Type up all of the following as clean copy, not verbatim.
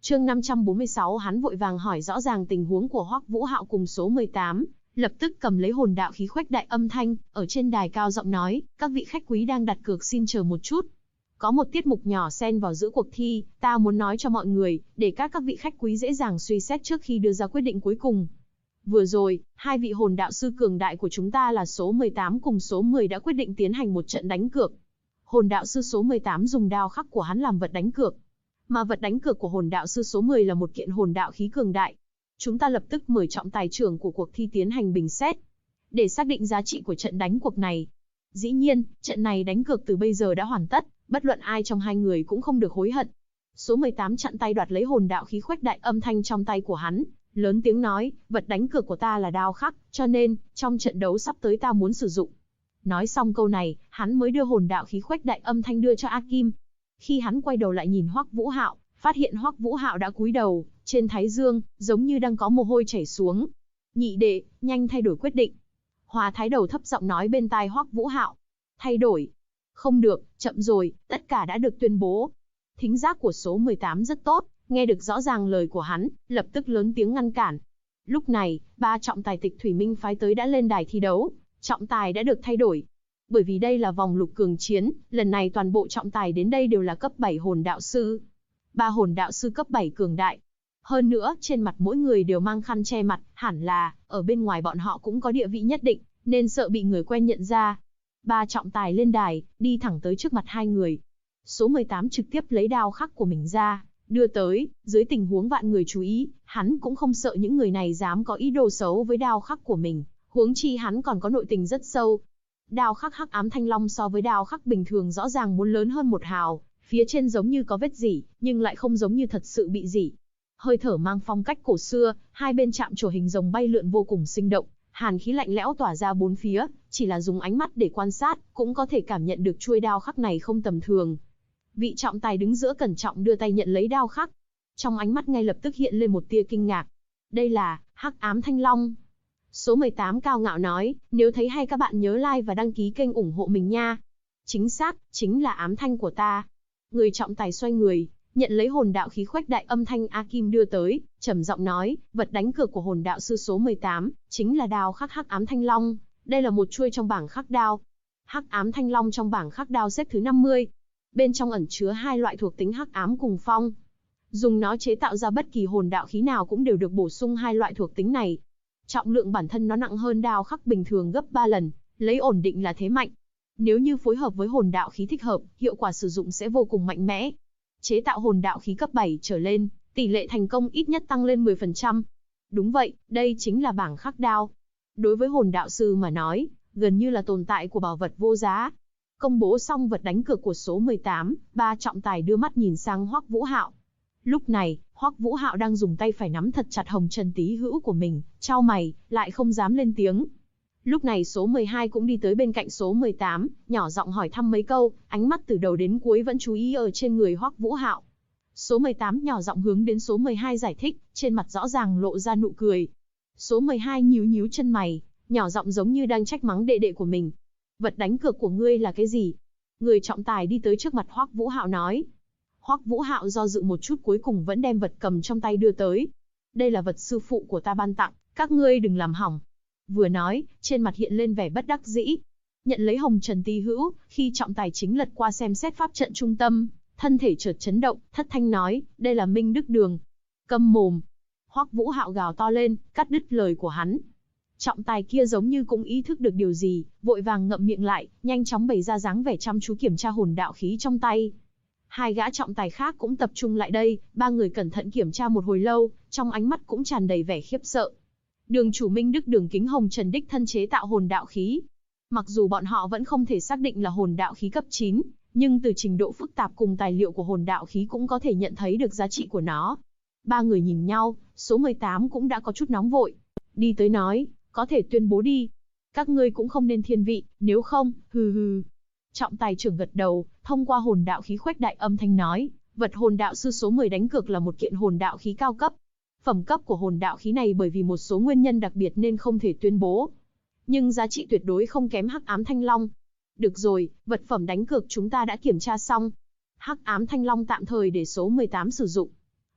Chương 546 hắn vội vàng hỏi rõ ràng tình huống của Hoắc Vũ Hạo cùng số 18, lập tức cầm lấy hồn đạo khí khuếch đại âm thanh, ở trên đài cao giọng nói, các vị khách quý đang đặt cược xin chờ một chút. Có một tiết mục nhỏ xen vào giữa cuộc thi, ta muốn nói cho mọi người, để các vị khách quý dễ dàng suy xét trước khi đưa ra quyết định cuối cùng. Vừa rồi, hai vị hồn đạo sư cường đại của chúng ta là số 18 cùng số 10 đã quyết định tiến hành một trận đánh cược. Hồn đạo sư số 18 dùng đao khắc của hắn làm vật đánh cược, mà vật đánh cược của hồn đạo sư số 10 là một kiện hồn đạo khí cường đại. Chúng ta lập tức mời trọng tài trưởng của cuộc thi tiến hành bình xét, để xác định giá trị của trận đánh cuộc này. Dĩ nhiên, trận này đánh cược từ bây giờ đã hoàn tất, bất luận ai trong hai người cũng không được hối hận. Số 18 chặn tay đoạt lấy hồn đạo khí khuếch đại âm thanh trong tay của hắn, lớn tiếng nói, vật đánh cược của ta là đao khắc, cho nên, trong trận đấu sắp tới ta muốn sử dụng. Nói xong câu này, hắn mới đưa hồn đạo khí khuếch đại âm thanh đưa cho A Kim. Khi hắn quay đầu lại nhìn Hoắc Vũ Hạo, phát hiện Hoắc Vũ Hạo đã cúi đầu, trên thái dương, giống như đang có mồ hôi chảy xuống. Nhị đệ, nhanh thay đổi quyết định. Hòa Thái Đầu thấp giọng nói bên tai Hoắc Vũ Hạo. Thay đổi? Không được, chậm rồi, tất cả đã được tuyên bố. Thính giác của số 18 rất tốt, nghe được rõ ràng lời của hắn, lập tức lớn tiếng ngăn cản. Lúc này, ba trọng tài Tịch Thủy Minh phái tới đã lên đài thi đấu, trọng tài đã được thay đổi. Bởi vì đây là vòng lục cường chiến, lần này toàn bộ trọng tài đến đây đều là cấp 7 hồn đạo sư. Ba hồn đạo sư cấp 7 cường đại. Hơn nữa, trên mặt mỗi người đều mang khăn che mặt, hẳn là, ở bên ngoài bọn họ cũng có địa vị nhất định, nên sợ bị người quen nhận ra. Ba trọng tài lên đài, đi thẳng tới trước mặt hai người. Số 18 trực tiếp lấy đao khắc của mình ra, đưa tới, dưới tình huống vạn người chú ý, hắn cũng không sợ những người này dám có ý đồ xấu với đao khắc của mình, huống chi hắn còn có nội tình rất sâu. Đao khắc hắc ám thanh long so với đao khắc bình thường rõ ràng muốn lớn hơn một hào, phía trên giống như có vết rỉ, nhưng lại không giống như thật sự bị rỉ. Hơi thở mang phong cách cổ xưa, hai bên chạm trổ hình rồng bay lượn vô cùng sinh động, hàn khí lạnh lẽo tỏa ra bốn phía, chỉ là dùng ánh mắt để quan sát, cũng có thể cảm nhận được chuôi đao khắc này không tầm thường. Vị trọng tài đứng giữa cẩn trọng đưa tay nhận lấy đao khắc. Trong ánh mắt ngay lập tức hiện lên một tia kinh ngạc. Đây là hắc ám thanh long. Số 18 cao ngạo nói, nếu thấy hay các bạn nhớ like và đăng ký kênh ủng hộ mình nha. Chính xác, chính là ám thanh của ta. Người trọng tài xoay người, nhận lấy hồn đạo khí khuếch đại âm thanh A Kim đưa tới, trầm giọng nói, vật đánh cược của hồn đạo sư số 18, chính là đao khắc hắc ám thanh long. Đây là một chuôi trong bảng khắc đao. Hắc ám thanh long trong bảng khắc đao xếp thứ 50. Bên trong ẩn chứa hai loại thuộc tính hắc ám cùng phong. Dùng nó chế tạo ra bất kỳ hồn đạo khí nào cũng đều được bổ sung hai loại thuộc tính này. Trọng lượng bản thân nó nặng hơn đao khắc bình thường gấp 3 lần, lấy ổn định là thế mạnh. Nếu như phối hợp với hồn đạo khí thích hợp, hiệu quả sử dụng sẽ vô cùng mạnh mẽ. Chế tạo hồn đạo khí cấp 7 trở lên, tỷ lệ thành công ít nhất tăng lên 10%. Đúng vậy, đây chính là bảng khắc đao. Đối với hồn đạo sư mà nói, gần như là tồn tại của bảo vật vô giá. Công bố xong vật đánh cược của số 18, ba trọng tài đưa mắt nhìn sang Hoắc Vũ Hạo. Lúc này, Hoắc Vũ Hạo đang dùng tay phải nắm thật chặt hồng trần tí hữu của mình, chau mày, lại không dám lên tiếng. Lúc này số 12 cũng đi tới bên cạnh số 18, nhỏ giọng hỏi thăm mấy câu, ánh mắt từ đầu đến cuối vẫn chú ý ở trên người Hoắc Vũ Hạo. Số 18 nhỏ giọng hướng đến số 12 giải thích, trên mặt rõ ràng lộ ra nụ cười. Số 12 nhíu nhíu chân mày, nhỏ giọng giống như đang trách mắng đệ đệ của mình. Vật đánh cược của ngươi là cái gì? Người trọng tài đi tới trước mặt Hoắc Vũ Hạo nói. Hoắc Vũ Hạo do dự một chút cuối cùng vẫn đem vật cầm trong tay đưa tới. Đây là vật sư phụ của ta ban tặng, các ngươi đừng làm hỏng. Vừa nói, trên mặt hiện lên vẻ bất đắc dĩ. Nhận lấy hồng trần ti hữu, khi trọng tài chính lật qua xem xét pháp trận trung tâm, thân thể chợt chấn động, thất thanh nói, đây là Minh Đức Đường. Câm mồm. Hoắc Vũ Hạo gào to lên, cắt đứt lời của hắn. Trọng tài kia giống như cũng ý thức được điều gì, vội vàng ngậm miệng lại, nhanh chóng bày ra dáng vẻ chăm chú kiểm tra hồn đạo khí trong tay. Hai gã trọng tài khác cũng tập trung lại đây, ba người cẩn thận kiểm tra một hồi lâu, trong ánh mắt cũng tràn đầy vẻ khiếp sợ. Đường chủ Minh Đức Đường Kính Hồng Trần đích thân chế tạo hồn đạo khí. Mặc dù bọn họ vẫn không thể xác định là hồn đạo khí cấp 9, nhưng từ trình độ phức tạp cùng tài liệu của hồn đạo khí cũng có thể nhận thấy được giá trị của nó. Ba người nhìn nhau, số 18 cũng đã có chút nóng vội. Đi tới nói, có thể tuyên bố đi. Các ngươi cũng không nên thiên vị, nếu không, hừ hừ. Trọng tài trưởng gật đầu, thông qua hồn đạo khí khuếch đại âm thanh nói, vật hồn đạo sư số 10 đánh cược là một kiện hồn đạo khí cao cấp. Phẩm cấp của hồn đạo khí này bởi vì một số nguyên nhân đặc biệt nên không thể tuyên bố. Nhưng giá trị tuyệt đối không kém hắc ám thanh long. Được rồi, vật phẩm đánh cược chúng ta đã kiểm tra xong. Hắc ám thanh long tạm thời để số 18 sử dụng.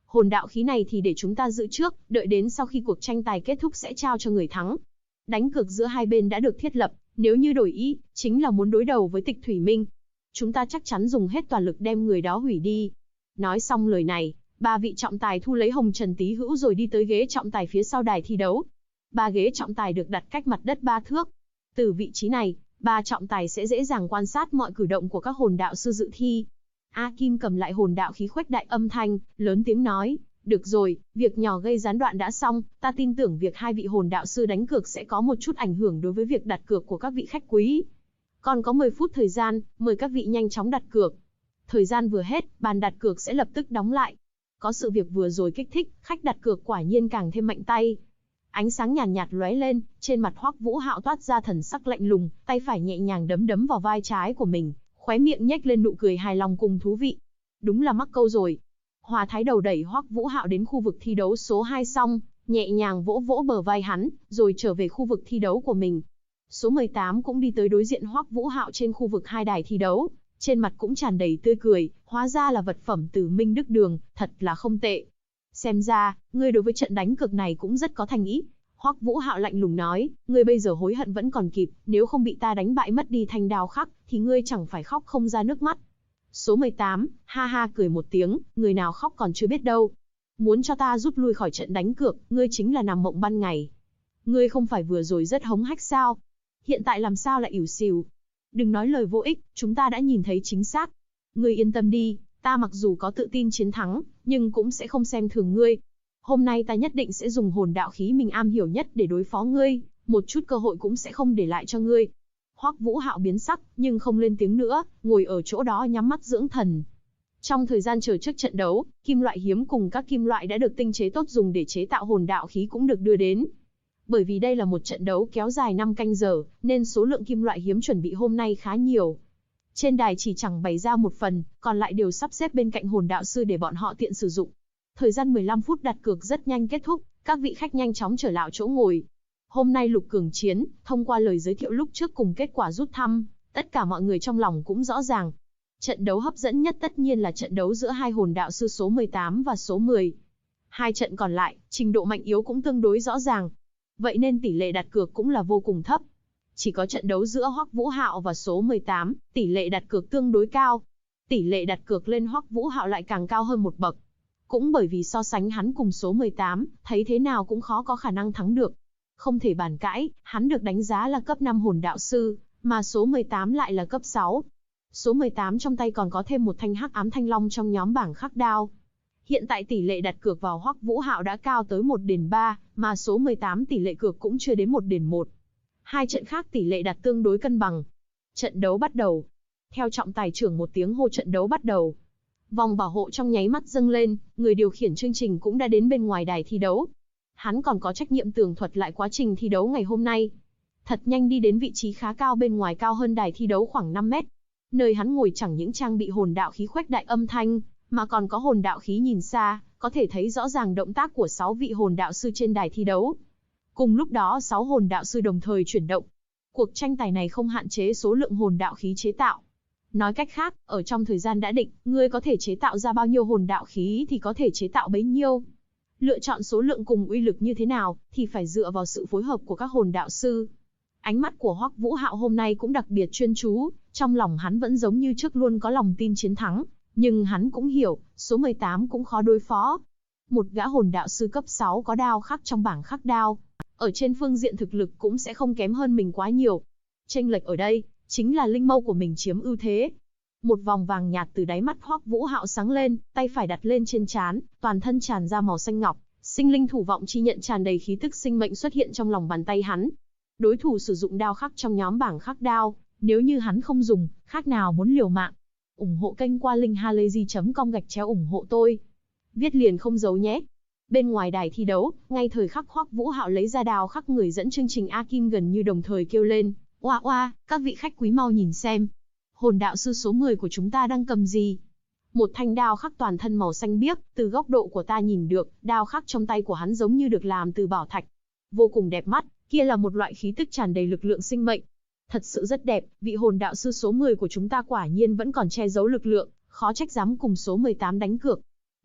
Hồn đạo khí này thì để chúng ta giữ trước, đợi đến sau khi cuộc tranh tài kết thúc sẽ trao cho người thắng. Đánh cược giữa hai bên đã được thiết lập, nếu như đổi ý, chính là muốn đối đầu với Tịch Thủy Minh. Chúng ta chắc chắn dùng hết toàn lực đem người đó hủy đi. Nói xong lời này, ba vị trọng tài thu lấy hồng trần tý hữu rồi đi tới ghế trọng tài phía sau đài thi đấu. Ba ghế trọng tài được đặt cách mặt đất 3 thước. Từ vị trí này, ba trọng tài sẽ dễ dàng quan sát mọi cử động của các hồn đạo sư dự thi. A Kim cầm lại hồn đạo khí khuếch đại âm thanh, lớn tiếng nói, được rồi, việc nhỏ gây gián đoạn đã xong, ta tin tưởng việc hai vị hồn đạo sư đánh cược sẽ có một chút ảnh hưởng đối với việc đặt cược của các vị khách quý. Còn có 10 phút thời gian, mời các vị nhanh chóng đặt cược. Thời gian vừa hết, bàn đặt cược sẽ lập tức đóng lại. Có sự việc vừa rồi kích thích, khách đặt cược quả nhiên càng thêm mạnh tay. Ánh sáng nhàn nhạt lóe lên, trên mặt Hoắc Vũ Hạo toát ra thần sắc lạnh lùng, tay phải nhẹ nhàng đấm đấm vào vai trái của mình, khóe miệng nhếch lên nụ cười hài lòng cùng thú vị. Đúng là mắc câu rồi. Hòa Thái đầu đẩy Hoắc Vũ Hạo đến khu vực thi đấu số 2 xong, nhẹ nhàng vỗ vỗ bờ vai hắn, rồi trở về khu vực thi đấu của mình. Số 18 cũng đi tới đối diện Hoắc Vũ Hạo trên khu vực 2 đài thi đấu, trên mặt cũng tràn đầy tươi cười, hóa ra là vật phẩm từ Minh Đức Đường, thật là không tệ. Xem ra, ngươi đối với trận đánh cược này cũng rất có thành ý. Hoắc Vũ Hạo lạnh lùng nói, ngươi bây giờ hối hận vẫn còn kịp, nếu không bị ta đánh bại mất đi thanh đao khắc, thì ngươi chẳng phải khóc không ra nước mắt. Số 18, ha ha cười một tiếng, người nào khóc còn chưa biết đâu. Muốn cho ta rút lui khỏi trận đánh cược, ngươi chính là nằm mộng ban ngày. Ngươi không phải vừa rồi rất hống hách sao? Hiện tại làm sao lại ỉu xìu? Đừng nói lời vô ích, chúng ta đã nhìn thấy chính xác. Ngươi yên tâm đi, ta mặc dù có tự tin chiến thắng, nhưng cũng sẽ không xem thường ngươi. Hôm nay ta nhất định sẽ dùng hồn đạo khí mình am hiểu nhất để đối phó ngươi, một chút cơ hội cũng sẽ không để lại cho ngươi. Hoắc Vũ Hạo biến sắc, nhưng không lên tiếng nữa, ngồi ở chỗ đó nhắm mắt dưỡng thần. Trong thời gian chờ trước trận đấu, kim loại hiếm cùng các kim loại đã được tinh chế tốt dùng để chế tạo hồn đạo khí cũng được đưa đến. Bởi vì đây là một trận đấu kéo dài 5 canh giờ, nên số lượng kim loại hiếm chuẩn bị hôm nay khá nhiều. Trên đài chỉ chẳng bày ra một phần, còn lại đều sắp xếp bên cạnh hồn đạo sư để bọn họ tiện sử dụng. Thời gian 15 phút đặt cược rất nhanh kết thúc, các vị khách nhanh chóng trở lại chỗ ngồi. Hôm nay Lục Cường chiến, thông qua lời giới thiệu lúc trước cùng kết quả rút thăm, tất cả mọi người trong lòng cũng rõ ràng. Trận đấu hấp dẫn nhất tất nhiên là trận đấu giữa hai hồn đạo sư số 18 và số 10. Hai trận còn lại, trình độ mạnh yếu cũng tương đối rõ ràng. Vậy nên tỷ lệ đặt cược cũng là vô cùng thấp. Chỉ có trận đấu giữa Hoắc Vũ Hạo và số 18, tỷ lệ đặt cược tương đối cao. Tỷ lệ đặt cược lên Hoắc Vũ Hạo lại càng cao hơn một bậc. Cũng bởi vì so sánh hắn cùng số 18, thấy thế nào cũng khó có khả năng thắng được. Không thể bàn cãi, hắn được đánh giá là cấp 5 hồn đạo sư, mà số 18 lại là cấp 6. Số 18 trong tay còn có thêm một thanh hắc ám thanh long trong nhóm bảng khắc đao. Hiện tại tỷ lệ đặt cược vào Hoắc Vũ Hạo đã cao tới 1/3, mà số 18 tỷ lệ cược cũng chưa đến 1/1. Hai trận khác tỷ lệ đặt tương đối cân bằng. Trận đấu bắt đầu. Theo trọng tài trưởng một tiếng hô trận đấu bắt đầu. Vòng bảo hộ trong nháy mắt dâng lên, người điều khiển chương trình cũng đã đến bên ngoài đài thi đấu. Hắn còn có trách nhiệm tường thuật lại quá trình thi đấu ngày hôm nay. Thật nhanh đi đến vị trí khá cao bên ngoài, cao hơn đài thi đấu khoảng 5 mét. Nơi hắn ngồi chẳng những trang bị hồn đạo khí khuếch đại âm thanh, mà còn có hồn đạo khí nhìn xa, có thể thấy rõ ràng động tác của 6 vị hồn đạo sư trên đài thi đấu. Cùng lúc đó 6 hồn đạo sư đồng thời chuyển động. Cuộc tranh tài này không hạn chế số lượng hồn đạo khí chế tạo. Nói cách khác, ở trong thời gian đã định, ngươi có thể chế tạo ra bao nhiêu hồn đạo khí thì có thể chế tạo bấy nhiêu. Lựa chọn số lượng cùng uy lực như thế nào, thì phải dựa vào sự phối hợp của các hồn đạo sư. Ánh mắt của Hoắc Vũ Hạo hôm nay cũng đặc biệt chuyên chú, trong lòng hắn vẫn giống như trước luôn có lòng tin chiến thắng, nhưng hắn cũng hiểu, số 18 cũng khó đối phó. Một gã hồn đạo sư cấp 6 có đao khắc trong bảng khắc đao, ở trên phương diện thực lực cũng sẽ không kém hơn mình quá nhiều. Chênh lệch ở đây, chính là linh mâu của mình chiếm ưu thế. Một vòng vàng nhạt từ đáy mắt Hoắc Vũ Hạo sáng lên, tay phải đặt lên trên trán, toàn thân tràn ra màu xanh ngọc, sinh linh thủ vọng chi nhận tràn đầy khí tức sinh mệnh xuất hiện trong lòng bàn tay hắn. Đối thủ sử dụng đao khắc trong nhóm bảng khắc đao, nếu như hắn không dùng, khác nào muốn liều mạng. Ủng hộ kênh qua linkhalazy.com/ủng hộ tôi. Viết liền không giấu nhé. Bên ngoài đài thi đấu, ngay thời khắc Hoắc Vũ Hạo lấy ra đao khắc, người dẫn chương trình A Kim gần như đồng thời kêu lên, oa oa, các vị khách quý mau nhìn xem. Hồn đạo sư số 10 của chúng ta đang cầm gì? Một thanh đao khắc toàn thân màu xanh biếc, từ góc độ của ta nhìn được, đao khắc trong tay của hắn giống như được làm từ bảo thạch. Vô cùng đẹp mắt, kia là một loại khí tức tràn đầy lực lượng sinh mệnh. Thật sự rất đẹp, vị hồn đạo sư số 10 của chúng ta quả nhiên vẫn còn che giấu lực lượng, khó trách dám cùng số 18 đánh cược.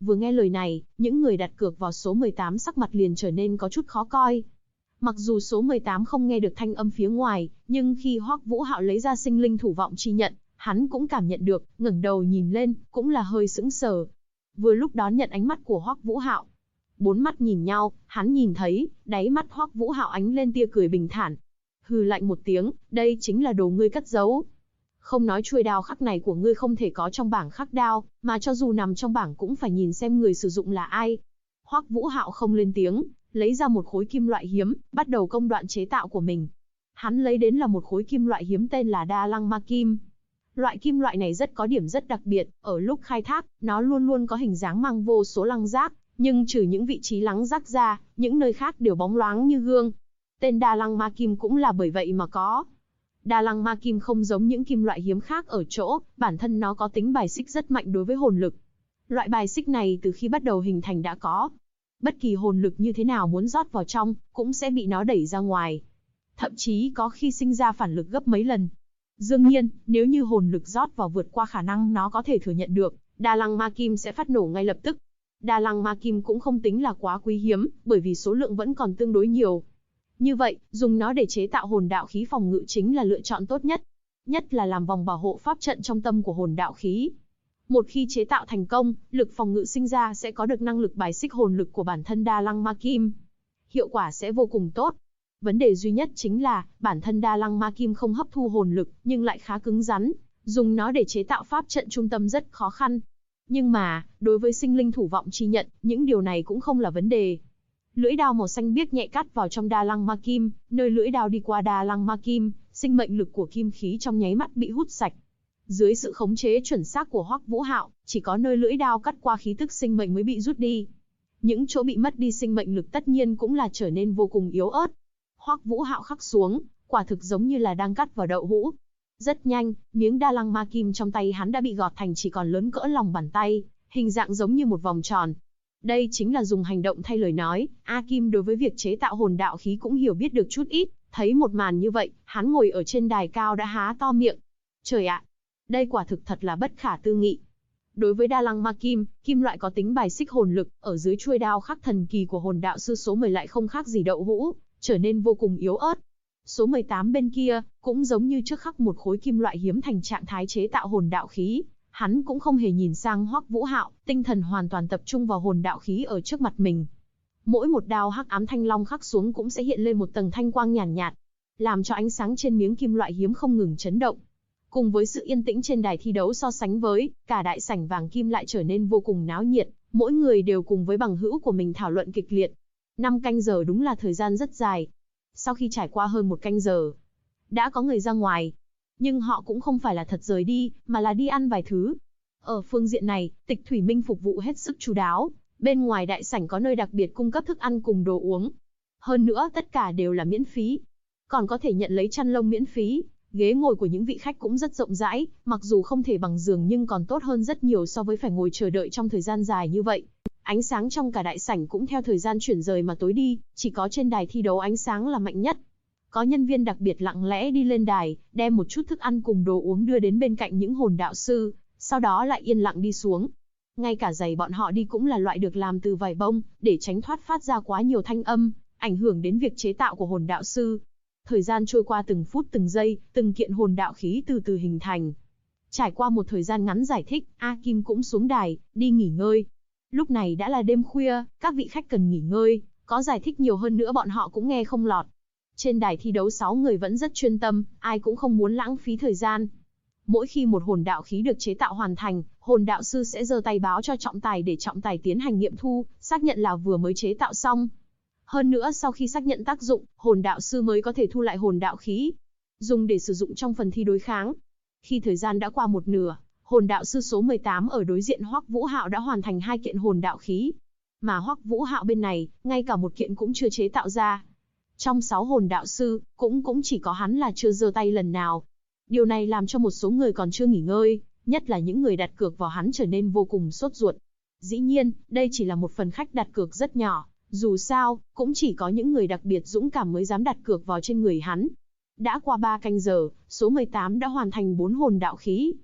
Vừa nghe lời này, những người đặt cược vào số 18 sắc mặt liền trở nên có chút khó coi. Mặc dù số 18 không nghe được thanh âm phía ngoài, nhưng khi Hoắc Vũ Hạo lấy ra sinh linh thủ vọng chi nhận, hắn cũng cảm nhận được, ngẩng đầu nhìn lên, cũng là hơi sững sờ. Vừa lúc đón nhận ánh mắt của Hoắc Vũ Hạo, bốn mắt nhìn nhau, hắn nhìn thấy, đáy mắt Hoắc Vũ Hạo ánh lên tia cười bình thản. Hừ lạnh một tiếng, đây chính là đồ ngươi cất giấu. Không nói chuôi đao khắc này của ngươi không thể có trong bảng khắc đao, mà cho dù nằm trong bảng cũng phải nhìn xem người sử dụng là ai. Hoắc Vũ Hạo không lên tiếng, lấy ra một khối kim loại hiếm, bắt đầu công đoạn chế tạo của mình. Hắn lấy đến là một khối kim loại hiếm tên là Đa Lăng Ma Kim. Loại kim loại này rất có điểm rất đặc biệt, ở lúc khai thác, nó luôn luôn có hình dáng mang vô số lăng rác, nhưng trừ những vị trí lắng rác ra, những nơi khác đều bóng loáng như gương. Tên Đa Lăng Ma Kim cũng là bởi vậy mà có. Đa Lăng Ma Kim không giống những kim loại hiếm khác ở chỗ, bản thân nó có tính bài xích rất mạnh đối với hồn lực. Loại bài xích này từ khi bắt đầu hình thành đã có. Bất kỳ hồn lực như thế nào muốn rót vào trong, cũng sẽ bị nó đẩy ra ngoài. Thậm chí có khi sinh ra phản lực gấp mấy lần. Đương nhiên, nếu như hồn lực rót vào vượt qua khả năng nó có thể thừa nhận được, Đa Lăng Ma Kim sẽ phát nổ ngay lập tức. Đa Lăng Ma Kim cũng không tính là quá quý hiếm, bởi vì số lượng vẫn còn tương đối nhiều. Như vậy, dùng nó để chế tạo hồn đạo khí phòng ngự chính là lựa chọn tốt nhất. Nhất là làm vòng bảo hộ pháp trận trong tâm của hồn đạo khí. Một khi chế tạo thành công, lực phòng ngự sinh ra sẽ có được năng lực bài xích hồn lực của bản thân Đa Lăng Ma Kim. Hiệu quả sẽ vô cùng tốt. Vấn đề duy nhất chính là, bản thân Đa Lăng Ma Kim không hấp thu hồn lực, nhưng lại khá cứng rắn. Dùng nó để chế tạo pháp trận trung tâm rất khó khăn. Nhưng mà, đối với sinh linh thủ vọng chi nhận, những điều này cũng không là vấn đề. Lưỡi đao màu xanh biếc nhẹ cắt vào trong Đa Lăng Ma Kim, nơi lưỡi đao đi qua Đa Lăng Ma Kim, sinh mệnh lực của kim khí trong nháy mắt bị hút sạch. Dưới sự khống chế chuẩn xác của Hoắc Vũ Hạo, chỉ có nơi lưỡi đao cắt qua khí tức sinh mệnh mới bị rút đi. Những chỗ bị mất đi sinh mệnh lực tất nhiên cũng là trở nên vô cùng yếu ớt. Hoắc Vũ Hạo khắc xuống, quả thực giống như là đang cắt vào đậu hũ. Rất nhanh, miếng Đa Lăng Ma Kim trong tay hắn đã bị gọt thành chỉ còn lớn cỡ lòng bàn tay, hình dạng giống như một vòng tròn. Đây chính là dùng hành động thay lời nói, A Kim đối với việc chế tạo hồn đạo khí cũng hiểu biết được chút ít, thấy một màn như vậy, hắn ngồi ở trên đài cao đã há to miệng. Trời ạ, đây quả thực thật là bất khả tư nghị. Đối với Đa Lăng Ma Kim, kim loại có tính bài xích hồn lực, ở dưới chuôi đao khắc thần kỳ của hồn đạo sư số 10 lại không khác gì đậu hũ, trở nên vô cùng yếu ớt. Số 18 bên kia, cũng giống như trước khắc một khối kim loại hiếm thành trạng thái chế tạo hồn đạo khí. Hắn cũng không hề nhìn sang Hoắc Vũ Hạo, tinh thần hoàn toàn tập trung vào hồn đạo khí ở trước mặt mình. Mỗi một đao hắc ám thanh long khắc xuống cũng sẽ hiện lên một tầng thanh quang nhàn nhạt, làm cho ánh sáng trên miếng kim loại hiếm không ngừng chấn động. Cùng với sự yên tĩnh trên đài thi đấu so sánh với, cả đại sảnh vàng kim lại trở nên vô cùng náo nhiệt, mỗi người đều cùng với bằng hữu của mình thảo luận kịch liệt. 5 canh giờ đúng là thời gian rất dài. Sau khi trải qua hơn 1 canh giờ, đã có người ra ngoài. Nhưng họ cũng không phải là thật rời đi, mà là đi ăn vài thứ. Ở phương diện này, Tịch Thủy Minh phục vụ hết sức chu đáo. Bên ngoài đại sảnh có nơi đặc biệt cung cấp thức ăn cùng đồ uống. Hơn nữa tất cả đều là miễn phí. Còn có thể nhận lấy chăn lông miễn phí. Ghế ngồi của những vị khách cũng rất rộng rãi, mặc dù không thể bằng giường nhưng còn tốt hơn rất nhiều so với phải ngồi chờ đợi trong thời gian dài như vậy. Ánh sáng trong cả đại sảnh cũng theo thời gian chuyển rời mà tối đi, chỉ có trên đài thi đấu ánh sáng là mạnh nhất. Có nhân viên đặc biệt lặng lẽ đi lên đài, đem một chút thức ăn cùng đồ uống đưa đến bên cạnh những hồn đạo sư, sau đó lại yên lặng đi xuống. Ngay cả giày bọn họ đi cũng là loại được làm từ vải bông, để tránh thoát phát ra quá nhiều thanh âm, ảnh hưởng đến việc chế tạo của hồn đạo sư. Thời gian trôi qua từng phút từng giây, từng kiện hồn đạo khí từ từ hình thành. Trải qua một thời gian ngắn giải thích, A Kim cũng xuống đài, đi nghỉ ngơi. Lúc này đã là đêm khuya, các vị khách cần nghỉ ngơi, có giải thích nhiều hơn nữa bọn họ cũng nghe không lọt. Trên đài thi đấu 6 người vẫn rất chuyên tâm, ai cũng không muốn lãng phí thời gian. Mỗi khi một hồn đạo khí được chế tạo hoàn thành, hồn đạo sư sẽ giơ tay báo cho trọng tài để trọng tài tiến hành nghiệm thu, xác nhận là vừa mới chế tạo xong. Hơn nữa sau khi xác nhận tác dụng, hồn đạo sư mới có thể thu lại hồn đạo khí, dùng để sử dụng trong phần thi đối kháng. Khi thời gian đã qua một nửa, hồn đạo sư số 18 ở đối diện Hoắc Vũ Hạo đã hoàn thành 2 kiện hồn đạo khí. Mà Hoắc Vũ Hạo bên này, ngay cả một kiện cũng chưa chế tạo ra. Trong 6 hồn đạo sư, cũng chỉ có hắn là chưa giơ tay lần nào. Điều này làm cho một số người còn chưa nghỉ ngơi, nhất là những người đặt cược vào hắn trở nên vô cùng sốt ruột. Dĩ nhiên, đây chỉ là một phần khách đặt cược rất nhỏ, dù sao, cũng chỉ có những người đặc biệt dũng cảm mới dám đặt cược vào trên người hắn. Đã qua 3 canh giờ, số 18 đã hoàn thành 4 hồn đạo khí.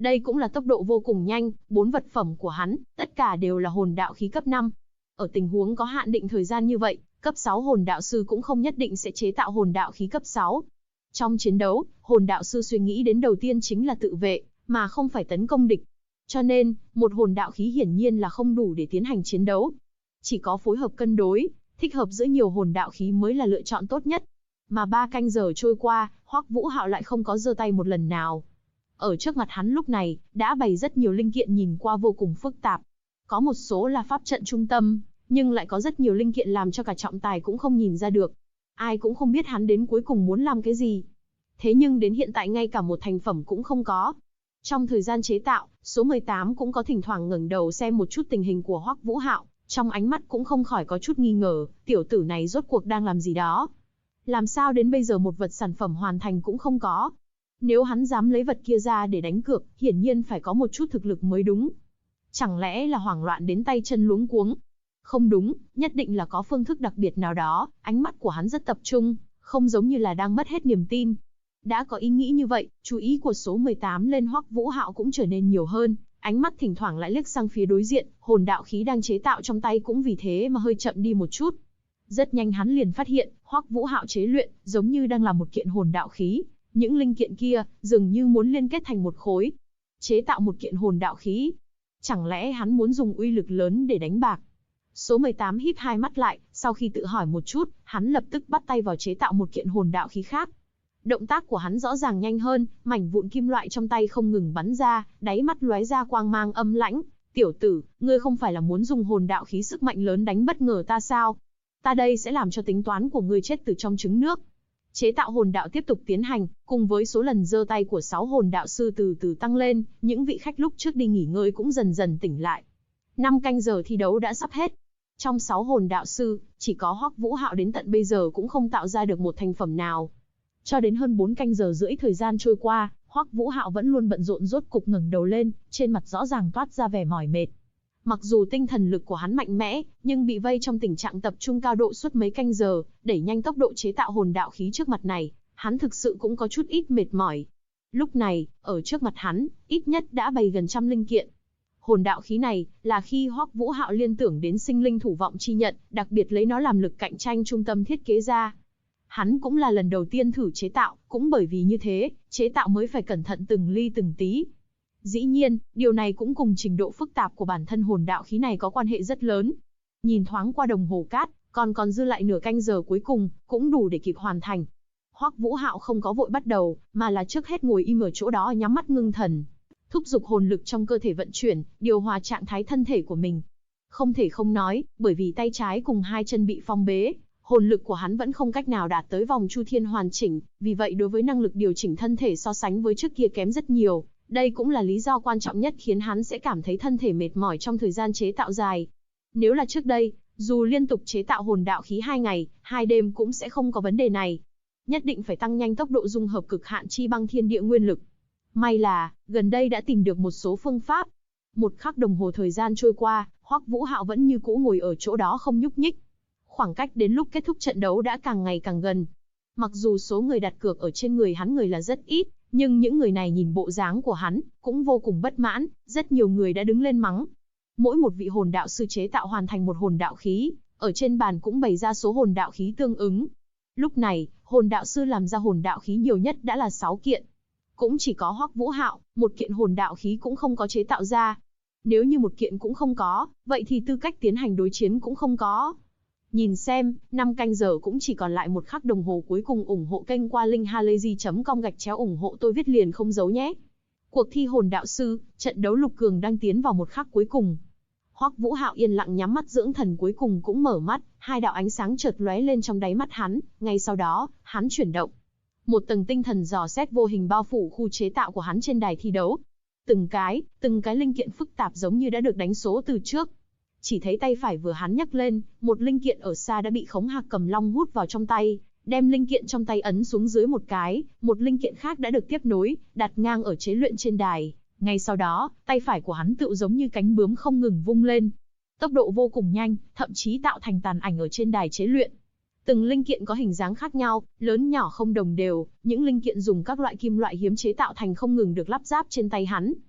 Đây cũng là tốc độ vô cùng nhanh, 4 vật phẩm của hắn, tất cả đều là hồn đạo khí cấp 5. Ở tình huống có hạn định thời gian như vậy, cấp 6 hồn đạo sư cũng không nhất định sẽ chế tạo hồn đạo khí cấp 6. Trong chiến đấu, hồn đạo sư suy nghĩ đến đầu tiên chính là tự vệ, mà không phải tấn công địch. Cho nên, một hồn đạo khí hiển nhiên là không đủ để tiến hành chiến đấu. Chỉ có phối hợp cân đối, thích hợp giữa nhiều hồn đạo khí mới là lựa chọn tốt nhất. Mà 3 canh giờ trôi qua, Hoắc Vũ Hạo lại không có giơ tay một lần nào. Ở trước mặt hắn lúc này, đã bày rất nhiều linh kiện nhìn qua vô cùng phức tạp. Có một số là pháp trận trung tâm, nhưng lại có rất nhiều linh kiện làm cho cả trọng tài cũng không nhìn ra được. Ai cũng không biết hắn đến cuối cùng muốn làm cái gì. Thế nhưng đến hiện tại ngay cả một thành phẩm cũng không có. Trong thời gian chế tạo, số 18 cũng có thỉnh thoảng ngẩng đầu xem một chút tình hình của Hoắc Vũ Hạo, trong ánh mắt cũng không khỏi có chút nghi ngờ, tiểu tử này rốt cuộc đang làm gì đó. Làm sao đến bây giờ một vật sản phẩm hoàn thành cũng không có. Nếu hắn dám lấy vật kia ra để đánh cược, hiển nhiên phải có một chút thực lực mới đúng. Chẳng lẽ là hoảng loạn đến tay chân luống cuống? Không đúng, nhất định là có phương thức đặc biệt nào đó, ánh mắt của hắn rất tập trung, không giống như là đang mất hết niềm tin. Đã có ý nghĩ như vậy, chú ý của số 18 lên Hoắc Vũ Hạo cũng trở nên nhiều hơn, ánh mắt thỉnh thoảng lại liếc sang phía đối diện, hồn đạo khí đang chế tạo trong tay cũng vì thế mà hơi chậm đi một chút. Rất nhanh hắn liền phát hiện, Hoắc Vũ Hạo chế luyện, giống như đang làm một kiện hồn đạo khí, những linh kiện kia, dường như muốn liên kết thành một khối. Chế tạo một kiện hồn đạo khí. Chẳng lẽ hắn muốn dùng uy lực lớn để đánh bạc? Số 18 híp hai mắt lại, sau khi tự hỏi một chút, hắn lập tức bắt tay vào chế tạo một kiện hồn đạo khí khác. Động tác của hắn rõ ràng nhanh hơn, mảnh vụn kim loại trong tay không ngừng bắn ra, đáy mắt lóe ra quang mang âm lãnh. Tiểu tử, ngươi không phải là muốn dùng hồn đạo khí sức mạnh lớn đánh bất ngờ ta sao? Ta đây sẽ làm cho tính toán của ngươi chết từ trong trứng nước. Chế tạo hồn đạo tiếp tục tiến hành, cùng với số lần giơ tay của 6 hồn đạo sư từ từ tăng lên, những vị khách lúc trước đi nghỉ ngơi cũng dần dần tỉnh lại. 5 canh giờ thi đấu đã sắp hết. Trong 6 hồn đạo sư, chỉ có Hoắc Vũ Hạo đến tận bây giờ cũng không tạo ra được một thành phẩm nào. Cho đến hơn 4 canh giờ rưỡi thời gian trôi qua, Hoắc Vũ Hạo vẫn luôn bận rộn, rốt cục ngẩng đầu lên, trên mặt rõ ràng toát ra vẻ mỏi mệt. Mặc dù tinh thần lực của hắn mạnh mẽ, nhưng bị vây trong tình trạng tập trung cao độ suốt mấy canh giờ, đẩy nhanh tốc độ chế tạo hồn đạo khí trước mặt này, hắn thực sự cũng có chút ít mệt mỏi. Lúc này, ở trước mặt hắn, ít nhất đã bày gần trăm linh kiện. Hồn đạo khí này, là khi Hoắc Vũ Hạo liên tưởng đến sinh linh thủ vọng chi nhận, đặc biệt lấy nó làm lực cạnh tranh trung tâm thiết kế ra. Hắn cũng là lần đầu tiên thử chế tạo, cũng bởi vì như thế, chế tạo mới phải cẩn thận từng ly từng tí. Dĩ nhiên, điều này cũng cùng trình độ phức tạp của bản thân hồn đạo khí này có quan hệ rất lớn. Nhìn thoáng qua đồng hồ cát, còn dư lại nửa canh giờ cuối cùng, cũng đủ để kịp hoàn thành. Hoắc Vũ Hạo không có vội bắt đầu, mà là trước hết ngồi im ở chỗ đó nhắm mắt ngưng thần, thúc giục hồn lực trong cơ thể vận chuyển, điều hòa trạng thái thân thể của mình. Không thể không nói, bởi vì tay trái cùng hai chân bị phong bế, hồn lực của hắn vẫn không cách nào đạt tới vòng chu thiên hoàn chỉnh, vì vậy đối với năng lực điều chỉnh thân thể so sánh với trước kia kém rất nhiều. Đây cũng là lý do quan trọng nhất khiến hắn sẽ cảm thấy thân thể mệt mỏi trong thời gian chế tạo dài. Nếu là trước đây, dù liên tục chế tạo hồn đạo khí 2 ngày, 2 đêm cũng sẽ không có vấn đề này. Nhất định phải tăng nhanh tốc độ dung hợp cực hạn chi băng thiên địa nguyên lực. May là, gần đây đã tìm được một số phương pháp. Một khắc đồng hồ thời gian trôi qua, Hoắc Vũ Hạo vẫn như cũ ngồi ở chỗ đó không nhúc nhích. Khoảng cách đến lúc kết thúc trận đấu đã càng ngày càng gần. Mặc dù số người đặt cược ở trên người hắn người là rất ít, nhưng những người này nhìn bộ dáng của hắn, cũng vô cùng bất mãn, rất nhiều người đã đứng lên mắng. Mỗi một vị hồn đạo sư chế tạo hoàn thành một hồn đạo khí, ở trên bàn cũng bày ra số hồn đạo khí tương ứng. Lúc này, hồn đạo sư làm ra hồn đạo khí nhiều nhất đã là 6 kiện. Cũng chỉ có Hoắc Vũ Hạo, một kiện hồn đạo khí cũng không có chế tạo ra. Nếu như một kiện cũng không có, vậy thì tư cách tiến hành đối chiến cũng không có. Nhìn xem, 5 canh giờ cũng chỉ còn lại 1 khắc đồng hồ cuối cùng. Ủng hộ kênh qua linkhalazy.com/ủng hộ tôi viết liền không giấu nhé. Cuộc thi hồn đạo sư, trận đấu lục cường đang tiến vào 1 khắc cuối cùng. Hoắc Vũ Hạo yên lặng nhắm mắt dưỡng thần, cuối cùng cũng mở mắt, 2 đạo ánh sáng chợt lóe lên trong đáy mắt hắn, ngay sau đó, hắn chuyển động. Một tầng tinh thần dò xét vô hình bao phủ khu chế tạo của hắn trên đài thi đấu. Từng cái linh kiện phức tạp giống như đã được đánh số từ trước. Chỉ thấy tay phải vừa hắn nhấc lên, một linh kiện ở xa đã bị Khống Hạc Cầm Long hút vào trong tay, đem linh kiện trong tay ấn xuống dưới một cái, một linh kiện khác đã được tiếp nối, đặt ngang ở chế luyện trên đài. Ngay sau đó, tay phải của hắn tựu giống như cánh bướm không ngừng vung lên. Tốc độ vô cùng nhanh, thậm chí tạo thành tàn ảnh ở trên đài chế luyện. Từng linh kiện có hình dáng khác nhau, lớn nhỏ không đồng đều, những linh kiện dùng các loại kim loại hiếm chế tạo thành không ngừng được lắp ráp trên tay hắn.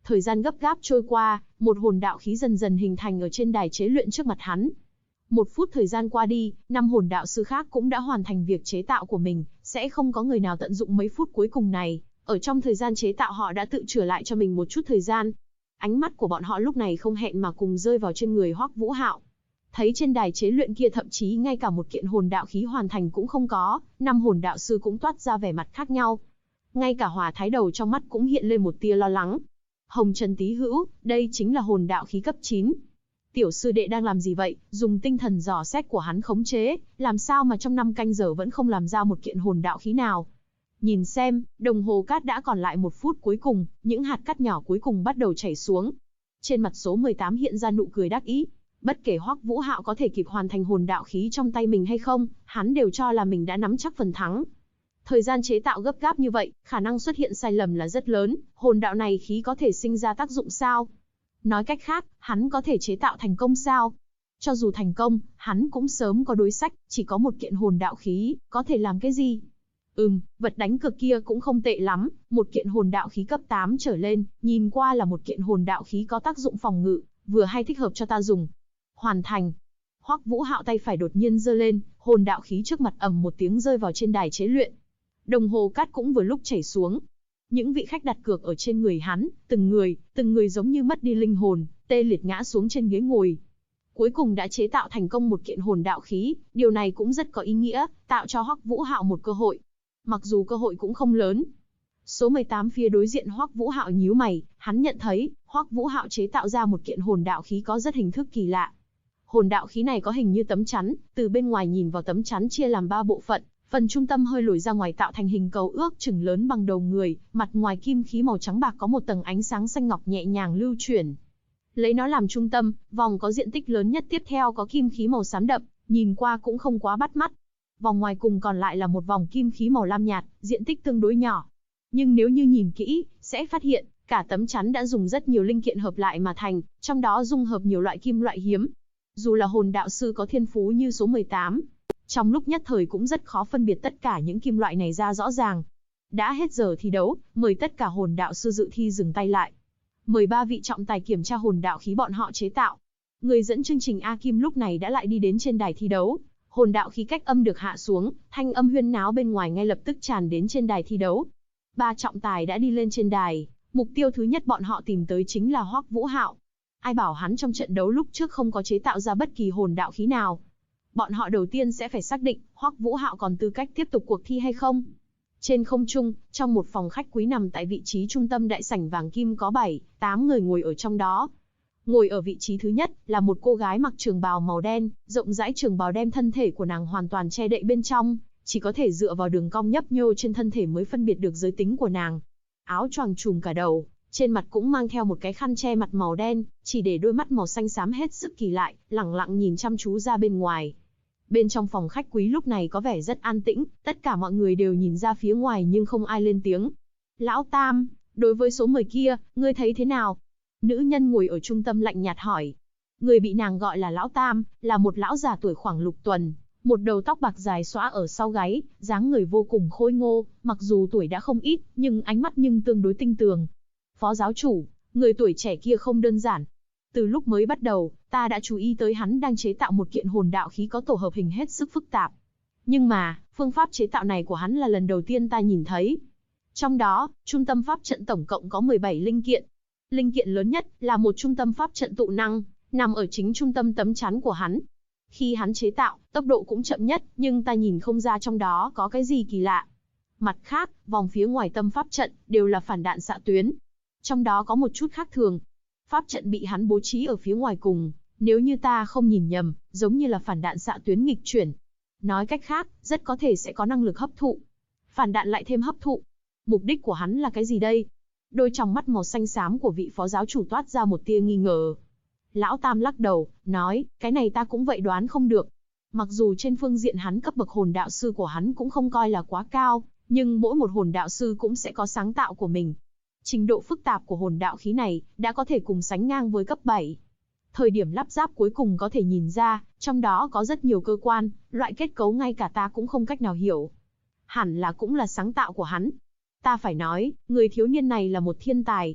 Thời gian gấp gáp trôi qua, một hồn đạo khí dần dần hình thành ở trên đài chế luyện trước mặt hắn. 1 phút thời gian qua đi, 5 hồn đạo sư khác cũng đã hoàn thành việc chế tạo của mình, sẽ không có người nào tận dụng mấy phút cuối cùng này. Ở trong thời gian chế tạo họ đã tự chừa lại cho mình một chút thời gian. Ánh mắt của bọn họ lúc này không hẹn mà cùng rơi vào trên người Hoắc Vũ Hạo. Thấy trên đài chế luyện kia thậm chí ngay cả một kiện hồn đạo khí hoàn thành cũng không có, 5 hồn đạo sư cũng toát ra vẻ mặt khác nhau. Ngay cả Hỏa Thái Đầu trong mắt cũng hiện lên một tia lo lắng. Hồng Trần Tý Hữu, đây chính là hồn đạo khí cấp 9. Tiểu sư đệ đang làm gì vậy? Dùng tinh thần dò xét của hắn khống chế, làm sao mà trong 5 canh giờ vẫn không làm ra một kiện hồn đạo khí nào? Nhìn xem, đồng hồ cát đã còn lại 1 phút cuối cùng, những hạt cát nhỏ cuối cùng bắt đầu chảy xuống. Trên mặt số 18 hiện ra nụ cười đắc ý. Bất kể Hoắc Vũ Hạo có thể kịp hoàn thành hồn đạo khí trong tay mình hay không, hắn đều cho là mình đã nắm chắc phần thắng. Thời gian chế tạo gấp gáp như vậy, khả năng xuất hiện sai lầm là rất lớn, hồn đạo này khí có thể sinh ra tác dụng sao? Nói cách khác, hắn có thể chế tạo thành công sao? Cho dù thành công, hắn cũng sớm có đối sách, chỉ có một kiện hồn đạo khí, có thể làm cái gì? Vật đánh cược kia cũng không tệ lắm, một kiện hồn đạo khí cấp 8 trở lên, nhìn qua là một kiện hồn đạo khí có tác dụng phòng ngự, vừa hay thích hợp cho ta dùng. Hoàn thành. Hoắc Vũ Hạo tay phải đột nhiên giơ lên, hồn đạo khí trước mặt ầm một tiếng rơi vào trên đài chế luyện. Đồng hồ cát cũng vừa lúc chảy xuống. Những vị khách đặt cược ở trên người hắn, từng người giống như mất đi linh hồn, tê liệt ngã xuống trên ghế ngồi. Cuối cùng đã chế tạo thành công một kiện hồn đạo khí, điều này cũng rất có ý nghĩa, tạo cho Hoắc Vũ Hạo một cơ hội. Mặc dù cơ hội cũng không lớn. Số 18 phía đối diện Hoắc Vũ Hạo nhíu mày, hắn nhận thấy, Hoắc Vũ Hạo chế tạo ra một kiện hồn đạo khí có rất hình thức kỳ lạ. Hồn đạo khí này có hình như tấm chắn, từ bên ngoài nhìn vào tấm chắn chia làm 3 bộ phận, phần trung tâm hơi lồi ra ngoài tạo thành hình cầu ước chừng lớn bằng đầu người, mặt ngoài kim khí màu trắng bạc có một tầng ánh sáng xanh ngọc nhẹ nhàng lưu chuyển. Lấy nó làm trung tâm, vòng có diện tích lớn nhất tiếp theo có kim khí màu xám đậm, nhìn qua cũng không quá bắt mắt. Vòng ngoài cùng còn lại là một vòng kim khí màu lam nhạt, diện tích tương đối nhỏ. Nhưng nếu như nhìn kỹ, sẽ phát hiện, cả tấm chắn đã dùng rất nhiều linh kiện hợp lại mà thành, trong đó dung hợp nhiều loại kim loại hiếm. Dù là hồn đạo sư có thiên phú như số 18, trong lúc nhất thời cũng rất khó phân biệt tất cả những kim loại này ra rõ ràng. Đã hết giờ thi đấu, mời tất cả hồn đạo sư dự thi dừng tay lại. Mời 3 vị trọng tài kiểm tra hồn đạo khí bọn họ chế tạo. Người dẫn chương trình A Kim lúc này đã lại đi đến trên đài thi đấu. Hồn đạo khí cách âm được hạ xuống, thanh âm huyên náo bên ngoài ngay lập tức tràn đến trên đài thi đấu. 3 trọng tài đã đi lên trên đài, mục tiêu thứ nhất bọn họ tìm tới chính là Hoắc Vũ Hạo. Ai bảo hắn trong trận đấu lúc trước không có chế tạo ra bất kỳ hồn đạo khí nào. Bọn họ đầu tiên sẽ phải xác định, Hoắc Vũ Hạo còn tư cách tiếp tục cuộc thi hay không. Trên không trung, trong một phòng khách quý nằm tại vị trí trung tâm đại sảnh vàng kim có 7-8 người ngồi ở trong đó. Ngồi ở vị trí thứ nhất là một cô gái mặc trường bào màu đen, rộng rãi trường bào đem thân thể của nàng hoàn toàn che đậy bên trong, chỉ có thể dựa vào đường cong nhấp nhô trên thân thể mới phân biệt được giới tính của nàng. Áo choàng trùm cả đầu, trên mặt cũng mang theo một cái khăn che mặt màu đen, chỉ để đôi mắt màu xanh xám hết sức kỳ lạ, lẳng lặng nhìn chăm chú ra bên ngoài. Bên trong phòng khách quý lúc này có vẻ rất an tĩnh, tất cả mọi người đều nhìn ra phía ngoài nhưng không ai lên tiếng. Lão Tam, đối với số 10 kia, ngươi thấy thế nào? Nữ nhân ngồi ở trung tâm lạnh nhạt hỏi. Người bị nàng gọi là Lão Tam, là một lão già tuổi khoảng lục tuần, một đầu tóc bạc dài xõa ở sau gáy, dáng người vô cùng khôi ngô, mặc dù tuổi đã không ít, nhưng ánh mắt tương đối tinh tường. Phó giáo chủ, người tuổi trẻ kia không đơn giản. Từ lúc mới bắt đầu, ta đã chú ý tới hắn đang chế tạo một kiện hồn đạo khí có tổ hợp hình hết sức phức tạp. Nhưng mà, phương pháp chế tạo này của hắn là lần đầu tiên ta nhìn thấy. Trong đó, trung tâm pháp trận tổng cộng có 17 linh kiện. Linh kiện lớn nhất là một trung tâm pháp trận tụ năng, nằm ở chính trung tâm tấm chắn của hắn. Khi hắn chế tạo, tốc độ cũng chậm nhất, nhưng ta nhìn không ra trong đó có cái gì kỳ lạ. Mặt khác, vòng phía ngoài tâm pháp trận đều là phản đạn xạ tuyến. Trong đó có một chút khác thường. Pháp trận bị hắn bố trí ở phía ngoài cùng, nếu như ta không nhìn nhầm, giống như là phản đạn xạ tuyến nghịch chuyển. Nói cách khác, rất có thể sẽ có năng lực hấp thụ. Phản đạn lại thêm hấp thụ. Mục đích của hắn là cái gì đây? Đôi tròng mắt màu xanh xám của vị phó giáo chủ toát ra một tia nghi ngờ. Lão Tam lắc đầu, nói, cái này ta cũng vậy đoán không được. Mặc dù trên phương diện hắn cấp bậc hồn đạo sư của hắn cũng không coi là quá cao, nhưng mỗi một hồn đạo sư cũng sẽ có sáng tạo của mình. Trình độ phức tạp của hồn đạo khí này đã có thể cùng sánh ngang với cấp 7. Thời điểm lắp ráp cuối cùng có thể nhìn ra, trong đó có rất nhiều cơ quan, loại kết cấu ngay cả ta cũng không cách nào hiểu. Hẳn là cũng là sáng tạo của hắn. Ta phải nói, người thiếu niên này là một thiên tài.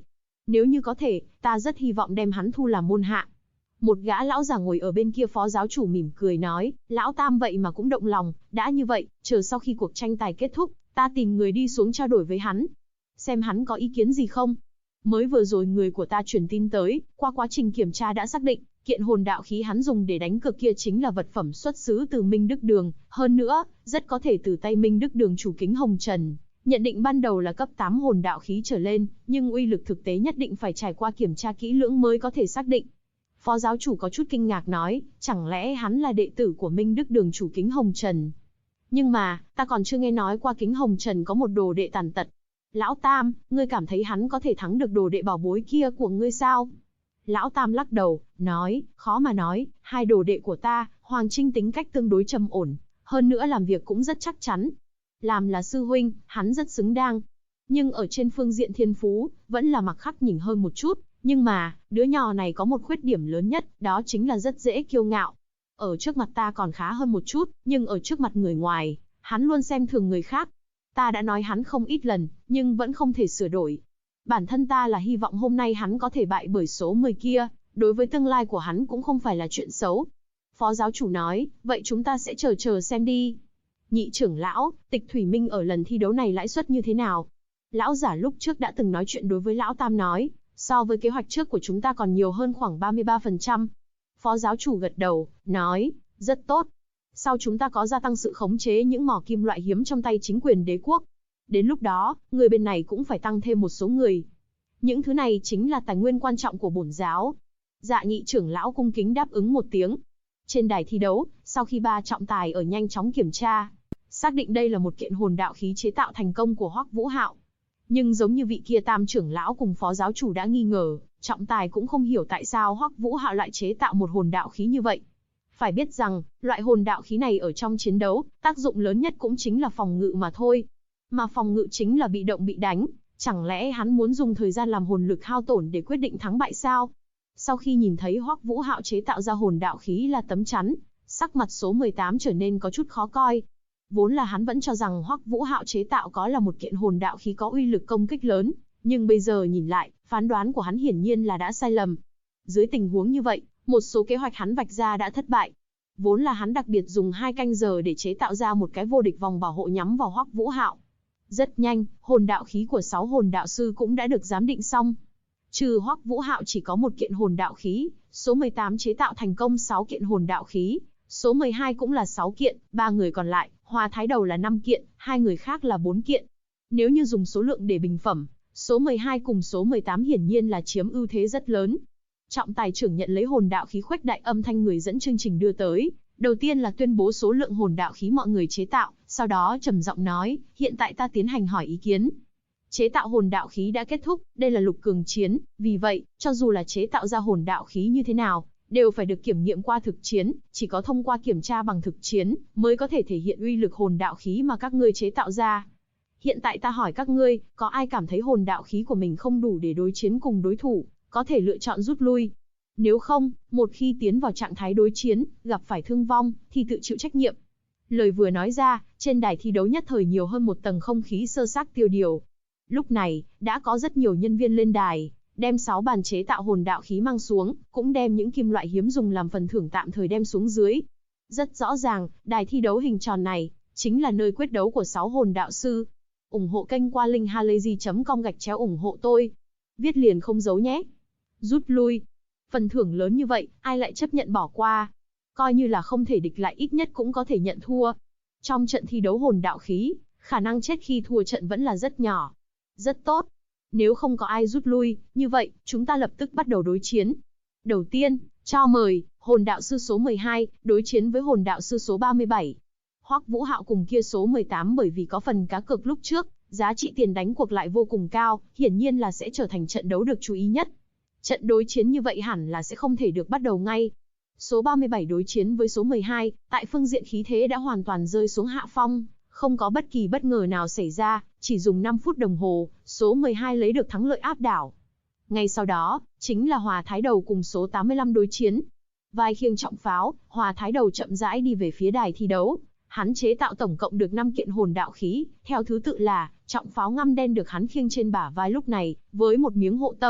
Nếu như có thể, ta rất hy vọng đem hắn thu làm môn hạ. Một gã lão già ngồi ở bên kia phó giáo chủ mỉm cười nói, lão Tam vậy mà cũng động lòng, đã như vậy, chờ sau khi cuộc tranh tài kết thúc, ta tìm người đi xuống trao đổi với hắn. Xem hắn có ý kiến gì không? Mới vừa rồi người của ta truyền tin tới, qua quá trình kiểm tra đã xác định, kiện hồn đạo khí hắn dùng để đánh cược kia chính là vật phẩm xuất xứ từ Minh Đức Đường, hơn nữa, rất có thể từ tay Minh Đức Đường chủ Kính Hồng Trần. Nhận định ban đầu là cấp 8 hồn đạo khí trở lên, nhưng uy lực thực tế nhất định phải trải qua kiểm tra kỹ lưỡng mới có thể xác định. Phó giáo chủ có chút kinh ngạc nói, chẳng lẽ hắn là đệ tử của Minh Đức Đường chủ Kính Hồng Trần? Nhưng mà, ta còn chưa nghe nói qua Kính Hồng Trần có một đồ đệ tàn tật. Lão Tam, ngươi cảm thấy hắn có thể thắng được đồ đệ bảo bối kia của ngươi sao? Lão Tam lắc đầu, nói, khó mà nói, hai đồ đệ của ta, Hoàng Trinh tính cách tương đối trầm ổn, hơn nữa làm việc cũng rất chắc chắn. Làm là sư huynh, hắn rất xứng đáng. Nhưng ở trên phương diện thiên phú, vẫn là Mặc Khắc nhỉnh hơn một chút. Nhưng mà, đứa nhỏ này có một khuyết điểm lớn nhất, đó chính là rất dễ kiêu ngạo. Ở trước mặt ta còn khá hơn một chút, nhưng ở trước mặt người ngoài, hắn luôn xem thường người khác. Ta đã nói hắn không ít lần, nhưng vẫn không thể sửa đổi. Bản thân ta là hy vọng hôm nay hắn có thể bại bởi số 10 kia, đối với tương lai của hắn cũng không phải là chuyện xấu. Phó giáo chủ nói, vậy chúng ta sẽ chờ xem đi. Nhị trưởng lão, Tịch Thủy Minh ở lần thi đấu này lãi suất như thế nào? Lão giả lúc trước đã từng nói chuyện đối với Lão Tam nói, so với kế hoạch trước của chúng ta còn nhiều hơn khoảng 33%. Phó giáo chủ gật đầu, nói, rất tốt. Sau chúng ta có gia tăng sự khống chế những mỏ kim loại hiếm trong tay chính quyền đế quốc. Đến lúc đó, người bên này cũng phải tăng thêm một số người. Những thứ này chính là tài nguyên quan trọng của bổn giáo. Dạ nhị trưởng lão cung kính đáp ứng một tiếng. Trên đài thi đấu, sau khi ba trọng tài ở nhanh chóng kiểm tra, xác định đây là một kiện hồn đạo khí chế tạo thành công của Hoắc Vũ Hạo. Nhưng giống như vị kia tam trưởng lão cùng phó giáo chủ đã nghi ngờ, trọng tài cũng không hiểu tại sao Hoắc Vũ Hạo lại chế tạo một hồn đạo khí như vậy. Phải biết rằng, loại hồn đạo khí này ở trong chiến đấu, tác dụng lớn nhất cũng chính là phòng ngự mà thôi. Mà phòng ngự chính là bị động bị đánh, chẳng lẽ hắn muốn dùng thời gian làm hồn lực hao tổn để quyết định thắng bại sao? Sau khi nhìn thấy Hoắc Vũ Hạo chế tạo ra hồn đạo khí là tấm chắn, sắc mặt số 18 trở nên có chút khó coi. Vốn là hắn vẫn cho rằng Hoắc Vũ Hạo chế tạo có là một kiện hồn đạo khí có uy lực công kích lớn, nhưng bây giờ nhìn lại, phán đoán của hắn hiển nhiên là đã sai lầm. Dưới tình huống như vậy, một số kế hoạch hắn vạch ra đã thất bại. Vốn là hắn đặc biệt dùng 2 canh giờ để chế tạo ra một cái vô địch vòng bảo hộ nhắm vào Hoắc Vũ Hạo. Rất nhanh, hồn đạo khí của 6 hồn đạo sư cũng đã được giám định xong. Trừ Hoắc Vũ Hạo chỉ có một kiện hồn đạo khí, số 18 chế tạo thành công 6 kiện hồn đạo khí, số 12 cũng là 6 kiện, 3 người còn lại, Hoa Thái Đầu là 5 kiện, 2 người khác là 4 kiện. Nếu như dùng số lượng để bình phẩm, số 12 cùng số 18 hiển nhiên là chiếm ưu thế rất lớn. Trọng tài trưởng nhận lấy hồn đạo khí khuếch đại âm thanh người dẫn chương trình đưa tới, đầu tiên là tuyên bố số lượng hồn đạo khí mọi người chế tạo, sau đó trầm giọng nói, hiện tại ta tiến hành hỏi ý kiến. Chế tạo hồn đạo khí đã kết thúc, đây là lục cường chiến, vì vậy, cho dù là chế tạo ra hồn đạo khí như thế nào, đều phải được kiểm nghiệm qua thực chiến, chỉ có thông qua kiểm tra bằng thực chiến, mới có thể thể hiện uy lực hồn đạo khí mà các ngươi chế tạo ra. Hiện tại ta hỏi các ngươi, có ai cảm thấy hồn đạo khí của mình không đủ để đối chiến cùng đối thủ, có thể lựa chọn rút lui. Nếu không, một khi tiến vào trạng thái đối chiến, gặp phải thương vong, thì tự chịu trách nhiệm. Lời vừa nói ra, trên đài thi đấu nhất thời nhiều hơn một tầng không khí sơ xác tiêu điều. Lúc này, đã có rất nhiều nhân viên lên đài, đem 6 bàn chế tạo hồn đạo khí mang xuống, cũng đem những kim loại hiếm dùng làm phần thưởng tạm thời đem xuống dưới. Rất rõ ràng, đài thi đấu hình tròn này, chính là nơi quyết đấu của 6 hồn đạo sư. Ủng hộ kênh qua link halayzi.com ủng hộ tôi. Viết liền không giấu nhé. Rút lui. Phần thưởng lớn như vậy, ai lại chấp nhận bỏ qua? Coi như là không thể địch lại ít nhất cũng có thể nhận thua. Trong trận thi đấu hồn đạo khí, khả năng chết khi thua trận vẫn là rất nhỏ. Rất tốt. Nếu không có ai rút lui, như vậy, chúng ta lập tức bắt đầu đối chiến. Đầu tiên, cho mời, hồn đạo sư số 12, đối chiến với hồn đạo sư số 37. Hoắc Vũ Hạo cùng kia số 18 bởi vì có phần cá cược lúc trước, giá trị tiền đánh cuộc lại vô cùng cao, hiển nhiên là sẽ trở thành trận đấu được chú ý nhất. Trận đối chiến như vậy hẳn là sẽ không thể được bắt đầu ngay. Số 37 đối chiến với số 12, tại phương diện khí thế đã hoàn toàn rơi xuống hạ phong, không có bất kỳ bất ngờ nào xảy ra, chỉ dùng 5 phút đồng hồ, số 12 lấy được thắng lợi áp đảo. Ngay sau đó, chính là Hòa Thái Đầu cùng số 85 đối chiến. Vai khiêng trọng pháo, Hòa Thái Đầu chậm rãi đi về phía đài thi đấu. Hắn chế tạo tổng cộng được 5 kiện hồn đạo khí, theo thứ tự là trọng pháo ngăm đen được hắn khiêng trên bả vai lúc này, với một miếng hộ tâm,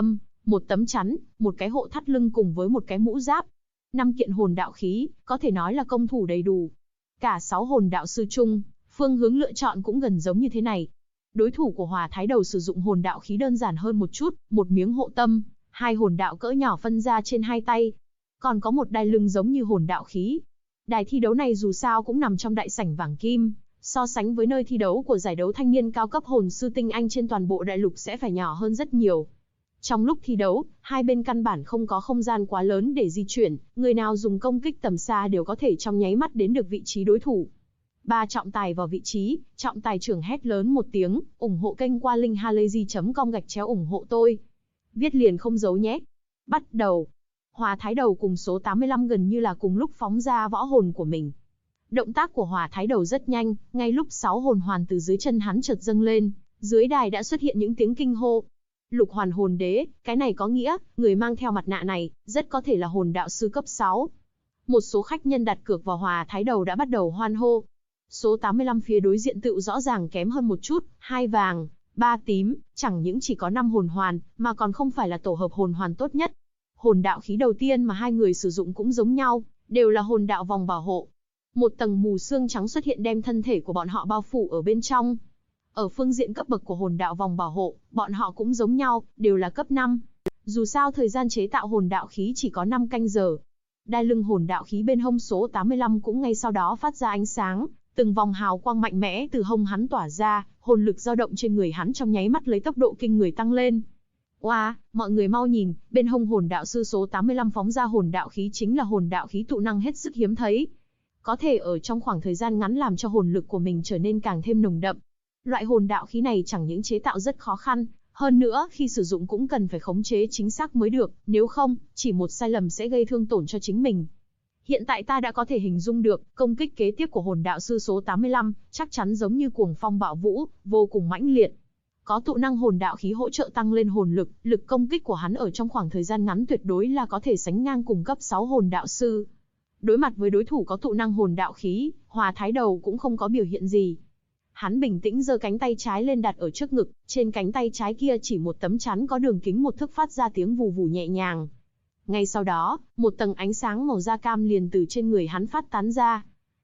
một tấm chắn, một cái hộ thắt lưng cùng với một cái mũ giáp. 5 kiện hồn đạo khí, có thể nói là công thủ đầy đủ. Cả 6 hồn đạo sư chung, phương hướng lựa chọn cũng gần giống như thế này. Đối thủ của Hòa Thái Đầu sử dụng hồn đạo khí đơn giản hơn một chút, một miếng hộ tâm, 2 hồn đạo cỡ nhỏ phân ra trên 2 tay. Còn có một đai lưng giống như hồn đạo khí. Đài thi đấu này dù sao cũng nằm trong đại sảnh vàng kim, so sánh với nơi thi đấu của giải đấu thanh niên cao cấp hồn sư tinh anh trên toàn bộ đại lục sẽ phải nhỏ hơn rất nhiều. Trong lúc thi đấu, hai bên căn bản không có không gian quá lớn để di chuyển, người nào dùng công kích tầm xa đều có thể trong nháy mắt đến được vị trí đối thủ. 3 trọng tài vào vị trí, trọng tài trưởng hét lớn một tiếng, ủng hộ kênh qua link halayzi.com ủng hộ tôi. Viết liền không giấu nhé. Bắt đầu. Hòa Thái Đầu cùng số 85 gần như là cùng lúc phóng ra võ hồn của mình. Động tác của Hòa Thái Đầu rất nhanh, ngay lúc 6 hồn hoàn từ dưới chân hắn chợt dâng lên, dưới đài đã xuất hiện những tiếng kinh hô. Lục hoàn hồn đế, cái này có nghĩa, người mang theo mặt nạ này, rất có thể là hồn đạo sư cấp 6. Một số khách nhân đặt cược vào Hòa Thái Đầu đã bắt đầu hoan hô. Số 85 phía đối diện tựu rõ ràng kém hơn một chút, 2 vàng, 3 tím, chẳng những chỉ có 5 hồn hoàn, mà còn không phải là tổ hợp hồn hoàn tốt nhất. Hồn đạo khí đầu tiên mà hai người sử dụng cũng giống nhau, đều là hồn đạo vòng bảo hộ. Một tầng mù sương trắng xuất hiện đem thân thể của bọn họ bao phủ ở bên trong. Ở phương diện cấp bậc của hồn đạo vòng bảo hộ, bọn họ cũng giống nhau, đều là cấp 5. Dù sao thời gian chế tạo hồn đạo khí chỉ có 5 canh giờ. Đai lưng hồn đạo khí bên hông số 85 cũng ngay sau đó phát ra ánh sáng, từng vòng hào quang mạnh mẽ từ hông hắn tỏa ra, hồn lực dao động trên người hắn trong nháy mắt lấy tốc độ kinh người tăng lên. Oa, mọi người mau nhìn, bên hông hồn đạo sư số 85 phóng ra hồn đạo khí chính là hồn đạo khí tụ năng hết sức hiếm thấy. Có thể ở trong khoảng thời gian ngắn làm cho hồn lực của mình trở nên càng thêm nồng đậm. Loại hồn đạo khí này chẳng những chế tạo rất khó khăn, hơn nữa khi sử dụng cũng cần phải khống chế chính xác mới được, nếu không, chỉ một sai lầm sẽ gây thương tổn cho chính mình. Hiện tại ta đã có thể hình dung được, công kích kế tiếp của hồn đạo sư số 85, chắc chắn giống như cuồng phong bạo vũ, vô cùng mãnh liệt. Có tụ năng hồn đạo khí hỗ trợ tăng lên hồn lực, lực công kích của hắn ở trong khoảng thời gian ngắn tuyệt đối là có thể sánh ngang cùng cấp 6 hồn đạo sư. Đối mặt với đối thủ có tụ năng hồn đạo khí, Hòa Thái Đầu cũng không có biểu hiện gì. Hắn bình tĩnh giơ cánh tay trái lên đặt ở trước ngực, trên cánh tay trái kia chỉ một tấm chắn có đường kính 1 thước phát ra tiếng vù vù nhẹ nhàng. Ngay sau đó, một tầng ánh sáng màu da cam liền từ trên người hắn phát tán ra.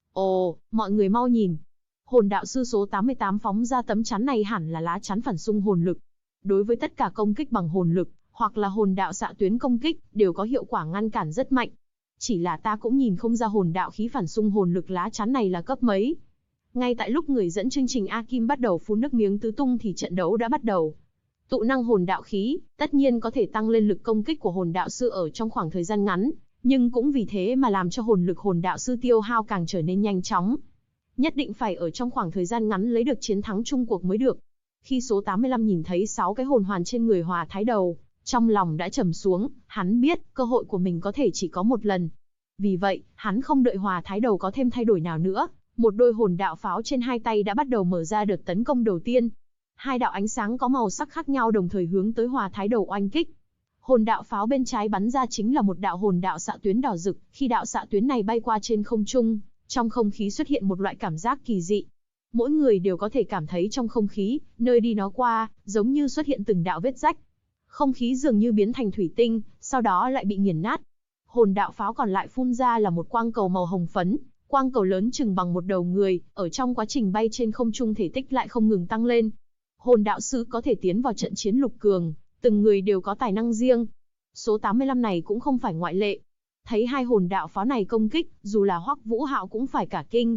Ồ, mọi người mau nhìn. Hồn đạo sư số 88 phóng ra tấm chắn này hẳn là lá chắn phản xung hồn lực. Đối với tất cả công kích bằng hồn lực, hoặc là hồn đạo xạ tuyến công kích, đều có hiệu quả ngăn cản rất mạnh. Chỉ là ta cũng nhìn không ra hồn đạo khí phản xung hồn lực lá chắn này là cấp mấy. Ngay tại lúc người dẫn chương trình A Kim bắt đầu phun nước miếng tứ tung thì trận đấu đã bắt đầu. Tụ năng hồn đạo khí, tất nhiên có thể tăng lên lực công kích của hồn đạo sư ở trong khoảng thời gian ngắn, nhưng cũng vì thế mà làm cho hồn lực hồn đạo sư tiêu hao càng trở nên nhanh chóng. Nhất định phải ở trong khoảng thời gian ngắn lấy được chiến thắng chung cuộc mới được. Khi số 85 nhìn thấy 6 cái hồn hoàn trên người Hòa Thái Đầu, trong lòng đã trầm xuống, hắn biết cơ hội của mình có thể chỉ có một lần. Vì vậy, hắn không đợi Hòa Thái Đầu có thêm thay đổi nào nữa, một đôi hồn đạo pháo trên 2 tay đã bắt đầu mở ra đợt tấn công đầu tiên. 2 đạo ánh sáng có màu sắc khác nhau đồng thời hướng tới Hòa Thái Đầu oanh kích. Hồn đạo pháo bên trái bắn ra chính là một đạo hồn đạo xạ tuyến đỏ rực, khi đạo xạ tuyến này bay qua trên không trung, trong không khí xuất hiện một loại cảm giác kỳ dị. Mỗi người đều có thể cảm thấy trong không khí, nơi đi nó qua, giống như xuất hiện từng đạo vết rách. Không khí dường như biến thành thủy tinh, sau đó lại bị nghiền nát. Hồn đạo pháo còn lại phun ra là một quang cầu màu hồng phấn, quang cầu lớn chừng bằng một đầu người, ở trong quá trình bay trên không trung thể tích lại không ngừng tăng lên. Hồn đạo sư có thể tiến vào trận chiến lục cường, từng người đều có tài năng riêng. Số 85 này cũng không phải ngoại lệ. Thấy 2 hồn đạo pháo này công kích, dù là Hoắc Vũ Hạo cũng phải cả kinh.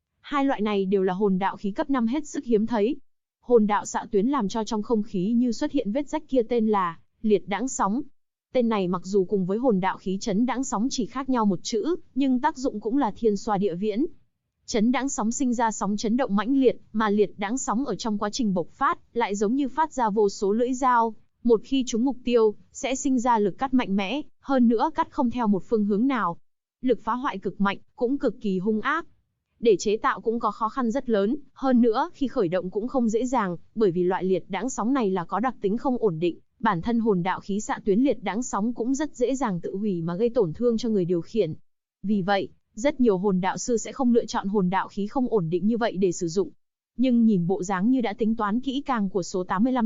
2 loại này đều là hồn đạo khí cấp 5 hết sức hiếm thấy. Hồn đạo xạ tuyến làm cho trong không khí như xuất hiện vết rách kia tên là liệt đãng sóng. Tên này mặc dù cùng với hồn đạo khí chấn đãng sóng chỉ khác nhau một chữ, nhưng tác dụng cũng là thiên xoa địa viễn. Chấn đãng sóng sinh ra sóng chấn động mãnh liệt, mà liệt đãng sóng ở trong quá trình bộc phát, lại giống như phát ra vô số lưỡi dao. Một khi trúng mục tiêu, sẽ sinh ra lực cắt mạnh mẽ, hơn nữa cắt không theo một phương hướng nào. Lực phá hoại cực mạnh, cũng cực kỳ hung ác. Để chế tạo cũng có khó khăn rất lớn, hơn nữa khi khởi động cũng không dễ dàng, bởi vì loại liệt đãng sóng này là có đặc tính không ổn định. Bản thân hồn đạo khí xạ tuyến liệt đãng sóng cũng rất dễ dàng tự hủy mà gây tổn thương cho người điều khiển. Vì vậy, rất nhiều hồn đạo sư sẽ không lựa chọn hồn đạo khí không ổn định như vậy để sử dụng. Nhưng nhìn bộ dáng như đã tính toán kỹ càng của số 85 định,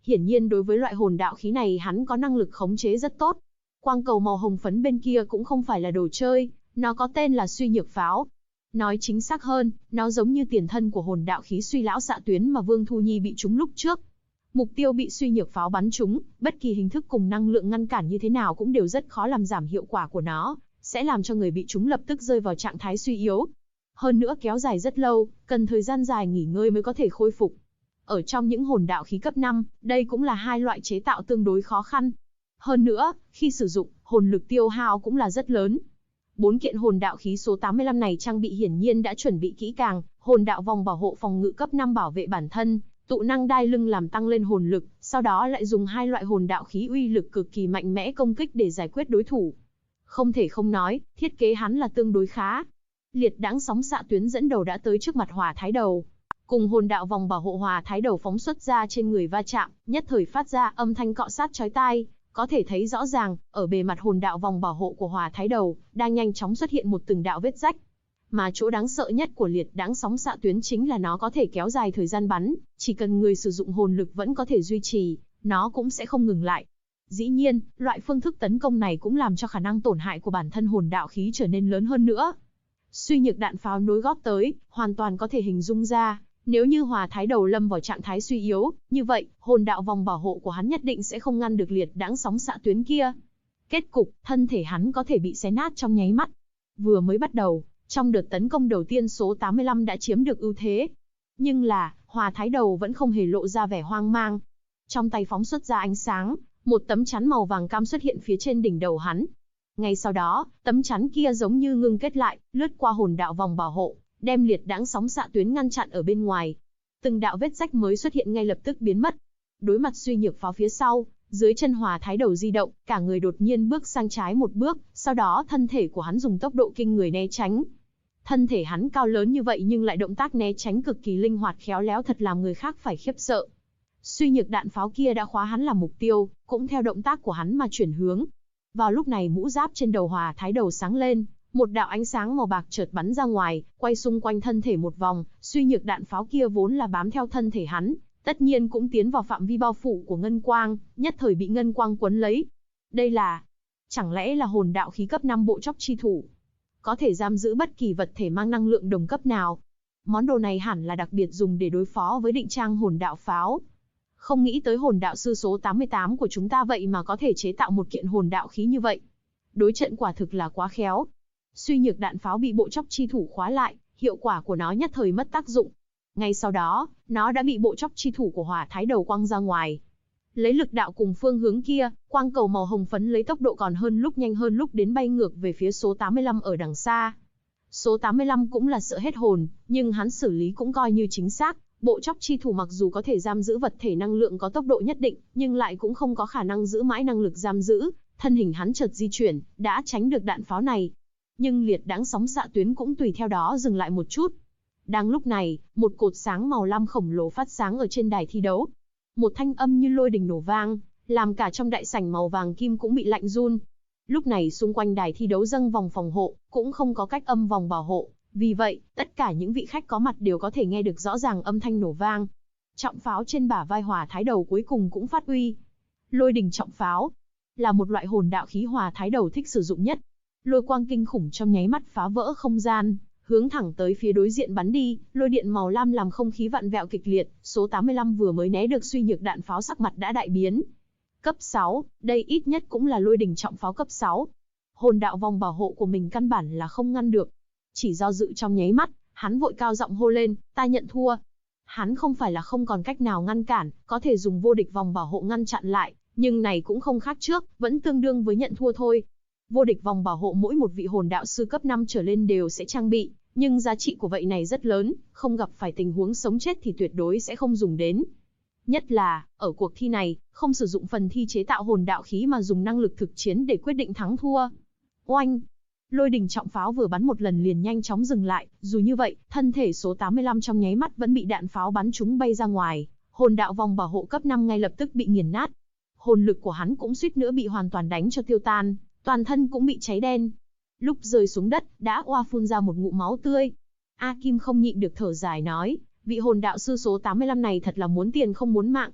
Hiển nhiên đối với loại hồn đạo khí này hắn có năng lực khống chế rất tốt. Quang cầu màu hồng phấn bên kia cũng không phải là đồ chơi, nó có tên là suy nhược pháo. Nói chính xác hơn, nó giống như tiền thân của hồn đạo khí suy lão xạ tuyến mà Vương Thu Nhi bị trúng lúc trước. Mục tiêu bị suy nhược pháo bắn trúng, bất kỳ hình thức cùng năng lượng ngăn cản như thế nào cũng đều rất khó làm giảm hiệu quả của nó, sẽ làm cho người bị trúng lập tức rơi vào trạng thái suy yếu. Hơn nữa kéo dài rất lâu, cần thời gian dài nghỉ ngơi mới có thể khôi phục. Ở trong những hồn đạo khí cấp 5, đây cũng là hai loại chế tạo tương đối khó khăn. Hơn nữa, khi sử dụng, hồn lực tiêu hao cũng là rất lớn. 4 kiện hồn đạo khí số 85 này trang bị hiển nhiên đã chuẩn bị kỹ càng, hồn đạo vòng bảo hộ phòng ngự cấp 5 bảo vệ bản thân, tụ năng đai lưng làm tăng lên hồn lực, sau đó lại dùng hai loại hồn đạo khí uy lực cực kỳ mạnh mẽ công kích để giải quyết đối thủ. Không thể không nói, thiết kế hắn là tương đối khá. Liệt đãng sóng xạ tuyến dẫn đầu đã tới trước mặt Hỏa Thái Đầu. Cùng hồn đạo vòng bảo hộ Hỏa Thái Đầu phóng xuất ra trên người va chạm, nhất thời phát ra âm thanh cọ sát chói tai. Có thể thấy rõ ràng, ở bề mặt hồn đạo vòng bảo hộ của Hỏa Thái Đầu, đang nhanh chóng xuất hiện một từng đạo vết rách. Mà chỗ đáng sợ nhất của liệt đãng sóng xạ tuyến chính là nó có thể kéo dài thời gian bắn, chỉ cần người sử dụng hồn lực vẫn có thể duy trì, nó cũng sẽ không ngừng lại. Dĩ nhiên, loại phương thức tấn công này cũng làm cho khả năng tổn hại của bản thân hồn đạo khí trở nên lớn hơn nữa. Suy nhược đạn pháo nối gót tới, hoàn toàn có thể hình dung ra, nếu như Hỏa Thái Đầu lâm vào trạng thái suy yếu, như vậy, hồn đạo vòng bảo hộ của hắn nhất định sẽ không ngăn được liệt đãng sóng xạ tuyến kia. Kết cục, thân thể hắn có thể bị xé nát trong nháy mắt. Vừa mới bắt đầu, trong đợt tấn công đầu tiên số 85 đã chiếm được ưu thế. Nhưng là, Hỏa Thái Đầu vẫn không hề lộ ra vẻ hoang mang. Trong tay phóng xuất ra ánh sáng, một tấm chắn màu vàng cam xuất hiện phía trên đỉnh đầu hắn. Ngay sau đó, tấm chắn kia giống như ngưng kết lại, lướt qua hồn đạo vòng bảo hộ, đem liệt đãng sóng xạ tuyến ngăn chặn ở bên ngoài. Từng đạo vết rách mới xuất hiện ngay lập tức biến mất. Đối mặt suy nhược pháo phía sau, dưới chân Hỏa Thái Đầu di động, cả người đột nhiên bước sang trái một bước, sau đó thân thể của hắn dùng tốc độ kinh người né tránh. Thân thể hắn cao lớn như vậy nhưng lại động tác né tránh cực kỳ linh hoạt khéo léo thật làm người khác phải khiếp sợ. Suy nhược đạn pháo kia đã khóa hắn làm mục tiêu, cũng theo động tác của hắn mà chuyển hướng. Vào lúc này mũ giáp trên đầu Hỏa Thái Đầu sáng lên, một đạo ánh sáng màu bạc chợt bắn ra ngoài, quay xung quanh thân thể một vòng, suy nhược đạn pháo kia vốn là bám theo thân thể hắn, tất nhiên cũng tiến vào phạm vi bao phủ của ngân quang, nhất thời bị ngân quang quấn lấy. Đây là, chẳng lẽ là hồn đạo khí cấp 5 bộ chóc chi thủ? Có thể giam giữ bất kỳ vật thể mang năng lượng đồng cấp nào. Món đồ này hẳn là đặc biệt dùng để đối phó với định trang hồn đạo pháo. Không nghĩ tới hồn đạo sư số 88 của chúng ta vậy mà có thể chế tạo một kiện hồn đạo khí như vậy. Đối trận quả thực là quá khéo. Suy nhược đạn pháo bị bộ chóc chi thủ khóa lại, hiệu quả của nó nhất thời mất tác dụng. Ngay sau đó, nó đã bị bộ chóc chi thủ của Hỏa Thái Đầu quăng ra ngoài. Lấy lực đạo cùng phương hướng kia, quang cầu màu hồng phấn lấy tốc độ còn hơn lúc nhanh hơn lúc đến bay ngược về phía số 85 ở đằng xa. Số 85 cũng là sợ hết hồn, nhưng hắn xử lý cũng coi như chính xác. Bộ chóc chi thủ mặc dù có thể giam giữ vật thể năng lượng có tốc độ nhất định, nhưng lại cũng không có khả năng giữ mãi năng lực giam giữ. Thân hình hắn chợt di chuyển, đã tránh được đạn pháo này. Nhưng liệt đãng sóng xạ tuyến cũng tùy theo đó dừng lại một chút. Đang lúc này, một cột sáng màu lam khổng lồ phát sáng ở trên đài thi đấu. Một thanh âm như lôi đình nổ vang, làm cả trong đại sảnh màu vàng kim cũng bị lạnh run. Lúc này xung quanh đài thi đấu dâng vòng phòng hộ, cũng không có cách âm vòng bảo hộ. Vì vậy, tất cả những vị khách có mặt đều có thể nghe được rõ ràng âm thanh nổ vang. Trọng pháo trên bả vai Hỏa Thái Đầu cuối cùng cũng phát uy. Lôi đình trọng pháo là một loại hồn đạo khí Hỏa Thái Đầu thích sử dụng nhất. Lôi quang kinh khủng trong nháy mắt phá vỡ không gian, hướng thẳng tới phía đối diện bắn đi, lôi điện màu lam làm không khí vặn vẹo kịch liệt, số 85 vừa mới né được suy nhược đạn pháo sắc mặt đã đại biến. Cấp 6, đây ít nhất cũng là lôi đình trọng pháo cấp 6. Hồn đạo vòng bảo hộ của mình căn bản là không ngăn được. Chỉ do dự trong nháy mắt, hắn vội cao giọng hô lên, ta nhận thua. Hắn không phải là không còn cách nào ngăn cản, có thể dùng vô địch vòng bảo hộ ngăn chặn lại, nhưng này cũng không khác trước, vẫn tương đương với nhận thua thôi. Vô địch vòng bảo hộ mỗi một vị hồn đạo sư cấp 5 trở lên đều sẽ trang bị, nhưng giá trị của vậy này rất lớn, không gặp phải tình huống sống chết thì tuyệt đối sẽ không dùng đến. Nhất là, ở cuộc thi này, không sử dụng phần thi chế tạo hồn đạo khí mà dùng năng lực thực chiến để quyết định thắng thua. Oanh! Lôi đình trọng pháo vừa bắn một lần liền nhanh chóng dừng lại, dù như vậy, thân thể số 85 trong nháy mắt vẫn bị đạn pháo bắn trúng bay ra ngoài, hồn đạo vòng bảo hộ cấp 5 ngay lập tức bị nghiền nát. Hồn lực của hắn cũng suýt nữa bị hoàn toàn đánh cho tiêu tan, toàn thân cũng bị cháy đen. Lúc rơi xuống đất, đã oa phun ra một ngụm máu tươi. A Kim không nhịn được thở dài nói, vị hồn đạo sư số 85 này thật là muốn tiền không muốn mạng.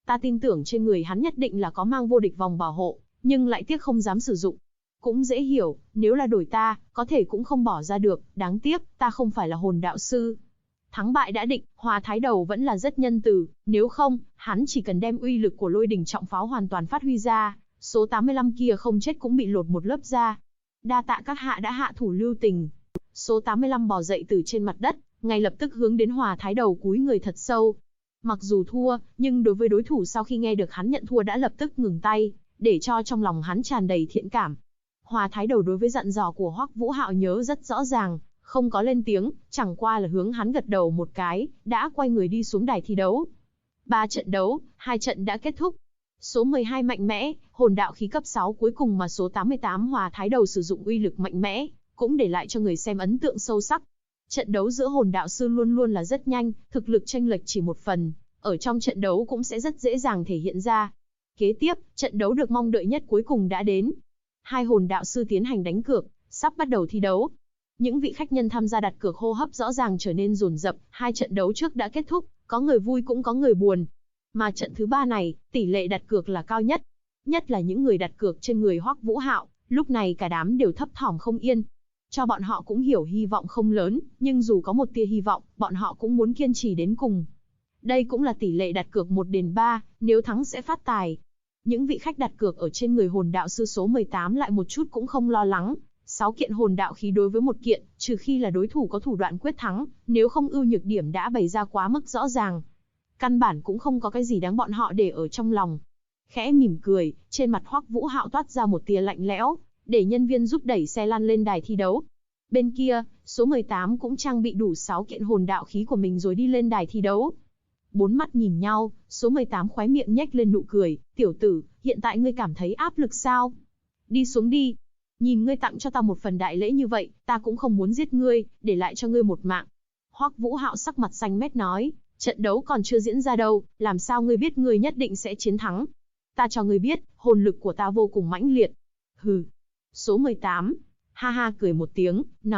Ta tin tưởng trên người hắn nhất định là có mang vô địch vòng bảo hộ, nhưng lại tiếc không dám sử dụng. Cũng dễ hiểu, nếu là đổi ta, có thể cũng không bỏ ra được, đáng tiếc, ta không phải là hồn đạo sư. Thắng bại đã định, Hòa Thái Đầu vẫn là rất nhân từ, nếu không, hắn chỉ cần đem uy lực của lôi đình trọng pháo hoàn toàn phát huy ra, số 85 kia không chết cũng bị lột một lớp da. Đa tạ các hạ đã hạ thủ lưu tình. Số 85 bò dậy từ trên mặt đất, ngay lập tức hướng đến Hòa Thái Đầu cúi người thật sâu. Mặc dù thua, nhưng đối với đối thủ sau khi nghe được hắn nhận thua đã lập tức ngừng tay, để cho trong lòng hắn tràn đầy thiện cảm. Hòa Thái Đầu đối với dặn dò của Hoắc Vũ Hạo nhớ rất rõ ràng, không có lên tiếng, chẳng qua là hướng hắn gật đầu một cái, đã quay người đi xuống đài thi đấu. 3 trận đấu, 2 trận đã kết thúc. Số 12 mạnh mẽ, hồn đạo khí cấp 6 cuối cùng mà số 88 Hòa Thái Đầu sử dụng uy lực mạnh mẽ, cũng để lại cho người xem ấn tượng sâu sắc. Trận đấu giữa hồn đạo sư luôn luôn là rất nhanh, thực lực chênh lệch chỉ một phần, ở trong trận đấu cũng sẽ rất dễ dàng thể hiện ra. Kế tiếp, trận đấu được mong đợi nhất cuối cùng đã đến. Hai hồn đạo sư tiến hành đánh cược, sắp bắt đầu thi đấu. Những vị khách nhân tham gia đặt cược hô hấp rõ ràng trở nên dồn dập, hai trận đấu trước đã kết thúc, có người vui cũng có người buồn. Mà trận thứ 3 này, tỷ lệ đặt cược là cao nhất. Nhất là những người đặt cược trên người Hoắc Vũ Hạo, lúc này cả đám đều thấp thỏm không yên. Cho bọn họ cũng hiểu hy vọng không lớn, nhưng dù có một tia hy vọng, bọn họ cũng muốn kiên trì đến cùng. Đây cũng là tỷ lệ đặt cược 1/3, nếu thắng sẽ phát tài. Những vị khách đặt cược ở trên người hồn đạo sư số 18 lại một chút cũng không lo lắng. 6 kiện hồn đạo khí đối với một kiện, trừ khi là đối thủ có thủ đoạn quyết thắng, nếu không ưu nhược điểm đã bày ra quá mức rõ ràng. Căn bản cũng không có cái gì đáng bọn họ để ở trong lòng. Khẽ mỉm cười, trên mặt Hoắc Vũ Hạo toát ra một tia lạnh lẽo, để nhân viên giúp đẩy xe lăn lên đài thi đấu. Bên kia, số 18 cũng trang bị đủ 6 kiện hồn đạo khí của mình rồi đi lên đài thi đấu. Bốn mắt nhìn nhau, số 18 khóe miệng nhếch lên nụ cười, "Tiểu tử, hiện tại ngươi cảm thấy áp lực sao? Đi xuống đi. Nhìn ngươi tặng cho ta một phần đại lễ như vậy, ta cũng không muốn giết ngươi, để lại cho ngươi một mạng." Hoắc Vũ Hạo sắc mặt xanh mét nói, "Trận đấu còn chưa diễn ra đâu, làm sao ngươi biết ngươi nhất định sẽ chiến thắng? Ta cho ngươi biết, hồn lực của ta vô cùng mãnh liệt." Hừ. Số 18, ha ha cười một tiếng,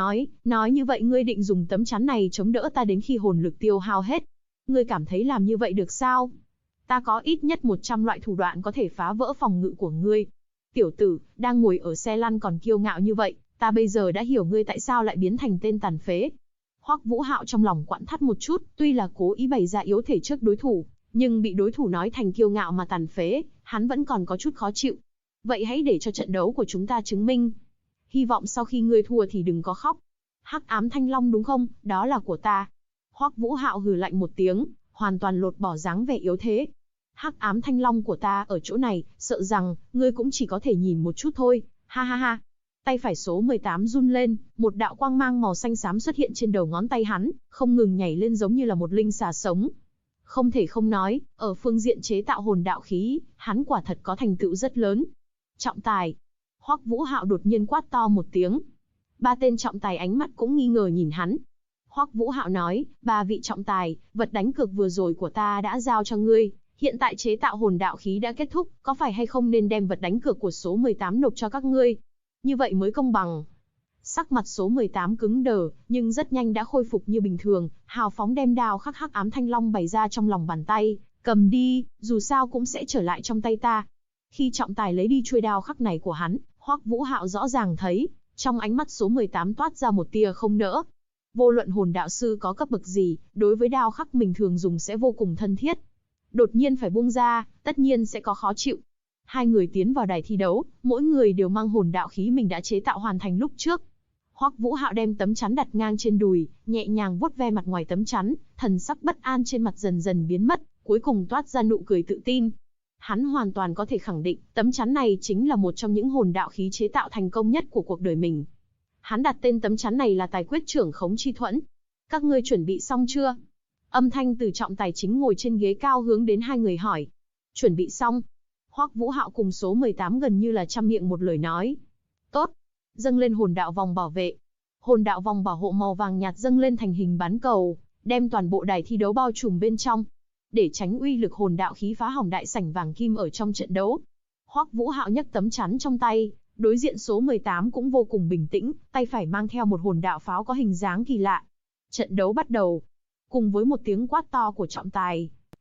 nói như vậy ngươi định dùng tấm chắn này chống đỡ ta đến khi hồn lực tiêu hao hết. Ngươi cảm thấy làm như vậy được sao? Ta có ít nhất 100 loại thủ đoạn có thể phá vỡ phòng ngự của ngươi. Tiểu tử, đang ngồi ở xe lăn còn kiêu ngạo như vậy, ta bây giờ đã hiểu ngươi tại sao lại biến thành tên tàn phế. Hoắc Vũ Hạo trong lòng quặn thắt một chút, tuy là cố ý bày ra yếu thể trước đối thủ, nhưng bị đối thủ nói thành kiêu ngạo mà tàn phế, hắn vẫn còn có chút khó chịu. Vậy hãy để cho trận đấu của chúng ta chứng minh. Hy vọng sau khi ngươi thua thì đừng có khóc. Hắc ám thanh long đúng không, đó là của ta. Hoắc Vũ Hạo hừ lạnh một tiếng, hoàn toàn lột bỏ dáng vẻ yếu thế. Hắc ám thanh long của ta ở chỗ này, sợ rằng, ngươi cũng chỉ có thể nhìn một chút thôi, ha ha ha. Tay phải số 18 run lên, một đạo quang mang màu xanh xám xuất hiện trên đầu ngón tay hắn, không ngừng nhảy lên giống như là một linh xà sống. Không thể không nói, ở phương diện chế tạo hồn đạo khí, hắn quả thật có thành tựu rất lớn. Trọng tài. Hoắc Vũ Hạo đột nhiên quát to một tiếng. Ba tên trọng tài ánh mắt cũng nghi ngờ nhìn hắn. Hoắc Vũ Hạo nói, "Ba vị trọng tài, vật đánh cược vừa rồi của ta đã giao cho ngươi, hiện tại chế tạo hồn đạo khí đã kết thúc, có phải hay không nên đem vật đánh cược của số 18 nộp cho các ngươi? Như vậy mới công bằng." Sắc mặt số 18 cứng đờ, nhưng rất nhanh đã khôi phục như bình thường, hào phóng đem đao khắc hắc ám thanh long bày ra trong lòng bàn tay, "Cầm đi, dù sao cũng sẽ trở lại trong tay ta." Khi trọng tài lấy đi chuôi đao khắc này của hắn, Hoắc Vũ Hạo rõ ràng thấy, trong ánh mắt số 18 toát ra một tia không nỡ. Vô luận hồn đạo sư có cấp bậc gì, đối với đao khắc mình thường dùng sẽ vô cùng thân thiết. Đột nhiên phải buông ra, tất nhiên sẽ có khó chịu. Hai người tiến vào đài thi đấu, mỗi người đều mang hồn đạo khí mình đã chế tạo hoàn thành lúc trước. Hoắc Vũ Hạo đem tấm chắn đặt ngang trên đùi, nhẹ nhàng vuốt ve mặt ngoài tấm chắn, thần sắc bất an trên mặt dần dần biến mất, cuối cùng toát ra nụ cười tự tin. Hắn hoàn toàn có thể khẳng định, tấm chắn này chính là một trong những hồn đạo khí chế tạo thành công nhất của cuộc đời mình. Hắn đặt tên tấm chắn này là Tài Quyết Trưởng Khống Chi Thuẫn. "Các ngươi chuẩn bị xong chưa?" Âm thanh từ trọng tài chính ngồi trên ghế cao hướng đến hai người hỏi. "Chuẩn bị xong." Hoắc Vũ Hạo cùng số 18 gần như là trăm miệng một lời nói. "Tốt." Dâng lên hồn đạo vòng bảo vệ. Hồn đạo vòng bảo hộ màu vàng nhạt dâng lên thành hình bán cầu, đem toàn bộ đài thi đấu bao trùm bên trong. Để tránh uy lực hồn đạo khí phá hỏng đại sảnh vàng kim ở trong trận đấu, Hoắc Vũ Hạo nhấc tấm chắn trong tay, đối diện số 18 cũng vô cùng bình tĩnh, tay phải mang theo một hồn đạo pháo có hình dáng kỳ lạ. Trận đấu bắt đầu. Cùng với một tiếng quát to của trọng tài,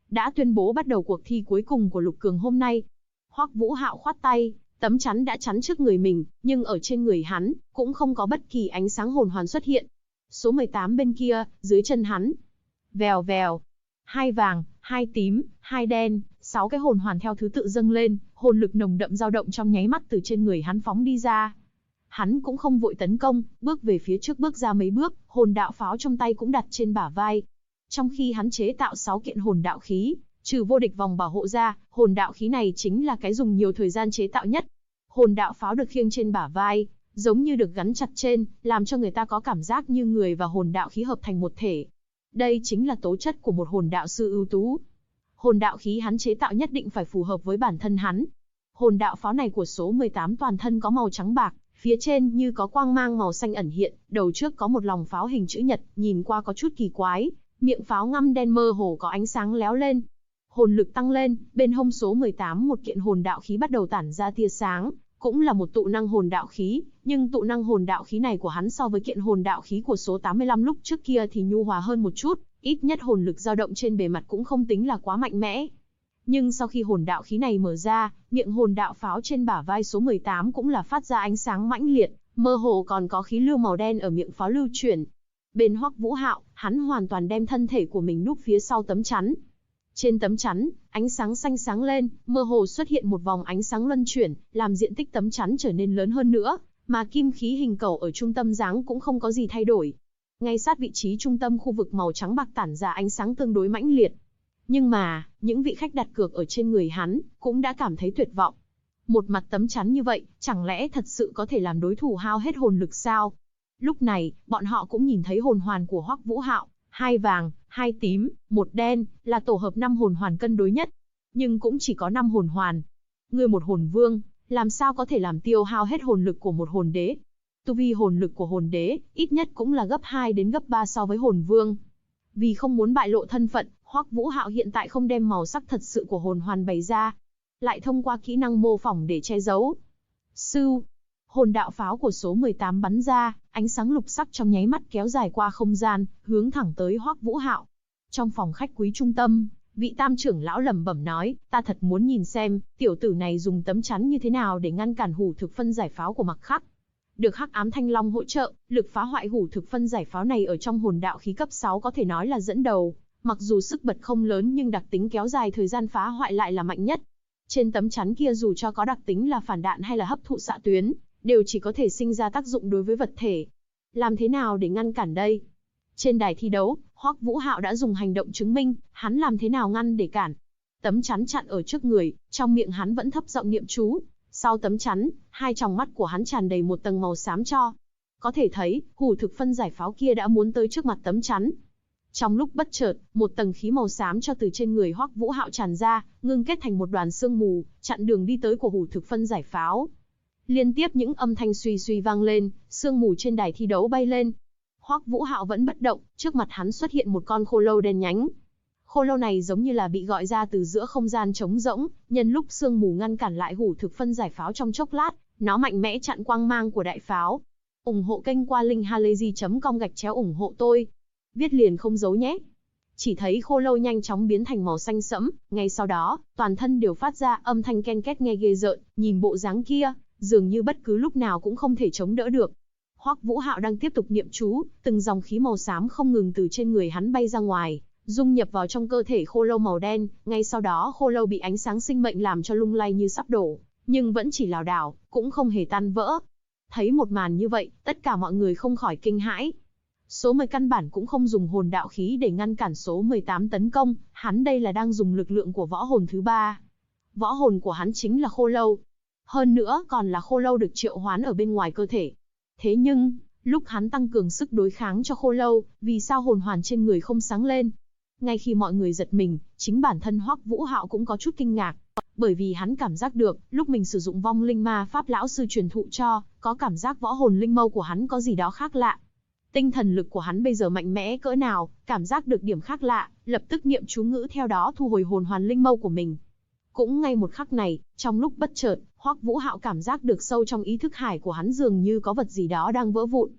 đã tuyên bố bắt đầu cuộc thi cuối cùng của Lục Cường hôm nay. Hoắc Vũ Hạo khoát tay, tấm chắn đã chắn trước người mình, nhưng ở trên người hắn cũng không có bất kỳ ánh sáng hồn hoàn xuất hiện. Số 18 bên kia, dưới chân hắn. Vèo vèo, 2 vàng, 2 tím, 2 đen, 6 cái hồn hoàn theo thứ tự dâng lên, hồn lực nồng đậm dao động trong nháy mắt từ trên người hắn phóng đi ra. Hắn cũng không vội tấn công, bước về phía trước bước ra mấy bước, hồn đạo pháo trong tay cũng đặt trên bả vai. Trong khi hắn chế tạo 6 kiện hồn đạo khí, trừ vô địch vòng bảo hộ ra, hồn đạo khí này chính là cái dùng nhiều thời gian chế tạo nhất. Hồn đạo pháo được khiêng trên bả vai, giống như được gắn chặt trên, làm cho người ta có cảm giác như người và hồn đạo khí hợp thành một thể. Đây chính là tố chất của một hồn đạo sư ưu tú. Hồn đạo khí hắn chế tạo nhất định phải phù hợp với bản thân hắn. Hồn đạo pháo này của số 18 toàn thân có màu trắng bạc, phía trên như có quang mang màu xanh ẩn hiện, đầu trước có một lòng pháo hình chữ nhật, nhìn qua có chút kỳ quái, miệng pháo ngăm đen mơ hồ có ánh sáng léo lên. Hồn lực tăng lên, bên hông số 18 một kiện hồn đạo khí bắt đầu tản ra tia sáng, cũng là một tụ năng hồn đạo khí, nhưng tụ năng hồn đạo khí này của hắn so với kiện hồn đạo khí của số 85 lúc trước kia thì nhu hòa hơn một chút, ít nhất hồn lực dao động trên bề mặt cũng không tính là quá mạnh mẽ. Nhưng sau khi hồn đạo khí này mở ra, miệng hồn đạo pháo trên bả vai số 18 cũng là phát ra ánh sáng mãnh liệt, mơ hồ còn có khí lưu màu đen ở miệng pháo lưu chuyển. Bên Hoắc Vũ Hạo, hắn hoàn toàn đem thân thể của mình núp phía sau tấm chắn. Trên tấm chắn, ánh sáng xanh sáng lên, mơ hồ xuất hiện một vòng ánh sáng luân chuyển, làm diện tích tấm chắn trở nên lớn hơn nữa, mà kim khí hình cầu ở trung tâm dáng cũng không có gì thay đổi. Ngay sát vị trí trung tâm khu vực màu trắng bạc tản ra ánh sáng tương đối mãnh liệt. Nhưng mà, những vị khách đặt cược ở trên người hắn, cũng đã cảm thấy tuyệt vọng. Một mặt tấm chắn như vậy, chẳng lẽ thật sự có thể làm đối thủ hao hết hồn lực sao? Lúc này, bọn họ cũng nhìn thấy hồn hoàn của Hoắc Vũ Hạo, 2 vàng, 2 tím, 1 đen, là tổ hợp 5 hồn hoàn cân đối nhất. Nhưng cũng chỉ có 5 hồn hoàn. Ngươi một hồn vương, làm sao có thể làm tiêu hao hết hồn lực của một hồn đế? Tu vi hồn lực của hồn đế, ít nhất cũng là gấp 2 đến gấp 3 so với hồn vương. Vì không muốn bại lộ thân phận, Hoắc Vũ Hạo hiện tại không đem màu sắc thật sự của hồn hoàn bày ra, lại thông qua kỹ năng mô phỏng để che giấu. Sưu, hồn đạo pháo của số 18 bắn ra, ánh sáng lục sắc trong nháy mắt kéo dài qua không gian, hướng thẳng tới Hoắc Vũ Hạo. Trong phòng khách quý trung tâm, vị tam trưởng lão lẩm bẩm nói, ta thật muốn nhìn xem, tiểu tử này dùng tấm chắn như thế nào để ngăn cản hủ thực phân giải pháo của Mặc Khắc. Được Hắc Ám Thanh Long hỗ trợ, lực phá hoại hủ thực phân giải pháo này ở trong hồn đạo khí cấp 6 có thể nói là dẫn đầu. Mặc dù sức bật không lớn nhưng đặc tính kéo dài thời gian phá hoại lại là mạnh nhất. Trên tấm chắn kia dù cho có đặc tính là phản đạn hay là hấp thụ xạ tuyến, đều chỉ có thể sinh ra tác dụng đối với vật thể. Làm thế nào để ngăn cản đây? Trên đài thi đấu, Hoắc Vũ Hạo đã dùng hành động chứng minh, hắn làm thế nào ngăn để cản. Tấm chắn chặn ở trước người, trong miệng hắn vẫn thấp giọng niệm chú. Sau tấm chắn, hai tròng mắt của hắn tràn đầy một tầng màu xám cho. Có thể thấy, hủ thực phân giải pháo kia đã muốn tới trước mặt tấm chắn. Trong lúc bất chợt, một tầng khí màu xám cho từ trên người Hoắc Vũ Hạo tràn ra, ngưng kết thành một đoàn sương mù, chặn đường đi tới của hủ thực phân giải pháo. Liên tiếp những âm thanh suy suy vang lên, sương mù trên đài thi đấu bay lên. Hoắc Vũ Hạo vẫn bất động, trước mặt hắn xuất hiện một con khô lâu đen nhánh. Khô lâu này giống như là bị gọi ra từ giữa không gian trống rỗng, nhân lúc sương mù ngăn cản lại hủ thực phân giải pháo trong chốc lát, nó mạnh mẽ chặn quang mang của đại pháo. Ủng hộ kênh qua linkhalazy.com/ủng hộ tôi. Viết liền không giấu nhé. Chỉ thấy khô lâu nhanh chóng biến thành màu xanh sẫm, ngay sau đó, toàn thân đều phát ra âm thanh ken két nghe ghê rợn, nhìn bộ dáng kia, dường như bất cứ lúc nào cũng không thể chống đỡ được. Hoắc Vũ Hạo đang tiếp tục niệm chú, từng dòng khí màu xám không ngừng từ trên người hắn bay ra ngoài, dung nhập vào trong cơ thể khô lâu màu đen, ngay sau đó khô lâu bị ánh sáng sinh mệnh làm cho lung lay như sắp đổ, nhưng vẫn chỉ lảo đảo, cũng không hề tan vỡ. Thấy một màn như vậy, tất cả mọi người không khỏi kinh hãi. Số 10 căn bản cũng không dùng hồn đạo khí để ngăn cản số 18 tấn công, hắn đây là đang dùng lực lượng của võ hồn thứ 3. Võ hồn của hắn chính là khô lâu. Hơn nữa còn là khô lâu được triệu hoán ở bên ngoài cơ thể. Thế nhưng, lúc hắn tăng cường sức đối kháng cho khô lâu, vì sao hồn hoàn trên người không sáng lên? Ngay khi mọi người giật mình, chính bản thân Hoắc Vũ Hạo cũng có chút kinh ngạc. Bởi vì hắn cảm giác được, lúc mình sử dụng vong linh ma pháp lão sư truyền thụ cho, có cảm giác võ hồn linh mâu của hắn có gì đó khác lạ. Tinh thần lực của hắn bây giờ mạnh mẽ cỡ nào, cảm giác được điểm khác lạ, lập tức niệm chú ngữ theo đó thu hồi hồn hoàn linh mâu của mình. Cũng ngay một khắc này, trong lúc bất chợt, Hoắc Vũ Hạo cảm giác được sâu trong ý thức hải của hắn dường như có vật gì đó đang vỡ vụn.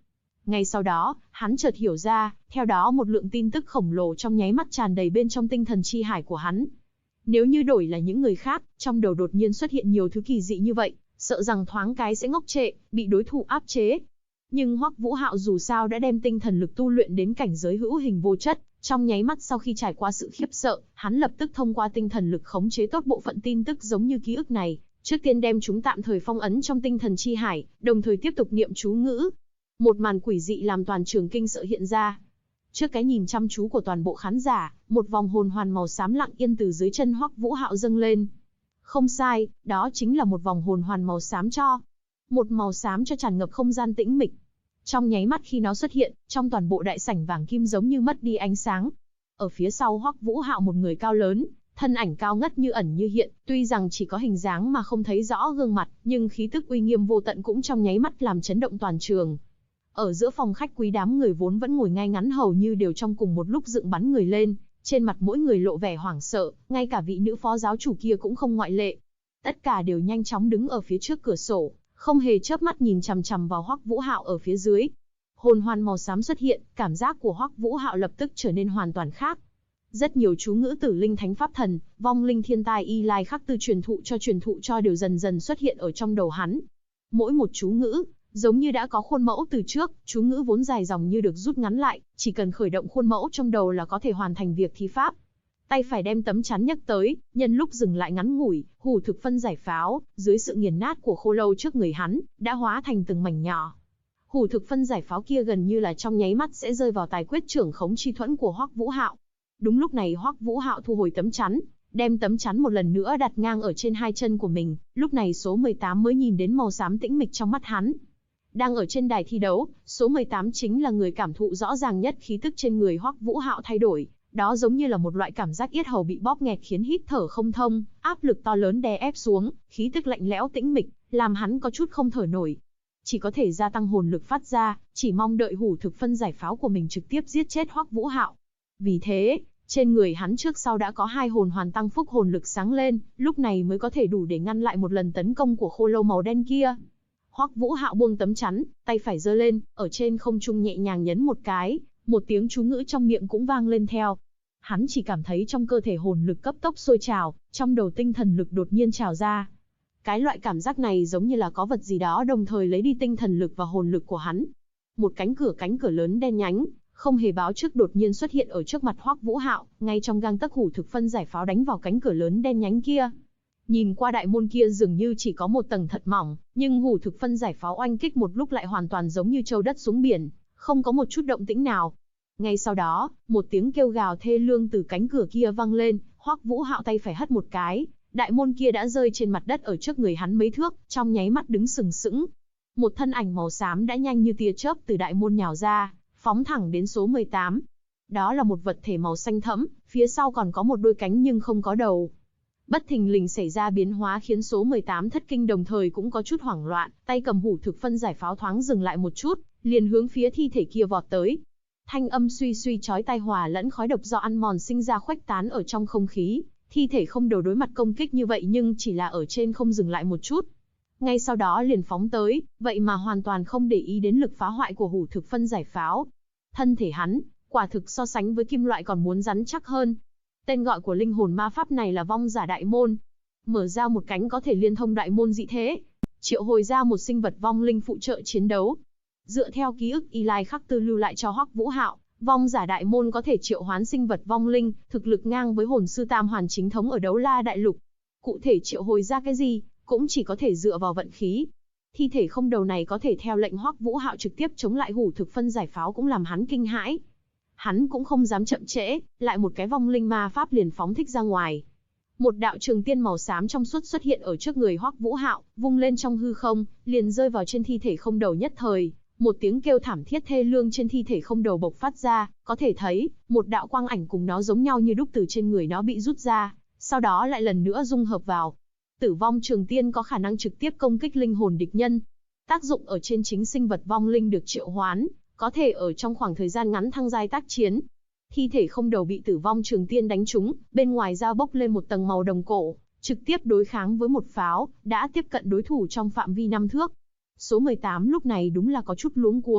Ngay sau đó, hắn chợt hiểu ra, theo đó một lượng tin tức khổng lồ trong nháy mắt tràn đầy bên trong tinh thần chi hải của hắn. Nếu như đổi là những người khác, trong đầu đột nhiên xuất hiện nhiều thứ kỳ dị như vậy, sợ rằng thoáng cái sẽ ngốc trệ, bị đối thủ áp chế. Nhưng Hoắc Vũ Hạo dù sao đã đem tinh thần lực tu luyện đến cảnh giới hữu hình vô chất, trong nháy mắt sau khi trải qua sự khiếp sợ, hắn lập tức thông qua tinh thần lực khống chế tốt bộ phận tin tức giống như ký ức này, trước tiên đem chúng tạm thời phong ấn trong tinh thần chi hải, đồng thời tiếp tục niệm chú ngữ. Một màn quỷ dị làm toàn trường kinh sợ hiện ra. Trước cái nhìn chăm chú của toàn bộ khán giả, một vòng hồn hoàn màu xám lặng yên từ dưới chân Hoắc Vũ Hạo dâng lên. Không sai, đó chính là một vòng hồn hoàn màu xám cho. Một màu xám cho tràn ngập không gian tĩnh mịch. Trong nháy mắt khi nó xuất hiện, trong toàn bộ đại sảnh vàng kim giống như mất đi ánh sáng. Ở phía sau Hoắc Vũ Hạo một người cao lớn, thân ảnh cao ngất như ẩn như hiện, tuy rằng chỉ có hình dáng mà không thấy rõ gương mặt, nhưng khí tức uy nghiêm vô tận cũng trong nháy mắt làm chấn động toàn trường. Ở giữa phòng khách quý đám người vốn vẫn ngồi ngay ngắn hầu như đều trong cùng một lúc dựng bắn người lên, trên mặt mỗi người lộ vẻ hoảng sợ, ngay cả vị nữ phó giáo chủ kia cũng không ngoại lệ. Tất cả đều nhanh chóng đứng ở phía trước cửa sổ, không hề chớp mắt nhìn chằm chằm vào Hoắc Vũ Hạo ở phía dưới. Hồn hoàn màu xám xuất hiện, cảm giác của Hoắc Vũ Hạo lập tức trở nên hoàn toàn khác. Rất nhiều chú ngữ tử linh thánh pháp thần, vong linh thiên tai y lai khắc từ truyền thụ cho đều dần dần xuất hiện ở trong đầu hắn. Mỗi một chú ngữ, giống như đã có khuôn mẫu từ trước, chú ngữ vốn dài dòng như được rút ngắn lại, chỉ cần khởi động khuôn mẫu trong đầu là có thể hoàn thành việc thi pháp. Tay phải đem tấm chắn nhấc tới, nhân lúc dừng lại ngắn ngủi, hủ thực phân giải pháo, dưới sự nghiền nát của khô lâu trước người hắn, đã hóa thành từng mảnh nhỏ. Hủ thực phân giải pháo kia gần như là trong nháy mắt sẽ rơi vào tài quyết trưởng khống chi thuẫn của Hoắc Vũ Hạo. Đúng lúc này Hoắc Vũ Hạo thu hồi tấm chắn, đem tấm chắn một lần nữa đặt ngang ở trên hai chân của mình, lúc này số 18 mới nhìn đến màu xám tĩnh mịch trong mắt hắn. Đang ở trên đài thi đấu, số 18 chính là người cảm thụ rõ ràng nhất khí tức trên người Hoắc Vũ Hạo thay đổi, đó giống như là một loại cảm giác yết hầu bị bóp nghẹt khiến hít thở không thông, áp lực to lớn đè ép xuống, khí tức lạnh lẽo tĩnh mịch, làm hắn có chút không thở nổi. Chỉ có thể gia tăng hồn lực phát ra, chỉ mong đợi hủ thực phân giải pháo của mình trực tiếp giết chết Hoắc Vũ Hạo. Vì thế, trên người hắn trước sau đã có hai hồn hoàn tăng phúc hồn lực sáng lên, lúc này mới có thể đủ để ngăn lại một lần tấn công của khô lâu màu đen kia. Hoắc Vũ Hạo buông tấm chắn, tay phải giơ lên, ở trên không trung nhẹ nhàng nhấn một cái, một tiếng chú ngữ trong miệng cũng vang lên theo. Hắn chỉ cảm thấy trong cơ thể hồn lực cấp tốc sôi trào, trong đầu tinh thần lực đột nhiên trào ra. Cái loại cảm giác này giống như là có vật gì đó đồng thời lấy đi tinh thần lực và hồn lực của hắn. Một cánh cửa lớn đen nhánh, không hề báo trước đột nhiên xuất hiện ở trước mặt Hoắc Vũ Hạo, ngay trong gang tấc hủ thực phân giải pháo đánh vào cánh cửa lớn đen nhánh kia. Nhìn qua đại môn kia dường như chỉ có một tầng thật mỏng, nhưng hủ thực phân giải pháo oanh kích một lúc lại hoàn toàn giống như châu đất xuống biển, không có một chút động tĩnh nào. Ngay sau đó, một tiếng kêu gào thê lương từ cánh cửa kia vang lên, Hoắc Vũ Hạo tay phải hất một cái, đại môn kia đã rơi trên mặt đất ở trước người hắn mấy thước, trong nháy mắt đứng sừng sững. Một thân ảnh màu xám đã nhanh như tia chớp từ đại môn nhào ra, phóng thẳng đến số 18. Đó là một vật thể màu xanh thẫm, phía sau còn có một đôi cánh nhưng không có đầu. Bất thình lình xảy ra biến hóa khiến số 18 thất kinh đồng thời cũng có chút hoảng loạn, tay cầm hủ thực phân giải pháo thoáng dừng lại một chút, liền hướng phía thi thể kia vọt tới. Thanh âm suy suy chói tai hòa lẫn khói độc do ăn mòn sinh ra khuếch tán ở trong không khí, thi thể không đầu đối mặt công kích như vậy nhưng chỉ là ở trên không dừng lại một chút. Ngay sau đó liền phóng tới, vậy mà hoàn toàn không để ý đến lực phá hoại của hủ thực phân giải pháo. Thân thể hắn, quả thực so sánh với kim loại còn muốn rắn chắc hơn. Tên gọi của linh hồn ma pháp này là vong giả đại môn. Mở ra một cánh có thể liên thông đại môn dị thế, triệu hồi ra một sinh vật vong linh phụ trợ chiến đấu. Dựa theo ký ức Y Lai khắc tư lưu lại cho Hoắc Vũ Hạo, vong giả đại môn có thể triệu hoán sinh vật vong linh, thực lực ngang với hồn sư tam hoàn chính thống ở Đấu La Đại Lục. Cụ thể triệu hồi ra cái gì, cũng chỉ có thể dựa vào vận khí. Thi thể không đầu này có thể theo lệnh Hoắc Vũ Hạo trực tiếp chống lại hủ thực phân giải pháo cũng làm hắn kinh hãi. Hắn cũng không dám chậm trễ, lại một cái vong linh ma pháp liền phóng thích ra ngoài. Một đạo trường tiên màu xám trong suốt xuất hiện ở trước người Hoắc Vũ Hạo, vung lên trong hư không, liền rơi vào trên thi thể không đầu nhất thời. Một tiếng kêu thảm thiết thê lương trên thi thể không đầu bộc phát ra, có thể thấy, một đạo quang ảnh cùng nó giống nhau như đúc từ trên người nó bị rút ra, sau đó lại lần nữa dung hợp vào. Tử vong trường tiên có khả năng trực tiếp công kích linh hồn địch nhân. Tác dụng ở trên chính sinh vật vong linh được triệu hoán, có thể ở trong khoảng thời gian ngắn thăng giai tác chiến. Thi thể không đầu bị tử vong trường tiên đánh trúng, bên ngoài da bốc lên một tầng màu đồng cổ, trực tiếp đối kháng với một pháo, đã tiếp cận đối thủ trong phạm vi 5 thước. Số 18 lúc này đúng là có chút luống cuống,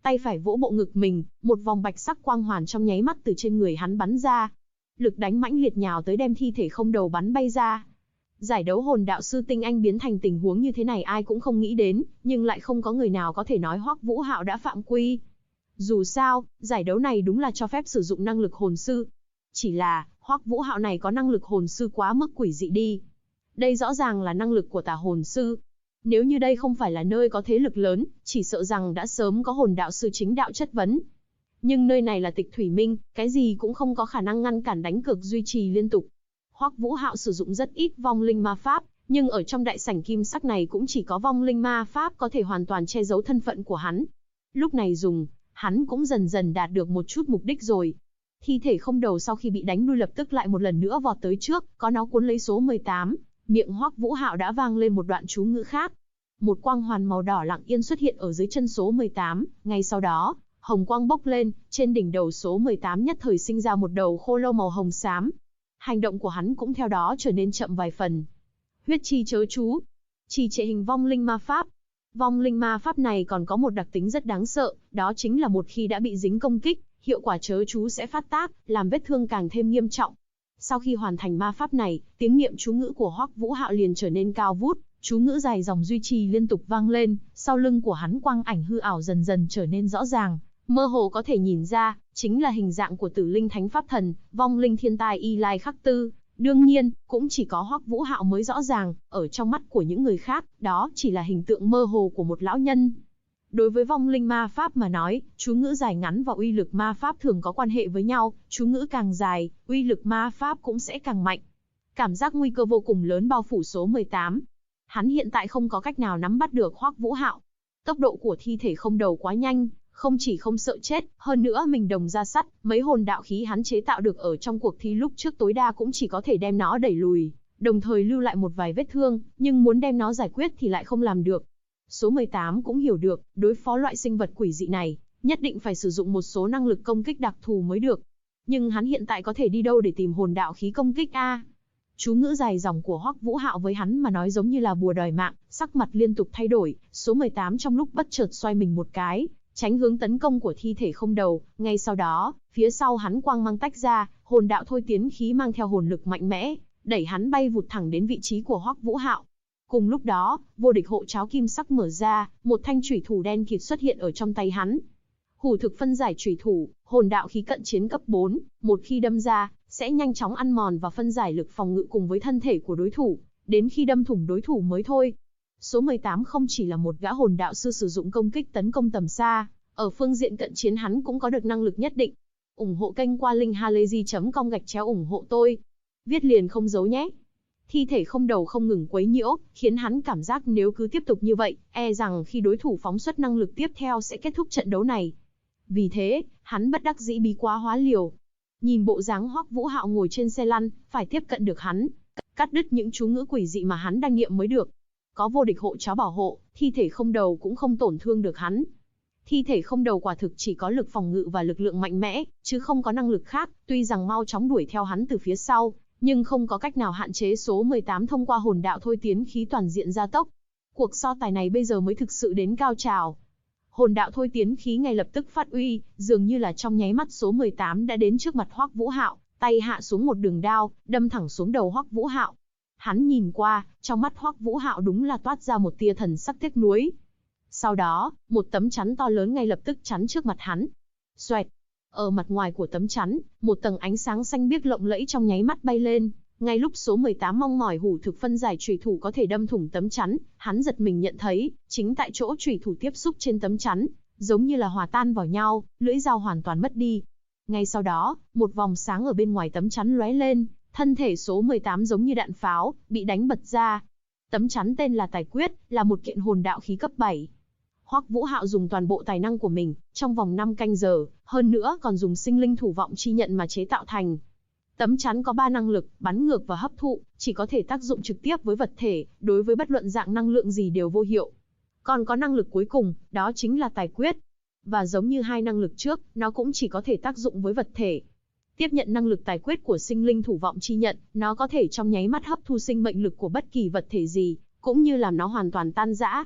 Tay phải vỗ bộ ngực mình, một vòng bạch sắc quang hoàn trong nháy mắt từ trên người hắn bắn ra. Lực đánh mãnh liệt nhào tới đem thi thể không đầu bắn bay ra. Giải đấu hồn đạo sư tinh anh biến thành tình huống như thế này ai cũng không nghĩ đến, nhưng lại không có người nào có thể nói Hoắc Vũ Hạo đã phạm quy. Dù sao, giải đấu này đúng là cho phép sử dụng năng lực hồn sư. Chỉ là, Hoắc Vũ Hạo này có năng lực hồn sư quá mức quỷ dị đi. Đây rõ ràng là năng lực của tà hồn sư. Nếu như đây không phải là nơi có thế lực lớn, chỉ sợ rằng đã sớm có hồn đạo sư chính đạo chất vấn. Nhưng nơi này là Tịch Thủy Minh, cái gì cũng không có khả năng ngăn cản đánh cược duy trì liên tục. Hoắc Vũ Hạo sử dụng rất ít vong linh ma pháp, nhưng ở trong đại sảnh kim sắc này cũng chỉ có vong linh ma pháp có thể hoàn toàn che giấu thân phận của hắn. Lúc này dùng, hắn cũng dần dần đạt được một chút mục đích rồi. Thi thể không đầu sau khi bị đánh lui lập tức lại một lần nữa vọt tới trước, có nó cuốn lấy số 18, miệng Hoắc Vũ Hạo đã vang lên một đoạn chú ngữ khác. Một quang hoàn màu đỏ lặng yên xuất hiện ở dưới chân số 18, ngay sau đó, hồng quang bốc lên, trên đỉnh đầu số 18 nhất thời sinh ra một đầu khô lâu màu hồng xám. Hành động của hắn cũng theo đó trở nên chậm vài phần. Huyết chi chớ chú, trì trệ hình vong linh ma pháp. Vong linh ma pháp này còn có một đặc tính rất đáng sợ, đó chính là một khi đã bị dính công kích, hiệu quả chớ chú sẽ phát tác, làm vết thương càng thêm nghiêm trọng. Sau khi hoàn thành ma pháp này, tiếng niệm chú ngữ của Hoắc Vũ Hạo liền trở nên cao vút, chú ngữ dài dòng duy trì liên tục vang lên, sau lưng của hắn quang ảnh hư ảo dần dần trở nên rõ ràng, mơ hồ có thể nhìn ra, chính là hình dạng của Tử Linh Thánh Pháp Thần, vong linh thiên tai Y Lai Khắc Tư. Đương nhiên, cũng chỉ có Hoắc Vũ Hạo mới rõ ràng, ở trong mắt của những người khác, đó chỉ là hình tượng mơ hồ của một lão nhân. Đối với vong linh ma pháp mà nói, chú ngữ dài ngắn và uy lực ma pháp thường có quan hệ với nhau, chú ngữ càng dài, uy lực ma pháp cũng sẽ càng mạnh. Cảm giác nguy cơ vô cùng lớn bao phủ số 18. Hắn hiện tại không có cách nào nắm bắt được Hoắc Vũ Hạo. Tốc độ của thi thể không đầu quá nhanh, không chỉ không sợ chết, hơn nữa mình đồng ra sắt, mấy hồn đạo khí hắn chế tạo được ở trong cuộc thi lúc trước tối đa cũng chỉ có thể đem nó đẩy lùi, đồng thời lưu lại một vài vết thương, nhưng muốn đem nó giải quyết thì lại không làm được. Số 18 cũng hiểu được, đối phó loại sinh vật quỷ dị này, nhất định phải sử dụng một số năng lực công kích đặc thù mới được. Nhưng hắn hiện tại có thể đi đâu để tìm hồn đạo khí công kích a? Chú ngữ dài dòng của Hoắc Vũ Hạo với hắn mà nói giống như là bùa đòi mạng, sắc mặt liên tục thay đổi, số 18 trong lúc bất chợt xoay mình một cái, tránh hướng tấn công của thi thể không đầu, ngay sau đó, phía sau hắn quang mang tách ra, hồn đạo thôi tiến khí mang theo hồn lực mạnh mẽ, đẩy hắn bay vụt thẳng đến vị trí của Hoắc Vũ Hạo. Cùng lúc đó, vô địch hộ cháo kim sắc mở ra, một thanh chủy thủ đen kịt xuất hiện ở trong tay hắn. Hủ thực phân giải chủy thủ, hồn đạo khí cận chiến cấp 4, một khi đâm ra, sẽ nhanh chóng ăn mòn và phân giải lực phòng ngự cùng với thân thể của đối thủ, đến khi đâm thủng đối thủ mới thôi. Số 18 không chỉ là một gã hồn đạo sư sử dụng công kích tấn công tầm xa, ở phương diện cận chiến hắn cũng có được năng lực nhất định. Ủng hộ kênh qua link halayzi.com ủng hộ tôi. Viết liền không giấu nhé. Thi thể không đầu không ngừng quấy nhiễu, khiến hắn cảm giác nếu cứ tiếp tục như vậy, e rằng khi đối thủ phóng xuất năng lực tiếp theo sẽ kết thúc trận đấu này. Vì thế, hắn bất đắc dĩ bí quá hóa liều. Nhìn bộ dáng Hoắc Vũ Hạo ngồi trên xe lăn, phải tiếp cận được hắn, cắt đứt những chú ngữ quỷ dị mà hắn đang niệm mới được. Có vô địch hộ cháo bảo hộ, thi thể không đầu cũng không tổn thương được hắn. Thi thể không đầu quả thực chỉ có lực phòng ngự và lực lượng mạnh mẽ, chứ không có năng lực khác, tuy rằng mau chóng đuổi theo hắn từ phía sau, nhưng không có cách nào hạn chế số 18 thông qua hồn đạo thôi tiến khí toàn diện gia tốc. Cuộc so tài này bây giờ mới thực sự đến cao trào. Hồn đạo thôi tiến khí ngay lập tức phát uy, dường như là trong nháy mắt số 18 đã đến trước mặt Hoắc Vũ Hạo, tay hạ xuống một đường đao, đâm thẳng xuống đầu Hoắc Vũ Hạo. Hắn nhìn qua, trong mắt Hoắc Vũ Hạo đúng là toát ra một tia thần sắc tiếc nuối. Sau đó, một tấm chắn to lớn ngay lập tức chắn trước mặt hắn. Xoẹt. Ở mặt ngoài của tấm chắn, một tầng ánh sáng xanh biếc lộng lẫy trong nháy mắt bay lên. Ngay lúc số 18 mong mỏi hủ thực phân giải chủy thủ có thể đâm thủng tấm chắn, hắn giật mình nhận thấy, chính tại chỗ chủy thủ tiếp xúc trên tấm chắn, giống như là hòa tan vào nhau, lưỡi dao hoàn toàn mất đi. Ngay sau đó, một vòng sáng ở bên ngoài tấm chắn lóe lên, thân thể số 18 giống như đạn pháo, bị đánh bật ra. Tấm chắn tên là Tài Quyết, là một kiện hồn đạo khí cấp 7. Hoắc Vũ Hạo dùng toàn bộ tài năng của mình, trong vòng 5 canh giờ, hơn nữa còn dùng sinh linh thủ vọng chi nhận mà chế tạo thành. Tấm chắn có 3 năng lực, bắn ngược và hấp thụ, chỉ có thể tác dụng trực tiếp với vật thể, đối với bất luận dạng năng lượng gì đều vô hiệu. Còn có năng lực cuối cùng, đó chính là Tài Quyết. Và giống như hai năng lực trước, nó cũng chỉ có thể tác dụng với vật thể. Tiếp nhận năng lực Tài Quyết của sinh linh thủ vọng chi nhận, nó có thể trong nháy mắt hấp thu sinh mệnh lực của bất kỳ vật thể gì, cũng như làm nó hoàn toàn tan rã.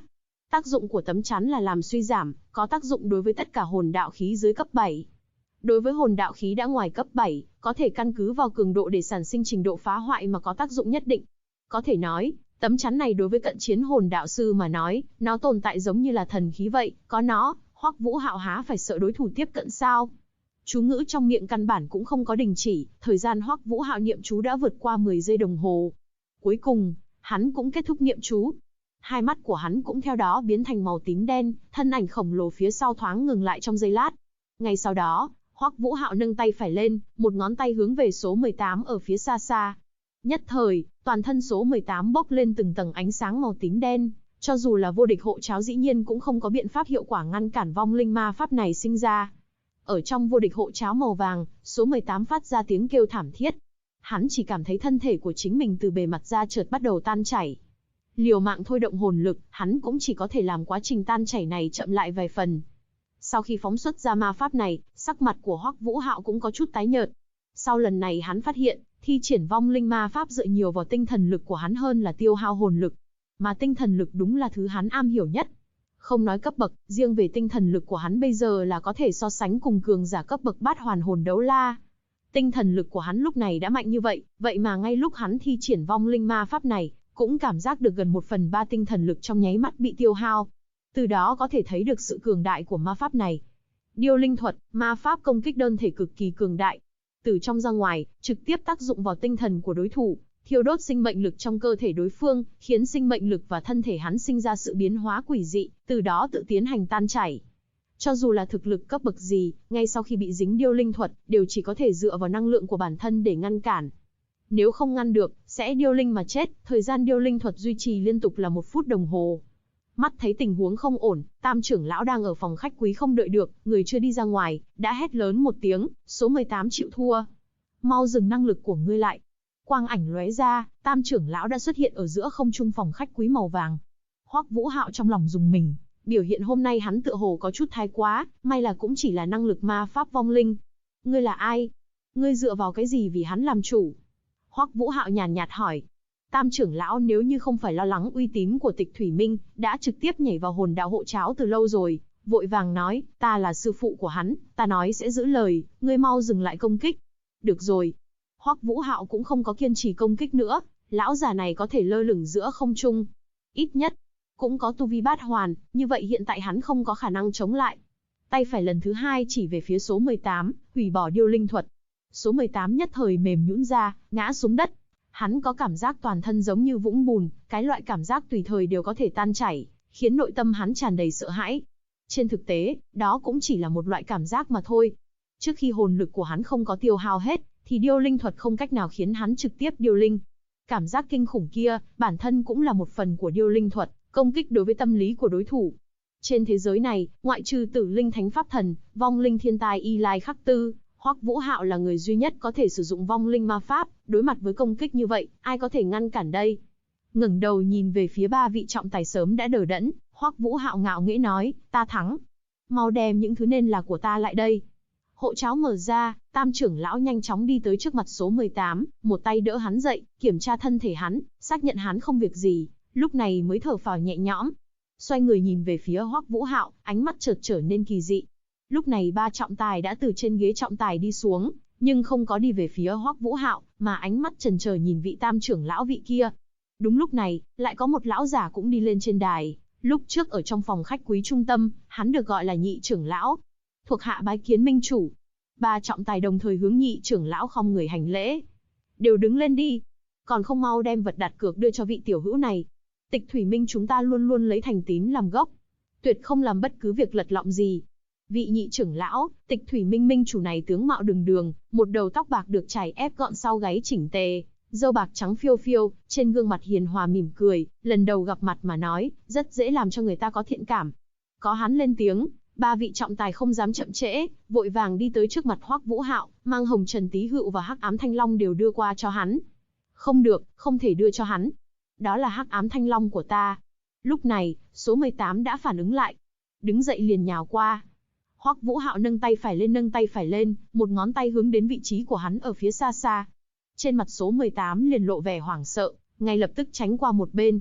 Tác dụng của tấm chắn là làm suy giảm, có tác dụng đối với tất cả hồn đạo khí dưới cấp 7. Đối với hồn đạo khí đã ngoài cấp 7, có thể căn cứ vào cường độ để sản sinh trình độ phá hoại mà có tác dụng nhất định. Có thể nói, tấm chắn này đối với cận chiến hồn đạo sư mà nói, nó tồn tại giống như là thần khí vậy, có nó, Hoắc Vũ Hạo há phải sợ đối thủ tiếp cận sao? Chú ngữ trong miệng căn bản cũng không có đình chỉ, thời gian Hoắc Vũ Hạo niệm chú đã vượt qua 10 giây đồng hồ. Cuối cùng, hắn cũng kết thúc niệm chú. Hai mắt của hắn cũng theo đó biến thành màu tím đen, thân ảnh khổng lồ phía sau thoáng ngừng lại trong giây lát. Ngay sau đó, Hoắc Vũ Hạo nâng tay phải lên, một ngón tay hướng về số 18 ở phía xa xa. Nhất thời, toàn thân số 18 bốc lên từng tầng ánh sáng màu tím đen, cho dù là vô địch hộ cháo dĩ nhiên cũng không có biện pháp hiệu quả ngăn cản vong linh ma pháp này sinh ra. Ở trong vô địch hộ cháo màu vàng, số 18 phát ra tiếng kêu thảm thiết. Hắn chỉ cảm thấy thân thể của chính mình từ bề mặt ra chợt bắt đầu tan chảy. Liều mạng thôi động hồn lực, hắn cũng chỉ có thể làm quá trình tan chảy này chậm lại vài phần. Sau khi phóng xuất ra ma pháp này, sắc mặt của Hoắc Vũ Hạo cũng có chút tái nhợt. Sau lần này hắn phát hiện, thi triển vong linh ma pháp dựa nhiều vào tinh thần lực của hắn hơn là tiêu hao hồn lực. Mà tinh thần lực đúng là thứ hắn am hiểu nhất. Không nói cấp bậc, riêng về tinh thần lực của hắn bây giờ là có thể so sánh cùng cường giả cấp bậc bát hoàn hồn đấu la. Tinh thần lực của hắn lúc này đã mạnh như vậy, vậy mà ngay lúc hắn thi triển vong linh ma pháp này, cũng cảm giác được gần 1/3 tinh thần lực trong nháy mắt bị tiêu hao. Từ đó có thể thấy được sự cường đại của ma pháp này. Điêu linh thuật, ma pháp công kích đơn thể cực kỳ cường đại. Từ trong ra ngoài, trực tiếp tác dụng vào tinh thần của đối thủ, thiêu đốt sinh mệnh lực trong cơ thể đối phương, khiến sinh mệnh lực và thân thể hắn sinh ra sự biến hóa quỷ dị, từ đó tự tiến hành tan chảy. Cho dù là thực lực cấp bậc gì, ngay sau khi bị dính điêu linh thuật, đều chỉ có thể dựa vào năng lượng của bản thân để ngăn cản. Nếu không ngăn được, sẽ điêu linh mà chết, thời gian điêu linh thuật duy trì liên tục là 1 phút đồng hồ. Mắt thấy tình huống không ổn, Tam trưởng lão đang ở phòng khách quý không đợi được, người chưa đi ra ngoài, đã hét lớn một tiếng, số 18 chịu thua. Mau dừng năng lực của ngươi lại. Quang ảnh lóe ra, Tam trưởng lão đã xuất hiện ở giữa không trung phòng khách quý màu vàng. Hoắc Vũ Hạo trong lòng rùng mình, biểu hiện hôm nay hắn tựa hồ có chút thái quá, may là cũng chỉ là năng lực ma pháp vong linh. Ngươi là ai? Ngươi dựa vào cái gì vì hắn làm chủ? Hoắc Vũ Hạo nhàn nhạt hỏi. Tam trưởng lão nếu như không phải lo lắng uy tín của Tịch Thủy Minh, đã trực tiếp nhảy vào hồn đạo hộ cháo từ lâu rồi, vội vàng nói, ta là sư phụ của hắn, ta nói sẽ giữ lời, ngươi mau dừng lại công kích. Được rồi. Hoắc Vũ Hạo cũng không có kiên trì công kích nữa, lão già này có thể lơ lửng giữa không trung. Ít nhất, cũng có tu vi bát hoàn, như vậy hiện tại hắn không có khả năng chống lại. Tay phải lần thứ hai chỉ về phía số 18, hủy bỏ điêu linh thuật. Số 18 nhất thời mềm nhũn ra, ngã xuống đất. Hắn có cảm giác toàn thân giống như vũng bùn, cái loại cảm giác tùy thời đều có thể tan chảy, khiến nội tâm hắn tràn đầy sợ hãi. Trên thực tế, đó cũng chỉ là một loại cảm giác mà thôi. Trước khi hồn lực của hắn không có tiêu hao hết, thì điêu linh thuật không cách nào khiến hắn trực tiếp điêu linh. Cảm giác kinh khủng kia, bản thân cũng là một phần của điêu linh thuật, công kích đối với tâm lý của đối thủ. Trên thế giới này, ngoại trừ Tử Linh Thánh Pháp Thần, vong linh thiên tài Y Lai Khắc Tư, Hoắc Vũ Hạo là người duy nhất có thể sử dụng vong linh ma pháp, đối mặt với công kích như vậy, ai có thể ngăn cản đây? Ngẩng đầu nhìn về phía 3 vị trọng tài sớm đã đờ đẫn, Hoắc Vũ Hạo ngạo nghễ nói, ta thắng. Mau đem những thứ nên là của ta lại đây. Hộ cháo mở ra, Tam trưởng lão nhanh chóng đi tới trước mặt số 18, một tay đỡ hắn dậy, kiểm tra thân thể hắn, xác nhận hắn không việc gì, lúc này mới thở phào nhẹ nhõm. Xoay người nhìn về phía Hoắc Vũ Hạo, ánh mắt chợt trở nên kỳ dị. Lúc này 3 trọng tài đã từ trên ghế trọng tài đi xuống, nhưng không có đi về phía Hoắc Vũ Hạo, mà ánh mắt chần chờ nhìn vị Tam trưởng lão vị kia. Đúng lúc này, lại có một lão giả cũng đi lên trên đài. Lúc trước ở trong phòng khách quý trung tâm, hắn được gọi là Nhị trưởng lão. Thuộc hạ bái kiến minh chủ. 3 trọng tài đồng thời hướng Nhị trưởng lão khom người hành lễ. Đều đứng lên đi. Còn không mau đem vật đặt cược đưa cho vị tiểu hữu này. Tịch Thủy Minh chúng ta luôn luôn lấy thành tín làm gốc, tuyệt không làm bất cứ việc lật lọng gì. Vị Nhị trưởng lão, Tịch Thủy Minh minh chủ này tướng mạo đường đường, một đầu tóc bạc được chải ép gọn sau gáy chỉnh tề, râu bạc trắng phiêu phiêu, trên gương mặt hiền hòa mỉm cười, lần đầu gặp mặt mà nói, rất dễ làm cho người ta có thiện cảm. Có hắn lên tiếng, 3 vị trọng tài không dám chậm trễ, vội vàng đi tới trước mặt Hoắc Vũ Hạo, mang Hồng Trần Tý Hựu và Hắc Ám Thanh Long đều đưa qua cho hắn. Không được, không thể đưa cho hắn. Đó là Hắc Ám Thanh Long của ta. Lúc này, số 18 đã phản ứng lại, đứng dậy liền nhào qua. Hoắc Vũ Hạo nâng tay phải lên, một ngón tay hướng đến vị trí của hắn ở phía xa xa. Trên mặt số 18 liền lộ vẻ hoảng sợ, ngay lập tức tránh qua một bên.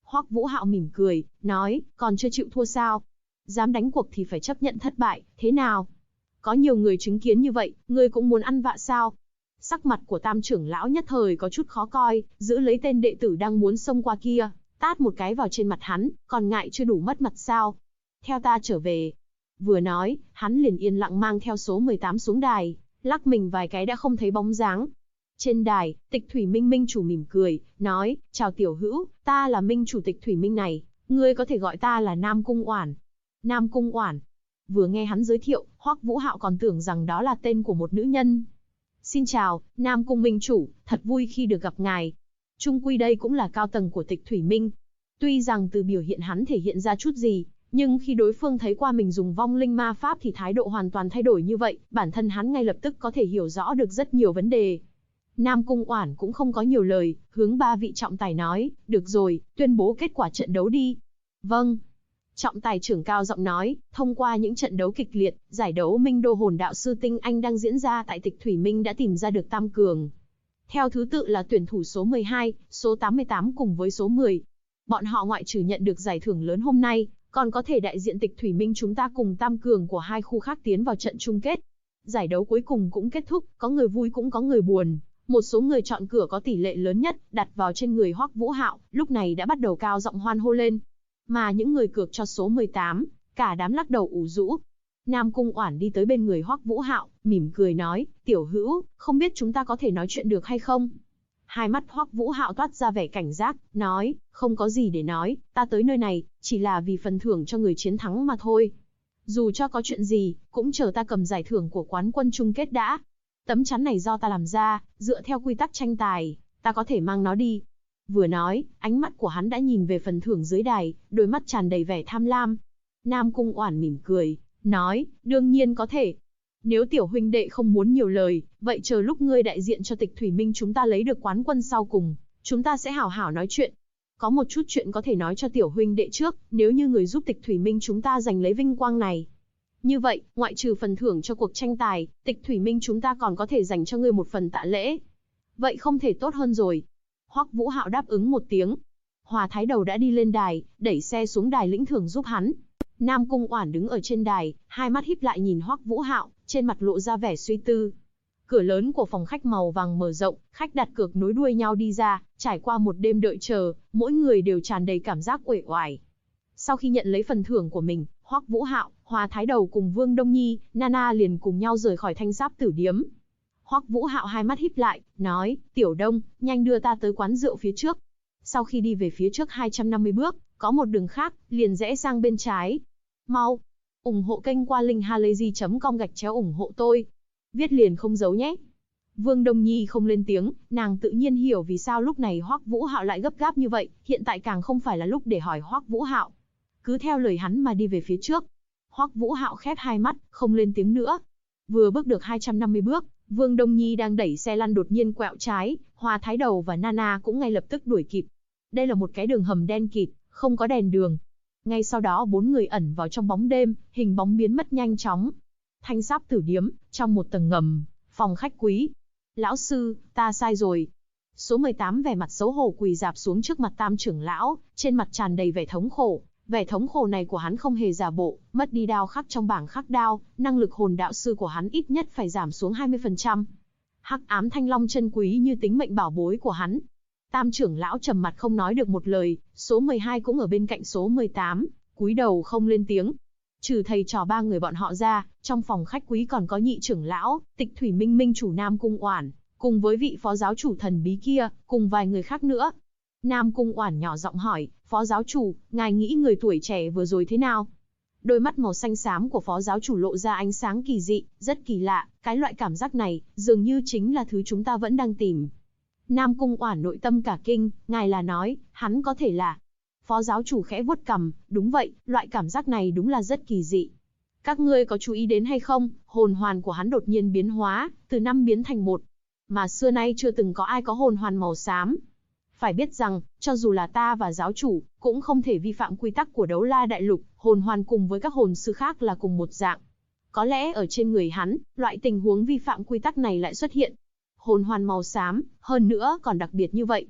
Hoắc Vũ Hạo mỉm cười, nói, còn chưa chịu thua sao? Dám đánh cuộc thì phải chấp nhận thất bại, thế nào? Có nhiều người chứng kiến như vậy, ngươi cũng muốn ăn vạ sao? Sắc mặt của Tam trưởng lão nhất thời có chút khó coi, giữ lấy tên đệ tử đang muốn xông qua kia, tát một cái vào trên mặt hắn, còn ngại chưa đủ mất mặt sao? Theo ta trở về. Vừa nói, hắn liền yên lặng mang theo số 18 xuống đài, lắc mình vài cái đã không thấy bóng dáng. Trên đài, Tịch Thủy Minh minh chủ mỉm cười, nói, chào tiểu hữu, ta là minh chủ Tịch Thủy Minh này, ngươi có thể gọi ta là Nam Cung Oản. Nam Cung Oản. Vừa nghe hắn giới thiệu, Hoắc Vũ Hạo còn tưởng rằng đó là tên của một nữ nhân. Xin chào, Nam Cung minh chủ, thật vui khi được gặp ngài. Chung quy đây cũng là cao tầng của Tịch Thủy Minh. Tuy rằng từ biểu hiện hắn thể hiện ra chút gì, nhưng khi đối phương thấy qua mình dùng vong linh ma pháp thì thái độ hoàn toàn thay đổi như vậy, bản thân hắn ngay lập tức có thể hiểu rõ được rất nhiều vấn đề. Nam Cung Oản cũng không có nhiều lời, hướng ba vị trọng tài nói, được rồi, tuyên bố kết quả trận đấu đi. Vâng. Trọng tài trưởng cao giọng nói, thông qua những trận đấu kịch liệt, giải đấu Minh Đô Hồn Đạo Sư Tinh Anh đang diễn ra tại Tịch Thủy Minh đã tìm ra được tam cường. Theo thứ tự là tuyển thủ số 12, số 88 cùng với số 10. Bọn họ ngoại trừ nhận được giải thưởng lớn hôm nay, còn có thể đại diện Tịch Thủy Minh chúng ta cùng tam cường của hai khu khác tiến vào trận chung kết. Giải đấu cuối cùng cũng kết thúc, có người vui cũng có người buồn. Một số người chọn cửa có tỷ lệ lớn nhất, đặt vào trên người Hoắc Vũ Hạo, lúc này đã bắt đầu cao giọng hoan hô lên. Mà những người cược cho số 18, cả đám lắc đầu ủ rũ. Nam Cung Oản đi tới bên người Hoắc Vũ Hạo, mỉm cười nói, tiểu hữu, không biết chúng ta có thể nói chuyện được hay không? Hai mắt Hoắc Vũ Hạo toát ra vẻ cảnh giác, nói, không có gì để nói, ta tới nơi này, chỉ là vì phần thưởng cho người chiến thắng mà thôi. Dù cho có chuyện gì, cũng chờ ta cầm giải thưởng của quán quân chung kết đã. Tấm chắn này do ta làm ra, dựa theo quy tắc tranh tài, ta có thể mang nó đi. Vừa nói, ánh mắt của hắn đã nhìn về phần thưởng dưới đài, đôi mắt tràn đầy vẻ tham lam. Nam Cung Oản mỉm cười, nói, đương nhiên có thể. Nếu tiểu huynh đệ không muốn nhiều lời, vậy chờ lúc ngươi đại diện cho Tịch Thủy Minh chúng ta lấy được quán quân sau cùng, chúng ta sẽ hảo hảo nói chuyện. Có một chút chuyện có thể nói cho tiểu huynh đệ trước, nếu như người giúp Tịch Thủy Minh chúng ta giành lấy vinh quang này. Như vậy, ngoại trừ phần thưởng cho cuộc tranh tài, Tịch Thủy Minh chúng ta còn có thể dành cho ngươi một phần tạ lễ. Vậy không thể tốt hơn rồi. Hoắc Vũ Hạo đáp ứng một tiếng. Hòa Thái Đầu đã đi lên đài, đẩy xe xuống đài lĩnh thưởng giúp hắn. Nam Cung Oản đứng ở trên đài, hai mắt híp lại nhìn Hoắc Vũ Hạo, trên mặt lộ ra vẻ suy tư. Cửa lớn của phòng khách màu vàng mở rộng, khách đặt cược nối đuôi nhau đi ra, trải qua một đêm đợi chờ, mỗi người đều tràn đầy cảm giác uể oải. Sau khi nhận lấy phần thưởng của mình, Hoắc Vũ Hạo, Hòa Thái Đầu cùng Vương Đông Nhi, Nana liền cùng nhau rời khỏi Thanh Sáp Tử Điếm. Hoắc Vũ Hạo hai mắt híp lại, nói, Tiểu Đông, nhanh đưa ta tới quán rượu phía trước. Sau khi đi về phía trước 250 bước, có một đường khác, liền rẽ sang bên trái. Mau, ủng hộ kênh qua linkhalazy.com/ủng hộ tôi. Viết liền không giấu nhé. Vương Đông Nhi không lên tiếng, nàng tự nhiên hiểu vì sao lúc này Hoắc Vũ Hạo lại gấp gáp như vậy, hiện tại càng không phải là lúc để hỏi Hoắc Vũ Hạo. Cứ theo lời hắn mà đi về phía trước. Hoắc Vũ Hạo khép hai mắt, không lên tiếng nữa. Vừa bước được 250 bước, Vương Đông Nhi đang đẩy xe lăn đột nhiên quẹo trái, Hòa Thái Đầu và Nana cũng ngay lập tức đuổi kịp. Đây là một cái đường hầm đen kịt, không có đèn đường. Ngay sau đó bốn người ẩn vào trong bóng đêm, hình bóng biến mất nhanh chóng. Thanh Sáp Tử Điếm, trong một tầng ngầm, phòng khách quý. Lão sư, ta sai rồi. Số 18 vẻ mặt xấu hổ quỳ rạp xuống trước mặt Tam trưởng lão, trên mặt tràn đầy vẻ thống khổ. Vẻ thống khổ này của hắn không hề giả bộ, mất đi đao khắc trong bảng khắc đao, năng lực hồn đạo sư của hắn ít nhất phải giảm xuống 20%. Hắc ám thanh long chân quý như tính mệnh bảo bối của hắn. Tam trưởng lão trầm mặt không nói được một lời, số 12 cũng ở bên cạnh số 18, cúi đầu không lên tiếng. Trừ thầy trò ba người bọn họ ra, trong phòng khách quý còn có nhị trưởng lão, Tịch Thủy Minh minh chủ Nam Cung Oản, cùng với vị phó giáo chủ thần bí kia, cùng vài người khác nữa. Nam Cung Oản nhỏ giọng hỏi, phó giáo chủ, ngài nghĩ người tuổi trẻ vừa rồi thế nào? Đôi mắt màu xanh xám của phó giáo chủ lộ ra ánh sáng kỳ dị, rất kỳ lạ, cái loại cảm giác này, dường như chính là thứ chúng ta vẫn đang tìm. Nam Cung Oản nội tâm cả kinh, ngài là nói, hắn có thể là... Phó giáo chủ khẽ vuốt cằm, đúng vậy, loại cảm giác này đúng là rất kỳ dị. Các ngươi có chú ý đến hay không, hồn hoàn của hắn đột nhiên biến hóa, từ 5 biến thành 1. Mà xưa nay chưa từng có ai có hồn hoàn màu xám. Phải biết rằng, cho dù là ta và giáo chủ, cũng không thể vi phạm quy tắc của Đấu La Đại Lục, hồn hoàn cùng với các hồn sư khác là cùng một dạng. Có lẽ ở trên người hắn, loại tình huống vi phạm quy tắc này lại xuất hiện. Hồn hoàn màu xám, hơn nữa còn đặc biệt như vậy.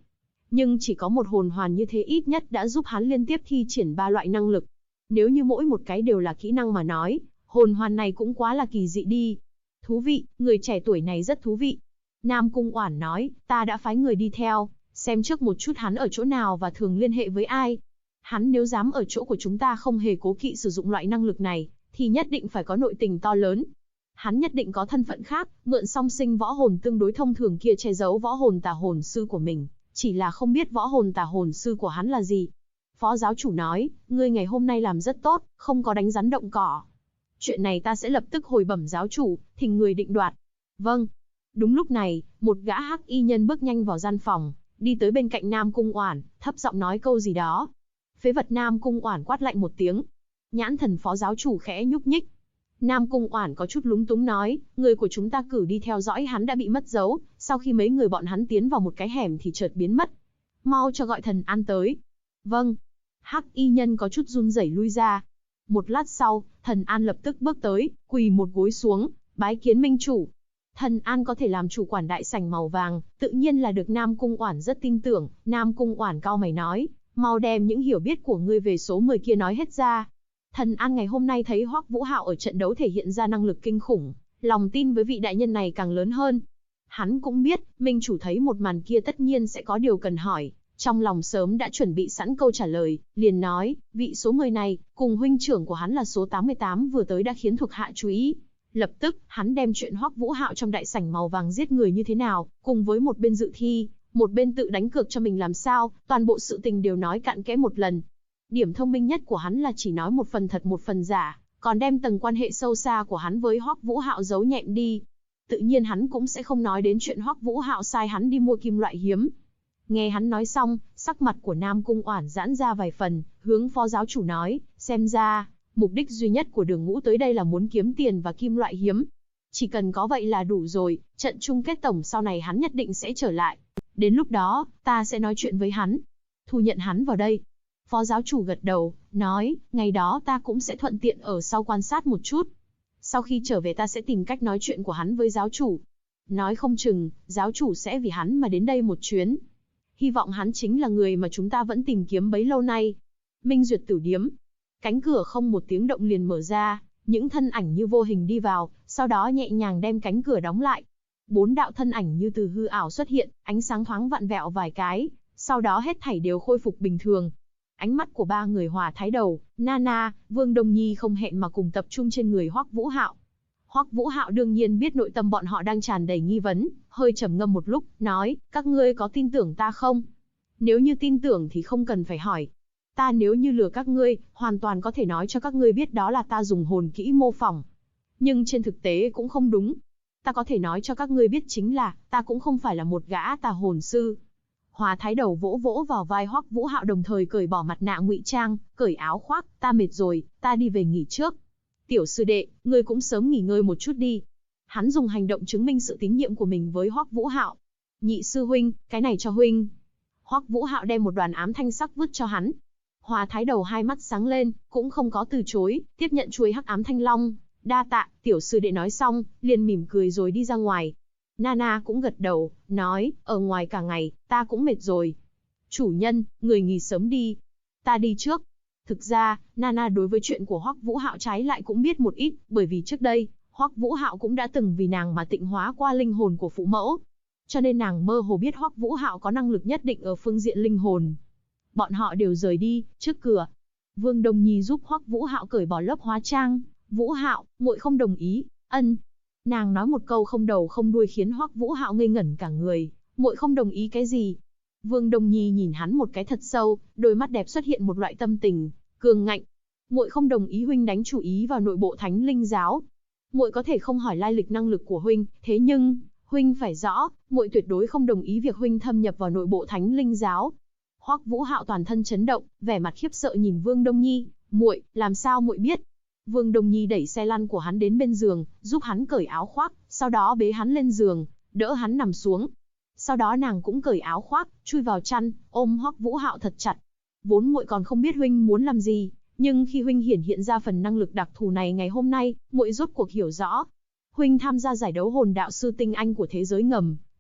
nhưng chỉ có một hồn hoàn như thế ít nhất đã giúp hắn liên tiếp thi triển 3 loại năng lực. Nếu như mỗi một cái đều là kỹ năng mà nói, hồn hoàn này cũng quá là kỳ dị đi. Thú vị, người trẻ tuổi này rất thú vị. Nam Cung Oản nói, ta đã phái người đi theo, xem trước một chút hắn ở chỗ nào và thường liên hệ với ai. Hắn nếu dám ở chỗ của chúng ta không hề cố kỵ sử dụng loại năng lực này, thì nhất định phải có nội tình to lớn. Hắn nhất định có thân phận khác, mượn song sinh võ hồn tương đối thông thường kia che giấu võ hồn tà hồn sư của mình, chỉ là không biết võ hồn tà hồn sư của hắn là gì. Phó giáo chủ nói, ngươi ngày hôm nay làm rất tốt, không có đánh rắn động cỏ. Chuyện này ta sẽ lập tức hồi bẩm giáo chủ, thỉnh người định đoạt. Vâng. Đúng lúc này, một gã hắc y nhân bước nhanh vào gian phòng, đi tới bên cạnh Nam Cung Oản, thấp giọng nói câu gì đó. Phế vật Nam Cung Oản quát lạnh một tiếng. Nhãn thần phó giáo chủ khẽ nhúc nhích. Nam Cung Oản có chút lúng túng nói, người của chúng ta cử đi theo dõi hắn đã bị mất dấu, sau khi mấy người bọn hắn tiến vào một cái hẻm thì chợt biến mất. Mau cho gọi Thần An tới. Vâng. Hắc y nhân có chút run rẩy lui ra. Một lát sau, Thần An lập tức bước tới, quỳ một gối xuống, bái kiến minh chủ. Thần An có thể làm chủ quản đại sảnh màu vàng, tự nhiên là được Nam Cung Oản rất tin tưởng. Nam Cung Oản cau mày nói, mau đem những hiểu biết của ngươi về số 10 kia nói hết ra. Thần An ngày hôm nay thấy Hoắc Vũ Hạo ở trận đấu thể hiện ra năng lực kinh khủng, lòng tin với vị đại nhân này càng lớn hơn. Hắn cũng biết, minh chủ thấy một màn kia tất nhiên sẽ có điều cần hỏi, trong lòng sớm đã chuẩn bị sẵn câu trả lời, liền nói, vị số 10 này, cùng huynh trưởng của hắn là số 88 vừa tới đã khiến thuộc hạ chú ý. Lập tức, hắn đem chuyện Hoắc Vũ Hạo trong đại sảnh màu vàng giết người như thế nào, cùng với một bên dự thi, một bên tự đánh cược cho mình làm sao, toàn bộ sự tình đều nói cặn kẽ một lần. Điểm thông minh nhất của hắn là chỉ nói một phần thật một phần giả, còn đem tầng quan hệ sâu xa của hắn với Hoắc Vũ Hạo giấu nhẹm đi. Tự nhiên hắn cũng sẽ không nói đến chuyện Hoắc Vũ Hạo sai hắn đi mua kim loại hiếm. Nghe hắn nói xong, sắc mặt của Nam Cung Oản giãn ra vài phần, hướng phó giáo chủ nói, xem ra, mục đích duy nhất của Đường Ngũ tới đây là muốn kiếm tiền và kim loại hiếm. Chỉ cần có vậy là đủ rồi, trận chung kết tổng sau này hắn nhất định sẽ trở lại. Đến lúc đó, ta sẽ nói chuyện với hắn. Thu nhận hắn vào đây. Phó giáo chủ gật đầu, nói, ngày đó ta cũng sẽ thuận tiện ở sau quan sát một chút. Sau khi trở về ta sẽ tìm cách nói chuyện của hắn với giáo chủ. Nói không chừng, giáo chủ sẽ vì hắn mà đến đây một chuyến. Hy vọng hắn chính là người mà chúng ta vẫn tìm kiếm bấy lâu nay. Minh Duyệt Tử Điếm. Cánh cửa không một tiếng động liền mở ra, những thân ảnh như vô hình đi vào, sau đó nhẹ nhàng đem cánh cửa đóng lại. 4 đạo thân ảnh như từ hư ảo xuất hiện, ánh sáng thoáng vặn vẹo vài cái, sau đó hết thảy đều khôi phục bình thường. Ánh mắt của 3 người Hòa Thái Đầu, Nana, Vương Đông Nhi không hẹn mà cùng tập trung trên người Hoắc Vũ Hạo. Hoắc Vũ Hạo đương nhiên biết nội tâm bọn họ đang tràn đầy nghi vấn, hơi trầm ngâm một lúc, nói, các ngươi có tin tưởng ta không? Nếu như tin tưởng thì không cần phải hỏi. Ta nếu như lừa các ngươi, hoàn toàn có thể nói cho các ngươi biết đó là ta dùng hồn kỹ mô phỏng. Nhưng trên thực tế cũng không đúng. Ta có thể nói cho các ngươi biết chính là, ta cũng không phải là một gã tà hồn sư. Hòa Thái Đầu vỗ vỗ vào vai Hoắc Vũ Hạo đồng thời cởi bỏ mặt nạ ngụy trang, cởi áo khoác, ta mệt rồi, ta đi về nghỉ trước. Tiểu sư đệ, ngươi cũng sớm nghỉ ngơi một chút đi. Hắn dùng hành động chứng minh sự tín nhiệm của mình với Hoắc Vũ Hạo. Nhị sư huynh, cái này cho huynh. Hoắc Vũ Hạo đem một đoàn ám thanh sắc vứt cho hắn. Hòa Thái Đầu hai mắt sáng lên, cũng không có từ chối, tiếp nhận chuôi hắc ám thanh long. Đa tạ, tiểu sư đệ nói xong, liền mỉm cười rồi đi ra ngoài. Nana cũng gật đầu, nói, ở ngoài cả ngày, ta cũng mệt rồi. Chủ nhân, người nghỉ sớm đi. Ta đi trước. Thực ra, Nana đối với chuyện của Hoắc Vũ Hạo trái lại cũng biết một ít, bởi vì trước đây, Hoắc Vũ Hạo cũng đã từng vì nàng mà tịnh hóa qua linh hồn của phụ mẫu. Cho nên nàng mơ hồ biết Hoắc Vũ Hạo có năng lực nhất định ở phương diện linh hồn. Bọn họ đều rời đi, trước cửa. Vương Đông Nhi giúp Hoắc Vũ Hạo cởi bỏ lớp hóa trang. Vũ Hạo, muội không đồng ý. Ân. Nàng nói một câu không đầu không đuôi khiến Hoắc Vũ Hạo ngây ngẩn cả người. Muội không đồng ý cái gì? Vương Đông Nhi nhìn hắn một cái thật sâu, đôi mắt đẹp xuất hiện một loại tâm tình cường ngạnh. Muội không đồng ý huynh đánh chủ ý vào nội bộ Thánh Linh giáo. Muội có thể không hỏi lai lịch năng lực của huynh, thế nhưng huynh phải rõ, muội tuyệt đối không đồng ý việc huynh thâm nhập vào nội bộ Thánh Linh giáo. Hoắc Vũ Hạo toàn thân chấn động, vẻ mặt khiếp sợ nhìn Vương Đông Nhi, "Muội, làm sao muội biết?" Vương Đông Nhi đẩy xe lăn của hắn đến bên giường, giúp hắn cởi áo khoác, sau đó bế hắn lên giường, đỡ hắn nằm xuống. Sau đó nàng cũng cởi áo khoác, chui vào chăn, ôm Hoắc Vũ Hạo thật chặt. Vốn muội còn không biết huynh muốn làm gì, nhưng khi huynh hiển hiện ra phần năng lực đặc thù này ngày hôm nay, muội rốt cuộc hiểu rõ. Huynh tham gia giải đấu hồn đạo sư tinh anh của thế giới ngầm,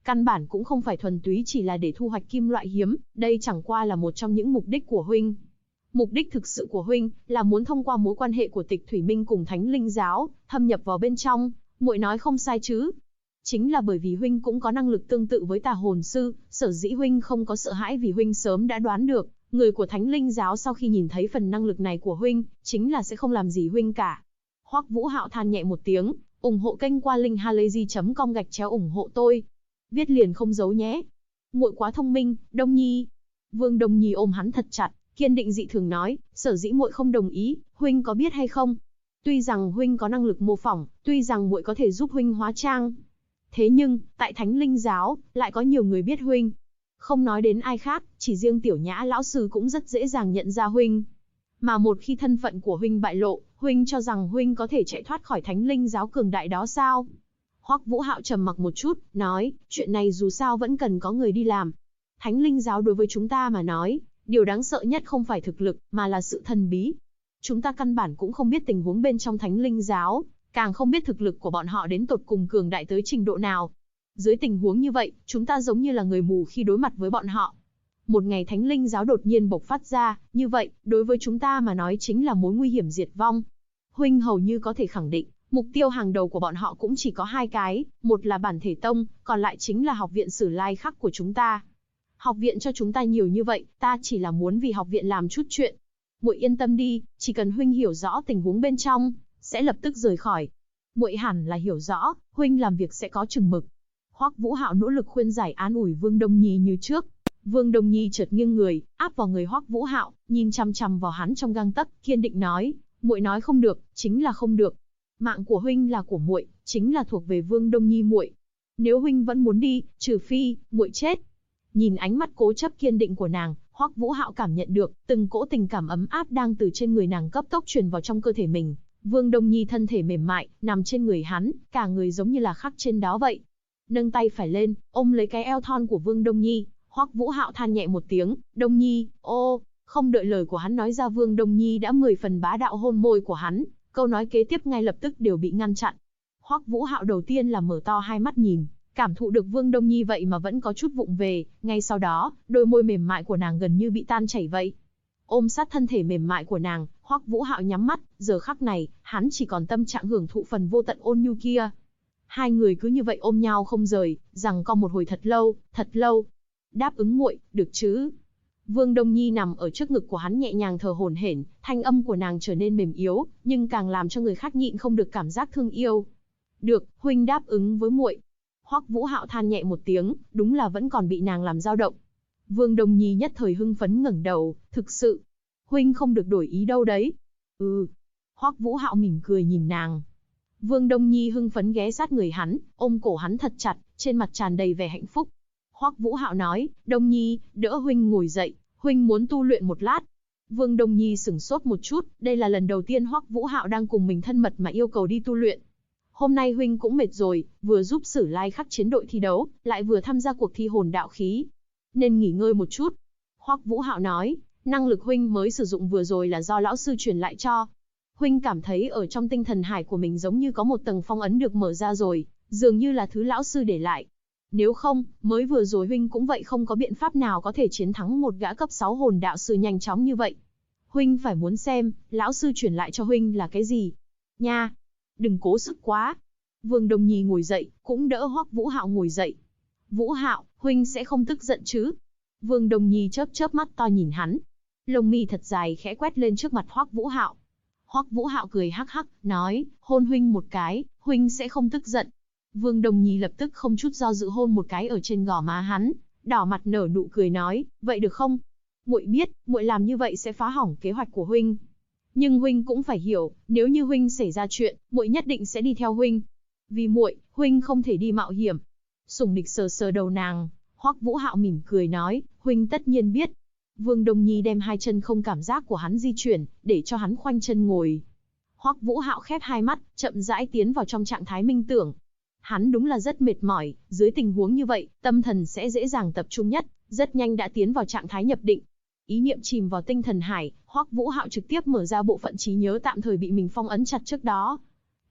Căn bản cũng không phải thuần túy chỉ là để thu hoạch kim loại hiếm, đây chẳng qua là một trong những mục đích của huynh. Mục đích thực sự của huynh là muốn thông qua mối quan hệ của Tịch Thủy Minh cùng Thánh Linh giáo, thâm nhập vào bên trong, muội nói không sai chứ? Chính là bởi vì huynh cũng có năng lực tương tự với Tà hồn sư, sở dĩ huynh không có sợ hãi, vì huynh sớm đã đoán được, người của Thánh Linh giáo sau khi nhìn thấy phần năng lực này của huynh, chính là sẽ không làm gì huynh cả. Hoắc Vũ Hạo than nhẹ một tiếng, ủng hộ kênh qua link halayzi.com/ủng hộ tôi. Viết liền không giấu nhé. Muội quá thông minh, Đông Nhi. Vương Đông Nhi ôm hắn thật chặt, kiên định dị thường nói, sở dĩ muội không đồng ý, huynh có biết hay không? Tuy rằng huynh có năng lực mô phỏng, tuy rằng muội có thể giúp huynh hóa trang, thế nhưng, tại Thánh Linh giáo, lại có nhiều người biết huynh. Không nói đến ai khác, chỉ riêng Tiểu Nhã lão sư cũng rất dễ dàng nhận ra huynh. Mà một khi thân phận của huynh bại lộ, huynh cho rằng huynh có thể chạy thoát khỏi Thánh Linh giáo cường đại đó sao? Hoắc Vũ Hạo trầm mặc một chút, nói, chuyện này dù sao vẫn cần có người đi làm. Thánh Linh giáo đối với chúng ta mà nói, điều đáng sợ nhất không phải thực lực, mà là sự thần bí. Chúng ta căn bản cũng không biết tình huống bên trong Thánh Linh giáo, càng không biết thực lực của bọn họ đến tột cùng cường đại tới trình độ nào. Dưới tình huống như vậy, chúng ta giống như là người mù khi đối mặt với bọn họ. Một ngày Thánh Linh giáo đột nhiên bộc phát ra, như vậy, đối với chúng ta mà nói chính là mối nguy hiểm diệt vong. Huynh hầu như có thể khẳng định, mục tiêu hàng đầu của bọn họ cũng chỉ có hai cái, một là Bản Thể Tông, còn lại chính là học viện Sử Lai Khắc của chúng ta. Học viện cho chúng ta nhiều như vậy, ta chỉ là muốn vì học viện làm chút chuyện. Muội yên tâm đi, chỉ cần huynh hiểu rõ tình huống bên trong, sẽ lập tức rời khỏi. Muội hẳn là hiểu rõ, huynh làm việc sẽ có chừng mực. Hoắc Vũ Hạo nỗ lực khuyên giải an ủi Vương Đông Nhi như trước. Vương Đông Nhi chợt nghiêng người, áp vào người Hoắc Vũ Hạo, nhìn chằm chằm vào hắn trong gang tấc, kiên định nói, muội nói không được, chính là không được. Mạng của huynh là của muội, chính là thuộc về Vương Đông Nhi muội. Nếu huynh vẫn muốn đi, trừ phi muội chết. Nhìn ánh mắt cố chấp kiên định của nàng, Hoắc Vũ Hạo cảm nhận được từng cỗ tình cảm ấm áp đang từ trên người nàng cấp tốc truyền vào trong cơ thể mình. Vương Đông Nhi thân thể mềm mại, nằm trên người hắn, cả người giống như là khắc trên đó vậy. Nâng tay phải lên, ôm lấy cái eo thon của Vương Đông Nhi, Hoắc Vũ Hạo than nhẹ một tiếng, Đông Nhi, ô, không đợi lời của hắn nói ra, Vương Đông Nhi đã 10 phần bá đạo hôn môi của hắn, câu nói kế tiếp ngay lập tức đều bị ngăn chặn. Hoắc Vũ Hạo đầu tiên là mở to hai mắt nhìn, cảm thụ được Vương Đông Nhi vậy mà vẫn có chút vụng về, ngay sau đó, đôi môi mềm mại của nàng gần như bị tan chảy vậy. Ôm sát thân thể mềm mại của nàng, Hoắc Vũ Hạo nhắm mắt, giờ khắc này, hắn chỉ còn tâm trạng hưởng thụ phần vô tận ôn nhu kia. Hai người cứ như vậy ôm nhau không rời, giằng co một hồi thật lâu, thật lâu. Đáp ứng muội, được chứ? Vương Đông Nhi nằm ở trước ngực của hắn nhẹ nhàng thở hổn hển, thanh âm của nàng trở nên mềm yếu, nhưng càng làm cho người khác nhịn không được cảm giác thương yêu. Được, huynh đáp ứng với muội. Hoắc Vũ Hạo than nhẹ một tiếng, đúng là vẫn còn bị nàng làm dao động. Vương Đông Nhi nhất thời hưng phấn ngẩng đầu, thực sự, huynh không được đổi ý đâu đấy. Ừ. Hoắc Vũ Hạo mỉm cười nhìn nàng. Vương Đông Nhi hưng phấn ghé sát người hắn, ôm cổ hắn thật chặt, trên mặt tràn đầy vẻ hạnh phúc. Hoắc Vũ Hạo nói, Đông Nhi, đỡ huynh ngồi dậy, huynh muốn tu luyện một lát. Vương Đông Nhi sửng sốt một chút, đây là lần đầu tiên Hoắc Vũ Hạo đang cùng mình thân mật mà yêu cầu đi tu luyện. Hôm nay huynh cũng mệt rồi, vừa giúp Sử Lai Khắc chiến đội thi đấu, lại vừa tham gia cuộc thi hồn đạo khí, nên nghỉ ngơi một chút. Hoắc Vũ Hạo nói, năng lực huynh mới sử dụng vừa rồi là do lão sư truyền lại cho. Huynh cảm thấy ở trong tinh thần hải của mình giống như có một tầng phong ấn được mở ra rồi, dường như là thứ lão sư để lại. Nếu không, mới vừa rồi huynh cũng vậy, không có biện pháp nào có thể chiến thắng một gã cấp 6 hồn đạo sư nhanh chóng như vậy. Huynh phải muốn xem, lão sư truyền lại cho huynh là cái gì. Nha, đừng cố sức quá. Vương Đông Nhi ngồi dậy, cũng đỡ Hoắc Vũ Hạo ngồi dậy. Vũ Hạo, huynh sẽ không tức giận chứ? Vương Đông Nhi chớp chớp mắt to nhìn hắn. Lông mi thật dài khẽ quét lên trước mặt Hoắc Vũ Hạo. Hoắc Vũ Hạo cười hắc hắc, nói, hôn huynh một cái, huynh sẽ không tức giận. Vương Đông Nhi lập tức không chút do dự hôn một cái ở trên gò má hắn, đỏ mặt nở nụ cười nói, vậy được không? Muội biết, muội làm như vậy sẽ phá hỏng kế hoạch của huynh. Nhưng huynh cũng phải hiểu, nếu như huynh xảy ra chuyện, muội nhất định sẽ đi theo huynh. Vì muội, huynh không thể đi mạo hiểm. Sủng nịch sờ sờ đầu nàng, Hoắc Vũ Hạo mỉm cười nói, huynh tất nhiên biết. Vương Đông Nhi đem hai chân không cảm giác của hắn di chuyển, để cho hắn khoanh chân ngồi. Hoắc Vũ Hạo khép hai mắt, chậm rãi tiến vào trong trạng thái minh tưởng. Hắn đúng là rất mệt mỏi, dưới tình huống như vậy, tâm thần sẽ dễ dàng tập trung nhất, rất nhanh đã tiến vào trạng thái nhập định. Ý niệm chìm vào tinh thần hải, Hoắc Vũ Hạo trực tiếp mở ra bộ phận trí nhớ tạm thời bị mình phong ấn chặt trước đó.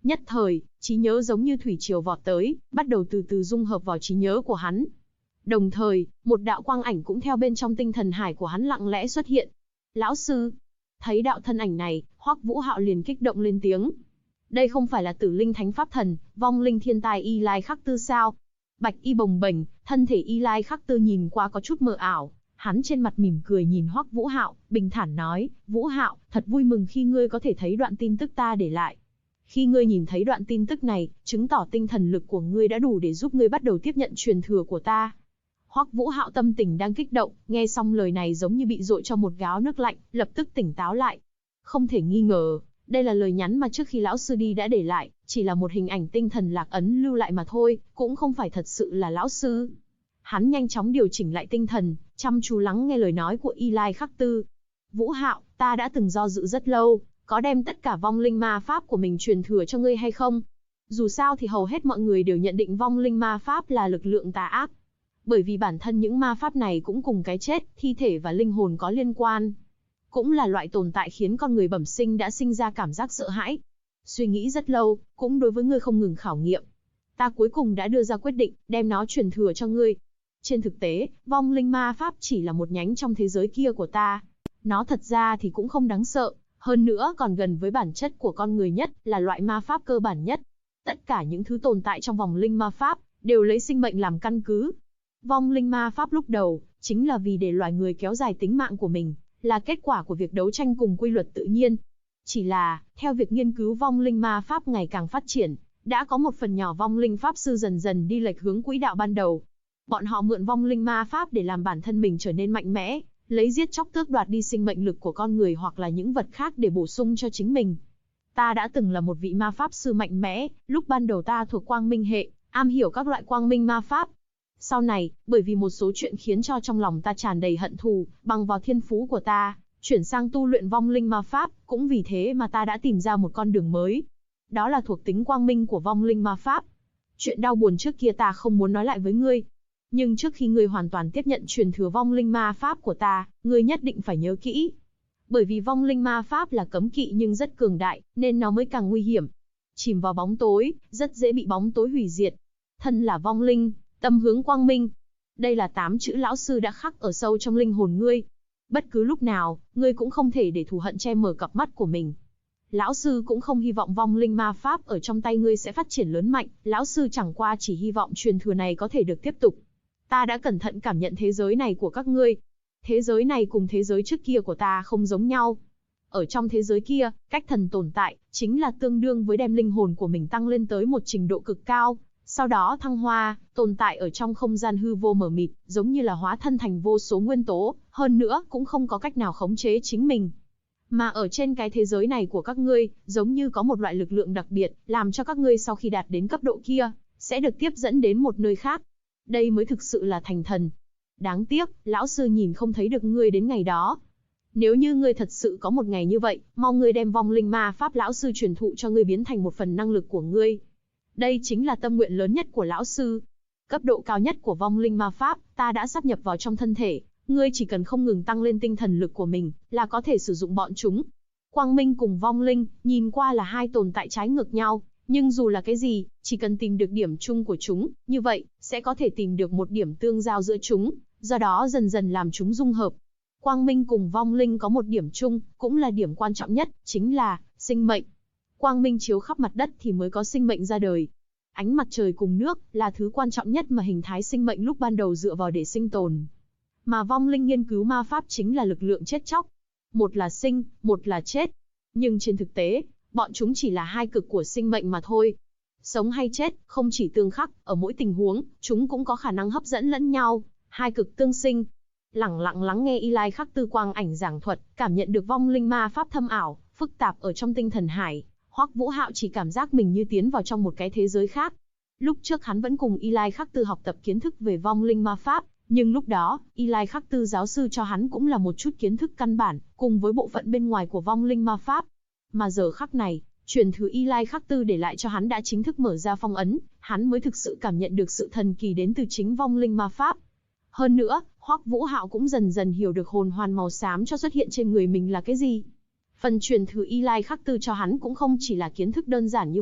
Nhất thời, trí nhớ giống như thủy triều vọt tới, bắt đầu từ từ dung hợp vào trí nhớ của hắn. Đồng thời, một đạo quang ảnh cũng theo bên trong tinh thần hải của hắn lặng lẽ xuất hiện. Lão sư. Thấy đạo thân ảnh này, Hoắc Vũ Hạo liền kích động lên tiếng. Đây không phải là Tử Linh Thánh Pháp Thần, vong linh thiên tài Y Lai Khắc Tư sao? Bạch y bồng bềnh, thân thể Y Lai Khắc Tư nhìn qua có chút mờ ảo. Hắn trên mặt mỉm cười nhìn Hoắc Vũ Hạo, bình thản nói, Vũ Hạo, thật vui mừng khi ngươi có thể thấy đoạn tin tức ta để lại. Khi ngươi nhìn thấy đoạn tin tức này, chứng tỏ tinh thần lực của ngươi đã đủ để giúp ngươi bắt đầu tiếp nhận truyền thừa của ta. Hoắc Vũ Hạo tâm tình đang kích động, nghe xong lời này giống như bị dội cho một gáo nước lạnh, lập tức tỉnh táo lại. Không thể nghi ngờ, đây là lời nhắn mà trước khi lão sư đi đã để lại, chỉ là một hình ảnh tinh thần lạc ấn lưu lại mà thôi, cũng không phải thật sự là lão sư. Hắn nhanh chóng điều chỉnh lại tinh thần, chăm chú lắng nghe lời nói của Y Lai Khắc Tư. Vũ Hạo, ta đã từng do dự rất lâu, có đem tất cả vong linh ma pháp của mình truyền thừa cho ngươi hay không? Dù sao thì hầu hết mọi người đều nhận định vong linh ma pháp là lực lượng tà ác. Bởi vì bản thân những ma pháp này cũng cùng cái chết, thi thể và linh hồn có liên quan. Cũng là loại tồn tại khiến con người bẩm sinh đã sinh ra cảm giác sợ hãi. Suy nghĩ rất lâu, cũng đối với ngươi không ngừng khảo nghiệm. Ta cuối cùng đã đưa ra quyết định, đem nó truyền thừa cho ngươi. Trên thực tế, vong linh ma pháp chỉ là một nhánh trong thế giới kia của ta. Nó thật ra thì cũng không đáng sợ, hơn nữa còn gần với bản chất của con người nhất, là loại ma pháp cơ bản nhất. Tất cả những thứ tồn tại trong vòng linh ma pháp, đều lấy sinh mệnh làm căn cứ. Vong linh ma pháp lúc đầu, chính là vì để loài người kéo dài tính mạng của mình, là kết quả của việc đấu tranh cùng quy luật tự nhiên. Chỉ là, theo việc nghiên cứu vong linh ma pháp ngày càng phát triển, đã có một phần nhỏ vong linh pháp sư dần dần đi lệch hướng quỹ đạo ban đầu. Bọn họ mượn vong linh ma pháp để làm bản thân mình trở nên mạnh mẽ, lấy giết chóc tước đoạt đi sinh mệnh lực của con người hoặc là những vật khác để bổ sung cho chính mình. Ta đã từng là một vị ma pháp sư mạnh mẽ, lúc ban đầu ta thuộc quang minh hệ, am hiểu các loại quang minh ma pháp. Sau này, bởi vì một số chuyện khiến cho trong lòng ta tràn đầy hận thù, bằng vào thiên phú của ta, chuyển sang tu luyện vong linh ma pháp, cũng vì thế mà ta đã tìm ra một con đường mới. Đó là thuộc tính quang minh của vong linh ma pháp. Chuyện đau buồn trước kia ta không muốn nói lại với ngươi. Nhưng trước khi ngươi hoàn toàn tiếp nhận truyền thừa vong linh ma pháp của ta, ngươi nhất định phải nhớ kỹ. Bởi vì vong linh ma pháp là cấm kỵ nhưng rất cường đại, nên nó mới càng nguy hiểm. Chìm vào bóng tối, rất dễ bị bóng tối hủy diệt. Thân là vong linh, tâm hướng quang minh. Đây là 8 chữ lão sư đã khắc ở sâu trong linh hồn ngươi. Bất cứ lúc nào, ngươi cũng không thể để thù hận che mờ cặp mắt của mình. Lão sư cũng không hy vọng vong linh ma pháp ở trong tay ngươi sẽ phát triển lớn mạnh, lão sư chẳng qua chỉ hy vọng truyền thừa này có thể được tiếp tục. Ta đã cẩn thận cảm nhận thế giới này của các ngươi. Thế giới này cùng thế giới trước kia của ta không giống nhau. Ở trong thế giới kia, cách thần tồn tại, chính là tương đương với đem linh hồn của mình tăng lên tới một trình độ cực cao. Sau đó thăng hoa, tồn tại ở trong không gian hư vô mờ mịt, giống như là hóa thân thành vô số nguyên tố, hơn nữa cũng không có cách nào khống chế chính mình. Mà ở trên cái thế giới này của các ngươi, giống như có một loại lực lượng đặc biệt, làm cho các ngươi sau khi đạt đến cấp độ kia, sẽ được tiếp dẫn đến một nơi khác. Đây mới thực sự là thành thần. Đáng tiếc, lão sư nhìn không thấy được ngươi đến ngày đó. Nếu như ngươi thật sự có một ngày như vậy, mong ngươi đem vong linh ma pháp lão sư truyền thụ cho ngươi biến thành một phần năng lực của ngươi. Đây chính là tâm nguyện lớn nhất của lão sư. Cấp độ cao nhất của vong linh ma pháp, ta đã sáp nhập vào trong thân thể. Ngươi chỉ cần không ngừng tăng lên tinh thần lực của mình, là có thể sử dụng bọn chúng. Quang minh cùng vong linh, nhìn qua là hai tồn tại trái ngược nhau. Nhưng dù là cái gì, chỉ cần tìm được điểm chung của chúng, như vậy, sẽ có thể tìm được một điểm tương giao giữa chúng, do đó dần dần làm chúng dung hợp. Quang minh cùng vong linh có một điểm chung, cũng là điểm quan trọng nhất, chính là sinh mệnh. Quang minh chiếu khắp mặt đất thì mới có sinh mệnh ra đời. Ánh mặt trời cùng nước là thứ quan trọng nhất mà hình thái sinh mệnh lúc ban đầu dựa vào để sinh tồn. Mà vong linh nghiên cứu ma pháp chính là lực lượng chết chóc. Một là sinh, một là chết. Nhưng trên thực tế, bọn chúng chỉ là hai cực của sinh mệnh mà thôi. Sống hay chết, không chỉ tương khắc, ở mỗi tình huống, chúng cũng có khả năng hấp dẫn lẫn nhau, hai cực tương sinh. Lẳng lặng lắng nghe Y Lai Khắc Tư quang ảnh giảng thuật, cảm nhận được vong linh ma pháp thâm ảo, phức tạp ở trong tinh thần hải, Hoắc Vũ Hạo chỉ cảm giác mình như tiến vào trong một cái thế giới khác. Lúc trước hắn vẫn cùng Y Lai Khắc Tư học tập kiến thức về vong linh ma pháp, nhưng lúc đó, Y Lai Khắc Tư giáo sư cho hắn cũng là một chút kiến thức căn bản, cùng với bộ phận bên ngoài của vong linh ma pháp. Mà giờ khắc này, truyền thừa Y Lai Khắc Tư để lại cho hắn đã chính thức mở ra phong ấn, hắn mới thực sự cảm nhận được sự thần kỳ đến từ chính vong linh ma pháp. Hơn nữa, Hoắc Vũ Hạo cũng dần dần hiểu được hồn hoàn màu xám cho xuất hiện trên người mình là cái gì. Phần truyền thừa Y Lai Khắc Tư cho hắn cũng không chỉ là kiến thức đơn giản như vậy,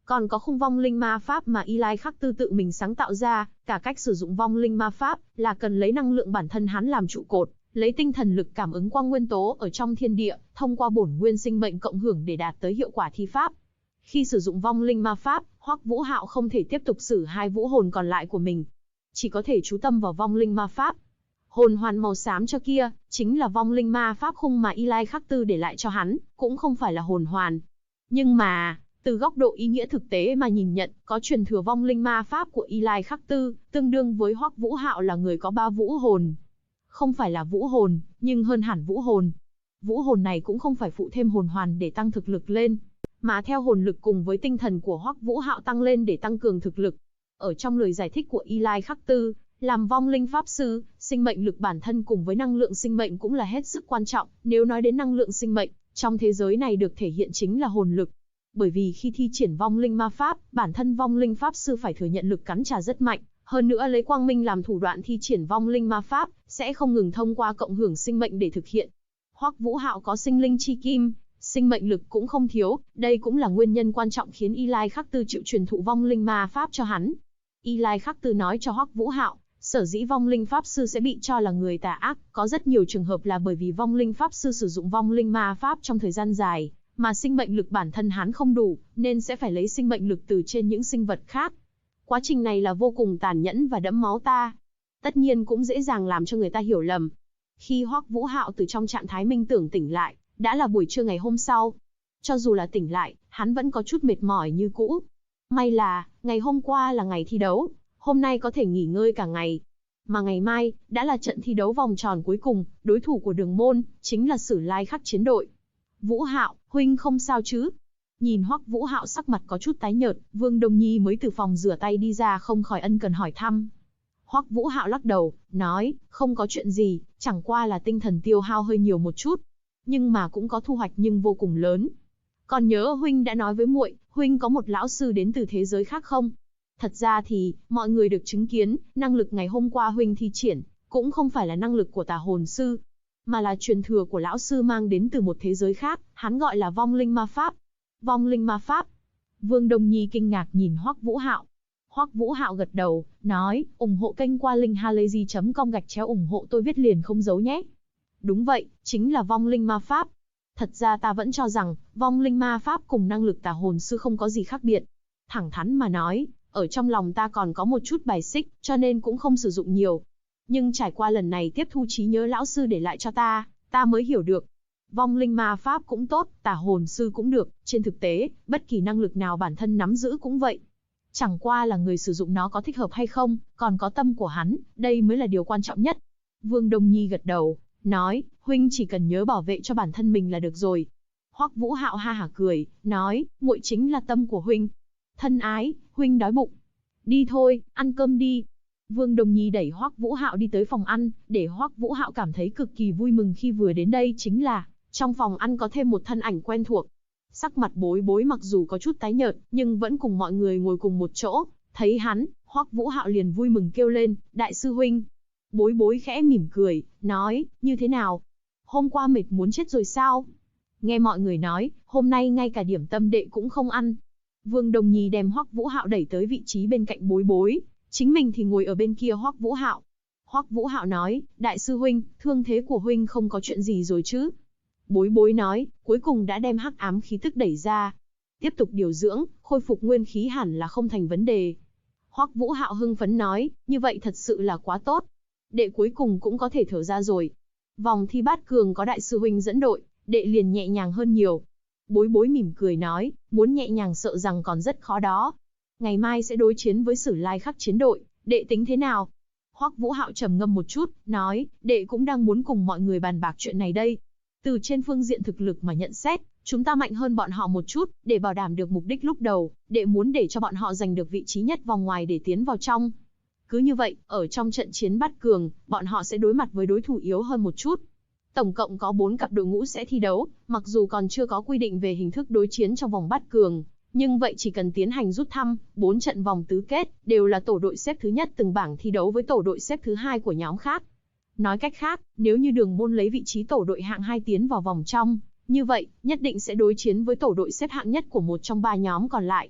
Còn có khung vong linh ma pháp mà Y Lai Khắc Tư tự mình sáng tạo ra, cả cách sử dụng vong linh ma pháp là cần lấy năng lượng bản thân hắn làm trụ cột, lấy tinh thần lực cảm ứng quang nguyên tố ở trong thiên địa, thông qua bổn nguyên sinh mệnh cộng hưởng để đạt tới hiệu quả thi pháp. Khi sử dụng vong linh ma pháp, Hoắc Vũ Hạo không thể tiếp tục sử hai vũ hồn còn lại của mình, chỉ có thể chú tâm vào vong linh ma pháp. Hồn hoàn màu xám cho kia, chính là vong linh ma pháp khung mà Y Lai Khắc Tư để lại cho hắn, cũng không phải là hồn hoàn. Nhưng mà, từ góc độ ý nghĩa thực tế mà nhìn nhận, có truyền thừa vong linh ma pháp của Y Lai Khắc Tư, tương đương với Hoắc Vũ Hạo là người có 3 vũ hồn. Không phải là vũ hồn, nhưng hơn hẳn vũ hồn. Vũ hồn này cũng không phải phụ thêm hồn hoàn để tăng thực lực lên, mà theo hồn lực cùng với tinh thần của Hoắc Vũ Hạo tăng lên để tăng cường thực lực. Ở trong lời giải thích của Y Lai Khắc Tư, làm vong linh pháp sư, sinh mệnh lực bản thân cùng với năng lượng sinh mệnh cũng là hết sức quan trọng. Nếu nói đến năng lượng sinh mệnh, trong thế giới này được thể hiện chính là hồn lực. Bởi vì khi thi triển vong linh ma pháp, bản thân vong linh pháp sư phải thừa nhận lực cắn trả rất mạnh, hơn nữa lấy quang minh làm thủ đoạn thi triển vong linh ma pháp, sẽ không ngừng thông qua cộng hưởng sinh mệnh để thực hiện. Hoắc Vũ Hạo có sinh linh chi kim, sinh mệnh lực cũng không thiếu, đây cũng là nguyên nhân quan trọng khiến Y Lai Khắc Tư chịu truyền thụ vong linh ma pháp cho hắn. Y Lai Khắc Tư nói cho Hoắc Vũ Hạo, sở dĩ vong linh pháp sư sẽ bị cho là người tà ác, có rất nhiều trường hợp là bởi vì vong linh pháp sư sử dụng vong linh ma pháp trong thời gian dài, mà sinh mệnh lực bản thân hắn không đủ, nên sẽ phải lấy sinh mệnh lực từ trên những sinh vật khác. Quá trình này là vô cùng tàn nhẫn và đẫm máu ta. Tất nhiên cũng dễ dàng làm cho người ta hiểu lầm. Khi Hoắc Vũ Hạo từ trong trạng thái minh tưởng tỉnh lại, đã là buổi trưa ngày hôm sau. Cho dù là tỉnh lại, hắn vẫn có chút mệt mỏi như cũ. May là, ngày hôm qua là ngày thi đấu, hôm nay có thể nghỉ ngơi cả ngày. Mà ngày mai, đã là trận thi đấu vòng tròn cuối cùng, đối thủ của Đường Môn, chính là Sử Lai Khắc chiến đội. Vũ Hạo, huynh không sao chứ? Nhìn Hoắc Vũ Hạo sắc mặt có chút tái nhợt, Vương Đông Nhi mới từ phòng rửa tay đi ra không khỏi ân cần hỏi thăm. Hoắc Vũ Hạo lắc đầu, nói, không có chuyện gì, chẳng qua là tinh thần tiêu hao hơi nhiều một chút. Nhưng mà cũng có thu hoạch nhưng vô cùng lớn. Còn nhớ huynh đã nói với muội, huynh có một lão sư đến từ thế giới khác không? Thật ra thì, mọi người được chứng kiến, năng lực ngày hôm qua huynh thi triển, cũng không phải là năng lực của tà hồn sư, mà là truyền thừa của lão sư mang đến từ một thế giới khác, hắn gọi là vong linh ma pháp. Vong linh ma pháp. Vương Đông Nhi kinh ngạc nhìn Hoắc Vũ Hạo. Hoắc Vũ Hạo gật đầu, nói, ủng hộ kênh qua link halayzi.com ủng hộ tôi viết liền không giấu nhé. Đúng vậy, chính là vong linh ma pháp. Thật ra ta vẫn cho rằng, vong linh ma pháp cùng năng lực tà hồn sư không có gì khác biệt. Thẳng thắn mà nói, ở trong lòng ta còn có một chút bài xích, cho nên cũng không sử dụng nhiều. Nhưng trải qua lần này tiếp thu trí nhớ lão sư để lại cho ta mới hiểu được. Vong linh ma pháp cũng tốt, tà hồn sư cũng được, trên thực tế, bất kỳ năng lực nào bản thân nắm giữ cũng vậy. Chẳng qua là người sử dụng nó có thích hợp hay không, còn có tâm của hắn, đây mới là điều quan trọng nhất. Vương Đông Nhi gật đầu, nói, huynh chỉ cần nhớ bảo vệ cho bản thân mình là được rồi. Hoắc Vũ Hạo ha hả cười, nói, muội chính là tâm của huynh. Thân ái, huynh đói bụng. Đi thôi, ăn cơm đi. Vương Đông Nhi đẩy Hoắc Vũ Hạo đi tới phòng ăn, để Hoắc Vũ Hạo cảm thấy cực kỳ vui mừng khi vừa đến đây chính là, trong phòng ăn có thêm một thân ảnh quen thuộc. Sắc mặt Bối Bối mặc dù có chút tái nhợt, nhưng vẫn cùng mọi người ngồi cùng một chỗ, thấy hắn, Hoắc Vũ Hạo liền vui mừng kêu lên, đại sư huynh. Bối Bối khẽ mỉm cười, nói, như thế nào? Hôm qua mệt muốn chết rồi sao? Nghe mọi người nói, hôm nay ngay cả điểm tâm đệ cũng không ăn. Vương Đông Nhi đem Hoắc Vũ Hạo đẩy tới vị trí bên cạnh Bối Bối, chính mình thì ngồi ở bên kia Hoắc Vũ Hạo. Hoắc Vũ Hạo nói, đại sư huynh, thương thế của huynh không có chuyện gì rồi chứ? Bối Bối nói, cuối cùng đã đem hắc ám khí tức đẩy ra. Tiếp tục điều dưỡng, khôi phục nguyên khí hẳn là không thành vấn đề. Hoắc Vũ Hạo hưng phấn nói, như vậy thật sự là quá tốt. Đệ cuối cùng cũng có thể thở ra rồi. Vòng thi bát cường có đại sư huynh dẫn đội, đệ liền nhẹ nhàng hơn nhiều. Bối Bối mỉm cười nói, muốn nhẹ nhàng sợ rằng còn rất khó đó. Ngày mai sẽ đối chiến với Sử Lai Khắc chiến đội, đệ tính thế nào? Hoắc Vũ Hạo trầm ngâm một chút, nói, đệ cũng đang muốn cùng mọi người bàn bạc chuyện này đây. Từ trên phương diện thực lực mà nhận xét, chúng ta mạnh hơn bọn họ một chút, để bảo đảm được mục đích lúc đầu, đệ muốn để cho bọn họ giành được vị trí nhất vòng ngoài để tiến vào trong. Cứ như vậy, ở trong trận chiến bát cường, bọn họ sẽ đối mặt với đối thủ yếu hơn một chút. Tổng cộng có 4 cặp đội ngũ sẽ thi đấu, mặc dù còn chưa có quy định về hình thức đối chiến trong vòng bát cường, nhưng vậy chỉ cần tiến hành rút thăm, 4 trận vòng tứ kết, đều là tổ đội xếp thứ nhất từng bảng thi đấu với tổ đội xếp thứ 2 của nhóm khác. Nói cách khác, nếu như Đường Môn lấy vị trí tổ đội hạng 2 tiến vào vòng trong, như vậy, nhất định sẽ đối chiến với tổ đội xếp hạng nhất của một trong 3 nhóm còn lại.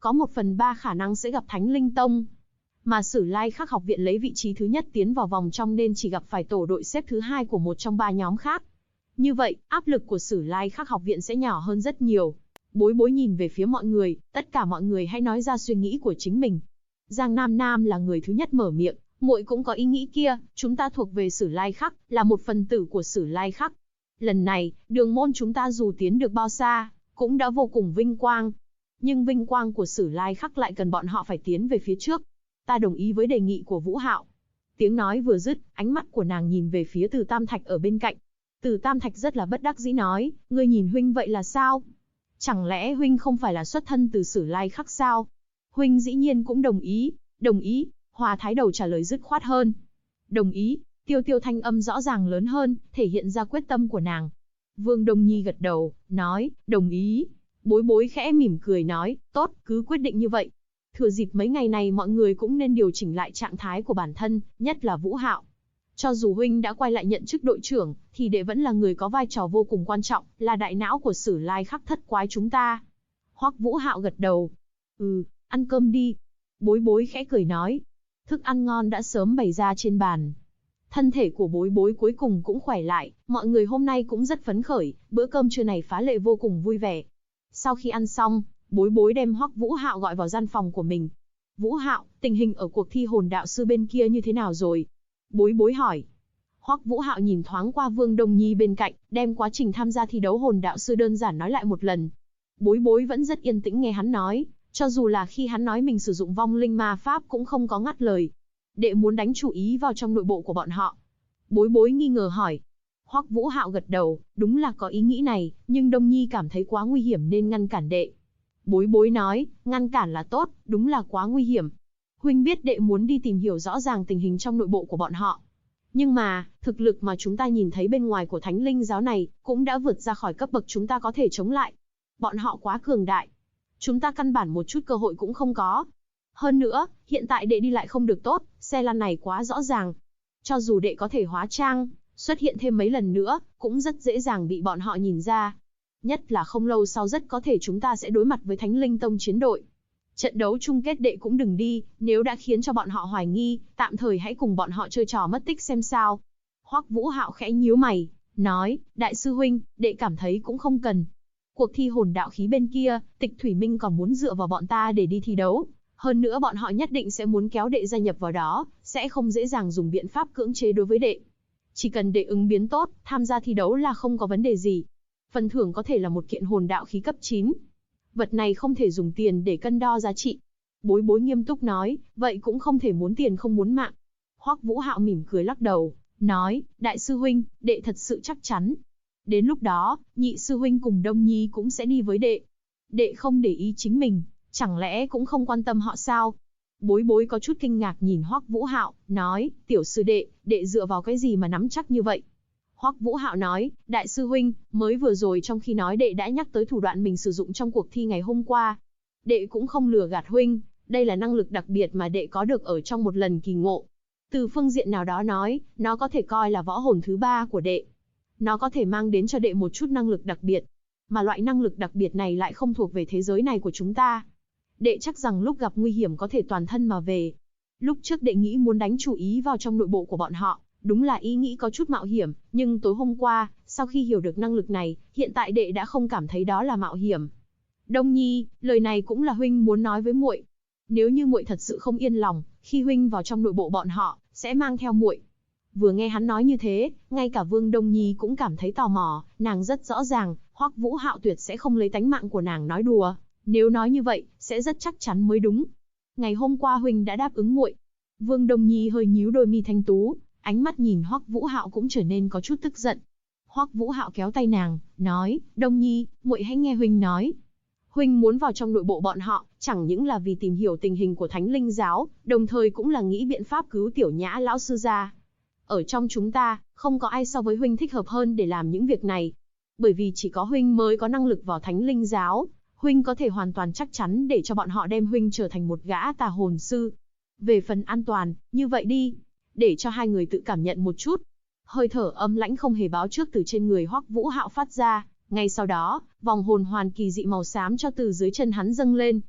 có 1/3 khả năng sẽ gặp Thánh Linh Tông. Mà Sử Lai Khắc học viện lấy vị trí thứ nhất tiến vào vòng trong nên chỉ gặp phải tổ đội xếp thứ hai của một trong 3 nhóm khác. Như vậy, áp lực của Sử Lai Khắc học viện sẽ nhỏ hơn rất nhiều. Bối Bối nhìn về phía mọi người, tất cả mọi người hãy nói ra suy nghĩ của chính mình. Giang Nam Nam là người thứ nhất mở miệng, muội cũng có ý nghĩ kia, chúng ta thuộc về Sử Lai Khắc, là một phần tử của Sử Lai Khắc. Lần này, đường môn chúng ta dù tiến được bao xa, cũng đã vô cùng vinh quang. Nhưng vinh quang của Sử Lai Khắc lại cần bọn họ phải tiến về phía trước. Ta đồng ý với đề nghị của Vũ Hạo. Tiếng nói vừa dứt, ánh mắt của nàng nhìn về phía Từ Tam Thạch ở bên cạnh. Từ Tam Thạch rất là bất đắc dĩ nói, ngươi nhìn huynh vậy là sao? Chẳng lẽ huynh không phải là xuất thân từ Sử Lai Khắc sao? Huynh dĩ nhiên cũng đồng ý. Đồng ý. Hòa Thái Đầu trả lời dứt khoát hơn. Đồng ý. Tiêu Tiêu thanh âm rõ ràng lớn hơn, thể hiện ra quyết tâm của nàng. Vương Đông Nhi gật đầu, nói, đồng ý. Bối Bối khẽ mỉm cười nói, tốt, cứ quyết định như vậy. Thừa dịp mấy ngày này mọi người cũng nên điều chỉnh lại trạng thái của bản thân, nhất là Vũ Hạo. Cho dù huynh đã quay lại nhận chức đội trưởng, thì đệ vẫn là người có vai trò vô cùng quan trọng, là đại não của Sử Lai Khắc thất quái chúng ta. Hoắc Vũ Hạo gật đầu. Ăn cơm đi. Bối Bối khẽ cười nói. Thức ăn ngon đã sớm bày ra trên bàn. Thân thể của Bối Bối cuối cùng cũng khỏe lại, mọi người hôm nay cũng rất phấn khởi, bữa cơm trưa này phá lệ vô cùng vui vẻ. Sau khi ăn xong, Bối Bối đem Hoắc Vũ Hạo gọi vào gian phòng của mình. Vũ Hạo, tình hình ở cuộc thi hồn đạo sư bên kia như thế nào rồi? Bối Bối hỏi. Hoắc Vũ Hạo nhìn thoáng qua Vương Đông Nhi bên cạnh, đem quá trình tham gia thi đấu hồn đạo sư đơn giản nói lại một lần. Bối Bối vẫn rất yên tĩnh nghe hắn nói, cho dù là khi hắn nói mình sử dụng vong linh ma pháp cũng không có ngắt lời. Đệ muốn đánh chủ ý vào trong nội bộ của bọn họ. Bối Bối nghi ngờ hỏi. Hoắc Vũ Hạo gật đầu, đúng là có ý nghĩ này, nhưng Đông Nhi cảm thấy quá nguy hiểm nên ngăn cản đệ. Bối Bối nói, ngăn cản là tốt, đúng là quá nguy hiểm. Huynh biết đệ muốn đi tìm hiểu rõ ràng tình hình trong nội bộ của bọn họ. Nhưng mà, thực lực mà chúng ta nhìn thấy bên ngoài của Thánh Linh giáo này, cũng đã vượt ra khỏi cấp bậc chúng ta có thể chống lại. Bọn họ quá cường đại. Chúng ta căn bản một chút cơ hội cũng không có. Hơn nữa, hiện tại đệ đi lại không được tốt, xe lăn này quá rõ ràng. Cho dù đệ có thể hóa trang, xuất hiện thêm mấy lần nữa, cũng rất dễ dàng bị bọn họ nhìn ra. Nhất là không lâu sau rất có thể chúng ta sẽ đối mặt với Thánh Linh Tông chiến đội. Trận đấu chung kết đệ cũng đừng đi, nếu đã khiến cho bọn họ hoài nghi, tạm thời hãy cùng bọn họ chơi trò mất tích xem sao. Hoắc Vũ Hạo khẽ nhíu mày, nói, đại sư huynh, đệ cảm thấy cũng không cần. Cuộc thi hồn đạo khí bên kia, Tịch Thủy Minh còn muốn dựa vào bọn ta để đi thi đấu. Hơn nữa bọn họ nhất định sẽ muốn kéo đệ gia nhập vào đó, sẽ không dễ dàng dùng biện pháp cưỡng chế đối với đệ. Chỉ cần đệ ứng biến tốt, tham gia thi đấu là không có vấn đề gì. Phần thưởng có thể là một kiện hồn đạo khí cấp 9. Vật này không thể dùng tiền để cân đo giá trị. Bối Bối nghiêm túc nói, vậy cũng không thể muốn tiền không muốn mạng. Hoắc Vũ Hạo mỉm cười lắc đầu, nói, đại sư huynh, đệ thật sự chắc chắn. Đến lúc đó, nhị sư huynh cùng Đông Nhi cũng sẽ đi với đệ. Đệ không để ý chính mình, chẳng lẽ cũng không quan tâm họ sao? Bối Bối có chút kinh ngạc nhìn Hoắc Vũ Hạo, nói, tiểu sư đệ, đệ dựa vào cái gì mà nắm chắc như vậy? Hoắc Vũ Hạo nói, đại sư huynh, mới vừa rồi trong khi nói đệ đã nhắc tới thủ đoạn mình sử dụng trong cuộc thi ngày hôm qua. Đệ cũng không lừa gạt huynh, đây là năng lực đặc biệt mà đệ có được ở trong một lần kỳ ngộ. Từ phương diện nào đó nói, nó có thể coi là võ hồn thứ 3 của đệ. Nó có thể mang đến cho đệ một chút năng lực đặc biệt. Mà loại năng lực đặc biệt này lại không thuộc về thế giới này của chúng ta. Đệ chắc rằng lúc gặp nguy hiểm có thể toàn thân mà về. Lúc trước đệ nghĩ muốn đánh chủ ý vào trong nội bộ của bọn họ, đúng là ý nghĩ có chút mạo hiểm, nhưng tối hôm qua, sau khi hiểu được năng lực này, hiện tại đệ đã không cảm thấy đó là mạo hiểm. Đông Nhi, lời này cũng là huynh muốn nói với muội. Nếu như muội thật sự không yên lòng, khi huynh vào trong nội bộ bọn họ, sẽ mang theo muội. Vừa nghe hắn nói như thế, ngay cả Vương Đông Nhi cũng cảm thấy tò mò, nàng rất rõ ràng, Hoắc Vũ Hạo tuyệt sẽ không lấy tánh mạng của nàng nói đùa. Nếu nói như vậy, sẽ rất chắc chắn mới đúng. Ngày hôm qua huynh đã đáp ứng muội. Vương Đông Nhi hơi nhíu đôi mi thanh tú, ánh mắt nhìn Hoắc Vũ Hạo cũng trở nên có chút tức giận. Hoắc Vũ Hạo kéo tay nàng, nói, Đông Nhi, muội hãy nghe huynh nói. Huynh muốn vào trong nội bộ bọn họ, chẳng những là vì tìm hiểu tình hình của Thánh Linh giáo, đồng thời cũng là nghĩ biện pháp cứu Tiểu Nhã lão sư ra. Ở trong chúng ta, không có ai so với huynh thích hợp hơn để làm những việc này. Bởi vì chỉ có huynh mới có năng lực vào Thánh Linh giáo, huynh có thể hoàn toàn chắc chắn để cho bọn họ đem huynh trở thành một gã tà hồn sư. Về phần an toàn, như vậy đi, để cho hai người tự cảm nhận một chút. Hơi thở âm lãnh không hề báo trước từ trên người Hoắc Vũ Hạo phát ra, ngay sau đó, vòng hồn hoàn kỳ dị màu xám cho từ dưới chân hắn dâng lên.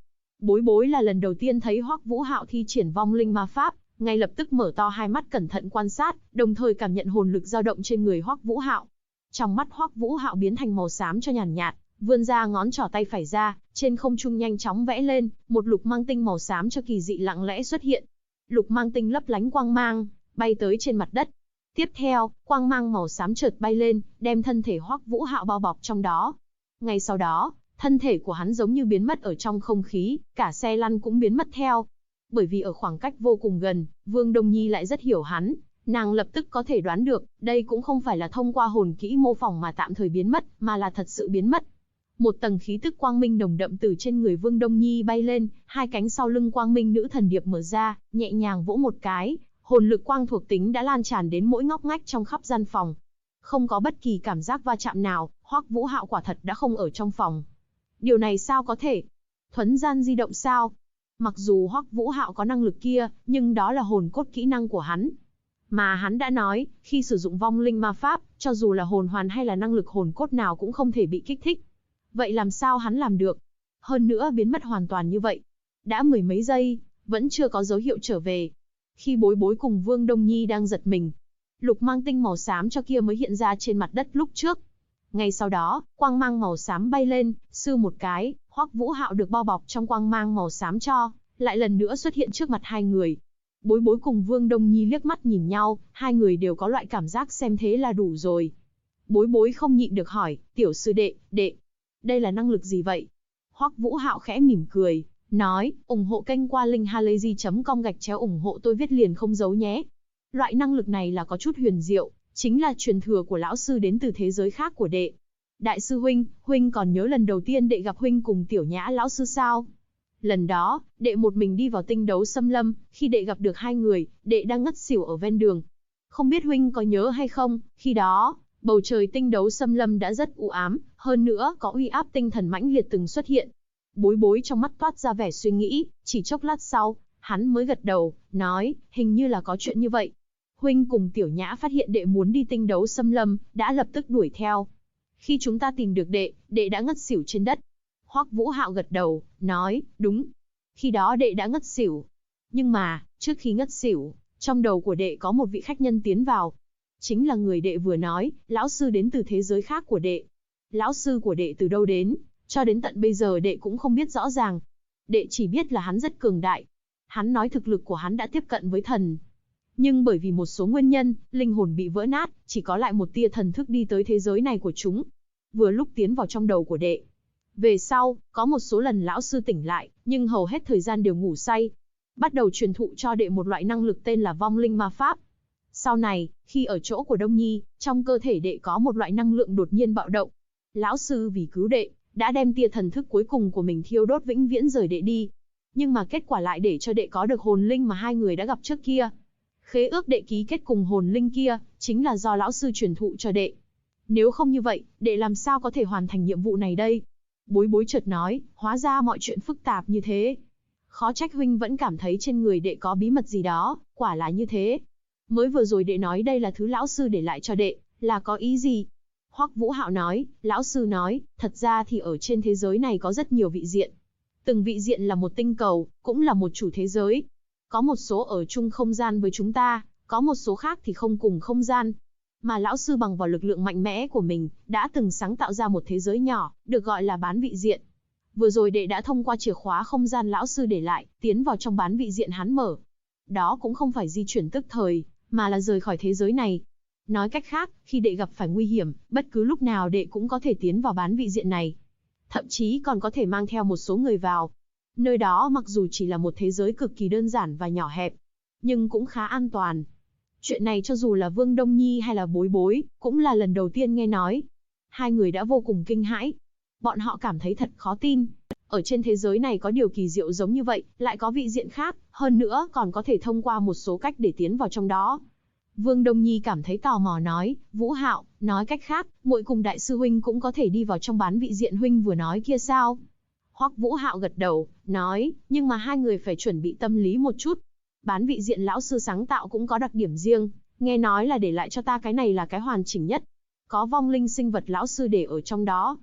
Bối bối là lần đầu tiên thấy Hoắc Vũ Hạo thi triển vong linh ma pháp, ngay lập tức mở to hai mắt cẩn thận quan sát, đồng thời cảm nhận hồn lực dao động trên người Hoắc Vũ Hạo. Trong mắt Hoắc Vũ Hạo biến thành màu xám cho nhàn nhạt, vươn ra ngón trỏ tay phải ra, trên không trung nhanh chóng vẽ lên, một lục mang tinh màu xám cho kỳ dị lặng lẽ xuất hiện. Lục mang tinh lấp lánh quang mang, bay tới trên mặt đất. Tiếp theo, quang mang màu xám chợt bay lên, đem thân thể Hoắc Vũ Hạo bao bọc trong đó. Ngay sau đó, thân thể của hắn giống như biến mất ở trong không khí, cả xe lăn cũng biến mất theo. Bởi vì ở khoảng cách vô cùng gần, Vương Đông Nhi lại rất hiểu hắn, nàng lập tức có thể đoán được, đây cũng không phải là thông qua hồn kỹ mô phỏng mà tạm thời biến mất, mà là thật sự biến mất. Một tầng khí tức quang minh nồng đậm từ trên người Vương Đông Nhi bay lên, hai cánh sau lưng quang minh nữ thần điệp mở ra, nhẹ nhàng vỗ một cái, hồn lực quang thuộc tính đã lan tràn đến mỗi ngóc ngách trong khắp gian phòng. Không có bất kỳ cảm giác va chạm nào, Hoắc Vũ Hạo quả thật đã không ở trong phòng. Điều này sao có thể? Thuấn gian di động sao? Mặc dù Hoắc Vũ Hạo có năng lực kia, nhưng đó là hồn cốt kỹ năng của hắn. Mà hắn đã nói, khi sử dụng vong linh ma pháp, cho dù là hồn hoàn hay là năng lực hồn cốt nào cũng không thể bị kích thích. Vậy làm sao hắn làm được? Hơn nữa biến mất hoàn toàn như vậy. Đã mười mấy giây, vẫn chưa có dấu hiệu trở về. Khi bối bối cùng Vương Đông Nhi đang giật mình, lục mang tinh màu xám cho kia mới hiện ra trên mặt đất lúc trước. Ngay sau đó, quang mang màu xám bay lên, sưu một cái, Hoắc Vũ Hạo được bao bọc trong quang mang màu xám cho, lại lần nữa xuất hiện trước mặt hai người. Bối bối cùng Vương Đông Nhi liếc mắt nhìn nhau, hai người đều có loại cảm giác xem thế là đủ rồi. Bối bối không nhịn được hỏi, tiểu sư đệ, đây là năng lực gì vậy? Hoắc Vũ Hạo khẽ mỉm cười, nói, ủng hộ kênh qua linkhalazy.com/ủng hộ tôi viết liền không giấu nhé. Loại năng lực này là có chút huyền diệu, chính là truyền thừa của lão sư đến từ thế giới khác của đệ. Đại sư huynh, huynh còn nhớ lần đầu tiên đệ gặp huynh cùng Tiểu Nhã lão sư sao? Lần đó, đệ một mình đi vào tinh đấu xâm lâm, khi đệ gặp được hai người, đệ đang ngất xỉu ở ven đường. Không biết huynh có nhớ hay không, khi đó, bầu trời tinh đấu xâm lâm đã rất u ám, hơn nữa có uy áp tinh thần mãnh liệt từng xuất hiện. Bối bối trong mắt toát ra vẻ suy nghĩ, chỉ chốc lát sau, hắn mới gật đầu, nói, hình như là có chuyện như vậy. Huynh cùng Tiểu Nhã phát hiện đệ muốn đi tinh đấu xâm lâm, đã lập tức đuổi theo. Khi chúng ta tìm được đệ đã ngất xỉu trên đất. Hoắc Vũ Hạo gật đầu, nói, đúng. Khi đó đệ đã ngất xỉu. Nhưng mà, trước khi ngất xỉu, trong đầu của đệ có một vị khách nhân tiến vào. Chính là người đệ vừa nói, lão sư đến từ thế giới khác của đệ. Lão sư của đệ từ đâu đến, cho đến tận bây giờ đệ cũng không biết rõ ràng. Đệ chỉ biết là hắn rất cường đại. Hắn nói thực lực của hắn đã tiếp cận với thần. Nhưng bởi vì một số nguyên nhân, linh hồn bị vỡ nát, chỉ có lại một tia thần thức đi tới thế giới này của chúng. Vừa lúc tiến vào trong đầu của đệ. Về sau, có một số lần lão sư tỉnh lại, nhưng hầu hết thời gian đều ngủ say. Bắt đầu truyền thụ cho đệ một loại năng lực tên là vong linh ma pháp. Sau này, khi ở chỗ của Đông Nhi, trong cơ thể đệ có một loại năng lượng đột nhiên bạo động. Lão sư vì cứu đệ, đã đem tia thần thức cuối cùng của mình thiêu đốt vĩnh viễn rời đệ đi. Nhưng mà kết quả lại để cho đệ có được hồn linh mà hai người đã gặp trước kia. Khế ước đệ ký kết cùng hồn linh kia, chính là do lão sư truyền thụ cho đệ. Nếu không như vậy, đệ làm sao có thể hoàn thành nhiệm vụ này đây? Bối bối chợt nói, hóa ra mọi chuyện phức tạp như thế. Khó trách huynh vẫn cảm thấy trên người đệ có bí mật gì đó, quả là như thế. Mới vừa rồi đệ nói đây là thứ lão sư để lại cho đệ, là có ý gì? Hoắc Vũ Hạo nói, lão sư nói, thật ra thì ở trên thế giới này có rất nhiều vị diện. Từng vị diện là một tinh cầu, cũng là một chủ thế giới. Có một số ở chung không gian với chúng ta, có một số khác thì không cùng không gian. Mà lão sư bằng vào lực lượng mạnh mẽ của mình, đã từng sáng tạo ra một thế giới nhỏ, được gọi là bán vị diện. Vừa rồi đệ đã thông qua chìa khóa không gian lão sư để lại, tiến vào trong bán vị diện hắn mở. Đó cũng không phải di chuyển tức thời, mà là rời khỏi thế giới này. Nói cách khác, khi đệ gặp phải nguy hiểm, bất cứ lúc nào đệ cũng có thể tiến vào bán vị diện này. Thậm chí còn có thể mang theo một số người vào. Nơi đó mặc dù chỉ là một thế giới cực kỳ đơn giản và nhỏ hẹp, nhưng cũng khá an toàn. Chuyện này cho dù là Vương Đông Nhi hay là Bối Bối, cũng là lần đầu tiên nghe nói. Hai người đã vô cùng kinh hãi. Bọn họ cảm thấy thật khó tin. Ở trên thế giới này có điều kỳ diệu giống như vậy, lại có vị diện khác, hơn nữa còn có thể thông qua một số cách để tiến vào trong đó. Vương Đông Nhi cảm thấy tò mò nói, Vũ Hạo, nói cách khác, muội cùng đại sư huynh cũng có thể đi vào trong bán vị diện huynh vừa nói kia sao? Hoắc Vũ Hạo gật đầu, nói, nhưng mà hai người phải chuẩn bị tâm lý một chút. Bán vị diện lão sư sáng tạo cũng có đặc điểm riêng, nghe nói là để lại cho ta cái này là cái hoàn chỉnh nhất. Có vong linh sinh vật lão sư để ở trong đó.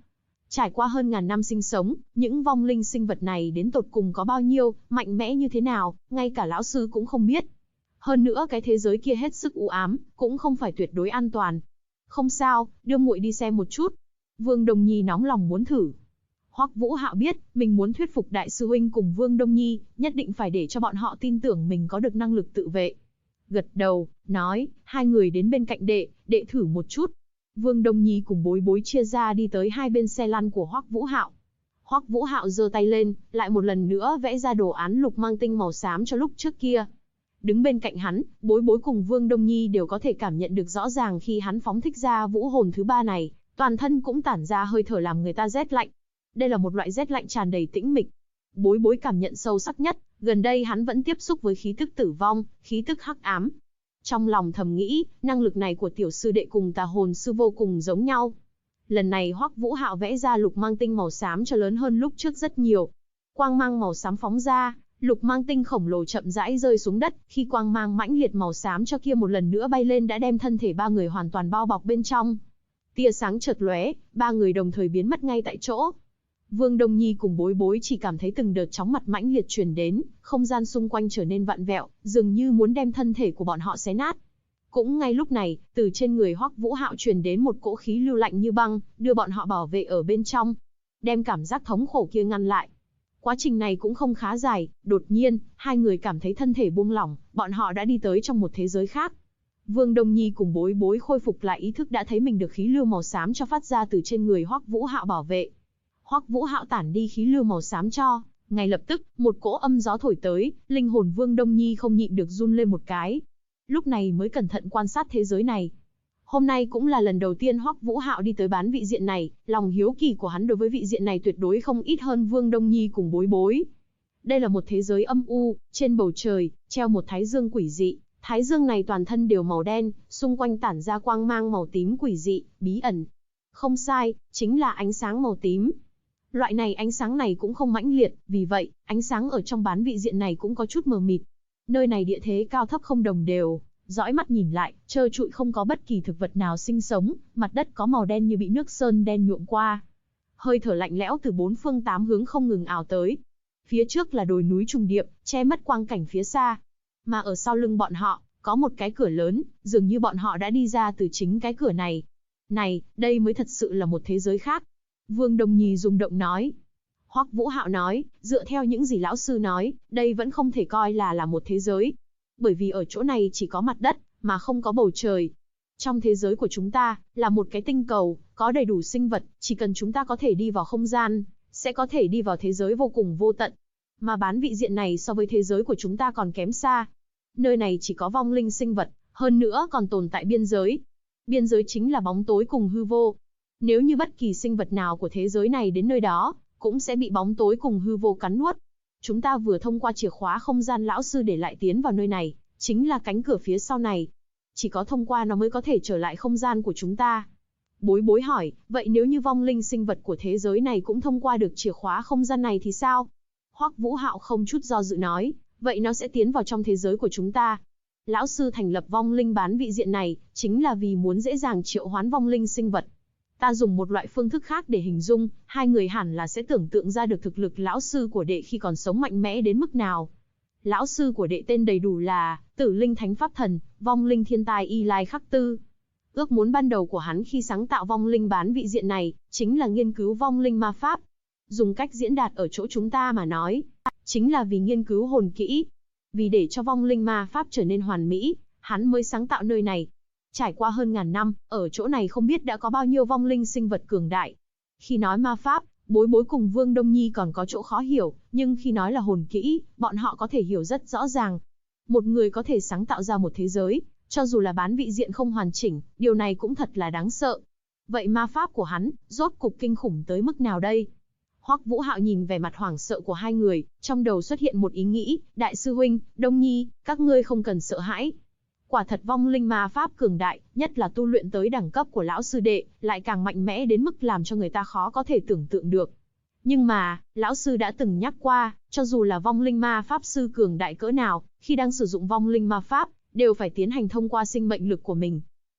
Trải qua hơn ngàn năm sinh sống, những vong linh sinh vật này đến tột cùng có bao nhiêu, mạnh mẽ như thế nào, ngay cả lão sư cũng không biết. Hơn nữa cái thế giới kia hết sức u ám, cũng không phải tuyệt đối an toàn. Không sao, đưa muội đi xem một chút. Vương Đông Nhi nóng lòng muốn thử. Hoắc Vũ Hạo biết, mình muốn thuyết phục đại sư huynh cùng Vương Đông Nhi, nhất định phải để cho bọn họ tin tưởng mình có được năng lực tự vệ. Gật đầu, nói, hai người đến bên cạnh đệ thử một chút. Vương Đông Nhi cùng Bối Bối chia ra đi tới hai bên xe lăn của Hoắc Vũ Hạo. Hoắc Vũ Hạo giơ tay lên, lại một lần nữa vẽ ra đồ án lục mang tinh màu xám cho lúc trước kia. Đứng bên cạnh hắn, Bối Bối cùng Vương Đông Nhi đều có thể cảm nhận được rõ ràng khi hắn phóng thích ra vũ hồn thứ ba này, toàn thân cũng tản ra hơi thở làm người ta rét lạnh. Đây là một loại rét lạnh tràn đầy tĩnh mịch. Bối Bối cảm nhận sâu sắc nhất, gần đây hắn vẫn tiếp xúc với khí tức tử vong, khí tức hắc ám. Trong lòng thầm nghĩ, năng lực này của tiểu sư đệ cùng tà hồn sư vô cùng giống nhau. Lần này Hoắc Vũ Hạo vẽ ra lục mang tinh màu xám cho lớn hơn lúc trước rất nhiều. Quang mang màu xám phóng ra, lục mang tinh khổng lồ chậm rãi rơi xuống đất, khi quang mang mãnh liệt màu xám cho kia một lần nữa bay lên đã đem thân thể ba người hoàn toàn bao bọc bên trong. Tia sáng chợt lóe, ba người đồng thời biến mất ngay tại chỗ. Vương Đông Nhi cùng Bối Bối chỉ cảm thấy từng đợt chóng mặt mãnh liệt truyền đến, không gian xung quanh trở nên vặn vẹo, dường như muốn đem thân thể của bọn họ xé nát. Cũng ngay lúc này, từ trên người Hoắc Vũ Hạo truyền đến một cỗ khí lưu lạnh như băng, đưa bọn họ bảo vệ ở bên trong, đem cảm giác thống khổ kia ngăn lại. Quá trình này cũng không khá dài, đột nhiên, hai người cảm thấy thân thể buông lỏng, bọn họ đã đi tới trong một thế giới khác. Vương Đông Nhi cùng Bối Bối khôi phục lại ý thức đã thấy mình được khí lưu màu xám cho phát ra từ trên người Hoắc Vũ Hạo bảo vệ. Hoắc Vũ Hạo tản đi khí lưu màu xám cho, ngay lập tức, một cỗ âm gió thổi tới, linh hồn Vương Đông Nhi không nhịn được run lên một cái. Lúc này mới cẩn thận quan sát thế giới này. Hôm nay cũng là lần đầu tiên Hoắc Vũ Hạo đi tới bán vị diện này, lòng hiếu kỳ của hắn đối với vị diện này tuyệt đối không ít hơn Vương Đông Nhi cùng Bối Bối. Đây là một thế giới âm u, trên bầu trời, treo một thái dương quỷ dị. Thái dương này toàn thân đều màu đen, xung quanh tản ra quang mang màu tím quỷ dị, bí ẩn. Không sai, chính là ánh sáng màu tím. Loại này ánh sáng này cũng không mãnh liệt, vì vậy, ánh sáng ở trong bán vị diện này cũng có chút mờ mịt. Nơi này địa thế cao thấp không đồng đều, dõi mắt nhìn lại, trơ trụi không có bất kỳ thực vật nào sinh sống, mặt đất có màu đen như bị nước sơn đen nhuộm qua. Hơi thở lạnh lẽo từ bốn phương tám hướng không ngừng ảo tới. Phía trước là đồi núi trùng điệp, che mất quang cảnh phía xa. Mà ở sau lưng bọn họ, có một cái cửa lớn, dường như bọn họ đã đi ra từ chính cái cửa này. Này, đây mới thật sự là một thế giới khác. Vương Đông Nhi rung động nói. Hoắc Vũ Hạo nói, dựa theo những gì lão sư nói, đây vẫn không thể coi là một thế giới. Bởi vì ở chỗ này chỉ có mặt đất, mà không có bầu trời. Trong thế giới của chúng ta, là một cái tinh cầu, có đầy đủ sinh vật, chỉ cần chúng ta có thể đi vào không gian, sẽ có thể đi vào thế giới vô cùng vô tận. Mà bán vị diện này so với thế giới của chúng ta còn kém xa. Nơi này chỉ có vong linh sinh vật, hơn nữa còn tồn tại biên giới. Biên giới chính là bóng tối cùng hư vô. Nếu như bất kỳ sinh vật nào của thế giới này đến nơi đó, cũng sẽ bị bóng tối cùng hư vô cắn nuốt. Chúng ta vừa thông qua chìa khóa không gian lão sư để lại tiến vào nơi này, chính là cánh cửa phía sau này. Chỉ có thông qua nó mới có thể trở lại không gian của chúng ta. Bối Bối hỏi, vậy nếu như vong linh sinh vật của thế giới này cũng thông qua được chìa khóa không gian này thì sao? Hoắc Vũ Hạo không chút do dự nói, vậy nó sẽ tiến vào trong thế giới của chúng ta. Lão sư thành lập vong linh bán vị diện này, chính là vì muốn dễ dàng triệu hoán vong linh sinh vật. Ta dùng một loại phương thức khác để hình dung, hai người hẳn là sẽ tưởng tượng ra được thực lực lão sư của đệ khi còn sống mạnh mẽ đến mức nào. Lão sư của đệ tên đầy đủ là Tử Linh Thánh Pháp Thần, vong linh thiên tài Y Lai Khắc Tư. Ước muốn ban đầu của hắn khi sáng tạo vong linh bán vị diện này, chính là nghiên cứu vong linh ma pháp. Dùng cách diễn đạt ở chỗ chúng ta mà nói, chính là vì nghiên cứu hồn kỹ. Vì để cho vong linh ma pháp trở nên hoàn mỹ, hắn mới sáng tạo nơi này. Trải qua hơn ngàn năm, ở chỗ này không biết đã có bao nhiêu vong linh sinh vật cường đại. Khi nói ma pháp, Bối Bối cùng Vương Đông Nhi còn có chỗ khó hiểu, nhưng khi nói là hồn kỹ, bọn họ có thể hiểu rất rõ ràng. Một người có thể sáng tạo ra một thế giới, cho dù là bán vị diện không hoàn chỉnh, điều này cũng thật là đáng sợ. Vậy ma pháp của hắn, rốt cục kinh khủng tới mức nào đây? Hoắc Vũ Hạo nhìn vẻ mặt hoảng sợ của hai người, trong đầu xuất hiện một ý nghĩ, đại sư huynh, Đông Nhi, các ngươi không cần sợ hãi. Quả thật vong linh ma pháp cường đại, nhất là tu luyện tới đẳng cấp của lão sư đệ, lại càng mạnh mẽ đến mức làm cho người ta khó có thể tưởng tượng được. Nhưng mà, lão sư đã từng nhắc qua, cho dù là vong linh ma pháp sư cường đại cỡ nào, khi đang sử dụng vong linh ma pháp, đều phải tiến hành thông qua sinh mệnh lực của mình.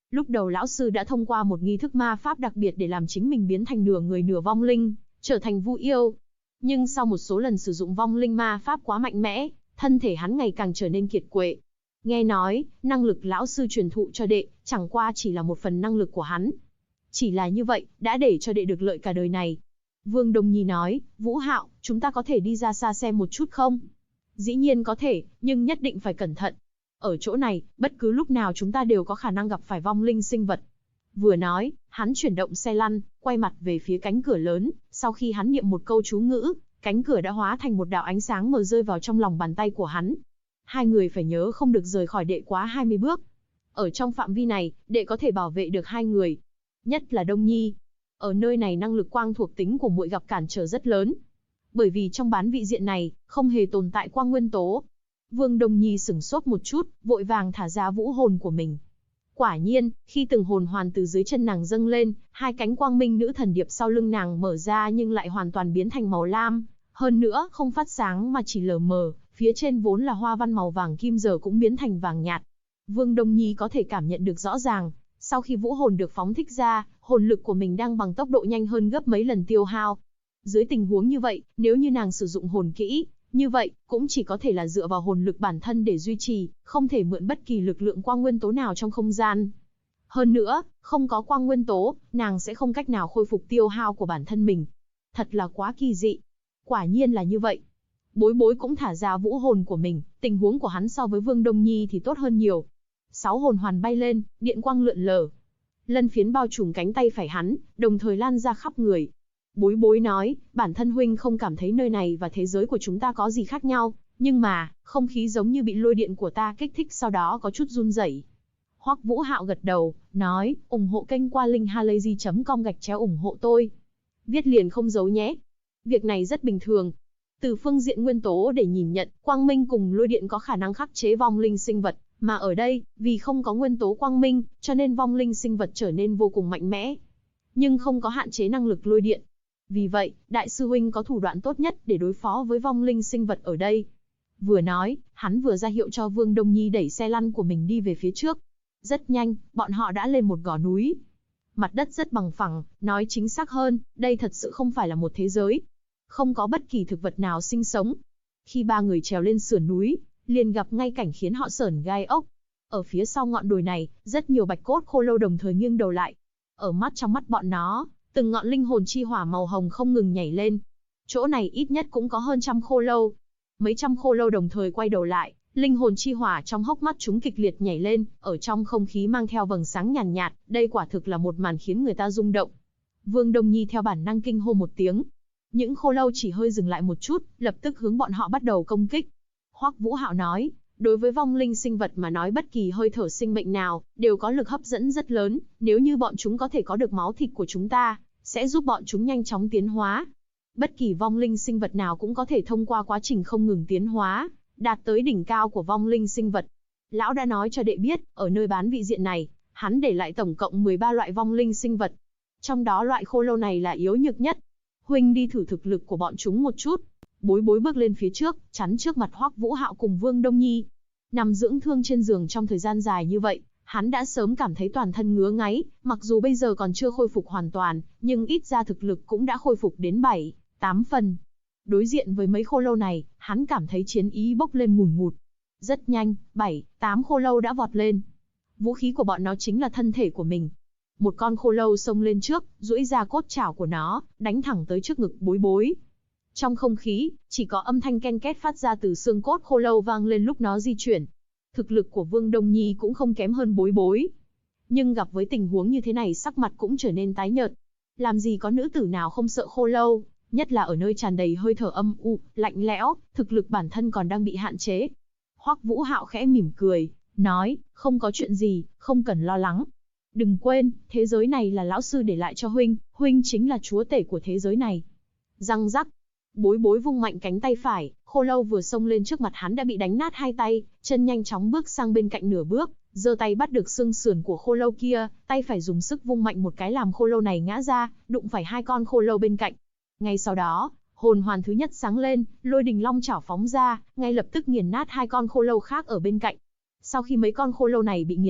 Lúc đầu lão sư đã thông qua một nghi thức ma pháp đặc biệt để làm chính mình biến thành nửa người nửa vong linh, trở thành Vu Yêu. Nhưng sau một số lần sử dụng vong linh ma pháp quá mạnh mẽ, thân thể hắn ngày càng trở nên kiệt quệ. Nghe nói, năng lực lão sư truyền thụ cho đệ, chẳng qua chỉ là một phần năng lực của hắn. Chỉ là như vậy, đã để cho đệ được lợi cả đời này. Vương Đông Nhi nói, Vũ Hạo, chúng ta có thể đi ra xa xem một chút không? Dĩ nhiên có thể, nhưng nhất định phải cẩn thận. Ở chỗ này, bất cứ lúc nào chúng ta đều có khả năng gặp phải vong linh sinh vật. Vừa nói, hắn chuyển động xe lăn, quay mặt về phía cánh cửa lớn, sau khi hắn niệm một câu chú ngữ, cánh cửa đã hóa thành một đạo ánh sáng mờ rơi vào trong lòng bàn tay của hắn. Hai người phải nhớ không được rời khỏi đệ quá 20 bước. Ở trong phạm vi này, đệ có thể bảo vệ được hai người. Nhất là Đông Nhi. Ở nơi này năng lực quang thuộc tính của muội gặp cản trở rất lớn. Bởi vì trong bán vị diện này, không hề tồn tại quang nguyên tố. Vương Đông Nhi sửng sốt một chút, vội vàng thả ra vũ hồn của mình. Quả nhiên, khi từng hồn hoàn từ dưới chân nàng dâng lên, hai cánh quang minh nữ thần điệp sau lưng nàng mở ra nhưng lại hoàn toàn biến thành màu lam. Hơn nữa, không phát sáng mà chỉ lờ mờ, phía trên vốn là hoa văn màu vàng kim giờ cũng biến thành vàng nhạt. Vương Đông Nhi có thể cảm nhận được rõ ràng, sau khi vũ hồn được phóng thích ra, hồn lực của mình đang bằng tốc độ nhanh hơn gấp mấy lần tiêu hao. Dưới tình huống như vậy, nếu như nàng sử dụng hồn kỹ, như vậy, cũng chỉ có thể là dựa vào hồn lực bản thân để duy trì, không thể mượn bất kỳ lực lượng quang nguyên tố nào trong không gian. Hơn nữa, không có quang nguyên tố, nàng sẽ không cách nào khôi phục tiêu hao của bản thân mình. Thật là quá kỳ dị. Quả nhiên là như vậy. Bối Bối cũng thả ra vũ hồn của mình, tình huống của hắn so với Vương Đông Nhi thì tốt hơn nhiều. 6 hồn hoàn bay lên, điện quang lượn lờ. Lân phiến bao trùm cánh tay phải hắn, đồng thời lan ra khắp người. Bối Bối nói, bản thân huynh không cảm thấy nơi này và thế giới của chúng ta có gì khác nhau, nhưng mà, không khí giống như bị lôi điện của ta kích thích sau đó có chút run rẩy. Hoắc Vũ Hạo gật đầu, nói, ủng hộ kênh qua linkhalazy.com ủng hộ tôi. Viết liền không giấu nhé. Việc này rất bình thường. Từ phương diện nguyên tố để nhìn nhận, quang minh cùng lôi điện có khả năng khắc chế vong linh sinh vật, mà ở đây, vì không có nguyên tố quang minh, cho nên vong linh sinh vật trở nên vô cùng mạnh mẽ. Nhưng không có hạn chế năng lực lôi điện. Vì vậy, Đại sư huynh có thủ đoạn tốt nhất để đối phó với vong linh sinh vật ở đây. Vừa nói, hắn vừa ra hiệu cho Vương Đông Nhi đẩy xe lăn của mình đi về phía trước. Rất nhanh, bọn họ đã lên một gò núi. Mặt đất rất bằng phẳng, nói chính xác hơn, đây thật sự không phải là một thế giới. Không có bất kỳ thực vật nào sinh sống. Khi ba người trèo lên sườn núi, liền gặp ngay cảnh khiến họ sởn gai ốc. Ở phía sau ngọn đồi này, rất nhiều bạch cốt khô lâu đồng thời nghiêng đầu lại. Ở trong mắt bọn nó, từng ngọn linh hồn chi hỏa màu hồng không ngừng nhảy lên. Chỗ này ít nhất cũng có hơn trăm khô lâu. Mấy trăm khô lâu đồng thời quay đầu lại, linh hồn chi hỏa trong hốc mắt chúng kịch liệt nhảy lên, ở trong không khí mang theo vầng sáng nhàn nhạt, đây quả thực là một màn khiến người ta rung động. Vương Đông Nhi theo bản năng kinh hô một tiếng. Những khô lâu chỉ hơi dừng lại một chút, lập tức hướng bọn họ bắt đầu công kích. Hoắc Vũ Hạo nói, đối với vong linh sinh vật mà nói bất kỳ hơi thở sinh mệnh nào, đều có lực hấp dẫn rất lớn, nếu như bọn chúng có thể có được máu thịt của chúng ta, sẽ giúp bọn chúng nhanh chóng tiến hóa. Bất kỳ vong linh sinh vật nào cũng có thể thông qua quá trình không ngừng tiến hóa, đạt tới đỉnh cao của vong linh sinh vật. Lão đã nói cho đệ biết, ở nơi bán vị diện này, hắn để lại tổng cộng 13 loại vong linh sinh vật. Trong đó loại khô lâu này là yếu nhược nhất. Huynh đi thử thực lực của bọn chúng một chút. Bối Bối bước lên phía trước, chắn trước mặt Hoắc Vũ Hạo cùng Vương Đông Nhi. Nằm dưỡng thương trên giường trong thời gian dài như vậy, hắn đã sớm cảm thấy toàn thân ngứa ngáy, mặc dù bây giờ còn chưa khôi phục hoàn toàn, nhưng ít ra thực lực cũng đã khôi phục đến 7, 8 phần. Đối diện với mấy khô lâu này, hắn cảm thấy chiến ý bốc lên ngùn ngụt. Rất nhanh, 7, 8 khô lâu đã vọt lên. Vũ khí của bọn nó chính là thân thể của mình. Một con khô lâu xông lên trước, duỗi ra cốt chảo của nó, đánh thẳng tới trước ngực Bối Bối. Trong không khí, chỉ có âm thanh ken két phát ra từ xương cốt khô lâu vang lên lúc nó di chuyển. Thực lực của Vương Đông Nhi cũng không kém hơn Bối Bối. Nhưng gặp với tình huống như thế này sắc mặt cũng trở nên tái nhợt. Làm gì có nữ tử nào không sợ khô lâu, nhất là ở nơi tràn đầy hơi thở âm u, lạnh lẽo, thực lực bản thân còn đang bị hạn chế. Hoắc Vũ Hạo khẽ mỉm cười, nói, không có chuyện gì, không cần lo lắng. Đừng quên, thế giới này là lão sư để lại cho huynh, huynh chính là chúa tể của thế giới này. Răng rắc, Bối Bối vung mạnh cánh tay phải, khô lâu vừa xông lên trước mặt hắn đã bị đánh nát hai tay, chân nhanh chóng bước sang bên cạnh nửa bước, giơ tay bắt được xương sườn của khô lâu kia, tay phải dùng sức vung mạnh một cái làm khô lâu này ngã ra, đụng phải hai con khô lâu bên cạnh. Ngay sau đó, hồn hoàn thứ nhất sáng lên, lôi đình long chảo phóng ra, ngay lập tức nghiền nát hai con khô lâu khác ở bên cạnh. Sau khi mấy con khô lâu này bị nghiền nát,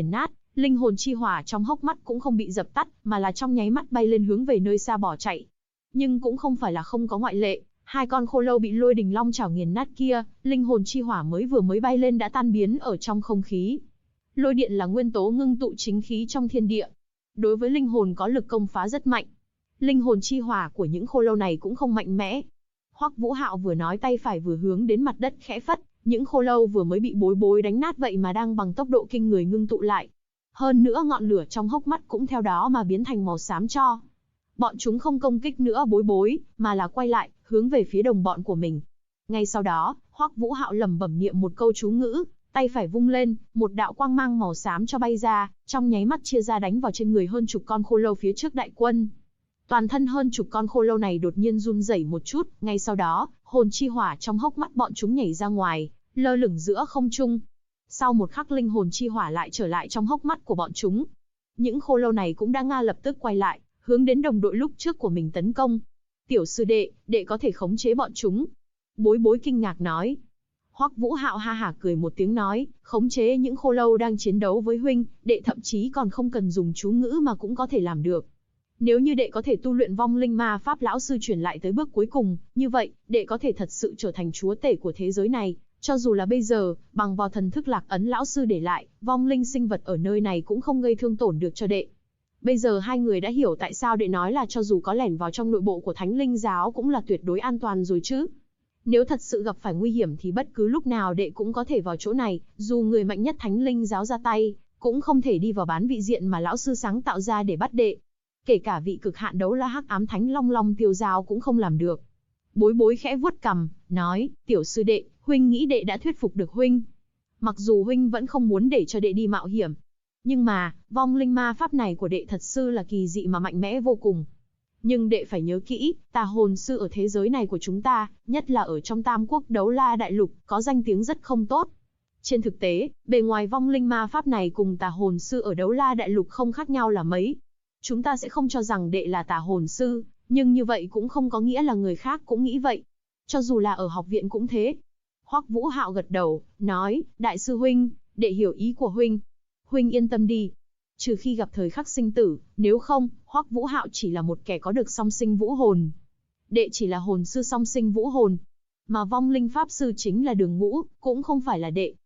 Linh hồn chi hỏa trong hốc mắt cũng không bị dập tắt, mà là trong nháy mắt bay lên hướng về nơi xa bỏ chạy. Nhưng cũng không phải là không có ngoại lệ, hai con khô lâu bị lôi đình long chảo nghiền nát kia, linh hồn chi hỏa mới bay lên đã tan biến ở trong không khí. Lôi điện là nguyên tố ngưng tụ chính khí trong thiên địa. Đối với linh hồn có lực công phá rất mạnh. Linh hồn chi hỏa của những khô lâu này cũng không mạnh mẽ. Hoắc Vũ Hạo vừa nói tay phải vừa hướng đến mặt đất khẽ phất, những khô lâu vừa mới bị bối bối đánh nát vậy mà đang bằng tốc độ kinh người ngưng tụ lại. Hơn nữa ngọn lửa trong hốc mắt cũng theo đó mà biến thành màu xám cho. Bọn chúng không công kích nữa bối bối, mà là quay lại, hướng về phía đồng bọn của mình. Ngay sau đó, Hoắc Vũ Hạo lẩm bẩm niệm một câu chú ngữ, tay phải vung lên, một đạo quang mang màu xám cho bay ra, trong nháy mắt chia ra đánh vào trên người hơn chục con khô lâu phía trước đại quân. Toàn thân hơn chục con khô lâu này đột nhiên run rẩy một chút, ngay sau đó, hồn chi hỏa trong hốc mắt bọn chúng nhảy ra ngoài, lơ lửng giữa không trung. Sau một khắc linh hồn chi hỏa lại trở lại trong hốc mắt của bọn chúng. Những khô lâu này cũng đã lập tức quay lại, hướng đến đồng đội lúc trước của mình tấn công. Tiểu sư đệ, đệ có thể khống chế bọn chúng. Bối bối kinh ngạc nói. Hoắc Vũ Hạo ha hả cười một tiếng nói, khống chế những khô lâu đang chiến đấu với huynh, đệ thậm chí còn không cần dùng chú ngữ mà cũng có thể làm được. Nếu như đệ có thể tu luyện vong linh ma pháp lão sư truyền lại tới bước cuối cùng, như vậy, đệ có thể thật sự trở thành chúa tể của thế giới này. Cho dù là bây giờ, bằng vào thần thức lạc ấn lão sư để lại, vong linh sinh vật ở nơi này cũng không gây thương tổn được cho đệ. Bây giờ hai người đã hiểu tại sao đệ nói là cho dù có lẻn vào trong nội bộ của Thánh Linh giáo cũng là tuyệt đối an toàn rồi chứ. Nếu thật sự gặp phải nguy hiểm thì bất cứ lúc nào đệ cũng có thể vào chỗ này, dù người mạnh nhất Thánh Linh giáo ra tay, cũng không thể đi vào bán vị diện mà lão sư sáng tạo ra để bắt đệ. Kể cả vị cực hạn đấu la hắc ám thánh long long tiêu giao cũng không làm được. Bối bối khẽ vuốt cằm, nói, tiểu sư đệ, huynh nghĩ đệ đã thuyết phục được huynh. Mặc dù huynh vẫn không muốn để cho đệ đi mạo hiểm. Nhưng mà, vong linh ma pháp này của đệ thật sự là kỳ dị mà mạnh mẽ vô cùng. Nhưng đệ phải nhớ kỹ, tà hồn sư ở thế giới này của chúng ta, nhất là ở trong Tam Quốc đấu la đại lục, có danh tiếng rất không tốt. Trên thực tế, bề ngoài vong linh ma pháp này cùng tà hồn sư ở đấu la đại lục không khác nhau là mấy. Chúng ta sẽ không cho rằng đệ là tà hồn sư, nhưng như vậy cũng không có nghĩa là người khác cũng nghĩ vậy. Cho dù là ở học viện cũng thế. Hoắc Vũ Hạo gật đầu, nói, đại sư huynh, đệ hiểu ý của huynh. Huynh yên tâm đi. Trừ khi gặp thời khắc sinh tử, nếu không, Hoắc Vũ Hạo chỉ là một kẻ có được song sinh vũ hồn. Đệ chỉ là hồn sư song sinh vũ hồn. Mà vong linh pháp sư chính là Đường Ngũ, cũng không phải là đệ.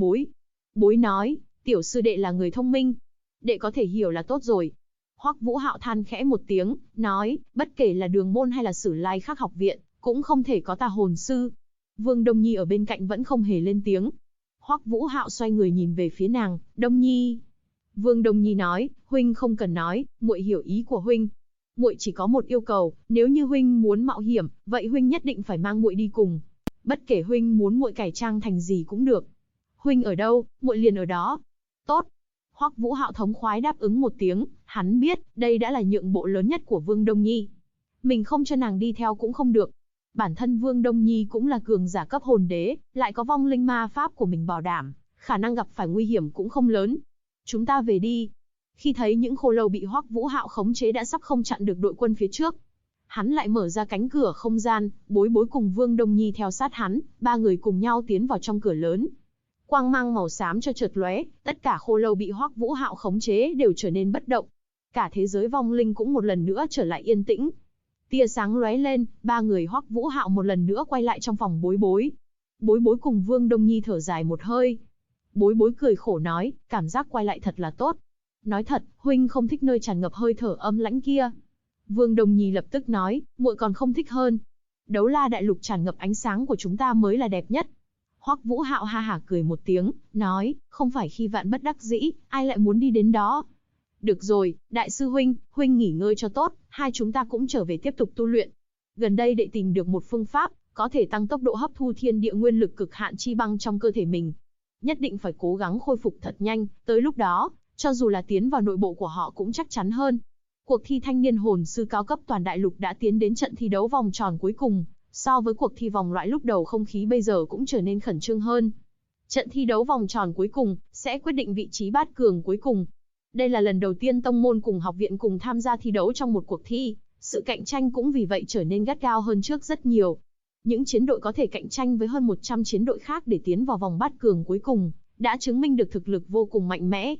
Bối nói, tiểu sư đệ là người thông minh. Đệ có thể hiểu là tốt rồi. Hoắc Vũ Hạo than khẽ một tiếng, nói, bất kể là Đường môn hay là Sử Lai Khắc học viện, cũng không thể có tà hồn sư. Vương Đông Nhi ở bên cạnh vẫn không hề lên tiếng. Hoắc Vũ Hạo xoay người nhìn về phía nàng, Đông Nhi. Vương Đông Nhi nói, huynh không cần nói, muội hiểu ý của huynh. Muội chỉ có một yêu cầu, nếu như huynh muốn mạo hiểm, vậy huynh nhất định phải mang muội đi cùng. Bất kể huynh muốn muội cải trang thành gì cũng được. Huynh ở đâu, muội liền ở đó. Tốt. Hoắc Vũ Hạo thống khoái đáp ứng một tiếng, hắn biết, đây đã là nhượng bộ lớn nhất của Vương Đông Nhi. Mình không cho nàng đi theo cũng không được. Bản thân Vương Đông Nhi cũng là cường giả cấp hồn đế, lại có vong linh ma pháp của mình bảo đảm, khả năng gặp phải nguy hiểm cũng không lớn. Chúng ta về đi. Khi thấy những khô lâu bị Hoắc Vũ Hạo khống chế đã sắp không chặn được đội quân phía trước, hắn lại mở ra cánh cửa không gian, Bối Bối cùng Vương Đông Nhi theo sát hắn, ba người cùng nhau tiến vào trong cửa lớn. Quang mang màu xám cho chợt lóe, tất cả khô lâu bị Hoắc Vũ Hạo khống chế đều trở nên bất động. Cả thế giới vong linh cũng một lần nữa trở lại yên tĩnh. Tia sáng lóe lên, ba người Hoắc Vũ Hạo một lần nữa quay lại trong phòng Bối Bối. Bối Bối cùng Vương Đông Nhi thở dài một hơi. Bối Bối cười khổ nói, cảm giác quay lại thật là tốt. Nói thật, huynh không thích nơi tràn ngập hơi thở âm lãnh kia. Vương Đông Nhi lập tức nói, muội còn không thích hơn. Đấu la đại lục tràn ngập ánh sáng của chúng ta mới là đẹp nhất. Hoắc Vũ Hạo ha hả cười một tiếng, nói, không phải khi vạn bất đắc dĩ, ai lại muốn đi đến đó. Được rồi, đại sư huynh, huynh nghỉ ngơi cho tốt, hai chúng ta cũng trở về tiếp tục tu luyện. Gần đây đệ tìm được một phương pháp, có thể tăng tốc độ hấp thu thiên địa nguyên lực cực hạn chi băng trong cơ thể mình. Nhất định phải cố gắng khôi phục thật nhanh, tới lúc đó, cho dù là tiến vào nội bộ của họ cũng chắc chắn hơn. Cuộc thi thanh niên hồn sư cao cấp toàn đại lục đã tiến đến trận thi đấu vòng tròn cuối cùng. So với cuộc thi vòng loại lúc đầu không khí bây giờ cũng trở nên khẩn trương hơn. Trận thi đấu vòng tròn cuối cùng sẽ quyết định vị trí bát cường cuối cùng. Đây là lần đầu tiên tông môn cùng học viện cùng tham gia thi đấu trong một cuộc thi, sự cạnh tranh cũng vì vậy trở nên gắt gao hơn trước rất nhiều. Những chiến đội có thể cạnh tranh với hơn 100 chiến đội khác để tiến vào vòng bát cường cuối cùng, đã chứng minh được thực lực vô cùng mạnh mẽ.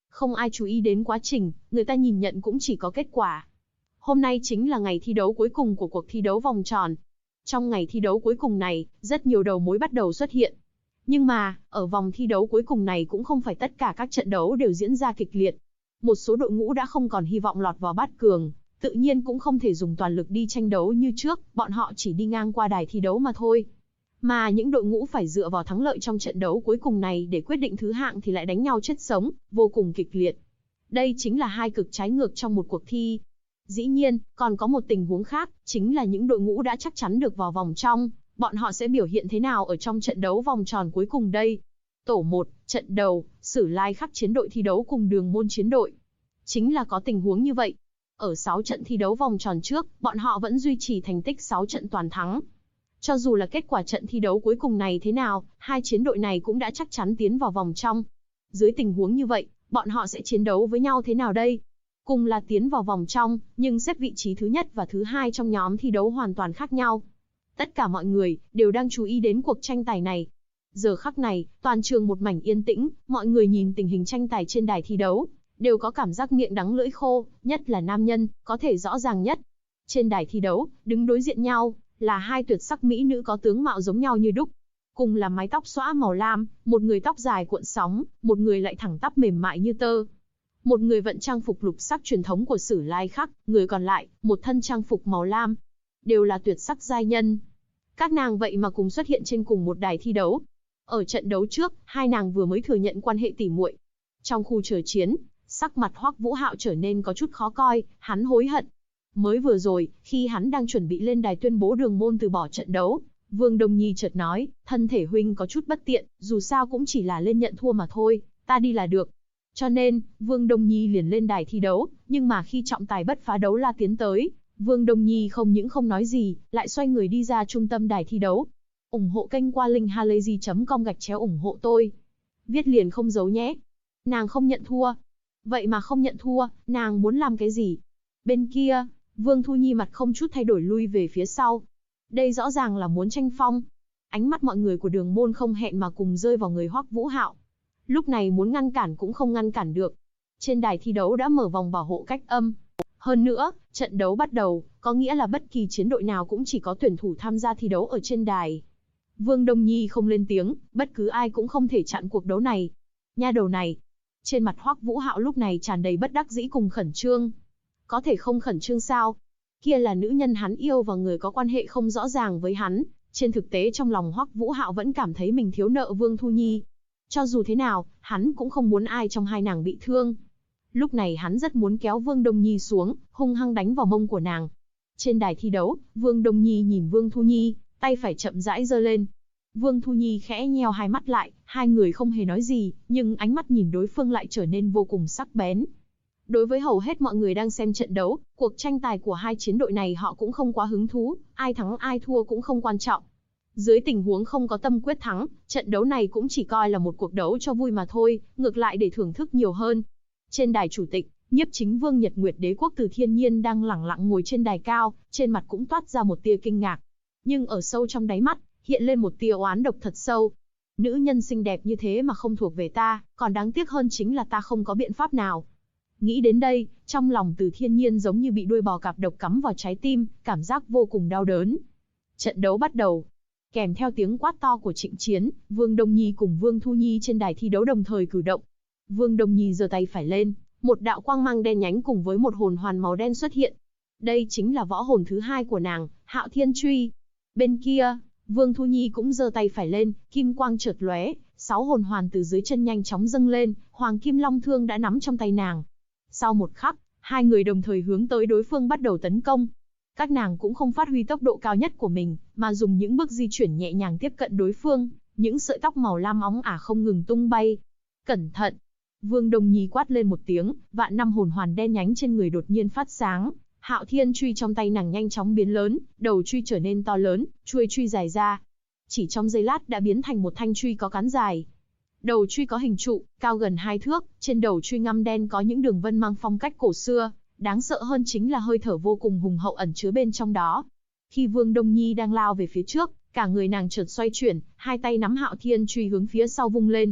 Không ai chú ý đến quá trình, người ta nhìn nhận cũng chỉ có kết quả. Hôm nay chính là ngày thi đấu cuối cùng của cuộc thi đấu vòng tròn. Trong ngày thi đấu cuối cùng này, rất nhiều đầu mối bắt đầu xuất hiện. Nhưng mà, ở vòng thi đấu cuối cùng này cũng không phải tất cả các trận đấu đều diễn ra kịch liệt. Một số đội ngũ đã không còn hy vọng lọt vào bát cường, tự nhiên cũng không thể dùng toàn lực đi tranh đấu như trước, bọn họ chỉ đi ngang qua đài thi đấu mà thôi. Mà những đội ngũ phải dựa vào thắng lợi trong trận đấu cuối cùng này để quyết định thứ hạng thì lại đánh nhau chết sống, vô cùng kịch liệt. Đây chính là hai cực trái ngược trong một cuộc thi. Dĩ nhiên, còn có một tình huống khác, chính là những đội ngũ đã chắc chắn được vào vòng trong, bọn họ sẽ biểu hiện thế nào ở trong trận đấu vòng tròn cuối cùng đây. Tổ 1, trận đầu, Sử Lai Khắc chiến đội thi đấu cùng Đường Môn chiến đội. Chính là có tình huống như vậy. Ở 6 trận thi đấu vòng tròn trước, bọn họ vẫn duy trì thành tích 6 trận toàn thắng. Cho dù là kết quả trận thi đấu cuối cùng này thế nào, hai chiến đội này cũng đã chắc chắn tiến vào vòng trong. Dưới tình huống như vậy, bọn họ sẽ chiến đấu với nhau thế nào đây? Cùng là tiến vào vòng trong, nhưng xếp vị trí thứ nhất và thứ hai trong nhóm thi đấu hoàn toàn khác nhau. Tất cả mọi người đều đang chú ý đến cuộc tranh tài này. Giờ khắc này, toàn trường một mảnh yên tĩnh, mọi người nhìn tình hình tranh tài trên đài thi đấu, đều có cảm giác miệng đắng lưỡi khô, nhất là nam nhân, có thể rõ ràng nhất. Trên đài thi đấu, đứng đối diện nhau, là hai tuyệt sắc mỹ nữ có tướng mạo giống nhau như đúc. Cùng là mái tóc xõa màu lam, một người tóc dài cuộn sóng, một người lại thẳng tắp mềm mại như tơ. Một người vận trang phục lục sắc truyền thống của Sử Lai Khắc, người còn lại, một thân trang phục màu lam. Đều là tuyệt sắc giai nhân. Các nàng vậy mà cùng xuất hiện trên cùng một đài thi đấu. Ở trận đấu trước, hai nàng vừa mới thừa nhận quan hệ tỉ muội. Trong khu chờ chiến, sắc mặt Hoắc Vũ Hạo trở nên có chút khó coi, hắn hối hận. Mới vừa rồi, khi hắn đang chuẩn bị lên đài tuyên bố Đường Môn từ bỏ trận đấu, Vương Đông Nhi chợt nói, thân thể huynh có chút bất tiện, dù sao cũng chỉ là lên nhận thua mà thôi, ta đi là được. Cho nên, Vương Đông Nhi liền lên đài thi đấu, nhưng mà khi trọng tài bất phá đấu la tiến tới, Vương Đông Nhi không những không nói gì, lại xoay người đi ra trung tâm đài thi đấu. Ủng hộ kênh qua linkhalazy.com/ủng hộ tôi. Viết liền không giấu nhé. Nàng không nhận thua. Vậy mà không nhận thua, nàng muốn làm cái gì? Bên kia, Vương Thu Nhi mặt không chút thay đổi lui về phía sau. Đây rõ ràng là muốn tranh phong. Ánh mắt mọi người của Đường Môn không hẹn mà cùng rơi vào người Hoắc Vũ Hạo. Lúc này muốn ngăn cản cũng không ngăn cản được. Trên đài thi đấu đã mở vòng bảo hộ cách âm. Hơn nữa, trận đấu bắt đầu, có nghĩa là bất kỳ chiến đội nào cũng chỉ có tuyển thủ tham gia thi đấu ở trên đài. Vương Đông Nhi không lên tiếng, bất cứ ai cũng không thể chặn cuộc đấu này. Nha đầu này. Trên mặt Hoắc Vũ Hạo lúc này tràn đầy bất đắc dĩ cùng khẩn trương. Có thể không khẩn trương sao? Kia là nữ nhân hắn yêu và người có quan hệ không rõ ràng với hắn. Trên thực tế trong lòng Hoắc Vũ Hạo vẫn cảm thấy mình thiếu nợ Vương Thu Nhi. Cho dù thế nào, hắn cũng không muốn ai trong hai nàng bị thương. Lúc này hắn rất muốn kéo Vương Đông Nhi xuống, hung hăng đánh vào mông của nàng. Trên đài thi đấu, Vương Đông Nhi nhìn Vương Thu Nhi, tay phải chậm rãi giơ lên. Vương Thu Nhi khẽ nheo hai mắt lại, hai người không hề nói gì, nhưng ánh mắt nhìn đối phương lại trở nên vô cùng sắc bén. Đối với hầu hết mọi người đang xem trận đấu, cuộc tranh tài của hai chiến đội này họ cũng không quá hứng thú, ai thắng ai thua cũng không quan trọng. Dưới tình huống không có tâm quyết thắng, trận đấu này cũng chỉ coi là một cuộc đấu cho vui mà thôi, ngược lại để thưởng thức nhiều hơn. Trên đài chủ tịch, Nhiếp Chính Vương Nhật Nguyệt Đế quốc Từ Thiên Nhiên đang lẳng lặng ngồi trên đài cao, trên mặt cũng toát ra một tia kinh ngạc. Nhưng ở sâu trong đáy mắt, hiện lên một tia oán độc thật sâu. Nữ nhân xinh đẹp như thế mà không thuộc về ta, còn đáng tiếc hơn chính là ta không có biện pháp nào. Nghĩ đến đây, trong lòng Từ Thiên Nhiên giống như bị đuôi bò cạp độc cắm vào trái tim, cảm giác vô cùng đau đớn. Trận đấu bắt đầu. Kèm theo tiếng quát to của Trịnh Chiến, Vương Đông Nhi cùng Vương Thu Nhi trên đài thi đấu đồng thời cử động. Vương Đông Nhi giơ tay phải lên, một đạo quang mang đen nhánh cùng với một hồn hoàn màu đen xuất hiện. Đây chính là võ hồn thứ hai của nàng, Hạo Thiên Truy. Bên kia, Vương Thu Nhi cũng giơ tay phải lên, kim quang chợt lóe, 6 hồn hoàn từ dưới chân nhanh chóng dâng lên, Hoàng Kim Long Thương đã nắm trong tay nàng. Sau một khắc, hai người đồng thời hướng tới đối phương bắt đầu tấn công. Các nàng cũng không phát huy tốc độ cao nhất của mình, mà dùng những bước di chuyển nhẹ nhàng tiếp cận đối phương, những sợi tóc màu lam óng ả không ngừng tung bay. Cẩn thận! Vương Đông Nhi quát lên một tiếng, vạn năm hồn hoàn đen nhánh trên người đột nhiên phát sáng. Hạo Thiên Truy trong tay nàng nhanh chóng biến lớn, đầu truy trở nên to lớn, chuôi truy dài ra. Chỉ trong giây lát đã biến thành một thanh truy có cán dài. Đầu truy có hình trụ, cao gần 2 thước, trên đầu truy ngăm đen có những đường vân mang phong cách cổ xưa. Đáng sợ hơn chính là hơi thở vô cùng hùng hậu ẩn chứa bên trong đó. Khi Vương Đông Nhi đang lao về phía trước, cả người nàng chợt xoay chuyển, hai tay nắm Hạo Thiên Truy hướng phía sau vung lên.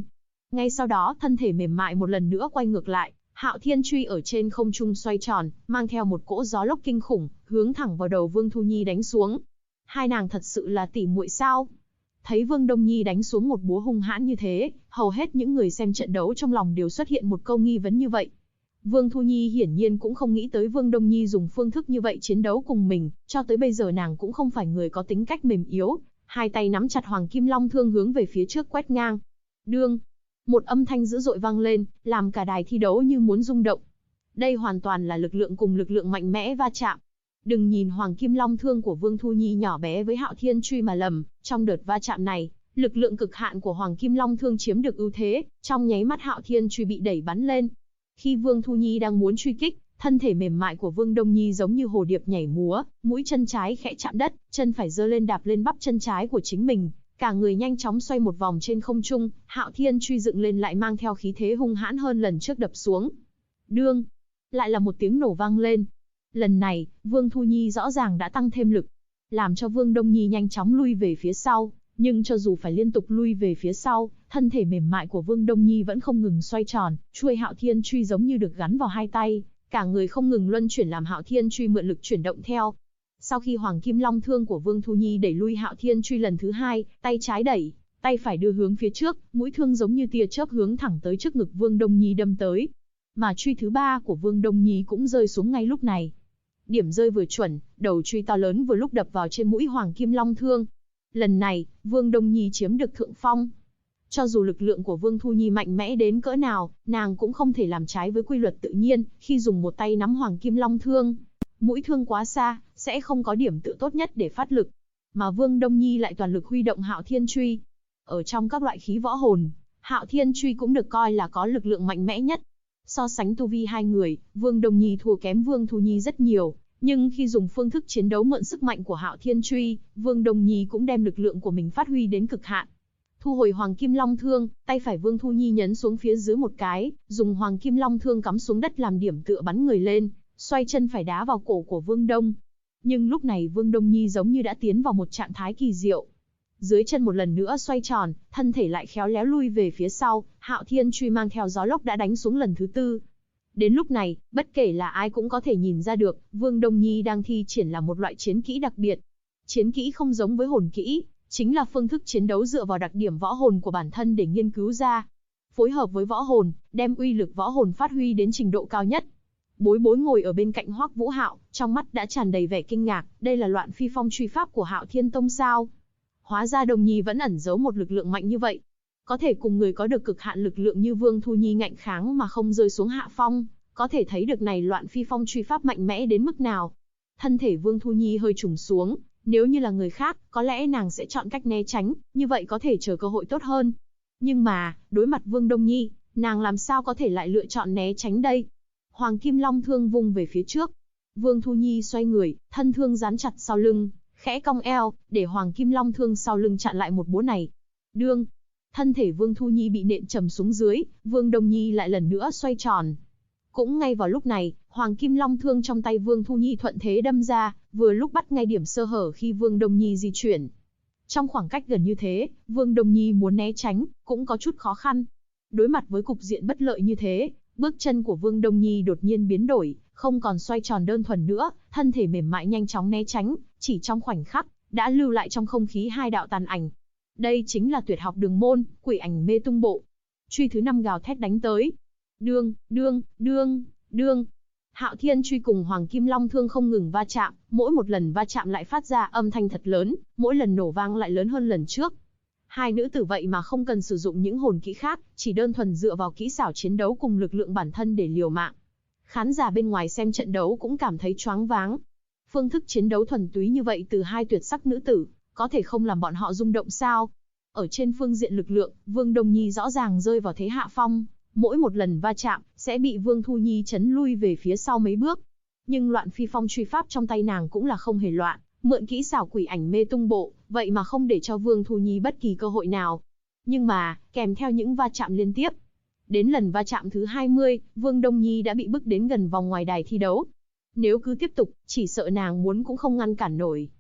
Ngay sau đó, thân thể mềm mại một lần nữa quay ngược lại, Hạo Thiên Truy ở trên không trung xoay tròn, mang theo một cỗ gió lốc kinh khủng, hướng thẳng vào đầu Vương Thu Nhi đánh xuống. Hai nàng thật sự là tỉ muội sao? Thấy Vương Đông Nhi đánh xuống một búa hung hãn như thế, hầu hết những người xem trận đấu trong lòng đều xuất hiện một câu nghi vấn như vậy. Vương Thu Nhi hiển nhiên cũng không nghĩ tới Vương Đông Nhi dùng phương thức như vậy chiến đấu cùng mình, cho tới bây giờ nàng cũng không phải người có tính cách mềm yếu, hai tay nắm chặt Hoàng Kim Long thương hướng về phía trước quét ngang. Đương, một âm thanh dữ dội vang lên, làm cả đài thi đấu như muốn rung động. Đây hoàn toàn là lực lượng cùng lực lượng mạnh mẽ va chạm. Đừng nhìn Hoàng Kim Long thương của Vương Thu Nhi nhỏ bé với Hạo Thiên Truy mà lầm, trong đợt va chạm này, lực lượng cực hạn của Hoàng Kim Long thương chiếm được ưu thế, trong nháy mắt Hạo Thiên Truy bị đẩy bắn lên. Khi Vương Thu Nhi đang muốn truy kích, thân thể mềm mại của Vương Đông Nhi giống như hồ điệp nhảy múa, mũi chân trái khẽ chạm đất, chân phải giơ lên đạp lên bắp chân trái của chính mình, cả người nhanh chóng xoay một vòng trên không trung, Hạo Thiên Truy dựng lên lại mang theo khí thế hung hãn hơn lần trước đập xuống. Đương, lại là một tiếng nổ vang lên. Lần này, Vương Thu Nhi rõ ràng đã tăng thêm lực, làm cho Vương Đông Nhi nhanh chóng lui về phía sau, nhưng cho dù phải liên tục lui về phía sau, thân thể mềm mại của Vương Đông Nhi vẫn không ngừng xoay tròn, chuôi Hạo Thiên Truy giống như được gắn vào hai tay, cả người không ngừng luân chuyển làm Hạo Thiên Truy mượn lực chuyển động theo. Sau khi Hoàng Kim Long thương của Vương Thu Nhi đẩy lui Hạo Thiên Truy lần thứ hai, tay trái đẩy, tay phải đưa hướng phía trước, mũi thương giống như tia chớp hướng thẳng tới trước ngực Vương Đông Nhi đâm tới. Mà truy thứ ba của Vương Đông Nhi cũng rơi xuống ngay lúc này. Điểm rơi vừa chuẩn, đầu truy to lớn vừa lúc đập vào trên mũi Hoàng Kim Long thương. Lần này, Vương Đông Nhi chiếm được thượng phong. Cho dù lực lượng của Vương Thu Nhi mạnh mẽ đến cỡ nào, nàng cũng không thể làm trái với quy luật tự nhiên, khi dùng một tay nắm Hoàng Kim Long thương. Mũi thương quá xa, sẽ không có điểm tựa tốt nhất để phát lực. Mà Vương Đông Nhi lại toàn lực huy động Hạo Thiên Truy. Ở trong các loại khí võ hồn, Hạo Thiên Truy cũng được coi là có lực lượng mạnh mẽ nhất. So sánh tu vi hai người, Vương Đông Nhi thua kém Vương Thu Nhi rất nhiều, nhưng khi dùng phương thức chiến đấu mượn sức mạnh của Hạo Thiên Truy, Vương Đông Nhi cũng đem lực lượng của mình phát huy đến cực hạn. Thu hồi Hoàng Kim Long thương, tay phải Vương Thu Nhi nhấn xuống phía dưới một cái, dùng Hoàng Kim Long thương cắm xuống đất làm điểm tựa bắn người lên, xoay chân phải đá vào cổ của Vương Đông. Nhưng lúc này Vương Đông Nhi giống như đã tiến vào một trạng thái kỳ diệu. Dưới chân một lần nữa xoay tròn, thân thể lại khéo léo lui về phía sau, Hạo Thiên Truy mang theo gió lốc đã đánh xuống lần thứ tư. Đến lúc này, bất kể là ai cũng có thể nhìn ra được, Vương Đông Nhi đang thi triển là một loại chiến kỹ đặc biệt. Chiến kỹ không giống với hồn kỹ, chính là phương thức chiến đấu dựa vào đặc điểm võ hồn của bản thân để nghiên cứu ra. Phối hợp với võ hồn, đem uy lực võ hồn phát huy đến trình độ cao nhất. Bối Bối ngồi ở bên cạnh Hoắc Vũ Hạo, trong mắt đã tràn đầy vẻ kinh ngạc, đây là Loạn Phi Phong truy pháp của Hạo Thiên Tông sao? Hóa ra Đông Nhi vẫn ẩn giấu một lực lượng mạnh như vậy. Có thể cùng người có được cực hạn lực lượng như Vương Thu Nhi ngạnh kháng mà không rơi xuống hạ phong, có thể thấy được này Loạn Phi Phong truy pháp mạnh mẽ đến mức nào. Thân thể Vương Thu Nhi hơi trùng xuống, nếu như là người khác, có lẽ nàng sẽ chọn cách né tránh, như vậy có thể chờ cơ hội tốt hơn. Nhưng mà, đối mặt Vương Đông Nhi, nàng làm sao có thể lại lựa chọn né tránh đây? Hoàng Kim Long thương vung về phía trước. Vương Thu Nhi xoay người, thân thương dán chặt sau lưng, khẽ cong eo, để Hoàng Kim Long thương sau lưng chặn lại một búa này. Đương, thân thể Vương Thu Nhi bị nện trầm xuống dưới, Vương Đông Nhi lại lần nữa xoay tròn. Cũng ngay vào lúc này, Hoàng Kim Long thương trong tay Vương Thu Nhi thuận thế đâm ra, vừa lúc bắt ngay điểm sơ hở khi Vương Đông Nhi di chuyển. Trong khoảng cách gần như thế, Vương Đông Nhi muốn né tránh, cũng có chút khó khăn. Đối mặt với cục diện bất lợi như thế, bước chân của Vương Đông Nhi đột nhiên biến đổi, không còn xoay tròn đơn thuần nữa, thân thể mềm mại nhanh chóng né tránh, chỉ trong khoảnh khắc, đã lưu lại trong không khí hai đạo tàn ảnh. Đây chính là tuyệt học Đường Môn, Quỷ Ảnh Mê Tung Bộ. Truy thứ 5 gào thét đánh tới. Đương, đương, đương, đương. Hạo Thiên Truy cùng Hoàng Kim Long thương không ngừng va chạm, mỗi một lần va chạm lại phát ra âm thanh thật lớn, mỗi lần nổ vang lại lớn hơn lần trước. Hai nữ tử vậy mà không cần sử dụng những hồn kỹ khác, chỉ đơn thuần dựa vào kỹ xảo chiến đấu cùng lực lượng bản thân để liều mạng. Khán giả bên ngoài xem trận đấu cũng cảm thấy choáng váng. Phương thức chiến đấu thuần túy như vậy từ hai tuyệt sắc nữ tử, có thể không làm bọn họ rung động sao? Ở trên phương diện lực lượng, Vương Đông Nhi rõ ràng rơi vào thế hạ phong, mỗi một lần va chạm sẽ bị Vương Thu Nhi chấn lui về phía sau mấy bước. Nhưng Loạn Phi Phong truy pháp trong tay nàng cũng là không hề loạn, mượn kỹ xảo Quỷ Ảnh Mê Tung Bộ, vậy mà không để cho Vương Thu Nhi bất kỳ cơ hội nào. Nhưng mà, kèm theo những va chạm liên tiếp, đến lần va chạm thứ 20, Vương Đông Nhi đã bị bức đến gần vòng ngoài đài thi đấu. Nếu cứ tiếp tục, chỉ sợ nàng muốn cũng không ngăn cản nổi.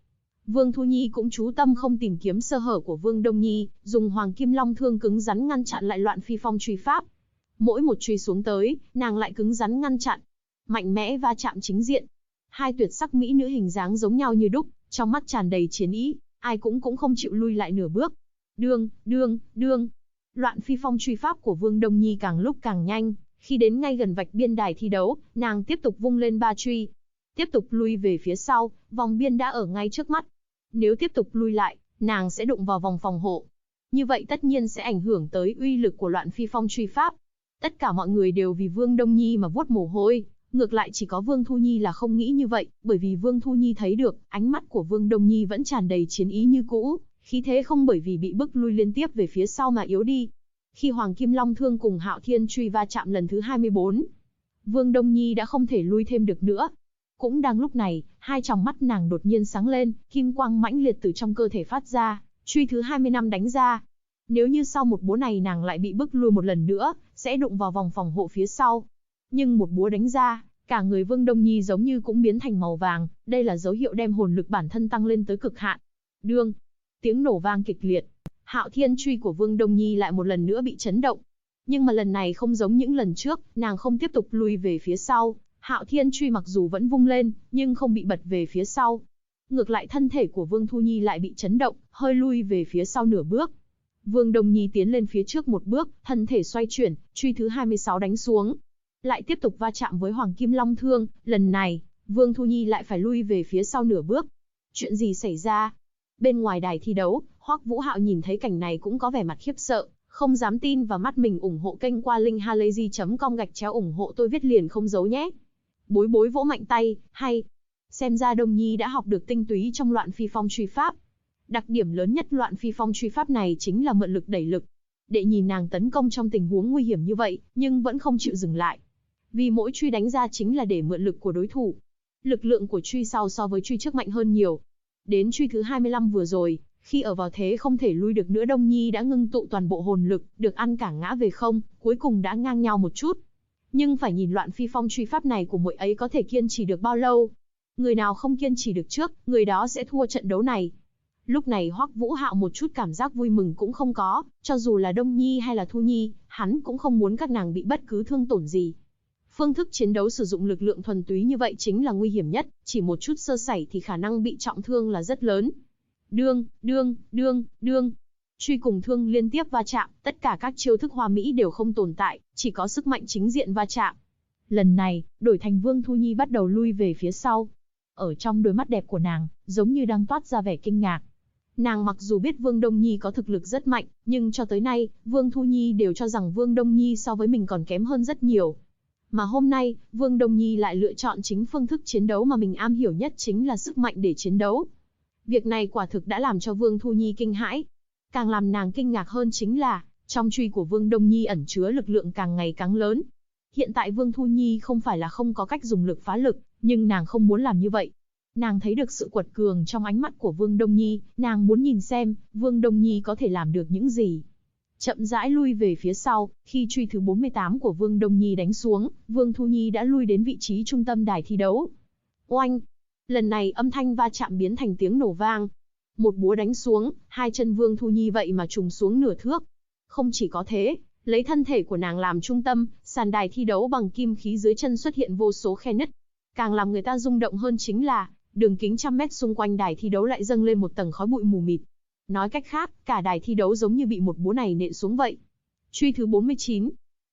Vương Thu Nhi cũng chú tâm không tìm kiếm sơ hở của Vương Đông Nhi, dùng Hoàng Kim Long Thương cứng rắn ngăn chặn lại Loạn Phi Phong truy pháp. Mỗi một truy xuống tới, nàng lại cứng rắn ngăn chặn. Mạnh mẽ va chạm chính diện. Hai tuyệt sắc mỹ nữ hình dáng giống nhau như đúc, trong mắt tràn đầy chiến ý, ai cũng không chịu lui lại nửa bước. Đương, đương, đương. Loạn Phi Phong truy pháp của Vương Đông Nhi càng lúc càng nhanh, khi đến ngay gần vạch biên đài thi đấu, nàng tiếp tục vung lên ba truy. Tiếp tục lui về phía sau, vòng biên đã ở ngay trước mắt. Nếu tiếp tục lui lại, nàng sẽ đụng vào vòng phòng hộ. Như vậy tất nhiên sẽ ảnh hưởng tới uy lực của Loạn Phi Phong truy pháp. Tất cả mọi người đều vì Vương Đông Nhi mà vuốt mồ hôi, ngược lại chỉ có Vương Thu Nhi là không nghĩ như vậy, bởi vì Vương Thu Nhi thấy được, ánh mắt của Vương Đông Nhi vẫn tràn đầy chiến ý như cũ, khí thế không bởi vì bị bức lui liên tiếp về phía sau mà yếu đi. Khi Hoàng Kim Long Thương cùng Hạo Thiên truy va chạm lần thứ 24, Vương Đông Nhi đã không thể lui thêm được nữa. Cũng đang lúc này, hai tròng mắt nàng đột nhiên sáng lên, kim quang mãnh liệt từ trong cơ thể phát ra, truy thứ 25 đánh ra. Nếu như sau một búa này nàng lại bị bức lui một lần nữa, sẽ đụng vào vòng phòng hộ phía sau. Nhưng một búa đánh ra, cả người Vương Đông Nhi giống như cũng biến thành màu vàng, đây là dấu hiệu đem hồn lực bản thân tăng lên tới cực hạn. Đương, tiếng nổ vang kịch liệt, Hạo Thiên truy của Vương Đông Nhi lại một lần nữa bị chấn động. Nhưng mà lần này không giống những lần trước, nàng không tiếp tục lui về phía sau. Hạo Thiên truy mặc dù vẫn vung lên, nhưng không bị bật về phía sau. Ngược lại thân thể của Vương Thu Nhi lại bị chấn động, hơi lui về phía sau nửa bước. Vương Đông Nhi tiến lên phía trước một bước, thân thể xoay chuyển, truy thứ 26 đánh xuống. Lại tiếp tục va chạm với Hoàng Kim Long Thương, lần này, Vương Thu Nhi lại phải lui về phía sau nửa bước. Chuyện gì xảy ra? Bên ngoài đài thi đấu, Hoắc Vũ Hạo nhìn thấy cảnh này cũng có vẻ mặt khiếp sợ, không dám tin vào mắt mình. Ủng hộ kênh qua linkhalazy.com/ủng hộ tôi viết liền không giấu nhé. Bối bối vỗ mạnh tay, hay. Xem ra Đông Nhi đã học được tinh túy trong Loạn Phi Phong truy pháp. Đặc điểm lớn nhất Loạn Phi Phong truy pháp này chính là mượn lực đẩy lực. Để nhìn nàng tấn công trong tình huống nguy hiểm như vậy, nhưng vẫn không chịu dừng lại. Vì mỗi truy đánh ra chính là để mượn lực của đối thủ. Lực lượng của truy sau so với truy trước mạnh hơn nhiều. Đến truy thứ 25 vừa rồi, khi ở vào thế không thể lui được nữa, Đông Nhi đã ngưng tụ toàn bộ hồn lực, được ăn cả ngã về không, cuối cùng đã ngang nhau một chút. Nhưng phải nhìn Loạn Phi Phong truy pháp này của muội ấy có thể kiên trì được bao lâu. Người nào không kiên trì được trước, người đó sẽ thua trận đấu này. Lúc này Hoắc Vũ Hạo một chút cảm giác vui mừng cũng không có, cho dù là Đông Nhi hay là Thu Nhi, hắn cũng không muốn các nàng bị bất cứ thương tổn gì. Phương thức chiến đấu sử dụng lực lượng thuần túy như vậy chính là nguy hiểm nhất, chỉ một chút sơ sẩy thì khả năng bị trọng thương là rất lớn. Đương, đương, đương, đương. Truy cùng thương liên tiếp va chạm, tất cả các chiêu thức hoa mỹ đều không tồn tại, chỉ có sức mạnh chính diện va chạm. Lần này, đổi thành Vương Thu Nhi bắt đầu lui về phía sau. Ở trong đôi mắt đẹp của nàng, giống như đang toát ra vẻ kinh ngạc. Nàng mặc dù biết Vương Đông Nhi có thực lực rất mạnh, nhưng cho tới nay, Vương Thu Nhi đều cho rằng Vương Đông Nhi so với mình còn kém hơn rất nhiều. Mà hôm nay, Vương Đông Nhi lại lựa chọn chính phương thức chiến đấu mà mình am hiểu nhất, chính là sức mạnh để chiến đấu. Việc này quả thực đã làm cho Vương Thu Nhi kinh hãi. Càng làm nàng kinh ngạc hơn chính là, trong truy của Vương Đông Nhi ẩn chứa lực lượng càng ngày càng lớn. Hiện tại Vương Thu Nhi không phải là không có cách dùng lực phá lực, nhưng nàng không muốn làm như vậy. Nàng thấy được sự quật cường trong ánh mắt của Vương Đông Nhi, nàng muốn nhìn xem, Vương Đông Nhi có thể làm được những gì. Chậm rãi lui về phía sau, khi truy thứ 48 của Vương Đông Nhi đánh xuống, Vương Thu Nhi đã lui đến vị trí trung tâm đài thi đấu. Oanh! Lần này âm thanh va chạm biến thành tiếng nổ vang. Một búa đánh xuống, hai chân Vương Thu Nhi vậy mà trùng xuống nửa thước. Không chỉ có thế, lấy thân thể của nàng làm trung tâm, sàn đài thi đấu bằng kim khí dưới chân xuất hiện vô số khe nứt. Càng làm người ta rung động hơn chính là, đường kính trăm mét xung quanh đài thi đấu lại dâng lên một tầng khói bụi mù mịt. Nói cách khác, cả đài thi đấu giống như bị một búa này nện xuống vậy. Truy thứ 49.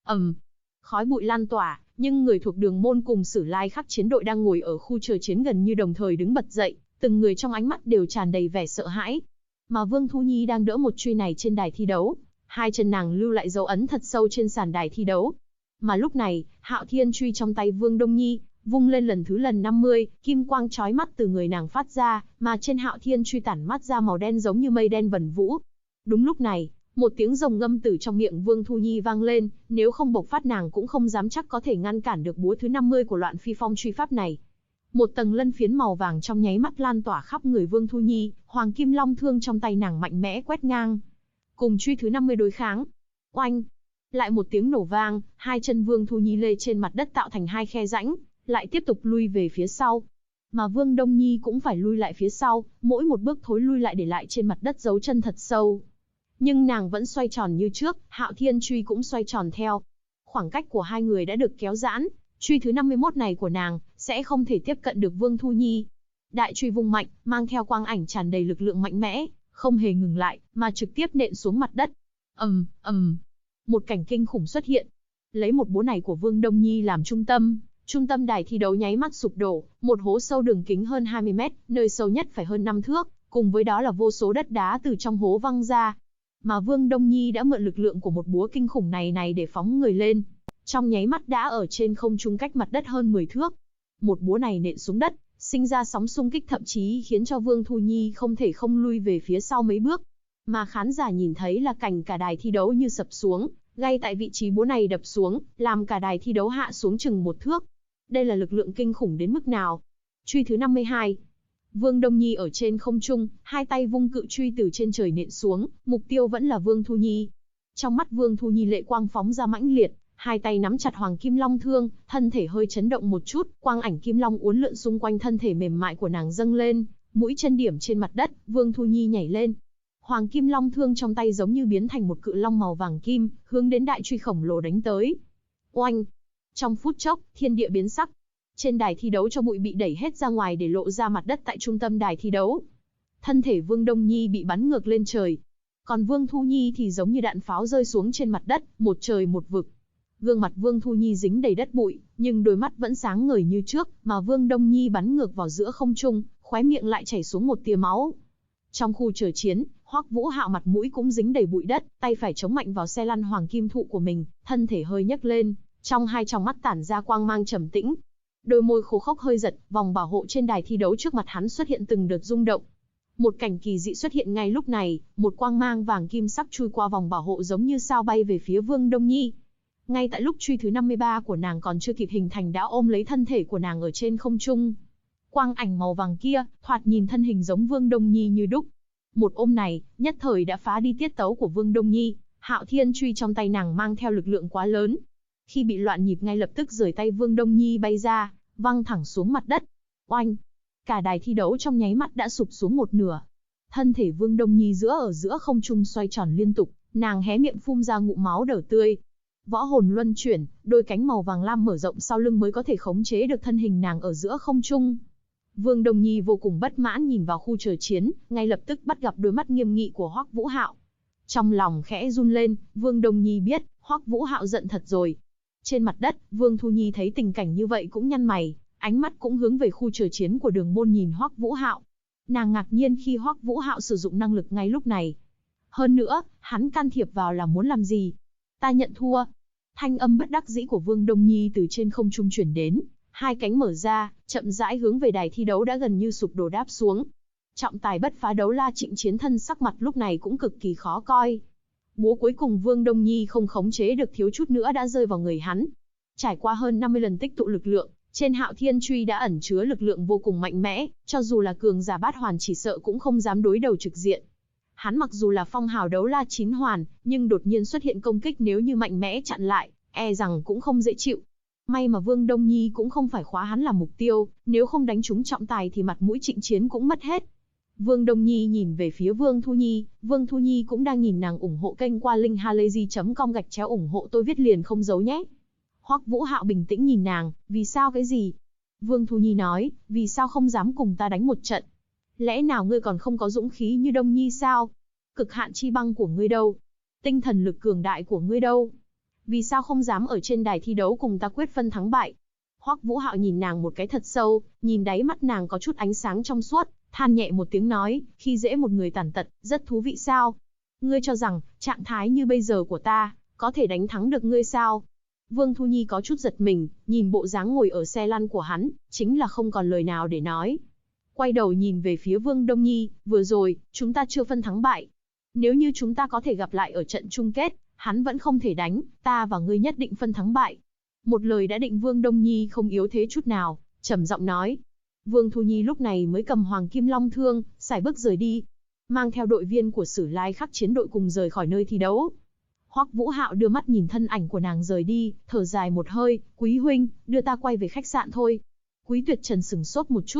Khói bụi lan tỏa, nhưng người thuộc Đường Môn cùng Sử Lai Khắc chiến đội đang ngồi ở khu chờ chiến gần như đồng thời đứng bật dậy, từng người trong ánh mắt đều tràn đầy vẻ sợ hãi. Mà Vương Thu Nhi đang đỡ một truy này trên đài thi đấu, hai chân nàng lưu lại dấu ấn thật sâu trên sàn đài thi đấu. Mà lúc này, Hạo Thiên truy trong tay Vương Đông Nhi vung lên lần 50, kim quang chói mắt từ người nàng phát ra, mà trên Hạo Thiên truy tản mắt ra màu đen giống như mây đen vần vũ. Đúng lúc này, một tiếng rồng ngâm từ trong miệng Vương Thu Nhi vang lên, nếu không bộc phát nàng cũng không dám chắc có thể ngăn cản được búa thứ 50 của Loạn Phi Phong truy pháp này. Một tầng lân phiến màu vàng trong nháy mắt lan tỏa khắp người Vương Thu Nhi, Hoàng Kim Long Thương trong tay nàng mạnh mẽ quét ngang. Cùng truy thứ 50 đối kháng. Oanh! Lại một tiếng nổ vang, hai chân Vương Thu Nhi lê trên mặt đất tạo thành hai khe rãnh, lại tiếp tục lui về phía sau. mà Vương Đông Nhi cũng phải lui lại phía sau, mỗi một bước thối lui lại để lại trên mặt đất dấu chân thật sâu. Nhưng nàng vẫn xoay tròn như trước, Hạo Thiên truy cũng xoay tròn theo. Khoảng cách của hai người đã được kéo giãn, truy thứ 51 này của nàng sẽ không thể tiếp cận được Vương Thu Nhi. Đại truy vung mạnh, mang theo quang ảnh tràn đầy lực lượng mạnh mẽ, không hề ngừng lại, mà trực tiếp nện xuống mặt đất. Một cảnh kinh khủng xuất hiện. Lấy một búa này của Vương Đông Nhi làm trung tâm đài thi đấu nháy mắt sụp đổ, một hố sâu đường kính hơn 20 mét, nơi sâu nhất phải hơn 5 thước, cùng với đó là vô số đất đá từ trong hố văng ra. Mà Vương Đông Nhi đã mượn lực lượng của một búa kinh khủng này để phóng người lên. Trong nháy mắt đã ở trên không trung cách mặt đất hơn 10 thước. Một búa này nện xuống đất, sinh ra sóng xung kích thậm chí khiến cho Vương Thu Nhi không thể không lui về phía sau mấy bước. Mà khán giả nhìn thấy là cảnh cả đài thi đấu như sập xuống, ngay tại vị trí búa này đập xuống, làm cả đài thi đấu hạ xuống chừng 1 thước. Đây là lực lượng kinh khủng đến mức nào? Truy thứ 52. Vương Đông Nhi ở trên không trung, hai tay vung cự truy từ trên trời nện xuống, mục tiêu vẫn là Vương Thu Nhi. Trong mắt Vương Thu Nhi lệ quang phóng ra mãnh liệt, hai tay nắm chặt Hoàng Kim Long thương, thân thể hơi chấn động một chút, quang ảnh kim long uốn lượn xung quanh thân thể mềm mại của nàng dâng lên, mũi chân điểm trên mặt đất, Vương Thu Nhi nhảy lên. Hoàng Kim Long thương trong tay giống như biến thành một cự long màu vàng kim, hướng đến đại truy khổng lồ đánh tới. Oanh! Trong phút chốc, thiên địa biến sắc. Trên đài thi đấu cho bụi bị đẩy hết ra ngoài để lộ ra mặt đất tại trung tâm đài thi đấu. Thân thể Vương Đông Nhi bị bắn ngược lên trời. Còn Vương Thu Nhi thì giống như đạn pháo rơi xuống trên mặt đất, một trời một vực. Gương mặt Vương Thu Nhi dính đầy đất bụi, nhưng đôi mắt vẫn sáng ngời như trước, mà Vương Đông Nhi bắn ngược vào giữa không trung, khóe miệng lại chảy xuống một tia máu. Trong khu chờ chiến, Hoắc Vũ Hạo mặt mũi cũng dính đầy bụi đất, tay phải chống mạnh vào xe lăn hoàng kim thụ của mình, thân thể hơi nhấc lên, trong hai tròng mắt tản ra quang mang trầm tĩnh. Đôi môi khô khốc hơi giật, vòng bảo hộ trên đài thi đấu trước mặt hắn xuất hiện từng đợt rung động. Một cảnh kỳ dị xuất hiện ngay lúc này, một quang mang vàng kim sắc chui qua vòng bảo hộ giống như sao bay về phía Vương Đông Nhi. Ngay tại lúc truy thứ 53 của nàng còn chưa kịp hình thành đã ôm lấy thân thể của nàng ở trên không trung. Quang ảnh màu vàng kia, thoạt nhìn thân hình giống Vương Đông Nhi như đúc. Một ôm này, nhất thời đã phá đi tiết tấu của Vương Đông Nhi, Hạo Thiên truy trong tay nàng mang theo lực lượng quá lớn. Khi bị loạn nhịp ngay lập tức rời tay Vương Đông Nhi bay ra, văng thẳng xuống mặt đất. Oanh! Cả đài thi đấu trong nháy mắt đã sụp xuống một nửa. Thân thể Vương Đông Nhi ở giữa không trung xoay tròn liên tục, nàng hé miệng phun ra ngụm máu đỏ tươi. Võ hồn luân chuyển, đôi cánh màu vàng lam mở rộng sau lưng mới có thể khống chế được thân hình nàng ở giữa không trung. Vương Đông Nhi vô cùng bất mãn nhìn vào khu chờ chiến, ngay lập tức bắt gặp đôi mắt nghiêm nghị của Hoắc Vũ Hạo. Trong lòng khẽ run lên, Vương Đông Nhi biết, Hoắc Vũ Hạo giận thật rồi. Trên mặt đất, Vương Thu Nhi thấy tình cảnh như vậy cũng nhăn mày, ánh mắt cũng hướng về khu chờ chiến của Đường Môn nhìn Hoắc Vũ Hạo. Nàng ngạc nhiên khi Hoắc Vũ Hạo sử dụng năng lực ngay lúc này. Hơn nữa, hắn can thiệp vào là muốn làm gì? Ta nhận thua. Thanh âm bất đắc dĩ của Vương Đông Nhi từ trên không trung chuyển đến, hai cánh mở ra, chậm rãi hướng về đài thi đấu đã gần như sụp đổ đáp xuống. Trọng tài bất phá đấu la Trịnh Chiến Thân sắc mặt lúc này cũng cực kỳ khó coi. Búa cuối cùng Vương Đông Nhi không khống chế được thiếu chút nữa đã rơi vào người hắn. Trải qua hơn 50 lần tích tụ lực lượng, trên Hạo Thiên truy đã ẩn chứa lực lượng vô cùng mạnh mẽ, cho dù là cường giả bát hoàn chỉ sợ cũng không dám đối đầu trực diện. Hắn mặc dù là phong hào đấu la 9 hoàn, nhưng đột nhiên xuất hiện công kích nếu như mạnh mẽ chặn lại, e rằng cũng không dễ chịu. May mà Vương Đông Nhi cũng không phải khóa hắn làm mục tiêu, nếu không đánh trúng trọng tài thì mặt mũi Trịnh Chiến cũng mất hết. Vương Đông Nhi nhìn về phía Vương Thu Nhi, Vương Thu Nhi cũng đang nhìn nàng. Ủng hộ kênh qua link halayzi.com /ủng hộ tôi viết liền không giấu nhé. Hoắc Vũ Hạo bình tĩnh nhìn nàng, vì sao cái gì? Vương Thu Nhi nói, vì sao không dám cùng ta đánh một trận? Lẽ nào ngươi còn không có dũng khí như Đông Nhi sao? Cực hạn chi băng của ngươi đâu? Tinh thần lực cường đại của ngươi đâu? Vì sao không dám ở trên đài thi đấu cùng ta quyết phân thắng bại? Hoắc Vũ Hạo nhìn nàng một cái thật sâu, nhìn đáy mắt nàng có chút ánh sáng trong suốt, than nhẹ một tiếng nói, khi dễ một người tàn tật, rất thú vị sao? Ngươi cho rằng, trạng thái như bây giờ của ta, có thể đánh thắng được ngươi sao? Vương Thu Nhi có chút giật mình, nhìn bộ dáng ngồi ở xe lăn của hắn, chính là không còn lời nào để nói. Quay đầu nhìn về phía Vương Đông Nhi, vừa rồi, chúng ta chưa phân thắng bại. Nếu như chúng ta có thể gặp lại ở trận chung kết, hắn vẫn không thể đánh, ta và ngươi nhất định phân thắng bại. Một lời đã định. Vương Đông Nhi không yếu thế chút nào, trầm giọng nói. Vương Thu Nhi lúc này mới cầm Hoàng Kim Long thương, sải bước rời đi, mang theo đội viên của Sử Lai Khắc chiến đội cùng rời khỏi nơi thi đấu. Hoắc Vũ Hạo đưa mắt nhìn thân ảnh của nàng rời đi, thở dài một hơi, Quý huynh, đưa ta quay về khách sạn thôi. Quý Tuyệt Trần sửng sốt một chút,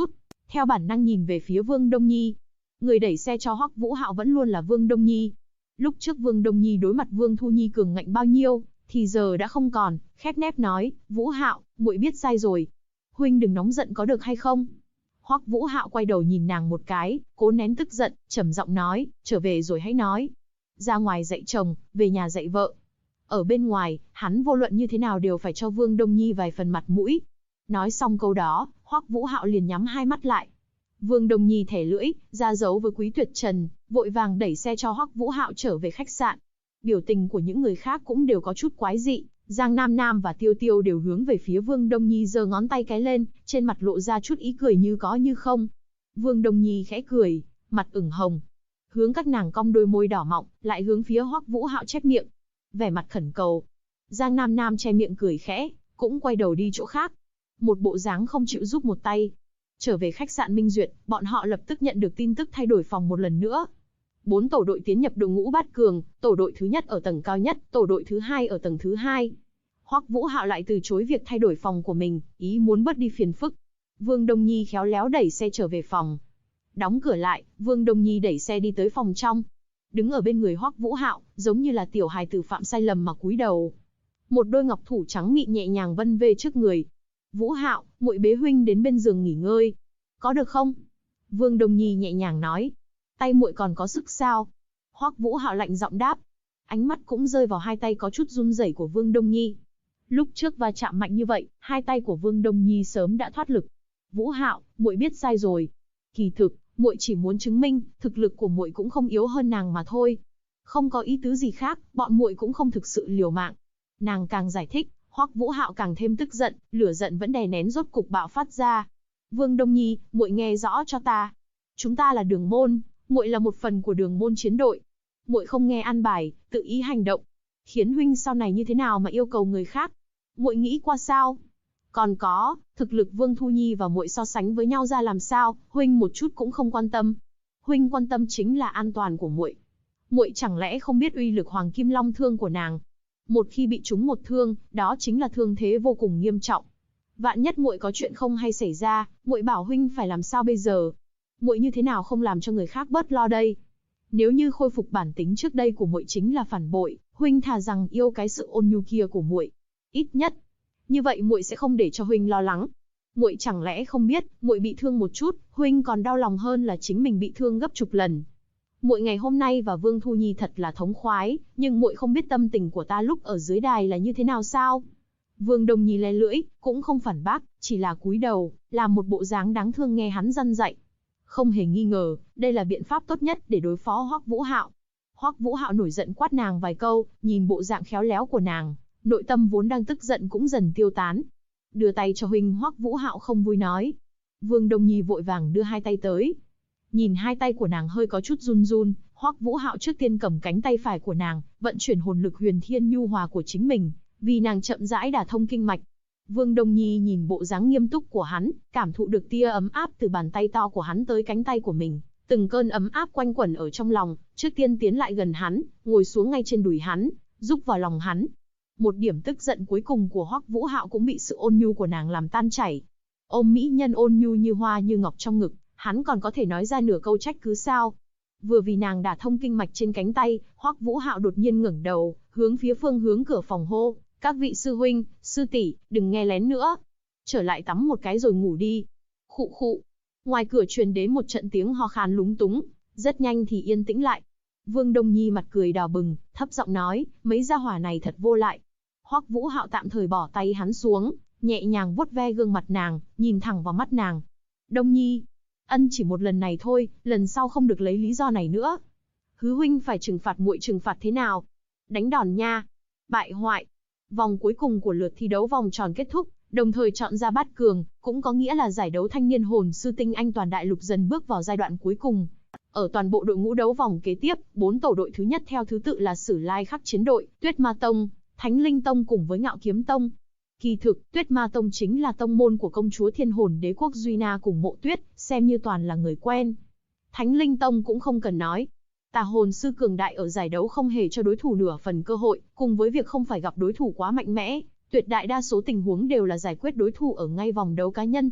theo bản năng nhìn về phía Vương Đông Nhi. Người đẩy xe cho Hoắc Vũ Hạo vẫn luôn là Vương Đông Nhi. Lúc trước Vương Đông Nhi đối mặt Vương Thu Nhi cường ngạnh bao nhiêu, thì giờ đã không còn, khép nép nói, Vũ Hạo, muội biết sai rồi. Huynh đừng nóng giận có được hay không? Hoắc Vũ Hạo quay đầu nhìn nàng một cái, cố nén tức giận, trầm giọng nói, trở về rồi hãy nói. Ra ngoài dạy chồng, về nhà dạy vợ. Ở bên ngoài, hắn vô luận như thế nào đều phải cho Vương Đông Nhi vài phần mặt mũi. Nói xong câu đó, Hoắc Vũ Hạo liền nhắm hai mắt lại. Vương Đông Nhi thẻ lưỡi, ra dấu với Quý Tuyệt Trần, vội vàng đẩy xe cho Hoắc Vũ Hạo trở về khách sạn. Biểu tình của những người khác cũng đều có chút quái dị, Giang Nam Nam và Tiêu Tiêu đều hướng về phía Vương Đông Nhi giơ ngón tay cái lên, trên mặt lộ ra chút ý cười như có như không. Vương Đông Nhi khẽ cười, mặt ửng hồng, hướng các nàng cong đôi môi đỏ mọng, lại hướng phía Hoắc Vũ Hạo chép miệng, vẻ mặt khẩn cầu. Giang Nam Nam che miệng cười khẽ, cũng quay đầu đi chỗ khác, một bộ dáng không chịu giúp một tay. Trở về khách sạn Minh Duyệt, bọn họ lập tức nhận được tin tức thay đổi phòng một lần nữa. 4 tổ đội tiến nhập đội ngũ bát cường, tổ đội thứ nhất ở tầng cao nhất, tổ đội thứ hai ở tầng thứ hai. Hoắc Vũ Hạo lại từ chối việc thay đổi phòng của mình, ý muốn bớt đi phiền phức. Vương Đông Nhi khéo léo đẩy xe trở về phòng. Đóng cửa lại, Vương Đông Nhi đẩy xe đi tới phòng trong. Đứng ở bên người Hoắc Vũ Hạo, giống như là tiểu hài tử phạm sai lầm mà cúi đầu. Một đôi ngọc thủ trắng mịn nhẹ nhàng vân vê trước người. Vũ Hạo, muội bế huynh đến bên giường nghỉ ngơi. Có được không? Vương Đông Nhi nhẹ nhàng nói. Tay muội còn có sức sao? Hoắc Vũ Hạo lạnh giọng đáp. Ánh mắt cũng rơi vào hai tay có chút run rẩy của Vương Đông Nhi. Lúc trước va chạm mạnh như vậy, hai tay của Vương Đông Nhi sớm đã thoát lực. Vũ Hạo, muội biết sai rồi. Kỳ thực, muội chỉ muốn chứng minh, thực lực của muội cũng không yếu hơn nàng mà thôi. Không có ý tứ gì khác, bọn muội cũng không thực sự liều mạng. Nàng càng giải thích, Hoắc Vũ Hạo càng thêm tức giận, lửa giận vẫn đè nén rốt cục bạo phát ra. Vương Đông Nhi, muội nghe rõ cho ta. Chúng ta là Đường môn, muội là một phần của Đường môn chiến đội. Muội không nghe an bài, tự ý hành động, khiến huynh sau này như thế nào mà yêu cầu người khác? Muội nghĩ qua sao? Còn có, thực lực Vương Thu Nhi và muội so sánh với nhau ra làm sao, huynh một chút cũng không quan tâm. Huynh quan tâm chính là an toàn của muội. Muội chẳng lẽ không biết uy lực Hoàng Kim Long thương của nàng? Một khi bị trúng một thương, đó chính là thương thế vô cùng nghiêm trọng. Vạn nhất muội có chuyện không hay xảy ra, muội bảo huynh phải làm sao bây giờ? Muội như thế nào không làm cho người khác bớt lo đây? Nếu như khôi phục bản tính trước đây của muội chính là phản bội, huynh thà rằng yêu cái sự ôn nhu kia của muội. Ít nhất, như vậy muội sẽ không để cho huynh lo lắng. Muội chẳng lẽ không biết, muội bị thương một chút, huynh còn đau lòng hơn là chính mình bị thương gấp chục lần. Muội ngày hôm nay và Vương Thu Nhi thật là thống khoái, nhưng muội không biết tâm tình của ta lúc ở dưới đài là như thế nào sao? Vương Đông Nhi le lưỡi, cũng không phản bác, chỉ là cúi đầu, làm một bộ dáng đáng thương nghe hắn răn dạy. Không hề nghi ngờ, đây là biện pháp tốt nhất để đối phó Hoắc Vũ Hạo. Hoắc Vũ Hạo nổi giận quát nàng vài câu, nhìn bộ dạng khéo léo của nàng, nội tâm vốn đang tức giận cũng dần tiêu tán. Đưa tay cho huynh. Hoắc Vũ Hạo không vui nói. Vương Đông Nhi vội vàng đưa hai tay tới. Nhìn hai tay của nàng hơi có chút run run, Hoắc Vũ Hạo trước tiên cầm cánh tay phải của nàng, vận chuyển hồn lực huyền thiên nhu hòa của chính mình, vì nàng chậm rãi đả thông kinh mạch. Vương Đông Nhi nhìn bộ dáng nghiêm túc của hắn, cảm thụ được tia ấm áp từ bàn tay to của hắn tới cánh tay của mình, từng cơn ấm áp quanh quẩn ở trong lòng, trước tiên tiến lại gần hắn, ngồi xuống ngay trên đùi hắn, rúc vào lòng hắn. Một điểm tức giận cuối cùng của Hoắc Vũ Hạo cũng bị sự ôn nhu của nàng làm tan chảy. Ôm mỹ nhân ôn nhu như hoa như ngọc trong ngực, hắn còn có thể nói ra nửa câu trách cứ sao? Vừa vì nàng đả thông kinh mạch trên cánh tay, Hoắc Vũ Hạo đột nhiên ngẩng đầu, hướng phía phương hướng cửa phòng hô, các vị sư huynh, sư tỷ, đừng nghe lén nữa. Trở lại tắm một cái rồi ngủ đi. Khụ khụ. Ngoài cửa truyền đến một trận tiếng ho khan lúng túng, rất nhanh thì yên tĩnh lại. Vương Đông Nhi mặt cười đỏ bừng, thấp giọng nói, mấy gia hỏa này thật vô lại. Hoắc Vũ Hạo tạm thời bỏ tay hắn xuống, nhẹ nhàng vuốt ve gương mặt nàng, nhìn thẳng vào mắt nàng. Đông Nhi, ân chỉ một lần này thôi, lần sau không được lấy lý do này nữa. Hứ huynh phải trừng phạt muội, trừng phạt thế nào? Đánh đòn nha. Bại hoại. Vòng cuối cùng của lượt thi đấu vòng tròn kết thúc, đồng thời chọn ra bát cường, cũng có nghĩa là giải đấu thanh niên hồn sư tinh anh toàn đại lục dần bước vào giai đoạn cuối cùng. Ở toàn bộ đội ngũ đấu vòng kế tiếp, 4 tổ đội thứ nhất theo thứ tự là Sử Lai Khắc Chiến đội, Tuyết Ma Tông, Thánh Linh Tông cùng với Ngạo Kiếm Tông. Kỳ thực, Tuyết Ma Tông chính là tông môn của công chúa Thiên Hồn Đế quốc Duy Na cùng Mộ Tuyết, xem như toàn là người quen. Thánh Linh Tông cũng không cần nói. Tà hồn sư cường đại ở giải đấu không hề cho đối thủ nửa phần cơ hội, cùng với việc không phải gặp đối thủ quá mạnh mẽ, tuyệt đại đa số tình huống đều là giải quyết đối thủ ở ngay vòng đấu cá nhân.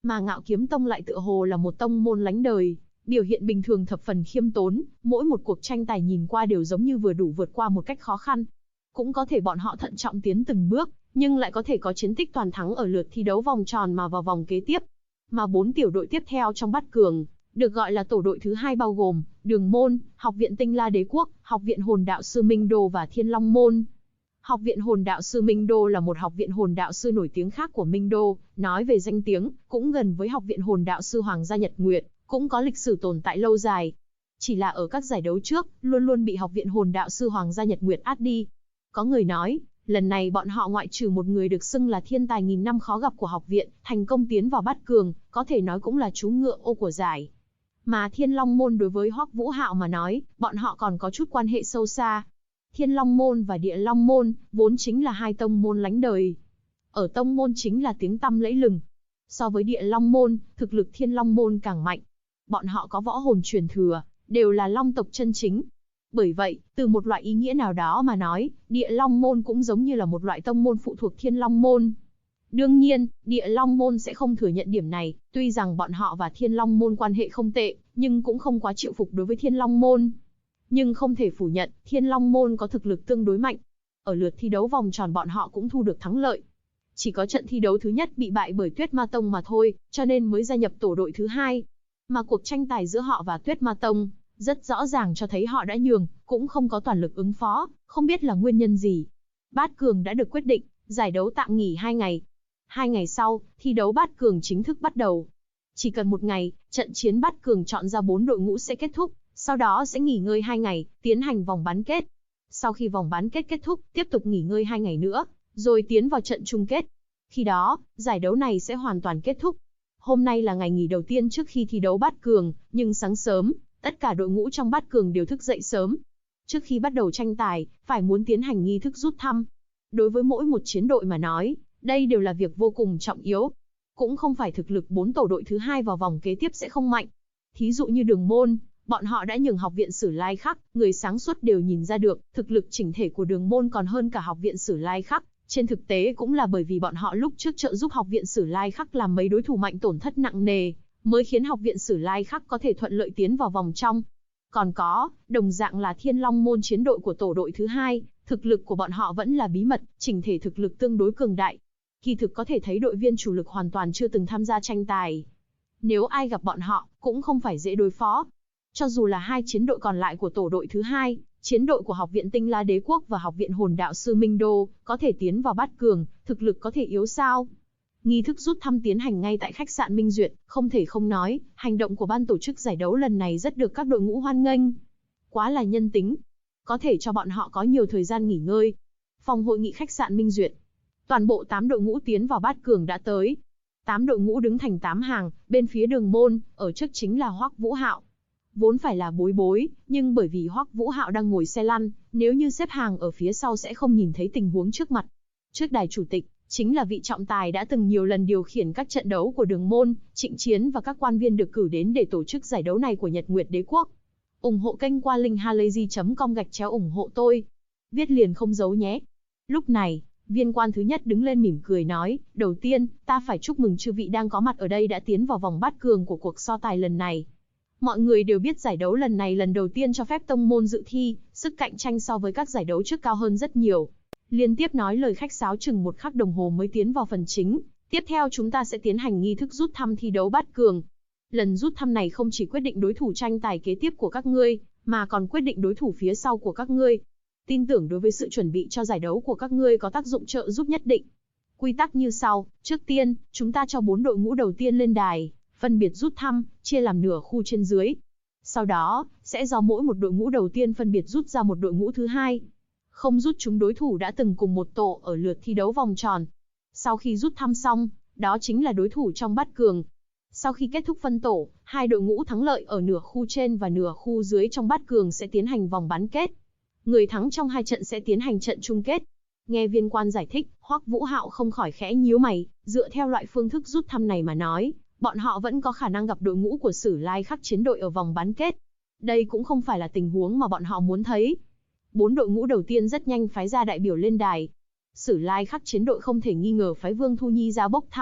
Mà Ngạo Kiếm Tông lại tựa hồ là một tông môn lánh đời, biểu hiện bình thường thập phần khiêm tốn, mỗi một cuộc tranh tài nhìn qua đều giống như vừa đủ vượt qua một cách khó khăn. Cũng có thể bọn họ thận trọng tiến từng bước, nhưng lại có thể có chiến tích toàn thắng ở lượt thi đấu vòng tròn mà vào vòng kế tiếp. Mà 4 tiểu đội tiếp theo trong bát cường, được gọi là tổ đội thứ 2 bao gồm Đường Môn, Học viện Tinh La Đế Quốc, Học viện Hồn Đạo Sư Minh Đô và Thiên Long Môn. Học viện Hồn Đạo Sư Minh Đô là một học viện hồn đạo sư nổi tiếng khác của Minh Đô, nói về danh tiếng, cũng gần với Học viện Hồn Đạo Sư Hoàng gia Nhật Nguyệt, cũng có lịch sử tồn tại lâu dài. Chỉ là ở các giải đấu trước, luôn luôn bị Học viện Hồn Đạo Sư Hoàng gia Nhật Nguyệt át đi. Có người nói, lần này bọn họ ngoại trừ một người được xưng là thiên tài nghìn năm khó gặp của học viện, thành công tiến vào bát cường, có thể nói cũng là chú ngựa ô của giải. Mà Thiên Long Môn đối với Hoắc Vũ Hạo mà nói, bọn họ còn có chút quan hệ sâu xa. Thiên Long Môn và Địa Long Môn, vốn chính là hai tông môn lánh đời. Ở tông môn chính là tiếng tăm lẫy lừng. So với Địa Long Môn, thực lực Thiên Long Môn càng mạnh. Bọn họ có võ hồn truyền thừa, đều là long tộc chân chính. Bởi vậy, từ một loại ý nghĩa nào đó mà nói, Địa Long Môn cũng giống như là một loại tông môn phụ thuộc Thiên Long Môn. Đương nhiên, Địa Long Môn sẽ không thừa nhận điểm này, tuy rằng bọn họ và Thiên Long Môn quan hệ không tệ, nhưng cũng không quá chịu phục đối với Thiên Long Môn. Nhưng không thể phủ nhận, Thiên Long Môn có thực lực tương đối mạnh. Ở lượt thi đấu vòng tròn bọn họ cũng thu được thắng lợi. Chỉ có trận thi đấu thứ nhất bị bại bởi Tuyết Ma Tông mà thôi, cho nên mới gia nhập tổ đội thứ 2. Mà cuộc tranh tài giữa họ và Tuyết Ma Tông, rất rõ ràng cho thấy họ đã nhường, cũng không có toàn lực ứng phó, không biết là nguyên nhân gì. Bát cường đã được quyết định, giải đấu tạm nghỉ 2 ngày. 2 ngày sau, thi đấu bát cường chính thức bắt đầu. Chỉ cần 1 ngày, trận chiến bát cường chọn ra 4 đội ngũ sẽ kết thúc, sau đó sẽ nghỉ ngơi 2 ngày, tiến hành vòng bán kết. Sau khi vòng bán kết kết thúc, tiếp tục nghỉ ngơi 2 ngày nữa, rồi tiến vào trận chung kết. Khi đó, giải đấu này sẽ hoàn toàn kết thúc. Hôm nay là ngày nghỉ đầu tiên trước khi thi đấu bát cường, nhưng sáng sớm, tất cả đội ngũ trong bát cường đều thức dậy sớm. Trước khi bắt đầu tranh tài, phải muốn tiến hành nghi thức rút thăm. Đối với mỗi một chiến đội mà nói, đây đều là việc vô cùng trọng yếu. Cũng không phải thực lực 4 tổ đội thứ 2 vào vòng kế tiếp sẽ không mạnh. Thí dụ như Đường Môn, bọn họ đã nhường Học viện Sử Lai Khắc, người sáng suốt đều nhìn ra được, thực lực chỉnh thể của Đường Môn còn hơn cả Học viện Sử Lai Khắc. Trên thực tế cũng là bởi vì bọn họ lúc trước trợ giúp Học viện Sử Lai Khắc làm mấy đối thủ mạnh tổn thất nặng nề, mới khiến Học viện Sử Lai Khắc có thể thuận lợi tiến vào vòng trong. Còn có, đồng dạng là Thiên Long Môn chiến đội của tổ đội thứ 2, thực lực của bọn họ vẫn là bí mật, chỉnh thể thực lực tương đối cường đại. Kỳ thực có thể thấy đội viên chủ lực hoàn toàn chưa từng tham gia tranh tài. Nếu ai gặp bọn họ, cũng không phải dễ đối phó. Cho dù là hai chiến đội còn lại của tổ đội thứ 2, chiến đội của Học viện Tinh La Đế Quốc và Học viện Hồn Đạo Sư Minh Đô, có thể tiến vào bát cường, thực lực có thể yếu sao? Nghi thức rút thăm tiến hành ngay tại khách sạn Minh Duyệt, không thể không nói, hành động của ban tổ chức giải đấu lần này rất được các đội ngũ hoan nghênh. Quá là nhân tính, có thể cho bọn họ có nhiều thời gian nghỉ ngơi. Phòng hội nghị khách sạn Minh Duyệt. Toàn bộ 8 đội ngũ tiến vào bát cường đã tới. 8 đội ngũ đứng thành 8 hàng, bên phía Đường Môn, ở trước chính là Hoắc Vũ Hạo. Vốn phải là bối bối, nhưng bởi vì Hoắc Vũ Hạo đang ngồi xe lăn, nếu như xếp hàng ở phía sau sẽ không nhìn thấy tình huống trước mặt. Trước đài chủ tịch, chính là vị trọng tài đã từng nhiều lần điều khiển các trận đấu của Đường Môn, Trịnh Chiến và các quan viên được cử đến để tổ chức giải đấu này của Nhật Nguyệt Đế Quốc. Ủng hộ kênh qua linkhalazy.com/ủng hộ tôi. Viết liền không giấu nhé. Lúc này, viên quan thứ nhất đứng lên mỉm cười nói, đầu tiên, ta phải chúc mừng chư vị đang có mặt ở đây đã tiến vào vòng bát cường của cuộc so tài lần này. Mọi người đều biết giải đấu lần này lần đầu tiên cho phép tông môn dự thi, sức cạnh tranh so với các giải đấu trước cao hơn rất nhiều. Liên tiếp nói lời khách sáo chừng 1 khắc đồng hồ mới tiến vào phần chính. Tiếp theo chúng ta sẽ tiến hành nghi thức rút thăm thi đấu bát cường. Lần rút thăm này không chỉ quyết định đối thủ tranh tài kế tiếp của các ngươi, mà còn quyết định đối thủ phía sau của các ngươi. Tin tưởng đối với sự chuẩn bị cho giải đấu của các ngươi có tác dụng trợ giúp nhất định. Quy tắc như sau, trước tiên, chúng ta cho 4 đội ngũ đầu tiên lên đài, phân biệt rút thăm, chia làm nửa khu trên dưới. Sau đó, sẽ do mỗi một đội ngũ đầu tiên phân biệt rút ra một đội ngũ thứ 2. Không rút chúng đối thủ đã từng cùng một tổ ở lượt thi đấu vòng tròn. Sau khi rút thăm xong, đó chính là đối thủ trong bát cường. Sau khi kết thúc phân tổ, 2 đội ngũ thắng lợi ở nửa khu trên và nửa khu dưới trong bát cường sẽ tiến hành vòng bán kết. Người thắng trong 2 trận sẽ tiến hành trận chung kết. Nghe viên quan giải thích, Hoắc Vũ Hạo không khỏi khẽ nhíu mày, dựa theo loại phương thức rút thăm này mà nói, bọn họ vẫn có khả năng gặp đội ngũ của Sử Lai Khắc chiến đội ở vòng bán kết. Đây cũng không phải là tình huống mà bọn họ muốn thấy. 4 đội ngũ đầu tiên rất nhanh phái ra đại biểu lên đài. Sử Lai Khắc chiến đội không thể nghi ngờ phái Vương Thu Nhi ra bốc thăm,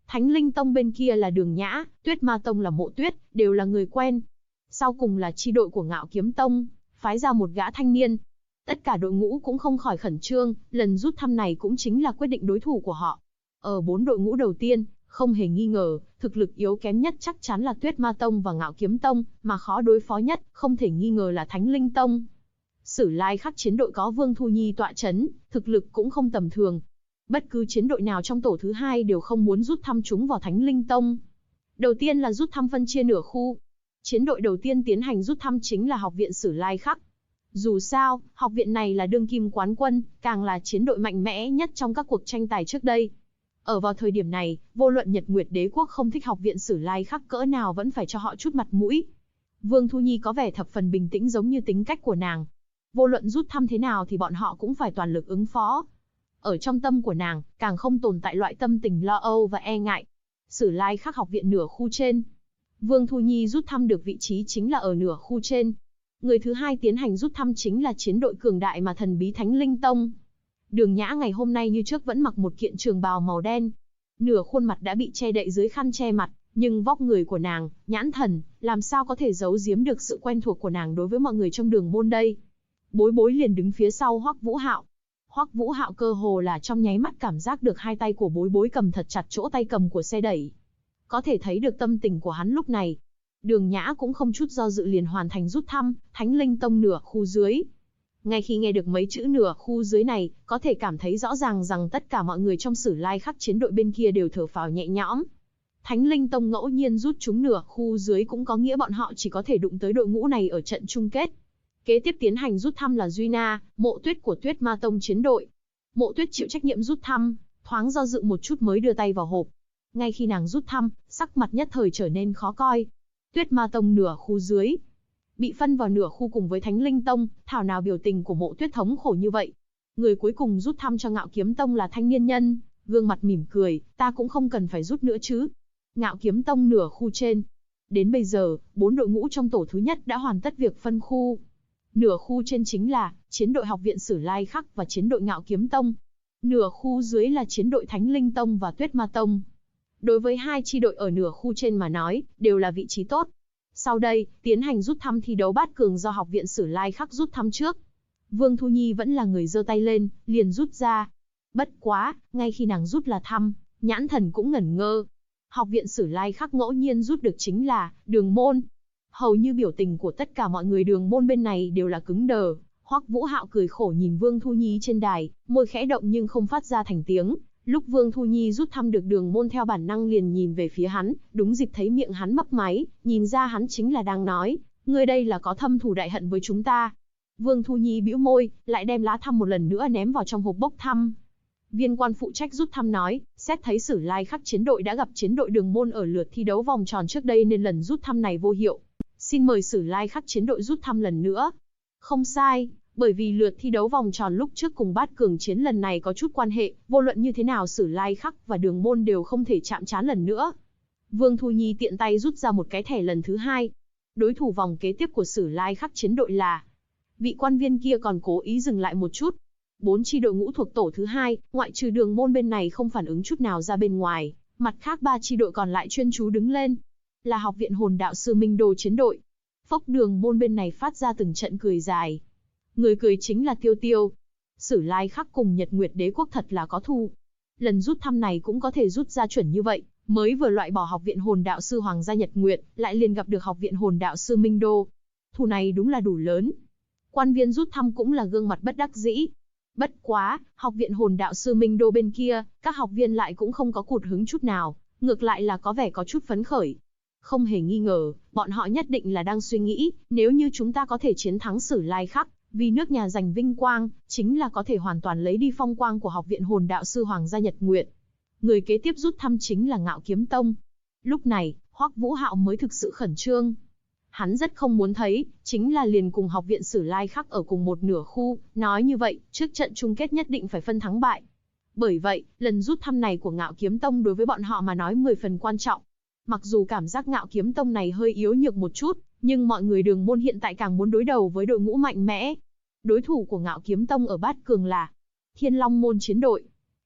Thánh Linh Tông bên kia là Đường Nhã, Tuyết Ma Tông là Mộ Tuyết, đều là người quen. Sau cùng là chi đội của Ngạo Kiếm Tông, phái ra một gã thanh niên. Tất cả đội ngũ cũng không khỏi khẩn trương, lần rút thăm này cũng chính là quyết định đối thủ của họ. Ở 4 đội ngũ đầu tiên, không hề nghi ngờ, thực lực yếu kém nhất chắc chắn là Tuyết Ma Tông và Ngạo Kiếm Tông, mà khó đối phó nhất, không thể nghi ngờ là Thánh Linh Tông. Sử Lai Khắc chiến đội có Vương Thu Nhi tọa chấn, thực lực cũng không tầm thường. Bất cứ chiến đội nào trong tổ thứ hai đều không muốn rút thăm chúng vào Thánh Linh Tông. Đầu tiên là rút thăm phân chia nửa khu. Chiến đội đầu tiên tiến hành rút thăm chính là Học viện Sử Lai Khắc. Dù sao, học viện này là đương kim quán quân, càng là chiến đội mạnh mẽ nhất trong các cuộc tranh tài trước đây. Ở vào thời điểm này, vô luận Nhật Nguyệt Đế quốc không thích học viện Sử Lai Khắc cỡ nào vẫn phải cho họ chút mặt mũi. Vương Thu Nhi có vẻ thập phần bình tĩnh giống như tính cách của nàng. Vô luận rút thăm thế nào thì bọn họ cũng phải toàn lực ứng phó. Ở trong tâm của nàng, càng không tồn tại loại tâm tình lo âu và e ngại. Sử Lai Khắc học viện nửa khu trên. Vương Thu Nhi rút thăm được vị trí chính là ở nửa khu trên. Người thứ hai tiến hành rút thăm chính là chiến đội cường đại mà thần bí Thánh Linh Tông. Đường Nhã ngày hôm nay như trước vẫn mặc một kiện trường bào màu đen. Nửa khuôn mặt đã bị che đậy dưới khăn che mặt, nhưng vóc người của nàng, nhãn thần, làm sao có thể giấu giếm được sự quen thuộc của nàng đối với mọi người trong đường môn đây. Bối Bối liền đứng phía sau Hoắc Vũ Hạo. Hoắc Vũ Hạo cơ hồ là trong nháy mắt cảm giác được hai tay của Bối Bối cầm thật chặt chỗ tay cầm của xe đẩy. Có thể thấy được tâm tình của hắn lúc này. Đường Nhã cũng không chút do dự liền hoàn thành rút thăm, Thánh Linh Tông nửa khu dưới. Ngay khi nghe được mấy chữ nửa khu dưới này, có thể cảm thấy rõ ràng rằng tất cả mọi người trong Sử Lai Khắc chiến đội bên kia đều thở phào nhẹ nhõm. Thánh Linh Tông ngẫu nhiên rút chúng nửa khu dưới cũng có nghĩa bọn họ chỉ có thể đụng tới đội ngũ này ở trận chung kết. Kế tiếp tiến hành rút thăm là Duy Na, Mộ Tuyết của Tuyết Ma Tông chiến đội. Mộ Tuyết chịu trách nhiệm rút thăm, thoáng do dự một chút mới đưa tay vào hộp. Ngay khi nàng rút thăm, sắc mặt nhất thời trở nên khó coi. Tuyết Ma Tông nửa khu dưới. Bị phân vào nửa khu cùng với Thánh Linh Tông, thảo nào biểu tình của Mộ Tuyết thống khổ như vậy. Người cuối cùng rút thăm cho Ngạo Kiếm Tông là thanh niên nhân, gương mặt mỉm cười, ta cũng không cần phải rút nữa chứ. Ngạo Kiếm Tông nửa khu trên. Đến bây giờ, 4 đội ngũ trong tổ thứ nhất đã hoàn tất việc phân khu. Nửa khu trên chính là chiến đội Học viện Sử Lai Khắc và chiến đội Ngạo Kiếm Tông. Nửa khu dưới là chiến đội Thánh Linh Tông và Tuyết Ma Tông. Đối với hai chi đội ở nửa khu trên mà nói, đều là vị trí tốt. Sau đây, tiến hành rút thăm thi đấu bát cường do Học viện Sử Lai Khắc rút thăm trước. Vương Thu Nhi vẫn là người giơ tay lên, liền rút ra. Bất quá, ngay khi nàng rút là thăm, nhãn thần cũng ngẩn ngơ. Học viện Sử Lai Khắc ngẫu nhiên rút được chính là Đường Môn. Hầu như biểu tình của tất cả mọi người Đường Môn bên này đều là cứng đờ. Hoắc Vũ Hạo cười khổ nhìn Vương Thu Nhi trên đài, môi khẽ động nhưng không phát ra thành tiếng. Lúc Vương Thu Nhi rút thăm được Đường Môn theo bản năng liền nhìn về phía hắn, đúng dịp thấy miệng hắn mấp máy, nhìn ra hắn chính là đang nói, ngươi đây là có thâm thù đại hận với chúng ta. Vương Thu Nhi bĩu môi, lại đem lá thăm một lần nữa ném vào trong hộp bốc thăm. Viên quan phụ trách rút thăm nói, xét thấy Sử Lai Khắc chiến đội đã gặp chiến đội Đường Môn ở lượt thi đấu vòng tròn trước đây nên lần rút thăm này vô hiệu. Xin mời Sử Lai Khắc chiến đội rút thăm lần nữa. Không sai, bởi vì lượt thi đấu vòng tròn lúc trước cùng bát cường chiến lần này có chút quan hệ, vô luận như thế nào Sử Lai Khắc và Đường Môn đều không thể chạm trán lần nữa. Vương Thu Nhi tiện tay rút ra một cái thẻ lần thứ hai. Đối thủ vòng kế tiếp của Sử Lai Khắc chiến đội là... Vị quan viên kia còn cố ý dừng lại một chút. 4 chi đội ngũ thuộc tổ thứ hai, ngoại trừ Đường Môn bên này không phản ứng chút nào ra bên ngoài, mặt khác 3 chi đội còn lại chuyên chú đứng lên. Là Học viện Hồn Đạo Sư Minh Đô chiến đội. Phốc Đường Môn bên này phát ra từng trận cười dài. Người cười chính là Tiêu Tiêu. Sử Lai Khắc cùng Nhật Nguyệt Đế quốc thật là có thù. Lần rút thăm này cũng có thể rút ra chuẩn như vậy, mới vừa loại bỏ Học viện Hồn Đạo Sư Hoàng gia Nhật Nguyệt, lại liền gặp được Học viện Hồn Đạo Sư Minh Đô. Thù này đúng là đủ lớn. Quan viên rút thăm cũng là gương mặt bất đắc dĩ. Bất quá, Học viện Hồn Đạo Sư Minh Đô bên kia, các học viên lại cũng không có cụt hứng chút nào, ngược lại là có vẻ có chút phấn khởi. Không hề nghi ngờ, bọn họ nhất định là đang suy nghĩ, nếu như chúng ta có thể chiến thắng Sử Lai Khắc, vì nước nhà giành vinh quang, chính là có thể hoàn toàn lấy đi phong quang của Học viện Hồn Đạo Sư Hoàng gia Nhật Nguyệt. Người kế tiếp rút thăm chính là Ngạo Kiếm Tông. Lúc này, Hoắc Vũ Hạo mới thực sự khẩn trương. Hắn rất không muốn thấy, chính là liền cùng Học viện Sử Lai Khắc ở cùng một nửa khu, nói như vậy, trước trận chung kết nhất định phải phân thắng bại. Bởi vậy, lần rút thăm này của Ngạo Kiếm Tông đối với bọn họ mà nói 10 phần quan trọng. Mặc dù cảm giác Ngạo Kiếm Tông này hơi yếu nhược một chút, nhưng mọi người Đường Môn hiện tại càng muốn đối đầu với đội ngũ mạnh mẽ. Đối thủ của Ngạo Kiếm Tông ở bát cường là Thiên Long môn chiến đội.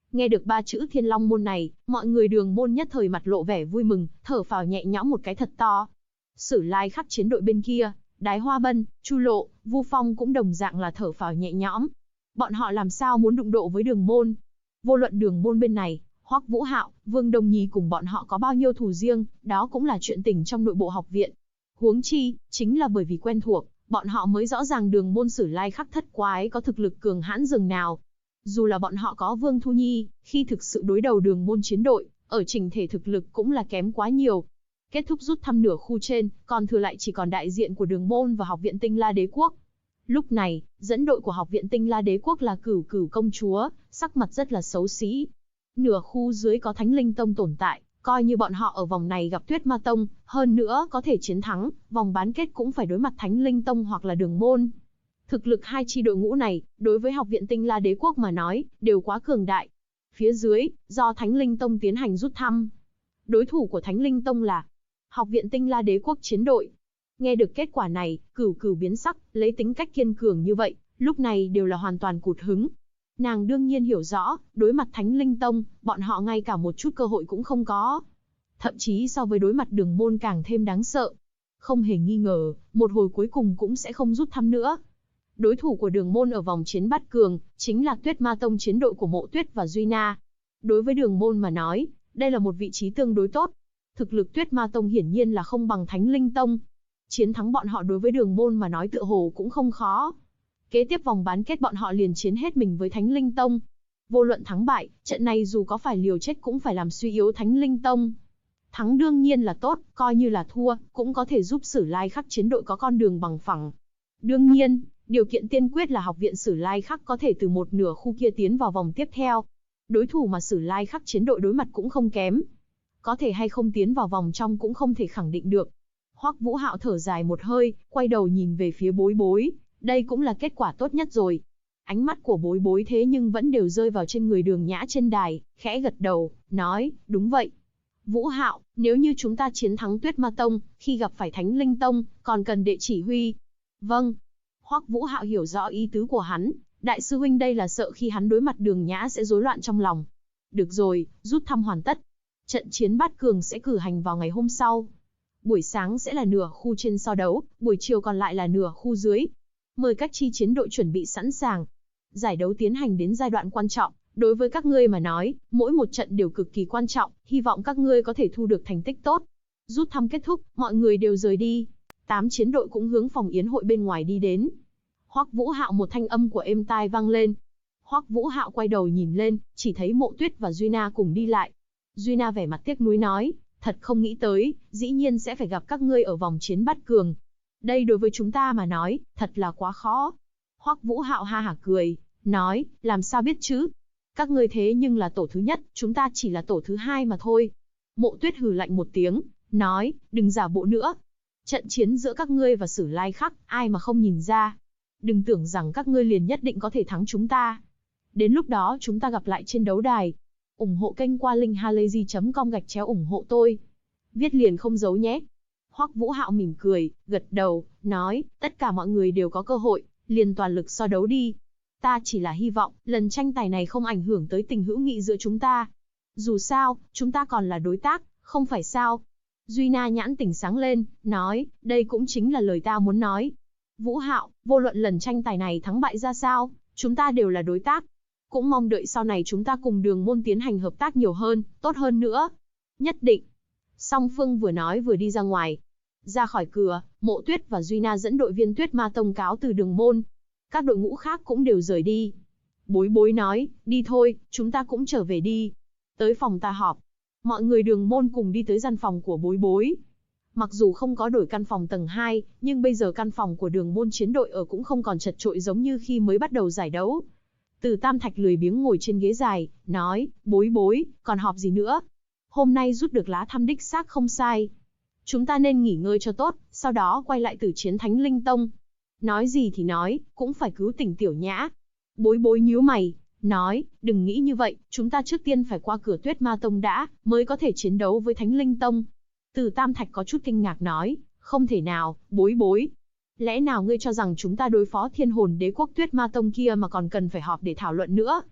Nghe được ba chữ Thiên Long môn này, mọi người Đường môn nhất thời mặt lộ vẻ vui mừng, thở phào nhẹ nhõm một cái thật to. Sử Lai Khắc chiến đội bên kia, Đái Hoa Bân, Chu Lộ, Vu Phong cũng đồng dạng là thở phào nhẹ nhõm. Bọn họ làm sao muốn đụng độ với Đường môn? Vô luận Đường môn bên này, Hoắc Vũ Hạo, Vương Đông Nhi cùng bọn họ có bao nhiêu thù riêng, đó cũng là chuyện tình trong nội bộ học viện. Huống chi, chính là bởi vì quen thuộc, bọn họ mới rõ ràng Đường môn Sử Lai Khắc thất quái có thực lực cường hãn dường nào. Dù là bọn họ có Vương Thu Nhi, khi thực sự đối đầu Đường môn chiến đội, ở chỉnh thể thực lực cũng là kém quá nhiều. Kết thúc rút thăm nửa khu trên, còn thừa lại chỉ còn đại diện của Đường môn và Học viện Tinh La Đế Quốc. Lúc này, dẫn đội của Học viện Tinh La Đế Quốc là Cửu Cửu công chúa, sắc mặt rất là xấu xí. Nửa khu dưới có Thánh Linh Tông tồn tại, coi như bọn họ ở vòng này gặp Tuyết Ma Tông, hơn nữa có thể chiến thắng, vòng bán kết cũng phải đối mặt Thánh Linh Tông hoặc là Đường môn. Thực lực hai chi đội ngũ này, đối với Học viện Tinh La Đế Quốc mà nói, đều quá cường đại. Phía dưới, do Thánh Linh Tông tiến hành rút thăm. Đối thủ của Thánh Linh Tông là Học viện Tinh La Đế Quốc chiến đội. Nghe được kết quả này, Cửu Cửu biến sắc, lấy tính cách kiên cường như vậy, lúc này đều là hoàn toàn cụt hứng. Nàng đương nhiên hiểu rõ, đối mặt Thánh Linh Tông, bọn họ ngay cả một chút cơ hội cũng không có. Thậm chí so với đối mặt Đường môn càng thêm đáng sợ. Không hề nghi ngờ, một hồi cuối cùng cũng sẽ không rút thăm nữa. Đối thủ của Đường môn ở vòng chiến bát cường, chính là Tuyết Ma Tông chiến đội của Mộ Tuyết và Duy Na. Đối với Đường môn mà nói, đây là một vị trí tương đối tốt. Thực lực Tuyết Ma Tông hiển nhiên là không bằng Thánh Linh Tông. Chiến thắng bọn họ đối với Đường môn mà nói tựa hồ cũng không khó. Kế tiếp vòng bán kết bọn họ liền chiến hết mình với Thánh Linh Tông. Vô luận thắng bại, trận này dù có phải liều chết cũng phải làm suy yếu Thánh Linh Tông. Thắng đương nhiên là tốt, coi như là thua, cũng có thể giúp Sử Lai Khắc chiến đội có con đường bằng phẳng. Đương nhiên, điều kiện tiên quyết là Học viện Sử Lai Khắc có thể từ một nửa khu kia tiến vào vòng tiếp theo. Đối thủ mà Sử Lai Khắc chiến đội đối mặt cũng không kém. Có thể hay không tiến vào vòng trong cũng không thể khẳng định được. Hoắc Vũ Hạo thở dài một hơi, quay đầu nhìn về phía Bối Bối. Đây cũng là kết quả tốt nhất rồi. Ánh mắt của Bối Bối thế nhưng vẫn đều rơi vào trên người Đường Nhã trên đài, khẽ gật đầu, nói, đúng vậy. Vũ Hạo, nếu như chúng ta chiến thắng Tuyết Ma Tông, khi gặp phải Thánh Linh Tông, còn cần đệ chỉ huy. Vâng. Hoắc Vũ Hạo hiểu rõ ý tứ của hắn, đại sư huynh đây là sợ khi hắn đối mặt Đường Nhã sẽ rối loạn trong lòng. Được rồi, rút thăm hoàn tất. Trận chiến bát cường sẽ cử hành vào ngày hôm sau. Buổi sáng sẽ là nửa khu trên so đấu, buổi chiều còn lại là nửa khu dưới. Mời các chi chiến đội chuẩn bị sẵn sàng. Giải đấu tiến hành đến giai đoạn quan trọng, đối với các ngươi mà nói, mỗi một trận đều cực kỳ quan trọng, hy vọng các ngươi có thể thu được thành tích tốt. Rút thăm kết thúc, mọi người đều rời đi. 8 chiến đội cũng hướng phòng yến hội bên ngoài đi đến. Hoắc Vũ Hạo một thanh âm của êm tai vang lên. Hoắc Vũ Hạo quay đầu nhìn lên, chỉ thấy Mộ Tuyết và Duy Na cùng đi lại. Duy Na vẻ mặt tiếc nuối nói, thật không nghĩ tới, dĩ nhiên sẽ phải gặp các ngươi ở vòng chiến bát cường. Đây đối với chúng ta mà nói, thật là quá khó. Hoắc Vũ Hạo ha hả cười, nói, làm sao biết chứ? Các ngươi thế nhưng là tổ thứ nhất, chúng ta chỉ là tổ thứ hai mà thôi. Mộ Tuyết hừ lạnh một tiếng, nói, đừng giả bộ nữa. Trận chiến giữa các ngươi và Sử Lai Khắc, ai mà không nhìn ra. Đừng tưởng rằng các ngươi liền nhất định có thể thắng chúng ta. Đến lúc đó chúng ta gặp lại trên đấu đài. Ủng hộ kênh qua linkhalazy.com/ủng hộ tôi. Viết liền không giấu nhé. Hoắc Vũ Hạo mỉm cười, gật đầu, nói, tất cả mọi người đều có cơ hội, liền toàn lực so đấu đi. Ta chỉ là hy vọng, lần tranh tài này không ảnh hưởng tới tình hữu nghị giữa chúng ta. Dù sao, chúng ta còn là đối tác, không phải sao? Duy Na nhãn tỉnh sáng lên, nói, đây cũng chính là lời ta muốn nói. Vũ Hạo, vô luận lần tranh tài này thắng bại ra sao, chúng ta đều là đối tác. Cũng mong đợi sau này chúng ta cùng Đường môn tiến hành hợp tác nhiều hơn, tốt hơn nữa. Nhất định. Song phương vừa nói vừa đi ra ngoài. Ra khỏi cửa, Mộ Tuyết và Duy Na dẫn đội viên Tuyết Ma Tông cáo từ Đường môn. Các đội ngũ khác cũng đều rời đi. Bối Bối nói, đi thôi, chúng ta cũng trở về đi. Tới phòng ta họp. Mọi người Đường môn cùng đi tới gian phòng của Bối Bối. Mặc dù không có đổi căn phòng tầng 2, nhưng bây giờ căn phòng của Đường môn chiến đội ở cũng không còn chật chội giống như khi mới bắt đầu giải đấu. Từ Tam Thạch lười biếng ngồi trên ghế dài, nói, Bối Bối, còn họp gì nữa? Hôm nay rút được lá thăm đích xác không sai. Chúng ta nên nghỉ ngơi cho tốt, sau đó quay lại tử chiến Thánh Linh Tông. Nói gì thì nói, cũng phải cứu tỉnh Tiểu Nhã. Bối Bối nhíu mày, nói, đừng nghĩ như vậy, chúng ta trước tiên phải qua cửa Tuyết Ma Tông đã, mới có thể chiến đấu với Thánh Linh Tông. Từ Tam Thạch có chút kinh ngạc nói, không thể nào, Bối Bối. Lẽ nào ngươi cho rằng chúng ta đối phó Thiên Hồn Đế Quốc Tuyết Ma Tông kia mà còn cần phải họp để thảo luận nữa?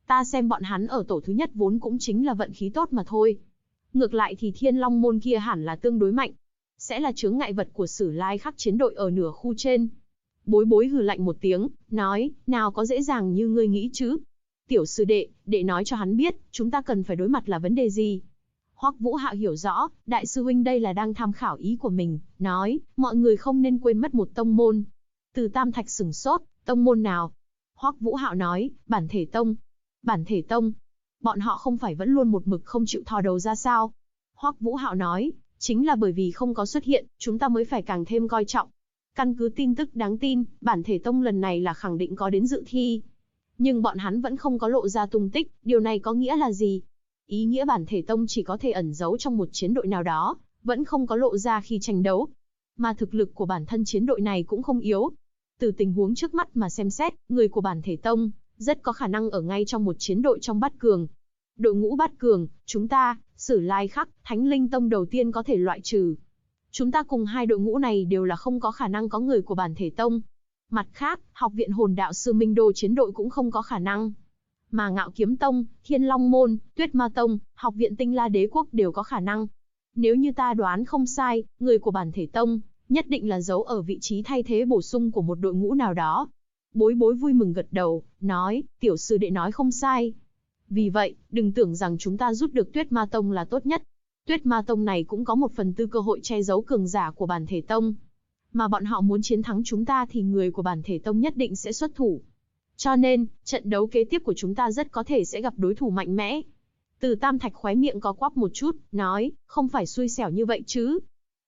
Ta xem bọn hắn ở tổ thứ nhất vốn cũng chính là vận khí tốt mà thôi. Ngược lại thì Thiên Long môn kia hẳn là tương đối mạnh. Sẽ là chướng ngại vật của Sử Lai Khắc chiến đội ở nửa khu trên. Bối bối hừ lạnh một tiếng, nói, nào có dễ dàng như ngươi nghĩ chứ. Tiểu sư đệ, đệ nói cho hắn biết, chúng ta cần phải đối mặt là vấn đề gì. Hoắc Vũ Hạo hiểu rõ, đại sư huynh đây là đang tham khảo ý của mình, nói, mọi người không nên quên mất một tông môn. Từ Tam Thạch sửng sốt, tông môn nào? Hoắc Vũ Hạo nói, Bản Thể Tông. Bản Thể Tông? Bọn họ không phải vẫn luôn một mực không chịu thò đầu ra sao? Hoắc Vũ Hạo nói, chính là bởi vì không có xuất hiện, chúng ta mới phải càng thêm coi trọng. Căn cứ tin tức đáng tin, Bản Thể Tông lần này là khẳng định có đến dự thi. Nhưng bọn hắn vẫn không có lộ ra tung tích, điều này có nghĩa là gì? Ý nghĩa Bản Thể Tông chỉ có thể ẩn giấu trong một chiến đội nào đó, vẫn không có lộ ra khi tranh đấu. Mà thực lực của bản thân chiến đội này cũng không yếu. Từ tình huống trước mắt mà xem xét, người của Bản Thể Tông rất có khả năng ở ngay trong một chiến đội trong bát cường. Đội ngũ bát cường, chúng ta, Sử Lai Khắc, Thánh Linh Tông đầu tiên có thể loại trừ. Chúng ta cùng hai đội ngũ này đều là không có khả năng có người của Bản Thể Tông. Mặt khác, Học viện Hồn Đạo Sư Minh Đô chiến đội cũng không có khả năng. Mà Ngạo Kiếm Tông, Thiên Long Môn, Tuyết Ma Tông, Học viện Tinh La Đế Quốc đều có khả năng. Nếu như ta đoán không sai, người của Bản Thể Tông nhất định là giấu ở vị trí thay thế bổ sung của một đội ngũ nào đó. Bối bối vui mừng gật đầu, nói, tiểu sư đệ nói không sai. Vì vậy, đừng tưởng rằng chúng ta rút được Tuyết Ma Tông là tốt nhất. Tuyết Ma Tông này cũng có 1/4 cơ hội che giấu cường giả của Bản Thể Tông. Mà bọn họ muốn chiến thắng chúng ta thì người của Bản Thể Tông nhất định sẽ xuất thủ. Cho nên, trận đấu kế tiếp của chúng ta rất có thể sẽ gặp đối thủ mạnh mẽ. Từ Tam Thạch khóe miệng có quắp một chút, nói, không phải xui xẻo như vậy chứ.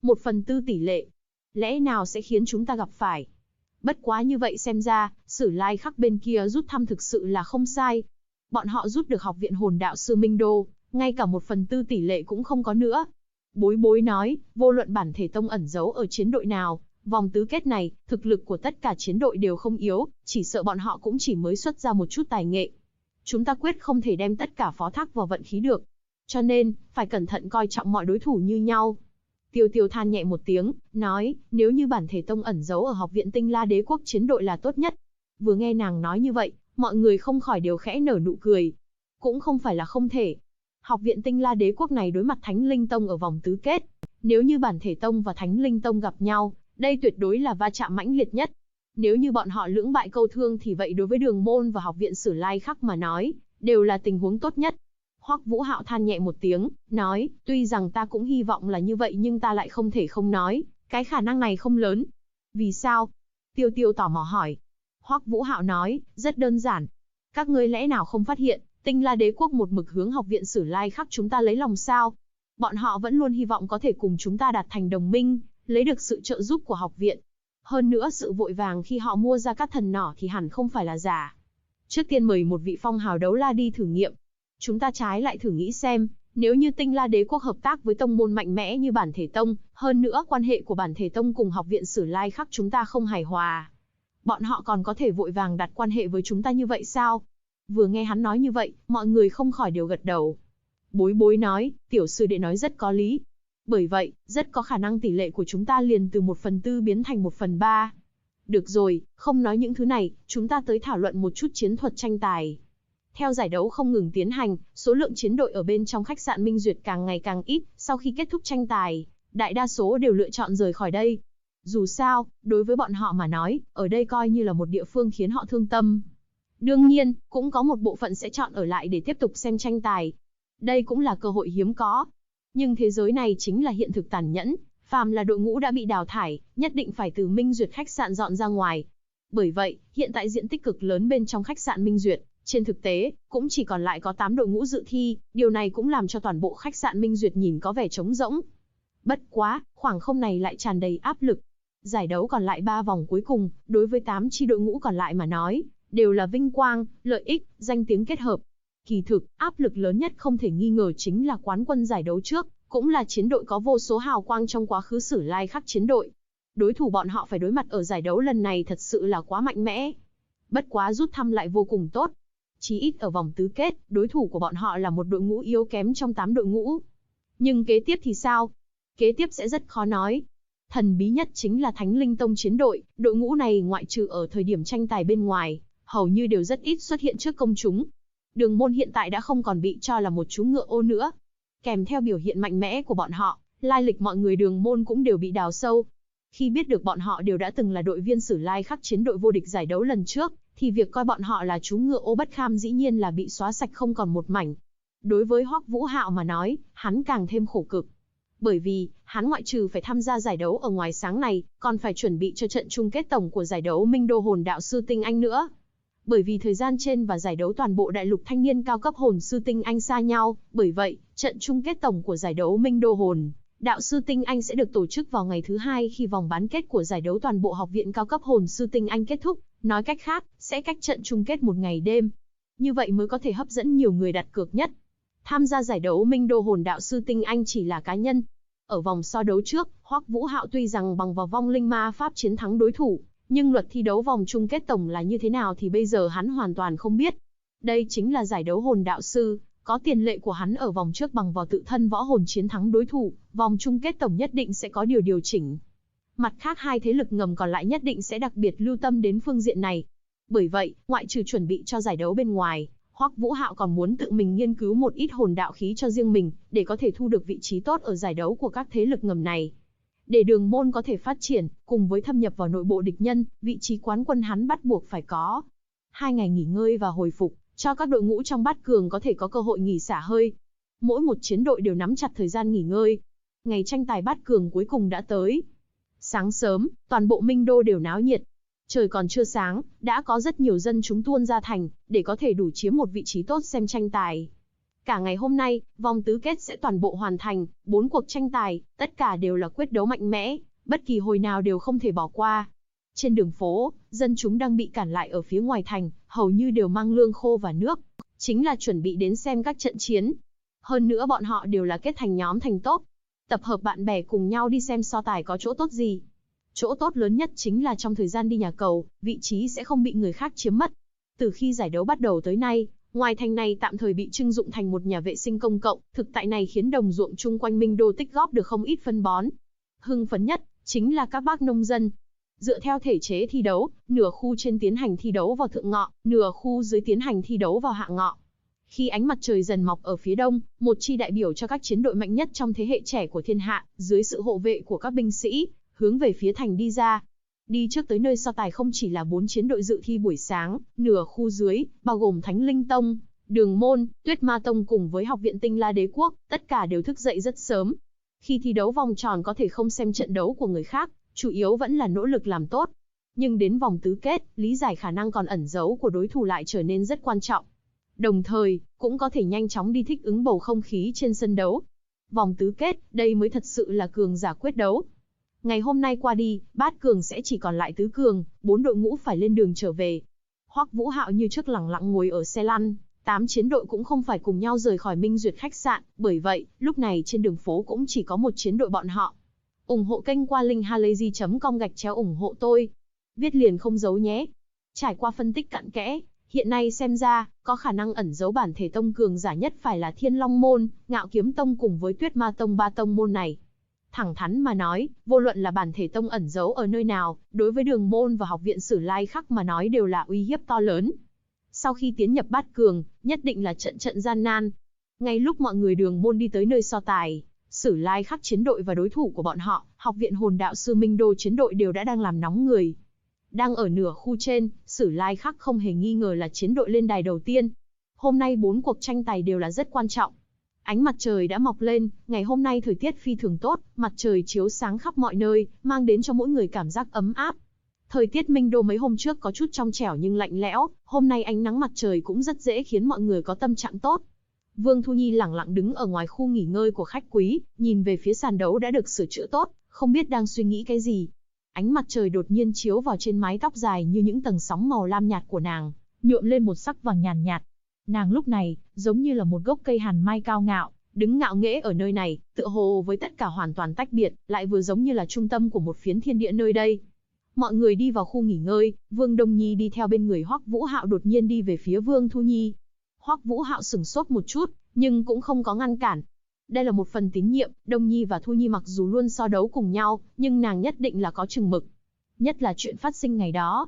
1/4 tỷ lệ. Lẽ nào sẽ khiến chúng ta gặp phải? Bất quá như vậy xem ra, Sử Lai Khắc bên kia rút thăm thực sự là không sai. Bọn họ rút được Học viện Hồn Đạo Sư Minh Đô, ngay cả 1/4 tỷ lệ cũng không có nữa. Bối bối nói, vô luận Bản Thể Tông ẩn giấu ở chiến đội nào, vòng tứ kết này, thực lực của tất cả chiến đội đều không yếu, chỉ sợ bọn họ cũng chỉ mới xuất ra một chút tài nghệ. Chúng ta quyết không thể đem tất cả phó thác vào vận khí được. Cho nên, phải cẩn thận coi trọng mọi đối thủ như nhau. Tiêu Tiêu than nhẹ một tiếng, nói, nếu như Bản Thể Tông ẩn giấu ở Học viện Tinh La Đế Quốc chiến đội là tốt nhất. Vừa nghe nàng nói như vậy, mọi người không khỏi đều khẽ nở nụ cười. Cũng không phải là không thể. Học viện Tinh La Đế Quốc này đối mặt Thánh Linh Tông ở vòng tứ kết. Nếu như Bản Thể Tông và Thánh Linh Tông gặp nhau, đây tuyệt đối là va chạm mãnh liệt nhất. Nếu như bọn họ lưỡng bại câu thương thì vậy đối với Đường Môn và Học viện Sử Lai Khắc mà nói, đều là tình huống tốt nhất. Hoắc Vũ Hạo than nhẹ một tiếng, nói, tuy rằng ta cũng hy vọng là như vậy nhưng ta lại không thể không nói, cái khả năng này không lớn. Vì sao? Tiêu Tiêu tò mò hỏi. Hoắc Vũ Hạo nói, rất đơn giản. Các ngươi lẽ nào không phát hiện, Tinh La Đế Quốc một mực hướng Học viện Sử Lai Khắc chúng ta lấy lòng sao? Bọn họ vẫn luôn hy vọng có thể cùng chúng ta đạt thành đồng minh, lấy được sự trợ giúp của học viện. Hơn nữa sự vội vàng khi họ mua ra các thần nỏ thì hẳn không phải là giả. Trước tiên mời một vị phong hào đấu la đi thử nghiệm. Chúng ta trái lại thử nghĩ xem, nếu như Tinh La Đế Quốc hợp tác với tông môn mạnh mẽ như Bản Thể Tông, hơn nữa quan hệ của Bản Thể Tông cùng Học viện Sử Lai Khắc chúng ta không hài hòa. Bọn họ còn có thể vội vàng đặt quan hệ với chúng ta như vậy sao? Vừa nghe hắn nói như vậy, mọi người không khỏi đều gật đầu. Bối bối nói, tiểu sư đệ nói rất có lý. Bởi vậy, rất có khả năng tỷ lệ của chúng ta liền từ 1/4 biến thành 1/3. Được rồi, không nói những thứ này, chúng ta tới thảo luận một chút chiến thuật tranh tài. Theo giải đấu không ngừng tiến hành, số lượng chiến đội ở bên trong khách sạn Minh Duyệt càng ngày càng ít, sau khi kết thúc tranh tài, đại đa số đều lựa chọn rời khỏi đây. Dù sao, đối với bọn họ mà nói, ở đây coi như là một địa phương khiến họ thương tâm. Đương nhiên, cũng có một bộ phận sẽ chọn ở lại để tiếp tục xem tranh tài. Đây cũng là cơ hội hiếm có. Nhưng thế giới này chính là hiện thực tàn nhẫn, phàm là đội ngũ đã bị đào thải, nhất định phải từ Minh Duyệt khách sạn dọn ra ngoài. Bởi vậy, hiện tại diện tích cực lớn bên trong khách sạn Minh Duyệt, trên thực tế, cũng chỉ còn lại có 8 đội ngũ dự thi, điều này cũng làm cho toàn bộ khách sạn Minh Duyệt nhìn có vẻ trống rỗng. Bất quá, khoảng không này lại tràn đầy áp lực. Giải đấu còn lại 3 vòng cuối cùng, đối với 8 chi đội ngũ còn lại mà nói, đều là vinh quang, lợi ích, danh tiếng kết hợp. Kỳ thực, áp lực lớn nhất không thể nghi ngờ chính là quán quân giải đấu trước, cũng là chiến đội có vô số hào quang trong quá khứ Sử Lai Khắc chiến đội. Đối thủ bọn họ phải đối mặt ở giải đấu lần này thật sự là quá mạnh mẽ. Bất quá rút thăm lại vô cùng tốt. Chí ít ở vòng tứ kết, đối thủ của bọn họ là một đội ngũ yếu kém trong 8 đội ngũ. Nhưng kế tiếp thì sao? Kế tiếp sẽ rất khó nói. Thần bí nhất chính là Thánh Linh Tông chiến đội, đội ngũ này ngoại trừ ở thời điểm tranh tài bên ngoài, hầu như đều rất ít xuất hiện trước công chúng. Đường Môn hiện tại đã không còn bị cho là một chú ngựa ô nữa. Kèm theo biểu hiện mạnh mẽ của bọn họ, lai lịch mọi người Đường Môn cũng đều bị đào sâu. Khi biết được bọn họ đều đã từng là đội viên Sử Lai Khắc chiến đội vô địch giải đấu lần trước, thì việc coi bọn họ là chú ngựa ô bất kham dĩ nhiên là bị xóa sạch không còn một mảnh. Đối với Hoắc Vũ Hạo mà nói, hắn càng thêm khổ cực. Bởi vì, hắn ngoại trừ phải tham gia giải đấu ở ngoài sáng này, còn phải chuẩn bị cho trận chung kết tổng của giải đấu Minh Đô Hồn Đạo Sư Tinh Anh nữa. Bởi vì thời gian trên và giải đấu toàn bộ đại lục thanh niên cao cấp Hồn Sư Tinh Anh xa nhau, bởi vậy, trận chung kết tổng của giải đấu Minh Đô Hồn Đạo Sư Tinh Anh sẽ được tổ chức vào ngày thứ hai khi vòng bán kết của giải đấu toàn bộ học viện cao cấp Hồn Sư Tinh Anh kết thúc, nói cách khác, sẽ cách trận chung kết một ngày đêm. Như vậy mới có thể hấp dẫn nhiều người đặt cược nhất. Tham gia giải đấu Minh Đô Hồn Đạo Sư Tinh Anh chỉ là cá nhân. Ở vòng so đấu trước, Hoắc Vũ Hạo tuy rằng bằng vào vong linh ma pháp chiến thắng đối thủ, nhưng luật thi đấu vòng chung kết tổng là như thế nào thì bây giờ hắn hoàn toàn không biết. Đây chính là giải đấu hồn đạo sư, có tiền lệ của hắn ở vòng trước bằng vào tự thân võ hồn chiến thắng đối thủ, vòng chung kết tổng nhất định sẽ có điều chỉnh. Mặt khác hai thế lực ngầm còn lại nhất định sẽ đặc biệt lưu tâm đến phương diện này. Bởi vậy, ngoại trừ chuẩn bị cho giải đấu bên ngoài, Hoắc Vũ Hạo còn muốn tự mình nghiên cứu một ít hồn đạo khí cho riêng mình, để có thể thu được vị trí tốt ở giải đấu của các thế lực ngầm này. Để Đường Môn có thể phát triển, cùng với thâm nhập vào nội bộ địch nhân, vị trí quán quân hắn bắt buộc phải có 2 ngày nghỉ ngơi và hồi phục, cho các đội ngũ trong bát cường có thể có cơ hội nghỉ xả hơi. Mỗi một chiến đội đều nắm chặt thời gian nghỉ ngơi. Ngày tranh tài bát cường cuối cùng đã tới. Sáng sớm, toàn bộ Minh Đô đều náo nhiệt. Trời còn chưa sáng, đã có rất nhiều dân chúng tuôn ra thành, để có thể đủ chiếm một vị trí tốt xem tranh tài. Cả ngày hôm nay, vòng tứ kết sẽ toàn bộ hoàn thành, 4 cuộc tranh tài, tất cả đều là quyết đấu mạnh mẽ, bất kỳ hồi nào đều không thể bỏ qua. Trên đường phố, dân chúng đang bị cản lại ở phía ngoài thành, hầu như đều mang lương khô và nước, chính là chuẩn bị đến xem các trận chiến. Hơn nữa bọn họ đều là kết thành nhóm thành tốt, tập hợp bạn bè cùng nhau đi xem so tài có chỗ tốt gì. Chỗ tốt lớn nhất chính là trong thời gian đi nhà cầu, vị trí sẽ không bị người khác chiếm mất. Từ khi giải đấu bắt đầu tới nay, ngoài thành này tạm thời bị trưng dụng thành một nhà vệ sinh công cộng, thực tại này khiến đồng ruộng chung quanh Minh Đô tích góp được không ít phân bón. Hưng phấn nhất chính là các bác nông dân. Dựa theo thể chế thi đấu, nửa khu trên tiến hành thi đấu vào thượng ngọ, nửa khu dưới tiến hành thi đấu vào hạ ngọ. Khi ánh mặt trời dần mọc ở phía đông, một chi đại biểu cho các chiến đội mạnh nhất trong thế hệ trẻ của thiên hạ, dưới sự hộ vệ của các binh sĩ, hướng về phía thành đi ra. Đi trước tới nơi so tài không chỉ là 4 chiến đội dự thi buổi sáng, nửa khu dưới, bao gồm Thánh Linh Tông, Đường Môn, Tuyết Ma Tông cùng với Học viện Tinh La Đế Quốc, tất cả đều thức dậy rất sớm. Khi thi đấu vòng tròn có thể không xem trận đấu của người khác, chủ yếu vẫn là nỗ lực làm tốt. Nhưng đến vòng tứ kết, lý giải khả năng còn ẩn giấu của đối thủ lại trở nên rất quan trọng. Đồng thời, cũng có thể nhanh chóng đi thích ứng bầu không khí trên sân đấu. Vòng tứ kết, đây mới thật sự là cường giả quyết đấu. Ngày hôm nay qua đi, bát cường sẽ chỉ còn lại tứ cường, 4 đội ngũ phải lên đường trở về. Hoắc Vũ Hạo như trước lẳng lặng ngồi ở xe lăn, 8 chiến đội cũng không phải cùng nhau rời khỏi Minh Duyệt khách sạn, bởi vậy, lúc này trên đường phố cũng chỉ có một chiến đội bọn họ. Ủng hộ kênh qua linkhalazy.com/ủng hộ tôi. Viết liền không giấu nhé. Trải qua phân tích cặn kẽ, hiện nay xem ra, có khả năng ẩn giấu bản thể tông cường giả nhất phải là Thiên Long Môn, Ngạo Kiếm Tông cùng với Tuyết Ma Tông, 3 tông môn này. Thẳng thắn mà nói, vô luận là bản thể tông ẩn giấu ở nơi nào, đối với Đường Môn và Học viện Sử Lai Khắc mà nói đều là uy hiếp to lớn. Sau khi tiến nhập bát cường, nhất định là trận gian nan. Ngay lúc mọi người Đường Môn đi tới nơi so tài, Sử Lai Khắc chiến đội và đối thủ của bọn họ, Học viện Hồn Đạo Sư Minh Đô chiến đội đều đang làm nóng người. Đang ở nửa khu trên, Sử Lai Khắc không hề nghi ngờ là chiến đội lên đài đầu tiên. Hôm nay 4 cuộc tranh tài đều là rất quan trọng. Ánh mặt trời đã mọc lên, ngày hôm nay thời tiết phi thường tốt, mặt trời chiếu sáng khắp mọi nơi, mang đến cho mỗi người cảm giác ấm áp. Thời tiết Minh Đô mấy hôm trước có chút trong trẻo nhưng lạnh lẽo, hôm nay ánh nắng mặt trời cũng rất dễ khiến mọi người có tâm trạng tốt. Vương Thu Nhi lẳng lặng đứng ở ngoài khu nghỉ ngơi của khách quý, nhìn về phía sàn đấu đã được sửa chữa tốt, không biết đang suy nghĩ cái gì. Ánh mặt trời đột nhiên chiếu vào trên mái tóc dài như những tầng sóng màu lam nhạt của nàng, nhuộm lên một sắc vàng nhàn nhạt. Nàng lúc này, giống như là một gốc cây hàn mai cao ngạo, đứng ngạo nghễ ở nơi này, tựa hồ với tất cả hoàn toàn tách biệt, lại vừa giống như là trung tâm của một phiến thiên địa nơi đây. Mọi người đi vào khu nghỉ ngơi, Vương Đông Nhi đi theo bên người Hoắc Vũ Hạo đột nhiên đi về phía Vương Thu Nhi. Hoắc Vũ Hạo sửng sốt một chút, nhưng cũng không có ngăn cản. Đây là một phần tín nhiệm, Đông Nhi và Thu Nhi mặc dù luôn so đấu cùng nhau, nhưng nàng nhất định là có chừng mực. Nhất là chuyện phát sinh ngày đó.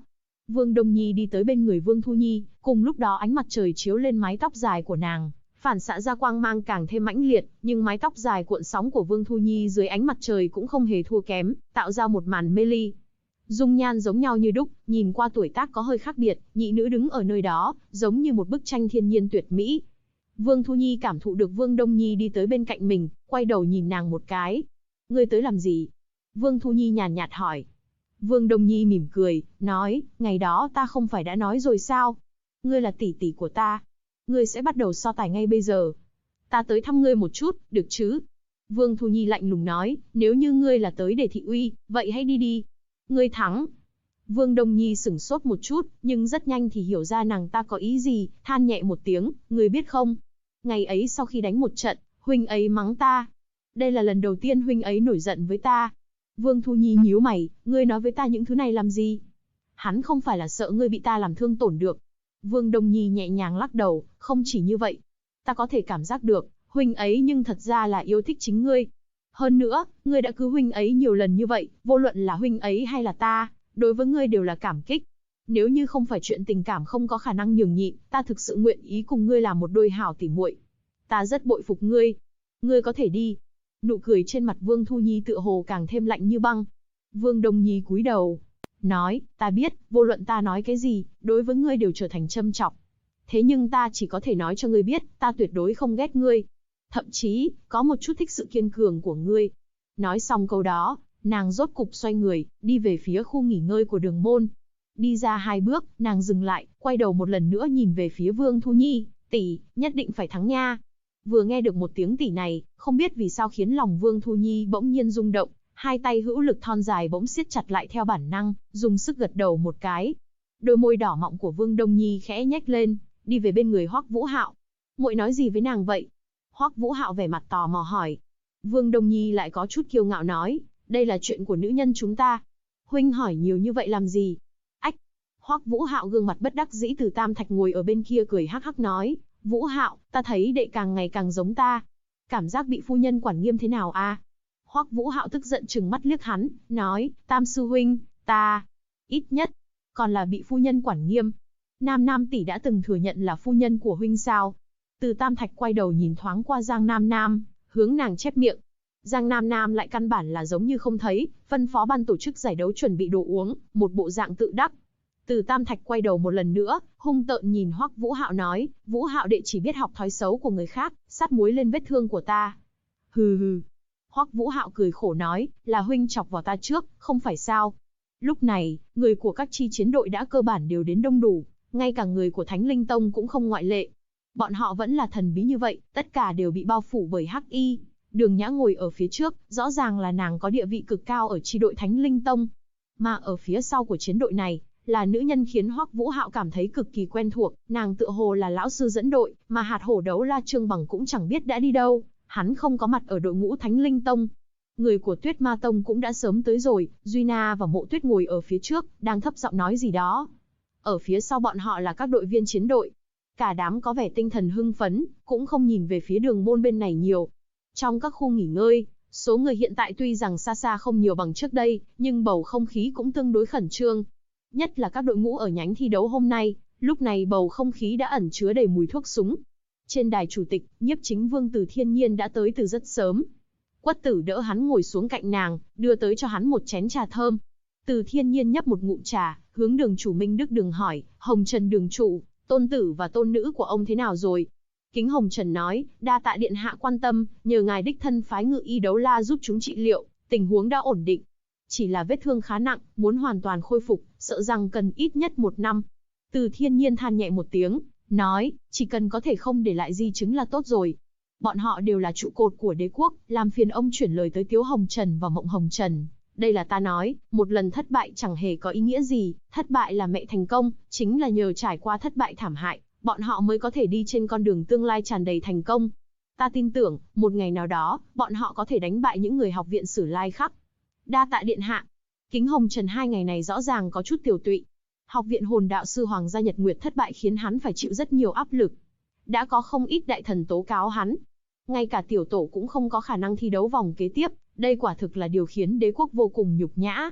Vương Đông Nhi đi tới bên người Vương Thu Nhi, cùng lúc đó ánh mặt trời chiếu lên mái tóc dài của nàng, phản xạ ra quang mang càng thêm mãnh liệt, nhưng mái tóc dài cuộn sóng của Vương Thu Nhi dưới ánh mặt trời cũng không hề thua kém, tạo ra một màn mê ly. Dung nhan giống nhau như đúc, nhìn qua tuổi tác có hơi khác biệt, nhị nữ đứng ở nơi đó, giống như một bức tranh thiên nhiên tuyệt mỹ. Vương Thu Nhi cảm thụ được Vương Đông Nhi đi tới bên cạnh mình, quay đầu nhìn nàng một cái. Ngươi tới làm gì? Vương Thu Nhi nhàn nhạt hỏi. Vương Đông Nhi mỉm cười, nói, ngày đó ta không phải đã nói rồi sao? Ngươi là tỷ tỷ của ta. Ngươi sẽ bắt đầu so tài ngay bây giờ. Ta tới thăm ngươi một chút, được chứ? Vương Thu Nhi lạnh lùng nói, nếu như ngươi là tới để thị uy, vậy hãy đi đi. Ngươi thắng. Vương Đông Nhi sửng sốt một chút, nhưng rất nhanh thì hiểu ra nàng ta có ý gì, than nhẹ một tiếng, ngươi biết không? Ngày ấy sau khi đánh một trận, huynh ấy mắng ta. Đây là lần đầu tiên huynh ấy nổi giận với ta. Vương Thu Nhi nhíu mày, ngươi nói với ta những thứ này làm gì? Hắn không phải là sợ ngươi bị ta làm thương tổn được. Vương Đông Nhi nhẹ nhàng lắc đầu, không chỉ như vậy. Ta có thể cảm giác được, huynh ấy nhưng thật ra là yêu thích chính ngươi. Hơn nữa, ngươi đã cứu huynh ấy nhiều lần như vậy, vô luận là huynh ấy hay là ta, đối với ngươi đều là cảm kích. Nếu như không phải chuyện tình cảm không có khả năng nhường nhịn, ta thực sự nguyện ý cùng ngươi làm một đôi hảo tỉ muội. Ta rất bội phục ngươi. Ngươi có thể đi. Nụ cười trên mặt Vương Thu Nhi tựa hồ càng thêm lạnh như băng. Vương Đông Nhi cúi đầu, nói, ta biết, vô luận ta nói cái gì, đối với ngươi đều trở thành châm chọc. Thế nhưng ta chỉ có thể nói cho ngươi biết, ta tuyệt đối không ghét ngươi. Thậm chí, có một chút thích sự kiên cường của ngươi. Nói xong câu đó, nàng rốt cục xoay người, đi về phía khu nghỉ ngơi của Đường Môn. Đi ra 2 bước, nàng dừng lại, quay đầu một lần nữa nhìn về phía Vương Thu Nhi, tỷ, nhất định phải thắng nha. Vừa nghe được một tiếng tỷ này, không biết vì sao khiến lòng Vương Thu Nhi bỗng nhiên rung động, 2 tay hữu lực thon dài bỗng siết chặt lại theo bản năng, dùng sức gật đầu một cái. Đôi môi đỏ mọng của Vương Đông Nhi khẽ nhếch lên, đi về bên người Hoắc Vũ Hạo. Muội nói gì với nàng vậy? Hoắc Vũ Hạo vẻ mặt tò mò hỏi. Vương Đông Nhi lại có chút kiêu ngạo nói, đây là chuyện của nữ nhân chúng ta. Huynh hỏi nhiều như vậy làm gì? Ách! Hoắc Vũ Hạo gương mặt bất đắc dĩ từ Tam Thạch ngồi ở bên kia cười hắc hắc nói, Vũ Hạo, ta thấy đệ càng ngày càng giống ta. Cảm giác bị phu nhân quản nghiêm thế nào a? Hoắc Vũ Hạo tức giận trừng mắt liếc hắn, nói, Tam sư huynh, ta, ít nhất, còn là bị phu nhân quản nghiêm. Nam Nam tỷ đã từng thừa nhận là phu nhân của huynh sao? Từ Tam Thạch quay đầu nhìn thoáng qua Giang Nam Nam, hướng nàng chép miệng. Giang Nam Nam lại căn bản là giống như không thấy, phân phó ban tổ chức giải đấu chuẩn bị đồ uống, một bộ dạng tự đắc. Từ Tam Thạch quay đầu một lần nữa, hung tợn nhìn Hoắc Vũ Hạo nói, Vũ Hạo đệ chỉ biết học thói xấu của người khác, sát muối lên vết thương của ta. Hừ hừ. Hoắc Vũ Hạo cười khổ nói, là huynh chọc vào ta trước, không phải sao? Lúc này, người của các chi chiến đội đã cơ bản đều đến đông đủ, ngay cả người của Thánh Linh Tông cũng không ngoại lệ. Bọn họ vẫn là thần bí như vậy, tất cả đều bị bao phủ bởi hắc y. Đường Nhã ngồi ở phía trước, rõ ràng là nàng có địa vị cực cao ở chi đội Thánh Linh Tông. Mà ở phía sau của chiến đội này, là nữ nhân khiến Hoắc Vũ Hạo cảm thấy cực kỳ quen thuộc, nàng tựa hồ là lão sư dẫn đội, mà hạt hổ đấu la Trương Bằng cũng chẳng biết đã đi đâu, hắn không có mặt ở đội ngũ Thánh Linh Tông. Người của Tuyết Ma Tông cũng đã sớm tới rồi, Duy Na và Mộ Tuyết ngồi ở phía trước, đang thấp giọng nói gì đó. Ở phía sau bọn họ là các đội viên chiến đội. Cả đám có vẻ tinh thần hưng phấn, cũng không nhìn về phía Đường Môn bên này nhiều. Trong các khu nghỉ ngơi, số người hiện tại tuy rằng xa xa không nhiều bằng trước đây, nhưng bầu không khí cũng tương đối khẩn trương. Nhất là các đội ngũ ở nhánh thi đấu hôm nay, lúc này bầu không khí đã ẩn chứa đầy mùi thuốc súng. Trên đài chủ tịch, Nhiếp Chính Vương Từ Thiên Nhiên đã tới từ rất sớm. Quất Tử đỡ hắn ngồi xuống cạnh nàng, đưa tới cho hắn một chén trà thơm. Từ Thiên Nhiên nhấp một ngụm trà, hướng Đường chủ Minh Đức Đường hỏi, Hồng Trần đường chủ, tôn tử và tôn nữ của ông thế nào rồi? Kính Hồng Trần nói, đa tạ điện hạ quan tâm, nhờ ngài đích thân phái ngự y đấu la giúp chúng trị liệu, tình huống đã ổn định. Chỉ là vết thương khá nặng, muốn hoàn toàn khôi phục, sợ rằng cần ít nhất 1 năm. Từ Thiên Nhiên than nhẹ một tiếng, nói, chỉ cần có thể không để lại di chứng là tốt rồi. Bọn họ đều là trụ cột của đế quốc, làm phiền ông chuyển lời tới Tiếu Hồng Trần và Mộng Hồng Trần. Đây là ta nói, một lần thất bại chẳng hề có ý nghĩa gì, thất bại là mẹ thành công, chính là nhờ trải qua thất bại thảm hại, bọn họ mới có thể đi trên con đường tương lai tràn đầy thành công. Ta tin tưởng, một ngày nào đó, bọn họ có thể đánh bại những người học viện Sử Lai Khắc. Đa tạ điện hạ. Kính Hồng Trần 2 ngày này rõ ràng có chút tiều tụy. Học viện Hồn Đạo sư Hoàng gia Nhật Nguyệt thất bại khiến hắn phải chịu rất nhiều áp lực. Đã có không ít đại thần tố cáo hắn. Ngay cả tiểu tổ cũng không có khả năng thi đấu vòng kế tiếp, đây quả thực là điều khiến đế quốc vô cùng nhục nhã.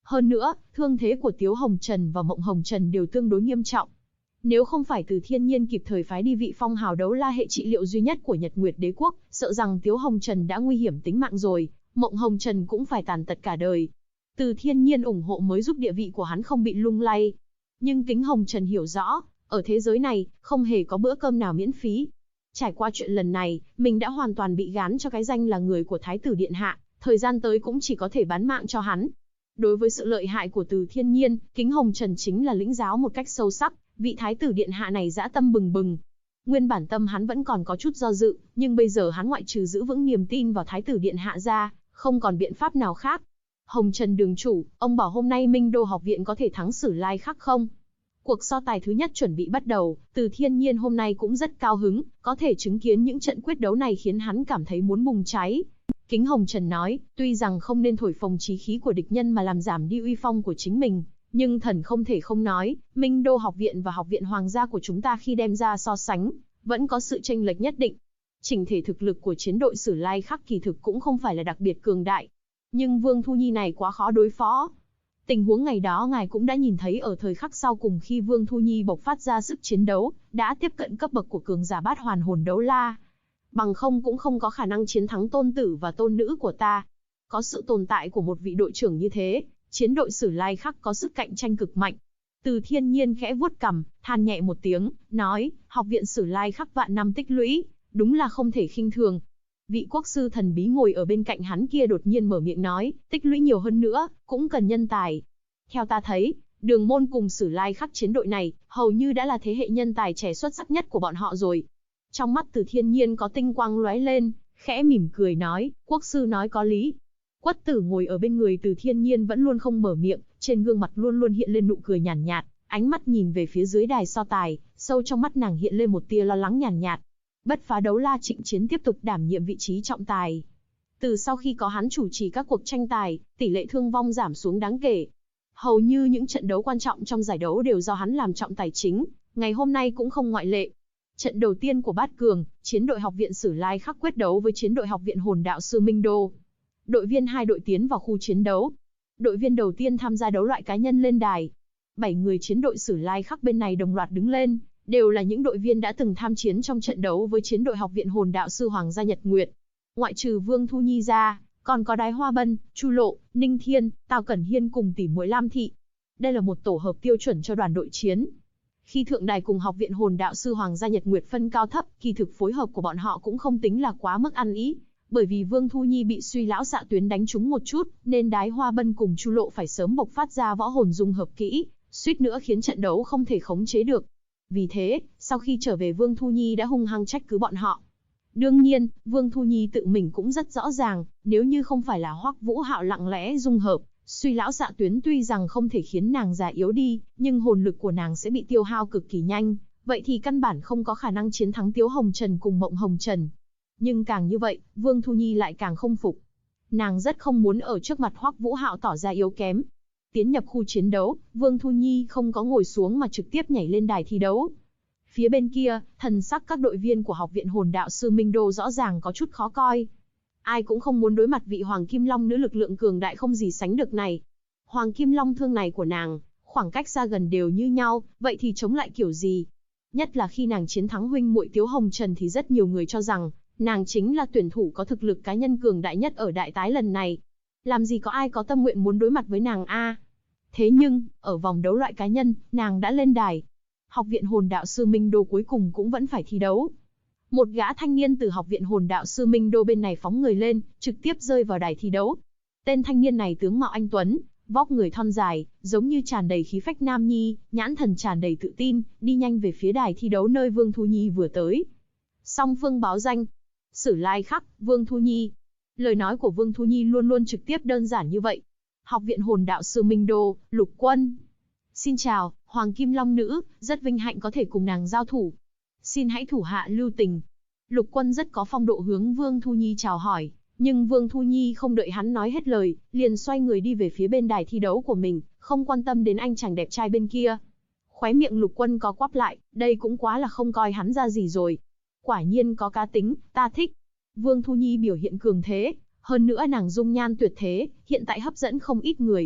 Hơn nữa, thương thế của Tiếu Hồng Trần và Mộng Hồng Trần đều tương đối nghiêm trọng. Nếu không phải Từ Thiên Nhiên kịp thời phái đi vị phong hào đấu la hệ trị liệu duy nhất của Nhật Nguyệt Đế Quốc, sợ rằng Tiếu Hồng Trần đã nguy hiểm tính mạng rồi, Mộng Hồng Trần cũng phải tàn tật cả đời. Từ Thiên Nhiên ủng hộ mới giúp địa vị của hắn không bị lung lay. Nhưng Kính Hồng Trần hiểu rõ, ở thế giới này, không hề có bữa cơm nào miễn phí. Trải qua chuyện lần này, mình đã hoàn toàn bị gán cho cái danh là người của Thái tử Điện Hạ, thời gian tới cũng chỉ có thể bán mạng cho hắn. Đối với sự lợi hại của Từ Thiên Nhiên, Kính Hồng Trần chính là lĩnh giáo một cách sâu sắc, vị Thái tử Điện Hạ này dã tâm bừng bừng. Nguyên bản tâm hắn vẫn còn có chút do dự, nhưng bây giờ hắn ngoại trừ giữ vững niềm tin vào Thái tử Điện Hạ ra, không còn biện pháp nào khác. Hồng Trần đường chủ, ông bảo hôm nay Minh Đô học viện có thể thắng Sử Lai Khắc không? Cuộc so tài thứ nhất chuẩn bị bắt đầu, Từ Thiên Nhiên hôm nay cũng rất cao hứng, có thể chứng kiến những trận quyết đấu này khiến hắn cảm thấy muốn bùng cháy. Kính Hồng Trần nói, tuy rằng không nên thổi phồng chí khí của địch nhân mà làm giảm đi uy phong của chính mình, nhưng thần không thể không nói, Minh Đô học viện và học viện hoàng gia của chúng ta khi đem ra so sánh, vẫn có sự chênh lệch nhất định. Chỉnh thể thực lực của chiến đội Sử Lai Khắc kỳ thực cũng không phải là đặc biệt cường đại, nhưng Vương Thu Nhi này quá khó đối phó. Tình huống ngày đó ngài cũng đã nhìn thấy ở thời khắc sau cùng khi Vương Thu Nhi bộc phát ra sức chiến đấu, đã tiếp cận cấp bậc của cường giả bát hoàn hồn đấu la. Bằng không cũng không có khả năng chiến thắng tôn tử và tôn nữ của ta. Có sự tồn tại của một vị đội trưởng như thế, chiến đội Sử Lai Khắc có sức cạnh tranh cực mạnh. Từ Thiên Nhiên khẽ vuốt cằm, than nhẹ một tiếng, nói, học viện Sử Lai Khắc vạn năm tích lũy, đúng là không thể khinh thường. Vị quốc sư thần bí ngồi ở bên cạnh hắn kia đột nhiên mở miệng nói, tích lũy nhiều hơn nữa, cũng cần nhân tài. Theo ta thấy, Đường Môn cùng Sử Lai Khắc chiến đội này, hầu như đã là thế hệ nhân tài trẻ xuất sắc nhất của bọn họ rồi. Trong mắt Từ Thiên Nhiên có tinh quang lóe lên, khẽ mỉm cười nói, quốc sư nói có lý. Quất Tử ngồi ở bên người Từ Thiên Nhiên vẫn luôn không mở miệng, trên gương mặt luôn luôn hiện lên nụ cười nhàn nhạt, ánh mắt nhìn về phía dưới đài so tài, sâu trong mắt nàng hiện lên một tia lo lắng nhàn nhạt. Bất phá đấu la Trịnh Chiến tiếp tục đảm nhiệm vị trí trọng tài. Từ sau khi có hắn chủ trì các cuộc tranh tài, tỷ lệ thương vong giảm xuống đáng kể. Hầu như những trận đấu quan trọng trong giải đấu đều do hắn làm trọng tài chính, ngày hôm nay cũng không ngoại lệ. Trận đầu tiên của bát cường, chiến đội học viện Sử Lai Khắc quyết đấu với chiến đội học viện hồn đạo sư Minh Đô. Đội viên hai đội tiến vào khu chiến đấu. Đội viên đầu tiên tham gia đấu loại cá nhân lên đài. 7 người chiến đội Sử Lai Khắc bên này đồng loạt đứng lên, đều là những đội viên đã từng tham chiến trong trận đấu với chiến đội học viện hồn đạo sư Hoàng gia Nhật Nguyệt. Ngoại trừ Vương Thu Nhi ra, còn có Đái Hoa Bân, Chu Lộ, Ninh Thiên, Tào Cẩn Hiên cùng tỷ muội Lam Thị. Đây là một tổ hợp tiêu chuẩn cho đoàn đội chiến. Khi thượng đài cùng học viện hồn đạo sư Hoàng gia Nhật Nguyệt phân cao thấp, kỳ thực phối hợp của bọn họ cũng không tính là quá mức ăn ý. Bởi vì Vương Thu Nhi bị suy lão xạ tuyến đánh trúng một chút, nên Đái Hoa Bân cùng Chu Lộ phải sớm bộc phát ra võ hồn dung hợp kỹ, suýt nữa khiến trận đấu không thể khống chế được. Vì thế, sau khi trở về Vương Thu Nhi đã hung hăng trách cứ bọn họ. Đương nhiên, Vương Thu Nhi tự mình cũng rất rõ ràng, nếu như không phải là Hoắc Vũ Hạo lặng lẽ dung hợp, suy lão xạ tuyến tuy rằng không thể khiến nàng già yếu đi, nhưng hồn lực của nàng sẽ bị tiêu hao cực kỳ nhanh, vậy thì căn bản không có khả năng chiến thắng Tiếu Hồng Trần cùng Mộng Hồng Trần. Nhưng càng như vậy, Vương Thu Nhi lại càng không phục. Nàng rất không muốn ở trước mặt Hoắc Vũ Hạo tỏ ra yếu kém. Tiến nhập khu chiến đấu, Vương Thu Nhi không có ngồi xuống mà trực tiếp nhảy lên đài thi đấu. Phía bên kia, thần sắc các đội viên của học viện hồn đạo sư Minh Đô rõ ràng có chút khó coi. Ai cũng không muốn đối mặt vị Hoàng Kim Long nữ lực lượng cường đại không gì sánh được này. Hoàng Kim Long thương này của nàng, khoảng cách xa gần đều như nhau, vậy thì chống lại kiểu gì? Nhất là khi nàng chiến thắng huynh muội Tiếu Hồng Trần thì rất nhiều người cho rằng, nàng chính là tuyển thủ có thực lực cá nhân cường đại nhất ở đại tái lần này. Làm gì có ai có tâm nguyện muốn đối mặt với nàng a? Thế nhưng, ở vòng đấu loại cá nhân, nàng đã lên đài. Học viện hồn đạo sư Minh Đô cuối cùng cũng vẫn phải thi đấu. Một gã thanh niên từ học viện hồn đạo sư Minh Đô bên này phóng người lên, trực tiếp rơi vào đài thi đấu. Tên thanh niên này tướng mạo anh tuấn, vóc người thon dài, giống như tràn đầy khí phách nam nhi, nhãn thần tràn đầy tự tin, đi nhanh về phía đài thi đấu nơi Vương Thu Nhi vừa tới. Song phương báo danh. Sử Lai Khắc, Vương Thu Nhi. Lời nói của Vương Thu Nhi luôn luôn trực tiếp đơn giản như vậy. Học viện hồn đạo sư Minh Đô, Lục Quân. Xin chào, Hoàng Kim Long nữ, rất vinh hạnh có thể cùng nàng giao thủ. Xin hãy thủ hạ lưu tình. Lục Quân rất có phong độ hướng Vương Thu Nhi chào hỏi, nhưng Vương Thu Nhi không đợi hắn nói hết lời, liền xoay người đi về phía bên đài thi đấu của mình, không quan tâm đến anh chàng đẹp trai bên kia. Khóe miệng Lục Quân có quắp lại, đây cũng quá là không coi hắn ra gì rồi. Quả nhiên có cá tính, ta thích. Vương Thu Nhi biểu hiện cường thế, hơn nữa nàng dung nhan tuyệt thế, hiện tại hấp dẫn không ít người.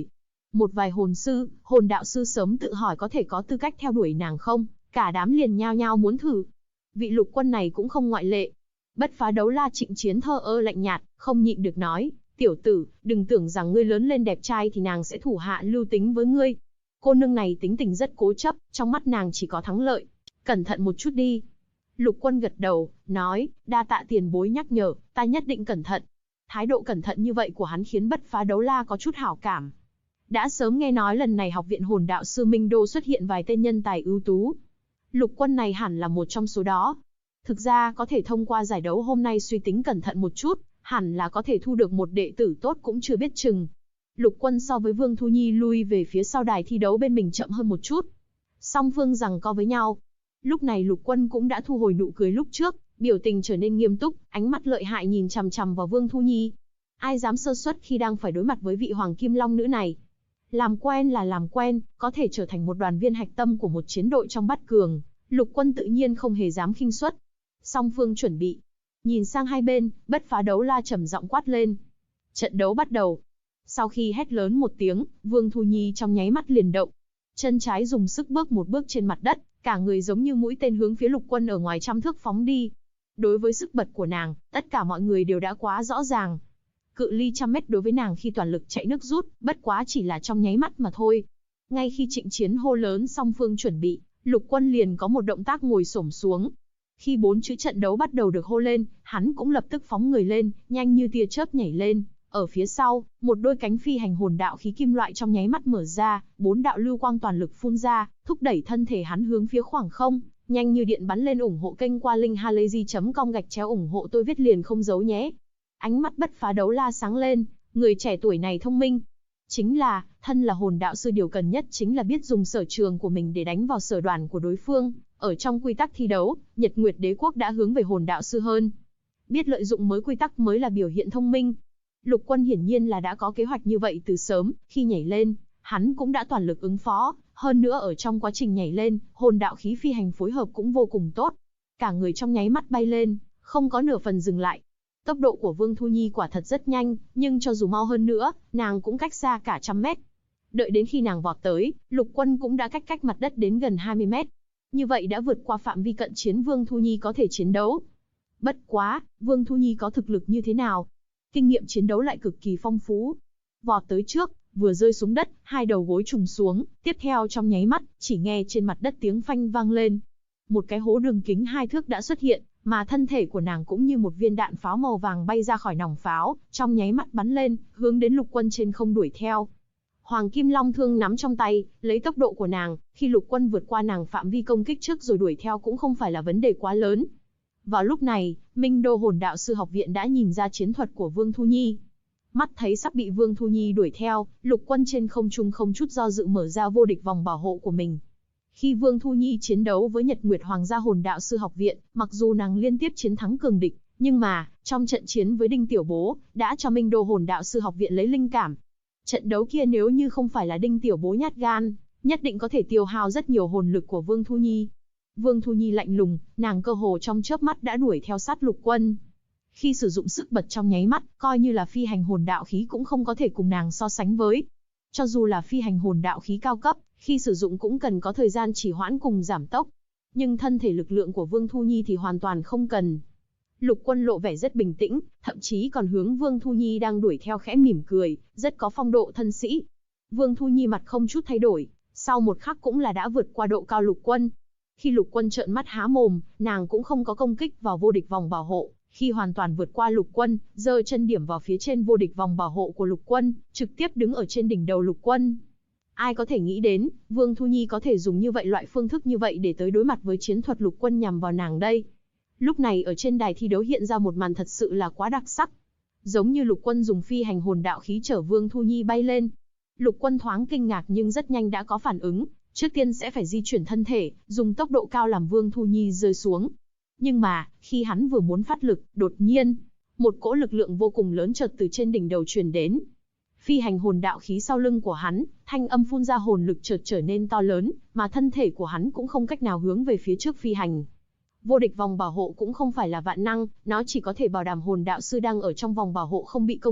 Một vài hồn sư, hồn đạo sư sớm tự hỏi có thể có tư cách theo đuổi nàng không, cả đám liền nhao nhao muốn thử. Vị Lục Quân này cũng không ngoại lệ. Bất Phá Đấu La Trịnh Chiến thờ ơ lạnh nhạt, không nhịn được nói, tiểu tử, đừng tưởng rằng ngươi lớn lên đẹp trai thì nàng sẽ thủ hạ lưu tình với ngươi. Cô nương này tính tình rất cố chấp, trong mắt nàng chỉ có thắng lợi. Cẩn thận một chút đi. Lục Quân gật đầu, nói, đa tạ tiền bối nhắc nhở, ta nhất định cẩn thận. Thái độ cẩn thận như vậy của hắn khiến Bất Phá Đấu La có chút hảo cảm. Đã sớm nghe nói lần này học viện hồn đạo sư Minh Đô xuất hiện vài tên nhân tài ưu tú. Lục Quân này hẳn là một trong số đó. Thực ra có thể thông qua giải đấu hôm nay suy tính cẩn thận một chút, hẳn là có thể thu được một đệ tử tốt cũng chưa biết chừng. Lục Quân so với Vương Thu Nhi lui về phía sau đài thi đấu bên mình chậm hơn một chút. Song phương giằng co với nhau. Lúc này Lục Quân cũng đã thu hồi nụ cười lúc trước, biểu tình trở nên nghiêm túc, ánh mắt lợi hại nhìn chằm chằm vào Vương Thu Nhi. Ai dám sơ suất khi đang phải đối mặt với vị Hoàng Kim Long nữ này. Làm quen là làm quen, có thể trở thành một đoàn viên hạch tâm của một chiến đội trong bát cường, Lục Quân tự nhiên không hề dám khinh suất. Song phương chuẩn bị. Nhìn sang hai bên, Bất Phá Đấu La trầm giọng quát lên. Trận đấu bắt đầu. Sau khi hét lớn một tiếng, Vương Thu Nhi trong nháy mắt liền động. Chân trái dùng sức bước một bước trên mặt đất, cả người giống như mũi tên hướng phía Lục Quân ở ngoài trăm thước phóng đi. Đối với sức bật của nàng, tất cả mọi người đều đã quá rõ ràng. Cự ly 100 mét đối với nàng khi toàn lực chạy nước rút, bất quá chỉ là trong nháy mắt mà thôi. Ngay khi Trịnh Chiến hô lớn song phương chuẩn bị, Lục Quân liền có một động tác ngồi xổm xuống. Khi 4 chữ trận đấu bắt đầu được hô lên, hắn cũng lập tức phóng người lên, nhanh như tia chớp nhảy lên. Ở phía sau, một đôi cánh phi hành hồn đạo khí kim loại trong nháy mắt mở ra, 4 đạo lưu quang toàn lực phun ra, thúc đẩy thân thể hắn hướng phía khoảng không, nhanh như điện bắn lên. Ủng hộ kênh qua linkhalazy.com ủng hộ tôi viết liền không giấu nhé. Ánh mắt Bất Phá Đấu La sáng lên, người trẻ tuổi này thông minh. Chính là, thân là hồn đạo sư điều cần nhất chính là biết dùng sở trường của mình để đánh vào sở đoàn của đối phương. Ở trong quy tắc thi đấu, Nhật Nguyệt Đế Quốc đã hướng về hồn đạo sư hơn. Biết lợi dụng mới quy tắc mới là biểu hiện thông minh. Lục Quân hiển nhiên là đã có kế hoạch như vậy từ sớm, khi nhảy lên, hắn cũng đã toàn lực ứng phó, hơn nữa ở trong quá trình nhảy lên, hồn đạo khí phi hành phối hợp cũng vô cùng tốt. Cả người trong nháy mắt bay lên, không có nửa phần dừng lại. Tốc độ của Vương Thu Nhi quả thật rất nhanh, nhưng cho dù mau hơn nữa, nàng cũng cách xa cả 100 mét. Đợi đến khi nàng vọt tới, Lục Quân cũng đã cách mặt đất đến gần 20 mét. Như vậy đã vượt qua phạm vi cận chiến Vương Thu Nhi có thể chiến đấu. Bất quá, Vương Thu Nhi có thực lực như thế nào? Kinh nghiệm chiến đấu lại cực kỳ phong phú. Vọt tới trước, vừa rơi xuống đất, hai đầu gối trùng xuống, tiếp theo trong nháy mắt, chỉ nghe trên mặt đất tiếng phanh vang lên. Một cái hố đường kính 2 thước đã xuất hiện, mà thân thể của nàng cũng như một viên đạn pháo màu vàng bay ra khỏi nòng pháo, trong nháy mắt bắn lên, hướng đến Lục Quân trên không đuổi theo. Hoàng Kim Long thương nắm trong tay, lấy tốc độ của nàng, khi Lục Quân vượt qua nàng phạm vi công kích trước rồi đuổi theo cũng không phải là vấn đề quá lớn. Vào lúc này, Minh Đô Hồn Đạo Sư Học Viện đã nhìn ra chiến thuật của Vương Thu Nhi. Mắt thấy sắp bị Vương Thu Nhi đuổi theo, Lục Quân trên không trung không chút do dự mở ra vô địch vòng bảo hộ của mình. Khi Vương Thu Nhi chiến đấu với Nhật Nguyệt Hoàng gia Hồn Đạo Sư Học Viện, mặc dù nàng liên tiếp chiến thắng cường địch, nhưng mà, trong trận chiến với Đinh Tiểu Bố, đã cho Minh Đô Hồn Đạo Sư Học Viện lấy linh cảm. Trận đấu kia nếu như không phải là Đinh Tiểu Bố nhát gan, nhất định có thể tiêu hao rất nhiều hồn lực của Vương Thu Nhi. Vương Thu Nhi lạnh lùng, nàng cơ hồ trong chớp mắt đã đuổi theo sát Lục Quân. Khi sử dụng sức bật trong nháy mắt, coi như là phi hành hồn đạo khí cũng không có thể cùng nàng so sánh với. Cho dù là phi hành hồn đạo khí cao cấp, khi sử dụng cũng cần có thời gian trì hoãn cùng giảm tốc. Nhưng thân thể lực lượng của Vương Thu Nhi thì hoàn toàn không cần. Lục Quân lộ vẻ rất bình tĩnh, thậm chí còn hướng Vương Thu Nhi đang đuổi theo khẽ mỉm cười, rất có phong độ thân sĩ. Vương Thu Nhi mặt không chút thay đổi, sau một khắc cũng là đã vượt qua độ cao Lục Quân. Khi Lục Quân trợn mắt há mồm, nàng cũng không có công kích vào vô địch vòng bảo hộ. Khi hoàn toàn vượt qua Lục Quân, giơ chân điểm vào phía trên vô địch vòng bảo hộ của Lục Quân, trực tiếp đứng ở trên đỉnh đầu Lục Quân. Ai có thể nghĩ đến, Vương Thu Nhi có thể dùng như vậy loại phương thức như vậy để tới đối mặt với chiến thuật Lục Quân nhằm vào nàng đây. Lúc này ở trên đài thi đấu hiện ra một màn thật sự là quá đặc sắc. Giống như Lục Quân dùng phi hành hồn đạo khí chở Vương Thu Nhi bay lên. Lục Quân thoáng kinh ngạc nhưng rất nhanh đã có phản ứng, trước tiên sẽ phải di chuyển thân thể, dùng tốc độ cao làm Vương Thu Nhi rơi xuống. Nhưng mà, khi hắn vừa muốn phát lực, đột nhiên, một cỗ lực lượng vô cùng lớn chợt từ trên đỉnh đầu truyền đến. Phi hành hồn đạo khí sau lưng của hắn, thanh âm phun ra hồn lực chợt trở nên to lớn, mà thân thể của hắn cũng không cách nào hướng về phía trước phi hành. Vô địch vòng bảo hộ cũng không phải là vạn năng, nó chỉ có thể bảo đảm hồn đạo sư đang ở trong vòng bảo hộ không bị công kích,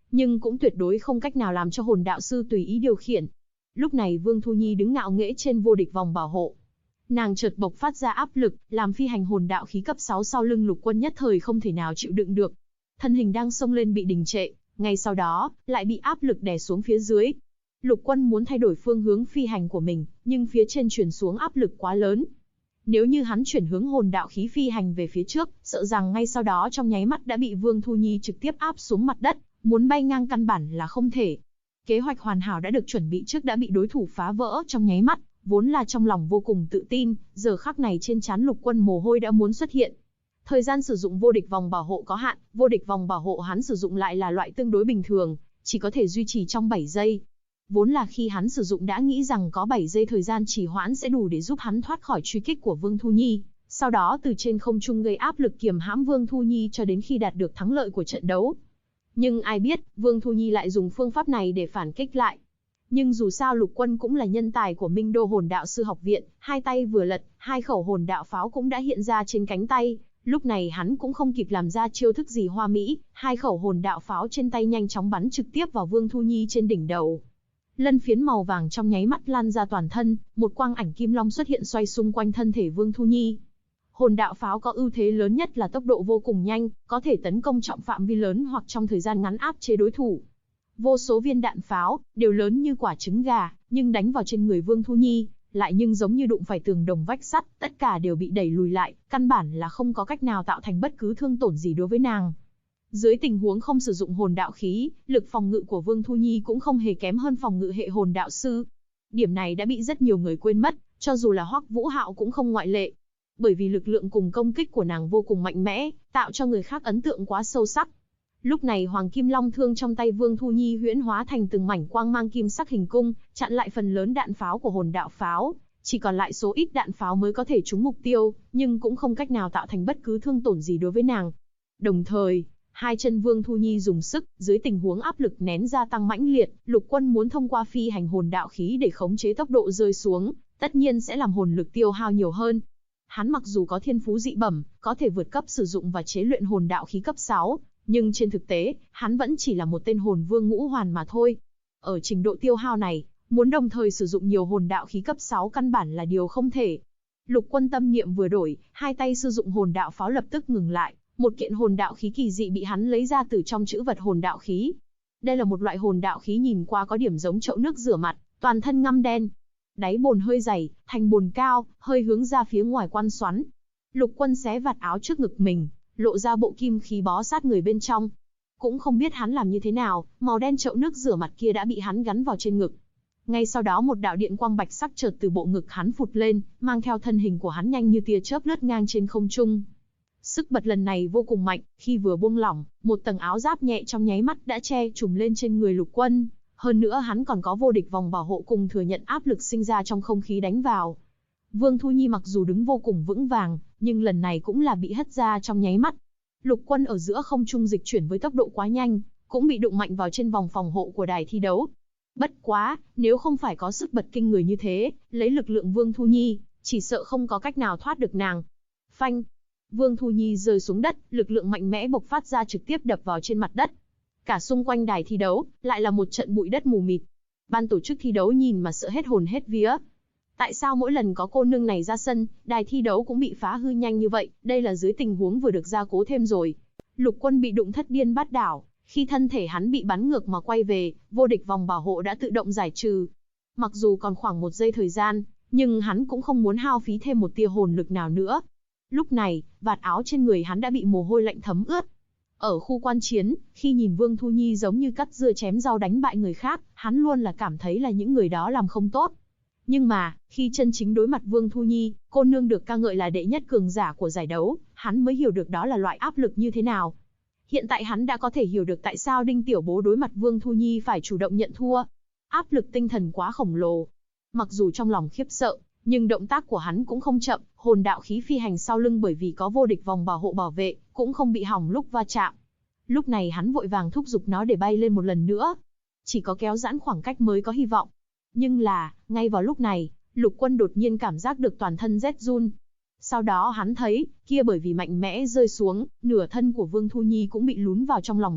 nhưng cũng tuyệt đối không cách nào làm cho hồn đạo sư tùy ý điều khiển. Lúc này Vương Thu Nhi đứng ngạo nghễ trên vô địch vòng bảo hộ. Nàng chợt bộc phát ra áp lực, làm phi hành hồn đạo khí cấp 6 sau lưng Lục Quân nhất thời không thể nào chịu đựng được. Thân hình đang xông lên bị đình trệ, ngay sau đó, lại bị áp lực đè xuống phía dưới. Lục Quân muốn thay đổi phương hướng phi hành của mình, nhưng phía trên truyền xuống áp lực quá lớn. Nếu như hắn chuyển hướng hồn đạo khí phi hành về phía trước, sợ rằng ngay sau đó trong nháy mắt đã bị Vương Thu Nhi trực tiếp áp xuống mặt đất, muốn bay ngang căn bản là không thể. Kế hoạch hoàn hảo đã được chuẩn bị trước đã bị đối thủ phá vỡ trong nháy mắt, vốn là trong lòng vô cùng tự tin, giờ khắc này trên trán Lục Quân mồ hôi đã muốn xuất hiện. Thời gian sử dụng vô địch vòng bảo hộ có hạn, vô địch vòng bảo hộ hắn sử dụng lại là loại tương đối bình thường, chỉ có thể duy trì trong 7 giây. Vốn là khi hắn sử dụng đã nghĩ rằng có 7 giây thời gian trì hoãn sẽ đủ để giúp hắn thoát khỏi truy kích của Vương Thu Nhi, sau đó từ trên không trung gây áp lực kiềm hãm Vương Thu Nhi cho đến khi đạt được thắng lợi của trận đấu. Nhưng ai biết, Vương Thu Nhi lại dùng phương pháp này để phản kích lại. Nhưng dù sao Lục Quân cũng là nhân tài của Minh Đô Hồn Đạo Sư Học Viện, hai tay vừa lật, hai khẩu hồn đạo pháo cũng đã hiện ra trên cánh tay. Lúc này hắn cũng không kịp làm ra chiêu thức gì hoa mỹ, hai khẩu hồn đạo pháo trên tay nhanh chóng bắn trực tiếp vào Vương Thu Nhi trên đỉnh đầu. Lân phiến màu vàng trong nháy mắt lan ra toàn thân, một quang ảnh kim long xuất hiện xoay xung quanh thân thể Vương Thu Nhi. Hồn đạo pháo có ưu thế lớn nhất là tốc độ vô cùng nhanh, có thể tấn công trọng phạm vi lớn hoặc trong thời gian ngắn áp chế đối thủ. Vô số viên đạn pháo, đều lớn như quả trứng gà, nhưng đánh vào trên người Vương Thu Nhi, lại nhưng giống như đụng phải tường đồng vách sắt, tất cả đều bị đẩy lùi lại, căn bản là không có cách nào tạo thành bất cứ thương tổn gì đối với nàng. Dưới tình huống không sử dụng hồn đạo khí, lực phòng ngự của Vương Thu Nhi cũng không hề kém hơn phòng ngự hệ hồn đạo sư. Điểm này đã bị rất nhiều người quên mất, cho dù là Hoắc Vũ Hạo cũng không ngoại lệ. Bởi vì lực lượng cùng công kích của nàng vô cùng mạnh mẽ, tạo cho người khác ấn tượng quá sâu sắc. Lúc này Hoàng Kim Long thương trong tay Vương Thu Nhi huyễn hóa thành từng mảnh quang mang kim sắc hình cung, chặn lại phần lớn đạn pháo của hồn đạo pháo. Chỉ còn lại số ít đạn pháo mới có thể trúng mục tiêu, nhưng cũng không cách nào tạo thành bất cứ thương tổn gì đối với nàng. Đồng thời, hai chân Vương Thu Nhi dùng sức, dưới tình huống áp lực nén gia tăng mãnh liệt, Lục Quân muốn thông qua phi hành hồn đạo khí để khống chế tốc độ rơi xuống, tất nhiên sẽ làm hồn lực tiêu hao nhiều hơn. Hắn mặc dù có thiên phú dị bẩm, có thể vượt cấp sử dụng và chế luyện hồn đạo khí cấp 6, nhưng trên thực tế, hắn vẫn chỉ là một tên hồn vương ngũ hoàn mà thôi. Ở trình độ tiêu hao này, muốn đồng thời sử dụng nhiều hồn đạo khí cấp 6 căn bản là điều không thể. Lục Quân tâm niệm vừa đổi, hai tay sử dụng hồn đạo pháo lập tức ngừng lại, một kiện hồn đạo khí kỳ dị bị hắn lấy ra từ trong trữ vật hồn đạo khí. Đây là một loại hồn đạo khí nhìn qua có điểm giống chậu nước rửa mặt, toàn thân ngăm đen. Đáy bồn hơi dày, thành bồn cao, hơi hướng ra phía ngoài quan xoắn. Lục Quân xé vạt áo trước ngực mình, lộ ra bộ kim khí bó sát người bên trong. Cũng không biết hắn làm như thế nào, màu đen chậu nước rửa mặt kia đã bị hắn gắn vào trên ngực. Ngay sau đó một đạo điện quang bạch sắc chợt từ bộ ngực hắn phụt lên, mang theo thân hình của hắn nhanh như tia chớp lướt ngang trên không trung. Sức bật lần này vô cùng mạnh, khi vừa buông lỏng, một tầng áo giáp nhẹ trong nháy mắt đã che trùm lên trên người Lục Quân. Hơn nữa hắn còn có vô địch vòng bảo hộ cùng thừa nhận áp lực sinh ra trong không khí đánh vào. Vương Thu Nhi mặc dù đứng vô cùng vững vàng, nhưng lần này cũng là bị hất ra trong nháy mắt. Lục Quân ở giữa không trung dịch chuyển với tốc độ quá nhanh, cũng bị đụng mạnh vào trên vòng phòng hộ của đài thi đấu. Bất quá, nếu không phải có sức bật kinh người như thế, lấy lực lượng Vương Thu Nhi, chỉ sợ không có cách nào thoát được nàng. Phanh! Vương Thu Nhi rơi xuống đất, lực lượng mạnh mẽ bộc phát ra trực tiếp đập vào trên mặt đất. Cả xung quanh đài thi đấu, lại là một trận bụi đất mù mịt. Ban tổ chức thi đấu nhìn mà sợ hết hồn hết vía. Tại sao mỗi lần có cô nương này ra sân, đài thi đấu cũng bị phá hư nhanh như vậy, đây là dưới tình huống vừa được gia cố thêm rồi. Lục Quân bị đụng thất điên bát đảo, khi thân thể hắn bị bắn ngược mà quay về, vô địch vòng bảo hộ đã tự động giải trừ. Mặc dù còn khoảng 1 giây thời gian, nhưng hắn cũng không muốn hao phí thêm một tia hồn lực nào nữa. Lúc này, vạt áo trên người hắn đã bị mồ hôi lạnh thấm ướt. Ở khu quan chiến, khi nhìn Vương Thu Nhi giống như cắt dưa chém rau đánh bại người khác, hắn luôn là cảm thấy là những người đó làm không tốt. Nhưng mà, khi chân chính đối mặt Vương Thu Nhi, cô nương được ca ngợi là đệ nhất cường giả của giải đấu, hắn mới hiểu được đó là loại áp lực như thế nào. Hiện tại hắn đã có thể hiểu được tại sao Đinh Tiểu Bố đối mặt Vương Thu Nhi phải chủ động nhận thua. Áp lực tinh thần quá khổng lồ. Mặc dù trong lòng khiếp sợ, nhưng động tác của hắn cũng không chậm, hồn đạo khí phi hành sau lưng bởi vì có vô địch vòng bảo hộ bảo vệ, cũng không bị hỏng lúc va chạm. Lúc này hắn vội vàng thúc giục nó để bay lên một lần nữa. Chỉ có kéo giãn khoảng cách mới có hy vọng. Nhưng là, ngay vào lúc này, Lục Quân đột nhiên cảm giác được toàn thân rét run. Sau đó hắn thấy, kia bởi vì mạnh mẽ rơi xuống, nửa thân của Vương Thu Nhi cũng bị lún vào trong lòng đất,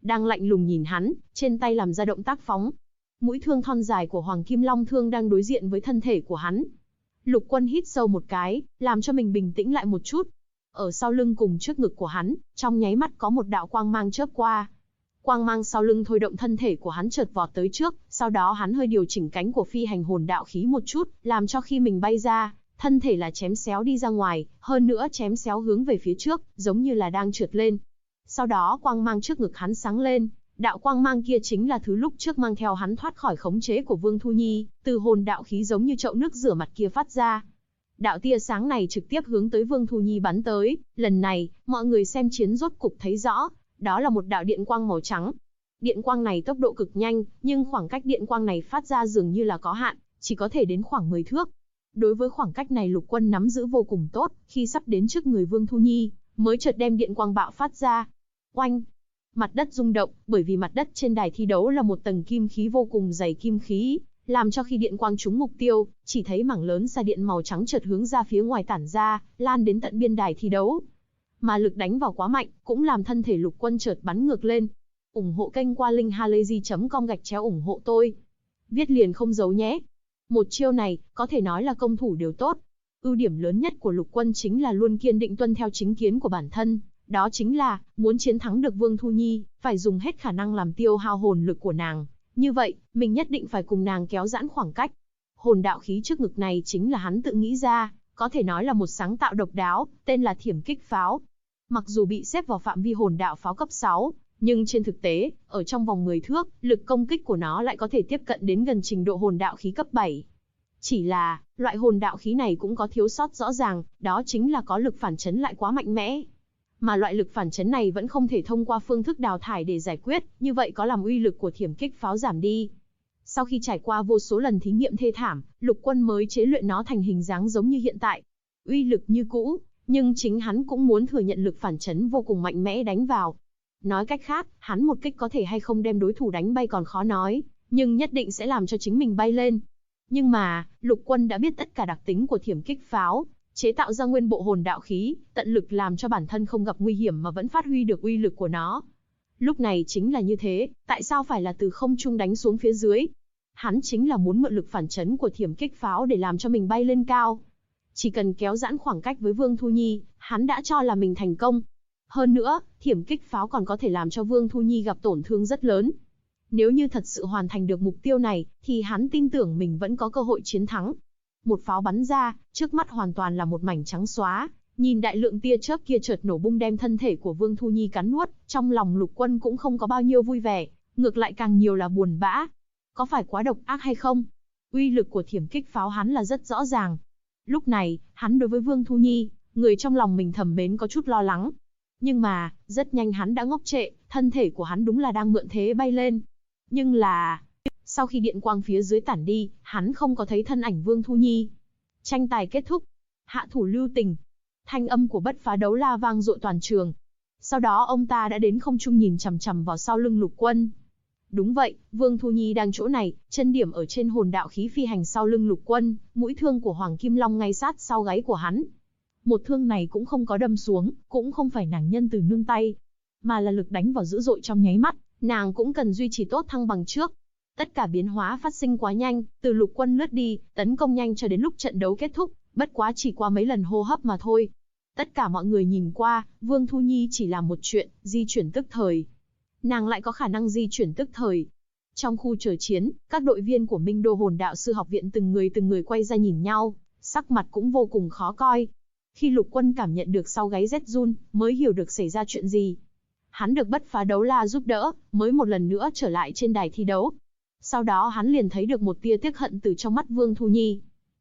đang lạnh lùng nhìn hắn, trên tay làm ra động tác phóng. Mũi thương thon dài của Hoàng Kim Long Thương đang đối diện với thân thể của hắn. Lục Quân hít sâu một cái, làm cho mình bình tĩnh lại một chút. Ở sau lưng cùng trước ngực của hắn, trong nháy mắt có một đạo quang mang chớp qua. Quang mang sau lưng thôi động thân thể của hắn chợt vọt tới trước, sau đó hắn hơi điều chỉnh cánh của phi hành hồn đạo khí một chút, làm cho khi mình bay ra, thân thể là chém xéo đi ra ngoài, hơn nữa chém xéo hướng về phía trước, giống như là đang trượt lên. Sau đó quang mang trước ngực hắn sáng lên, đạo quang mang kia chính là thứ lúc trước mang theo hắn thoát khỏi khống chế của Vương Thu Nhi, từ hồn đạo khí giống như chậu nước rửa mặt kia phát ra. Đạo tia sáng này trực tiếp hướng tới Vương Thu Nhi bắn tới, lần này, mọi người xem chiến rốt cục thấy rõ, đó là một đạo điện quang màu trắng. Điện quang này tốc độ cực nhanh, nhưng khoảng cách điện quang này phát ra dường như là có hạn, chỉ có thể đến khoảng 10 thước. Đối với khoảng cách này Lục Quân nắm giữ vô cùng tốt, khi sắp đến trước người Vương Thu Nhi, mới chợt đem điện quang bạo phát ra. Oanh! Mặt đất rung động, bởi vì mặt đất trên đài thi đấu là một tầng kim khí vô cùng dày kim khí, làm cho khi điện quang trúng mục tiêu, chỉ thấy mảng lớn xa điện màu trắng chợt hướng ra phía ngoài tản ra, lan đến tận biên đài thi đấu. Mà lực đánh vào quá mạnh, cũng làm thân thể Lục Quân chợt bắn ngược lên. Ủng hộ kênh qua linkhalazy.com/ủng hộ tôi. Viết liền không giấu nhé. Một chiêu này, có thể nói là công thủ đều tốt. Ưu điểm lớn nhất của Lục Quân chính là luôn kiên định tuân theo chính kiến của bản thân. Đó chính là, muốn chiến thắng được Vương Thu Nhi, phải dùng hết khả năng làm tiêu hao hồn lực của nàng. Như vậy, mình nhất định phải cùng nàng kéo giãn khoảng cách. Hồn đạo khí trước ngực này chính là hắn tự nghĩ ra, có thể nói là một sáng tạo độc đáo, tên là Thiểm Kích Pháo. Mặc dù bị xếp vào phạm vi hồn đạo pháo cấp 6, nhưng trên thực tế, ở trong vòng 10 thước, lực công kích của nó lại có thể tiếp cận đến gần trình độ hồn đạo khí cấp 7. Chỉ là, loại hồn đạo khí này cũng có thiếu sót rõ ràng, đó chính là có lực phản chấn lại quá mạnh mẽ. Mà loại lực phản chấn này vẫn không thể thông qua phương thức đào thải để giải quyết, như vậy có làm uy lực của Thiểm Kích Pháo giảm đi. Sau khi trải qua vô số lần thí nghiệm thê thảm, Lục Quân mới chế luyện nó thành hình dáng giống như hiện tại. Uy lực như cũ, nhưng chính hắn cũng muốn thừa nhận lực phản chấn vô cùng mạnh mẽ đánh vào. Nói cách khác, hắn một kích có thể hay không đem đối thủ đánh bay còn khó nói, nhưng nhất định sẽ làm cho chính mình bay lên. Nhưng mà, Lục Quân đã biết tất cả đặc tính của Thiểm Kích Pháo, chế tạo ra nguyên bộ hồn đạo khí, tận lực làm cho bản thân không gặp nguy hiểm mà vẫn phát huy được uy lực của nó. Lúc này chính là như thế, tại sao phải là từ không trung đánh xuống phía dưới? Hắn chính là muốn mượn lực phản chấn của Thiểm Kích Pháo để làm cho mình bay lên cao. Chỉ cần kéo giãn khoảng cách với Vương Thu Nhi, hắn đã cho là mình thành công. Hơn nữa, Thiểm Kích Pháo còn có thể làm cho Vương Thu Nhi gặp tổn thương rất lớn. Nếu như thật sự hoàn thành được mục tiêu này, thì hắn tin tưởng mình vẫn có cơ hội chiến thắng. Một pháo bắn ra, trước mắt hoàn toàn là một mảnh trắng xóa, nhìn đại lượng tia chớp kia chợt nổ bung đem thân thể của Vương Thu Nhi cắn nuốt, trong lòng Lục Quân cũng không có bao nhiêu vui vẻ, ngược lại càng nhiều là buồn bã. Có phải quá độc ác hay không? Uy lực của Thiểm Kích Pháo hắn là rất rõ ràng. Lúc này, hắn đối với Vương Thu Nhi, người trong lòng mình thầm mến có chút lo lắng. Nhưng mà, rất nhanh hắn đã ngốc trệ, thân thể của hắn đúng là đang mượn thế bay lên. Nhưng là, sau khi điện quang phía dưới tản đi, hắn không có thấy thân ảnh Vương Thu Nhi. Tranh tài kết thúc. Hạ thủ lưu tình. Thanh âm của Bất Phá Đấu La vang dội toàn trường. Sau đó ông ta đã đến không trung nhìn chằm chằm vào sau lưng Lục Quân. Đúng vậy, Vương Thu Nhi đang chỗ này, chân điểm ở trên hồn đạo khí phi hành sau lưng Lục Quân, mũi thương của Hoàng Kim Long ngay sát sau gáy của hắn. Một thương này cũng không có đâm xuống, cũng không phải nàng nhân từ nương tay, mà là lực đánh vào dữ dội trong nháy mắt, nàng cũng cần duy trì tốt thăng bằng trước. Tất cả biến hóa phát sinh quá nhanh, từ Lục Quân lướt đi, tấn công nhanh cho đến lúc trận đấu kết thúc, bất quá chỉ qua mấy lần hô hấp mà thôi. Tất cả mọi người nhìn qua, Vương Thu Nhi chỉ làm một chuyện, di chuyển tức thời. Nàng lại có khả năng di chuyển tức thời. Trong khu chờ chiến, các đội viên của Minh Đô Hồn Đạo Sư Học Viện từng người quay ra nhìn nhau, sắc mặt cũng vô cùng khó coi. Khi Lục Quân cảm nhận được sau gáy rét run, mới hiểu được xảy ra chuyện gì. Hắn được Bất Phá Đấu La giúp đỡ, mới một lần nữa trở lại trên đài thi đấu. Sau đó hắn liền thấy được một tia tiếc hận từ trong mắt Vương Thu Nhi.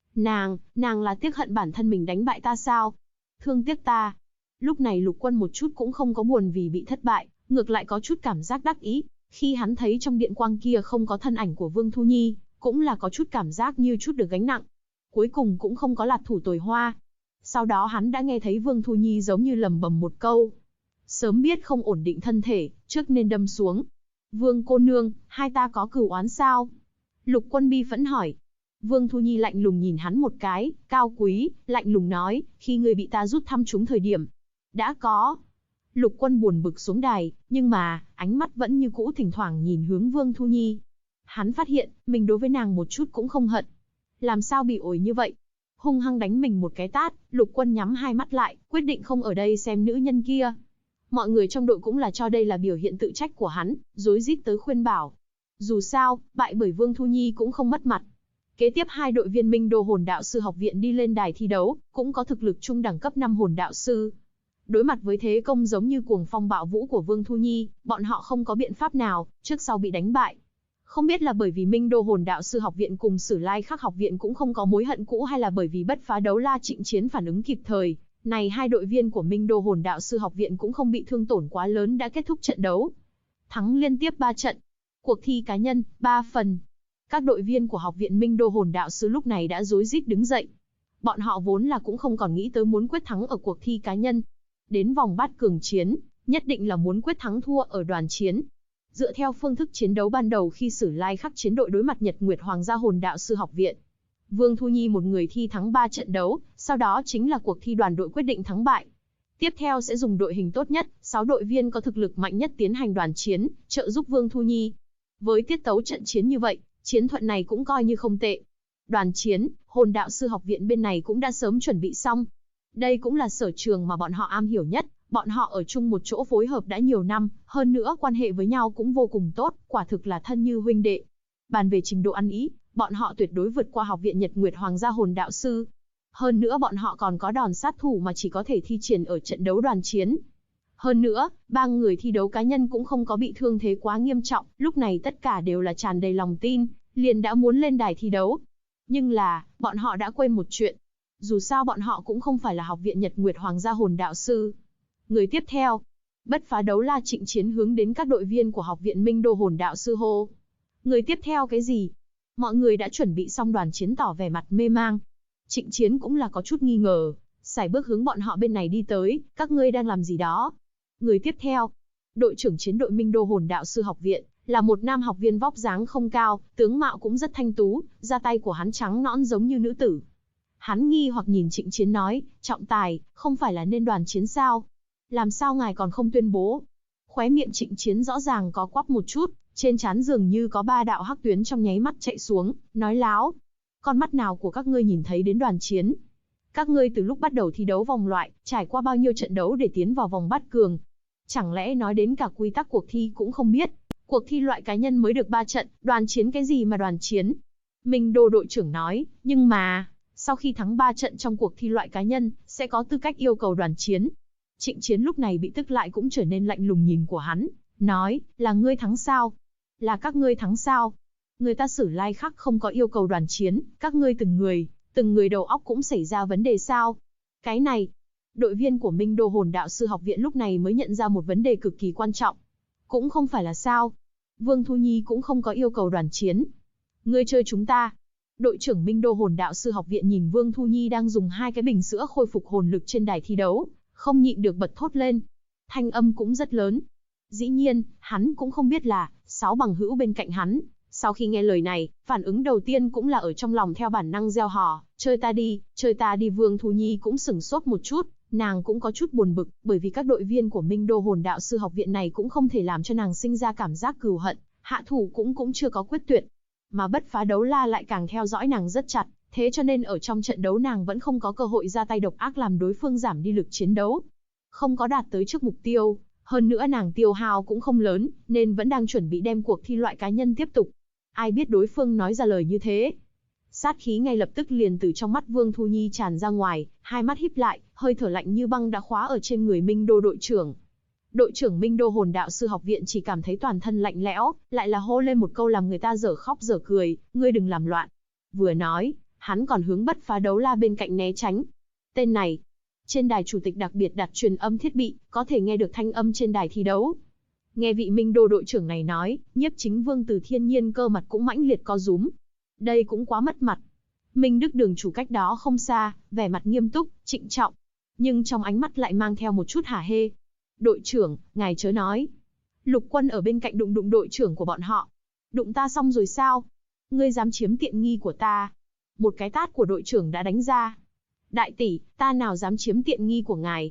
Nàng là tiếc hận bản thân mình đánh bại ta sao? Thương tiếc ta. Lúc này Lục Quân một chút cũng không có buồn vì bị thất bại, ngược lại có chút cảm giác đắc ý. Khi hắn thấy trong điện quang kia không có thân ảnh của Vương Thu Nhi, cũng là có chút cảm giác như chút được gánh nặng. Cuối cùng cũng không có lạc thủ tồi hoa. Sau đó hắn đã nghe thấy Vương Thu Nhi giống như lẩm bẩm một câu. Sớm biết không ổn định thân thể, trước nên đâm xuống. Vương cô nương, hai ta có cửu oán sao? Lục Quân bi phẫn hỏi. Vương Thu Nhi lạnh lùng nhìn hắn một cái, cao quý, lạnh lùng nói, khi ngươi bị ta rút thăm trúng thời điểm. Đã có. Lục Quân buồn bực xuống đài, nhưng mà, ánh mắt vẫn như cũ thỉnh thoảng nhìn hướng Vương Thu Nhi. Hắn phát hiện, mình đối với nàng một chút cũng không hận. Làm sao bị ổi như vậy? Hung hăng đánh mình một cái tát, Lục Quân nhắm hai mắt lại, quyết định không ở đây xem nữ nhân kia. Mọi người trong đội cũng là cho đây là biểu hiện tự trách của hắn, rối rít tới khuyên bảo. Dù sao, bại bởi Vương Thu Nhi cũng không mất mặt. Kế tiếp hai đội viên Minh Đô Hồn Đạo Sư học viện đi lên đài thi đấu, cũng có thực lực trung đẳng cấp 5 hồn đạo sư. Đối mặt với thế công giống như cuồng phong bạo vũ của Vương Thu Nhi, bọn họ không có biện pháp nào, trước sau bị đánh bại. Không biết là bởi vì Minh Đô Hồn Đạo Sư học viện cùng Sử Lai Khắc học viện cũng không có mối hận cũ, hay là bởi vì Bất Phá Đấu La Trịnh Chiến phản ứng kịp thời, này hai đội viên của Minh Đô Hồn Đạo Sư học viện cũng không bị thương tổn quá lớn đã kết thúc trận đấu. Thắng liên tiếp 3 trận. Cuộc thi cá nhân, 3 phần. Các đội viên của học viện Minh Đô Hồn Đạo Sư lúc này đã rối rít đứng dậy. Bọn họ vốn là cũng không còn nghĩ tới muốn quyết thắng ở cuộc thi cá nhân. Đến vòng bát cường chiến, nhất định là muốn quyết thắng thua ở đoàn chiến. Dựa theo phương thức chiến đấu ban đầu khi Sử Lai Khắc chiến đội đối mặt Nhật Nguyệt Hoàng gia Hồn Đạo Sư học viện, Vương Thu Nhi một người thi thắng 3 trận đấu, sau đó chính là cuộc thi đoàn đội quyết định thắng bại. Tiếp theo sẽ dùng đội hình tốt nhất, 6 đội viên có thực lực mạnh nhất tiến hành đoàn chiến, trợ giúp Vương Thu Nhi. Với tiết tấu trận chiến như vậy, chiến thuật này cũng coi như không tệ. Đoàn chiến, Hồn Đạo Sư học viện bên này cũng đã sớm chuẩn bị xong. Đây cũng là sở trường mà bọn họ am hiểu nhất, bọn họ ở chung một chỗ phối hợp đã nhiều năm, hơn nữa quan hệ với nhau cũng vô cùng tốt, quả thực là thân như huynh đệ. Bàn về trình độ ăn ý, bọn họ tuyệt đối vượt qua học viện Nhật Nguyệt Hoàng gia Hồn Đạo Sư. Hơn nữa bọn họ còn có đòn sát thủ mà chỉ có thể thi triển ở trận đấu đoàn chiến. Hơn nữa, 3 người thi đấu cá nhân cũng không có bị thương thế quá nghiêm trọng, lúc này tất cả đều là tràn đầy lòng tin, liền đã muốn lên đài thi đấu. Nhưng là, bọn họ đã quên một chuyện. Dù sao bọn họ cũng không phải là học viện Nhật Nguyệt Hoàng gia Hồn Đạo Sư. Người tiếp theo, Bất Phá Đấu La Trịnh Chiến hướng đến các đội viên của học viện Minh Đô Hồn Đạo Sư hô. Người tiếp theo cái gì? Mọi người đã chuẩn bị xong đoàn chiến tỏ vẻ mặt mê mang. Trịnh Chiến cũng là có chút nghi ngờ, sải bước hướng bọn họ bên này đi tới, các ngươi đang làm gì đó? Người tiếp theo, đội trưởng chiến đội Minh Đô Hồn Đạo Sư học viện, là một nam học viên vóc dáng không cao, tướng mạo cũng rất thanh tú, da tay của hắn trắng nõn giống như nữ tử. Hắn nghi hoặc nhìn Trịnh Chiến nói, trọng tài, không phải là nên đoàn chiến sao? Làm sao ngài còn không tuyên bố? Khóe miệng Trịnh Chiến rõ ràng có quắp một chút, trên trán dường như có 3 đạo hắc tuyến trong nháy mắt chạy xuống, nói láo. Con mắt nào của các ngươi nhìn thấy đến đoàn chiến? Các ngươi từ lúc bắt đầu thi đấu vòng loại, trải qua bao nhiêu trận đấu để tiến vào vòng bát cường? Chẳng lẽ nói đến cả quy tắc cuộc thi cũng không biết? Cuộc thi loại cá nhân mới được 3 trận, đoàn chiến cái gì mà đoàn chiến? Minh Đô đội trưởng nói, nhưng mà, sau khi thắng 3 trận trong cuộc thi loại cá nhân, sẽ có tư cách yêu cầu đoàn chiến. Trịnh Chiến lúc này bị tức lại cũng trở nên lạnh lùng nhìn của hắn, nói, là ngươi thắng sao? Là các ngươi thắng sao? Người ta Sử Lai Khắc không có yêu cầu đoàn chiến, các ngươi từng người đầu óc cũng xảy ra vấn đề sao? Cái này, đội viên của Minh Đô Hồn Đạo Sư học viện lúc này mới nhận ra một vấn đề cực kỳ quan trọng. Cũng không phải là sao? Vương Thu Nhi cũng không có yêu cầu đoàn chiến. Ngươi chơi chúng ta. Đội trưởng Minh Đô Hồn Đạo Sư học viện nhìn Vương Thu Nhi đang dùng 2 cái bình sữa khôi phục hồn lực trên đài thi đấu, không nhịn được bật thốt lên. Thanh âm cũng rất lớn. Dĩ nhiên, hắn cũng không biết là, 6 bằng hữu bên cạnh hắn, sau khi nghe lời này, phản ứng đầu tiên cũng là ở trong lòng theo bản năng reo hò, chơi ta đi, chơi ta đi. Vương Thu Nhi cũng sửng sốt một chút, nàng cũng có chút buồn bực, bởi vì các đội viên của Minh Đô Hồn Đạo Sư học viện này cũng không thể làm cho nàng sinh ra cảm giác cừu hận, hạ thủ cũng chưa có quyết tuyệt. Mà Bất Phá Đấu La lại càng theo dõi nàng rất chặt, thế cho nên ở trong trận đấu nàng vẫn không có cơ hội ra tay độc ác làm đối phương giảm đi lực chiến đấu. Không có đạt tới trước mục tiêu, hơn nữa nàng tiêu hao cũng không lớn, nên vẫn đang chuẩn bị đem cuộc thi loại cá nhân tiếp tục. Ai biết đối phương nói ra lời như thế. Sát khí ngay lập tức liền từ trong mắt Vương Thu Nhi tràn ra ngoài, hai mắt híp lại, hơi thở lạnh như băng đã khóa ở trên người Minh Đô đội trưởng. Đội trưởng Minh Đô Hồn Đạo Sư học viện chỉ cảm thấy toàn thân lạnh lẽo, lại là hô lên một câu làm người ta dở khóc dở cười, ngươi đừng làm loạn. Vừa nói, hắn còn hướng Bất Phá Đấu La bên cạnh né tránh. Tên này, trên đài chủ tịch đặc biệt đặt truyền âm thiết bị, có thể nghe được thanh âm trên đài thi đấu. Nghe vị Minh Đô đội trưởng này nói, Nhiếp Chính Vương Từ Thiên Nhiên cơ mặt cũng mãnh liệt co rúm. Đây cũng quá mất mặt. Minh Đức đường chủ cách đó không xa, vẻ mặt nghiêm túc, trịnh trọng, nhưng trong ánh mắt lại mang theo một chút hả hê. Đội trưởng, ngài chớ nói. Lục Quân ở bên cạnh đụng đội trưởng của bọn họ. Đụng ta xong rồi sao? Ngươi dám chiếm tiện nghi của ta? Một cái tát của đội trưởng đã đánh ra. Đại tỷ, ta nào dám chiếm tiện nghi của ngài?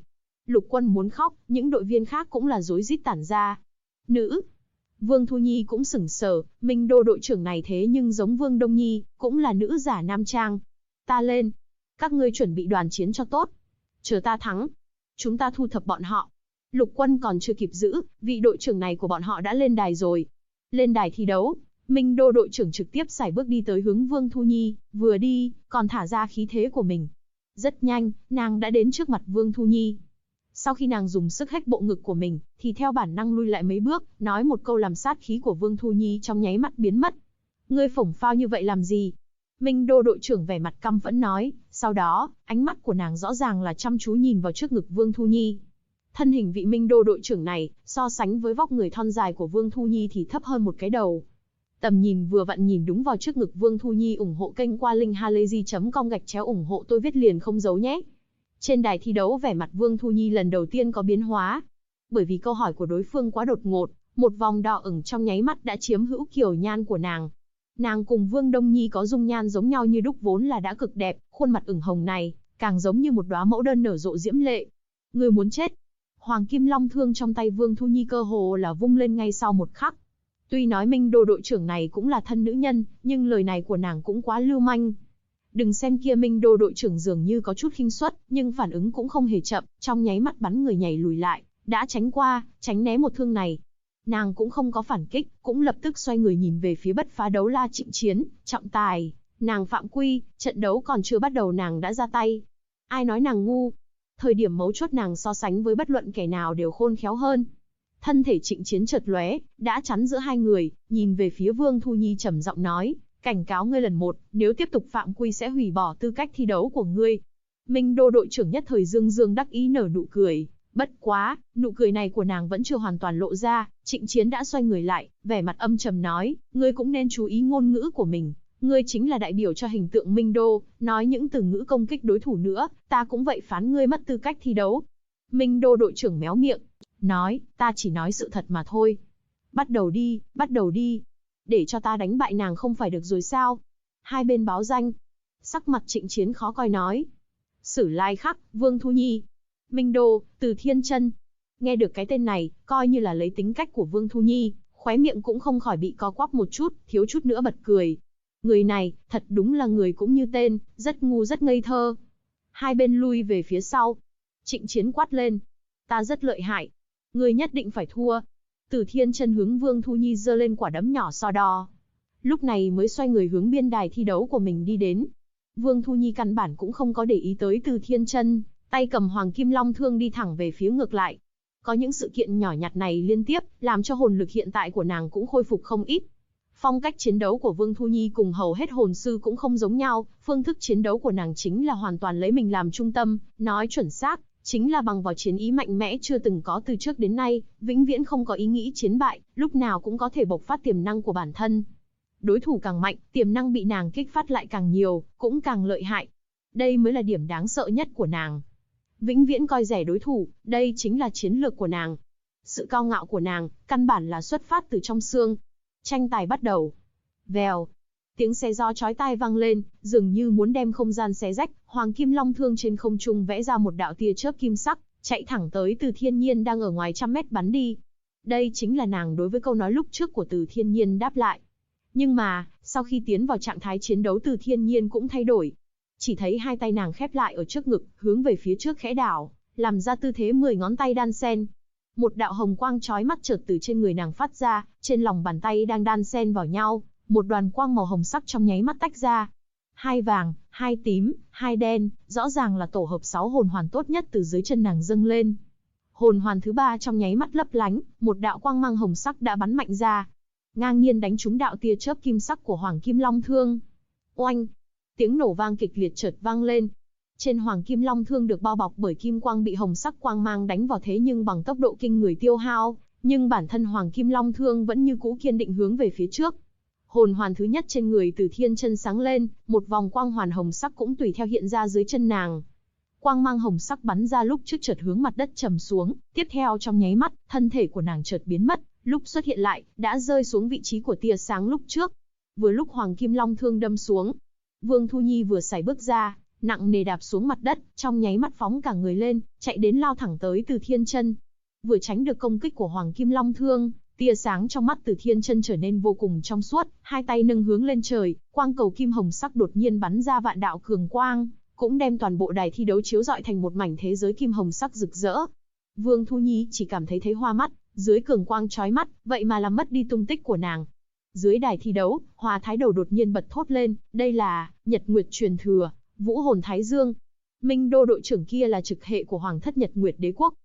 Lục Quân muốn khóc, những đội viên khác cũng là rối rít tản ra. Nữ. Vương Thu Nhi cũng sửng sờ, Minh Đô đội trưởng này thế nhưng giống Vương Đông Nhi, cũng là nữ giả nam trang. Ta lên. Các ngươi chuẩn bị đoàn chiến cho tốt. Chờ ta thắng. Chúng ta thu thập bọn họ. Lục Quân còn chưa kịp giữ, vị đội trưởng này của bọn họ đã lên đài rồi. Lên đài thi đấu, Minh Đô đội trưởng trực tiếp sải bước đi tới hướng Vương Thu Nhi, vừa đi, còn thả ra khí thế của mình. Rất nhanh, nàng đã đến trước mặt Vương Thu Nhi. Sau khi nàng dùng sức hách bộ ngực của mình, thì theo bản năng lui lại mấy bước, nói một câu làm sát khí của Vương Thu Nhi trong nháy mắt biến mất. Ngươi phổng phao như vậy làm gì? Minh Đô đội trưởng vẻ mặt căm phẫn nói, sau đó, ánh mắt của nàng rõ ràng là chăm chú nhìn vào trước ngực Vương Thu Nhi. Thân hình vị Minh Đô đội trưởng này, so sánh với vóc người thon dài của Vương Thu Nhi thì thấp hơn một cái đầu. Tầm nhìn vừa vặn nhìn đúng vào trước ngực Vương Thu Nhi. Ủng hộ kênh qua linkhalazy.com /ủng hộ tôi viết liền không giấu nhé. Trên đài thi đấu vẻ mặt Vương Thu Nhi lần đầu tiên có biến hóa. Bởi vì câu hỏi của đối phương quá đột ngột, một vòng đỏ ửng trong nháy mắt đã chiếm hữu kiều nhan của nàng. Nàng cùng Vương Đông Nhi có dung nhan giống nhau như đúc vốn là đã cực đẹp, khuôn mặt ửng hồng này, càng giống như một đóa mẫu đơn nở rộ diễm lệ. Người muốn chết. Hoàng Kim Long thương trong tay Vương Thu Nhi cơ hồ là vung lên ngay sau một khắc. Tuy nói Minh Đô đội trưởng này cũng là thân nữ nhân, nhưng lời này của nàng cũng quá lưu manh. Đừng xem kia Minh Đô đội trưởng dường như có chút khinh suất, nhưng phản ứng cũng không hề chậm, trong nháy mắt bắn người nhảy lùi lại, đã tránh qua, tránh né một thương này. Nàng cũng không có phản kích, cũng lập tức xoay người nhìn về phía Bất Phá Đấu La Trịnh Chiến, trọng tài. Nàng phạm quy, trận đấu còn chưa bắt đầu nàng đã ra tay. Ai nói nàng ngu? Thời điểm mấu chốt nàng so sánh với bất luận kẻ nào đều khôn khéo hơn. Thân thể Trịnh Chiến chợt lóe, đã chắn giữa hai người, nhìn về phía Vương Thu Nhi trầm giọng nói, cảnh cáo ngươi lần một, nếu tiếp tục phạm quy sẽ hủy bỏ tư cách thi đấu của ngươi. Minh Đô đội trưởng nhất thời dương dương đắc ý nở nụ cười, bất quá, nụ cười này của nàng vẫn chưa hoàn toàn lộ ra, Trịnh Chiến đã xoay người lại, vẻ mặt âm trầm nói, ngươi cũng nên chú ý ngôn ngữ của mình, ngươi chính là đại biểu cho hình tượng Minh Đô, nói những từ ngữ công kích đối thủ nữa, ta cũng vậy phán ngươi mất tư cách thi đấu. Minh Đô đội trưởng méo miệng, nói, ta chỉ nói sự thật mà thôi. Bắt đầu đi, bắt đầu đi. Để cho ta đánh bại nàng không phải được rồi sao? Hai bên báo danh. Sắc mặt Trịnh Chiến khó coi nói. Sử Lai Khắc, Vương Thu Nhi. Minh Đô, Từ Thiên Chân. Nghe được cái tên này, coi như là lấy tính cách của Vương Thu Nhi, khóe miệng cũng không khỏi bị co quắp một chút, thiếu chút nữa bật cười. Người này, thật đúng là người cũng như tên, rất ngu rất ngây thơ. Hai bên lui về phía sau. Trịnh Chiến quát lên. Ta rất lợi hại. Ngươi nhất định phải thua. Từ Thiên Chân hướng Vương Thu Nhi giơ lên quả đấm nhỏ so đo. Lúc này mới xoay người hướng biên đài thi đấu của mình đi đến. Vương Thu Nhi căn bản cũng không có để ý tới Từ Thiên Chân, tay cầm Hoàng Kim Long thương đi thẳng về phía ngược lại. Có những sự kiện nhỏ nhặt này liên tiếp, làm cho hồn lực hiện tại của nàng cũng khôi phục không ít. Phong cách chiến đấu của Vương Thu Nhi cùng hầu hết hồn sư cũng không giống nhau, phương thức chiến đấu của nàng chính là hoàn toàn lấy mình làm trung tâm, nói chuẩn xác, chính là bằng vào chiến ý mạnh mẽ chưa từng có từ trước đến nay, vĩnh viễn không có ý nghĩ chiến bại, lúc nào cũng có thể bộc phát tiềm năng của bản thân. Đối thủ càng mạnh, tiềm năng bị nàng kích phát lại càng nhiều, cũng càng lợi hại. Đây mới là điểm đáng sợ nhất của nàng. Vĩnh viễn coi rẻ đối thủ, đây chính là chiến lược của nàng. Sự cao ngạo của nàng, căn bản là xuất phát từ trong xương. Tranh tài bắt đầu. Vèo. Tiếng xé gió chói tai vang lên, dường như muốn đem không gian xé rách, Hoàng Kim Long thương trên không trung vẽ ra một đạo tia chớp kim sắc, chạy thẳng tới Từ Thiên Nhiên đang ở ngoài 100 mét bắn đi. Đây chính là nàng đối với câu nói lúc trước của Từ Thiên Nhiên đáp lại. Nhưng mà, sau khi tiến vào trạng thái chiến đấu Từ Thiên Nhiên cũng thay đổi. Chỉ thấy hai tay nàng khép lại ở trước ngực, hướng về phía trước khẽ đảo, làm ra tư thế 10 ngón tay đan sen. Một đạo hồng quang chói mắt chợt từ trên người nàng phát ra, trên lòng bàn tay đang đan sen vào nhau, một đoàn quang màu hồng sắc trong nháy mắt tách ra. Hai vàng, hai tím, hai đen, rõ ràng là tổ hợp 6 hồn hoàn tốt nhất từ dưới chân nàng dâng lên. Hồn hoàn thứ 3 trong nháy mắt lấp lánh, một đạo quang mang hồng sắc đã bắn mạnh ra, ngang nhiên đánh trúng đạo tia chớp kim sắc của Hoàng Kim Long thương. Oanh! Tiếng nổ vang kịch liệt chợt vang lên. Trên Hoàng Kim Long thương được bao bọc bởi kim quang bị hồng sắc quang mang đánh vào thế nhưng bằng tốc độ kinh người tiêu hao, nhưng bản thân Hoàng Kim Long thương vẫn như cũ kiên định hướng về phía trước. Hồn hoàn thứ nhất trên người Từ Thiên Chân sáng lên, một vòng quang hoàn hồng sắc cũng tùy theo hiện ra dưới chân nàng. Quang mang hồng sắc bắn ra lúc trước chợt hướng mặt đất trầm xuống, tiếp theo trong nháy mắt, thân thể của nàng chợt biến mất, lúc xuất hiện lại, đã rơi xuống vị trí của tia sáng lúc trước. Vừa lúc Hoàng Kim Long thương đâm xuống, Vương Thu Nhi vừa sải bước ra, nặng nề đạp xuống mặt đất, trong nháy mắt phóng cả người lên, chạy đến lao thẳng tới Từ Thiên Chân. Vừa tránh được công kích của Hoàng Kim Long Thương, tia sáng trong mắt Từ Thiên Chân trở nên vô cùng trong suốt, hai tay nâng hướng lên trời, quang cầu kim hồng sắc đột nhiên bắn ra vạn đạo cường quang, cũng đem toàn bộ đài thi đấu chiếu rọi thành một mảnh thế giới kim hồng sắc rực rỡ. Vương Thu Nhi chỉ cảm thấy hoa mắt, dưới cường quang chói mắt, vậy mà làm mất đi tung tích của nàng. Dưới đài thi đấu, Hòa Thái Đầu đột nhiên bật thốt lên, đây là Nhật Nguyệt truyền thừa, Vũ Hồn Thái Dương. Minh Đô đội trưởng kia là trực hệ của Hoàng thất Nhật Nguyệt Đế quốc.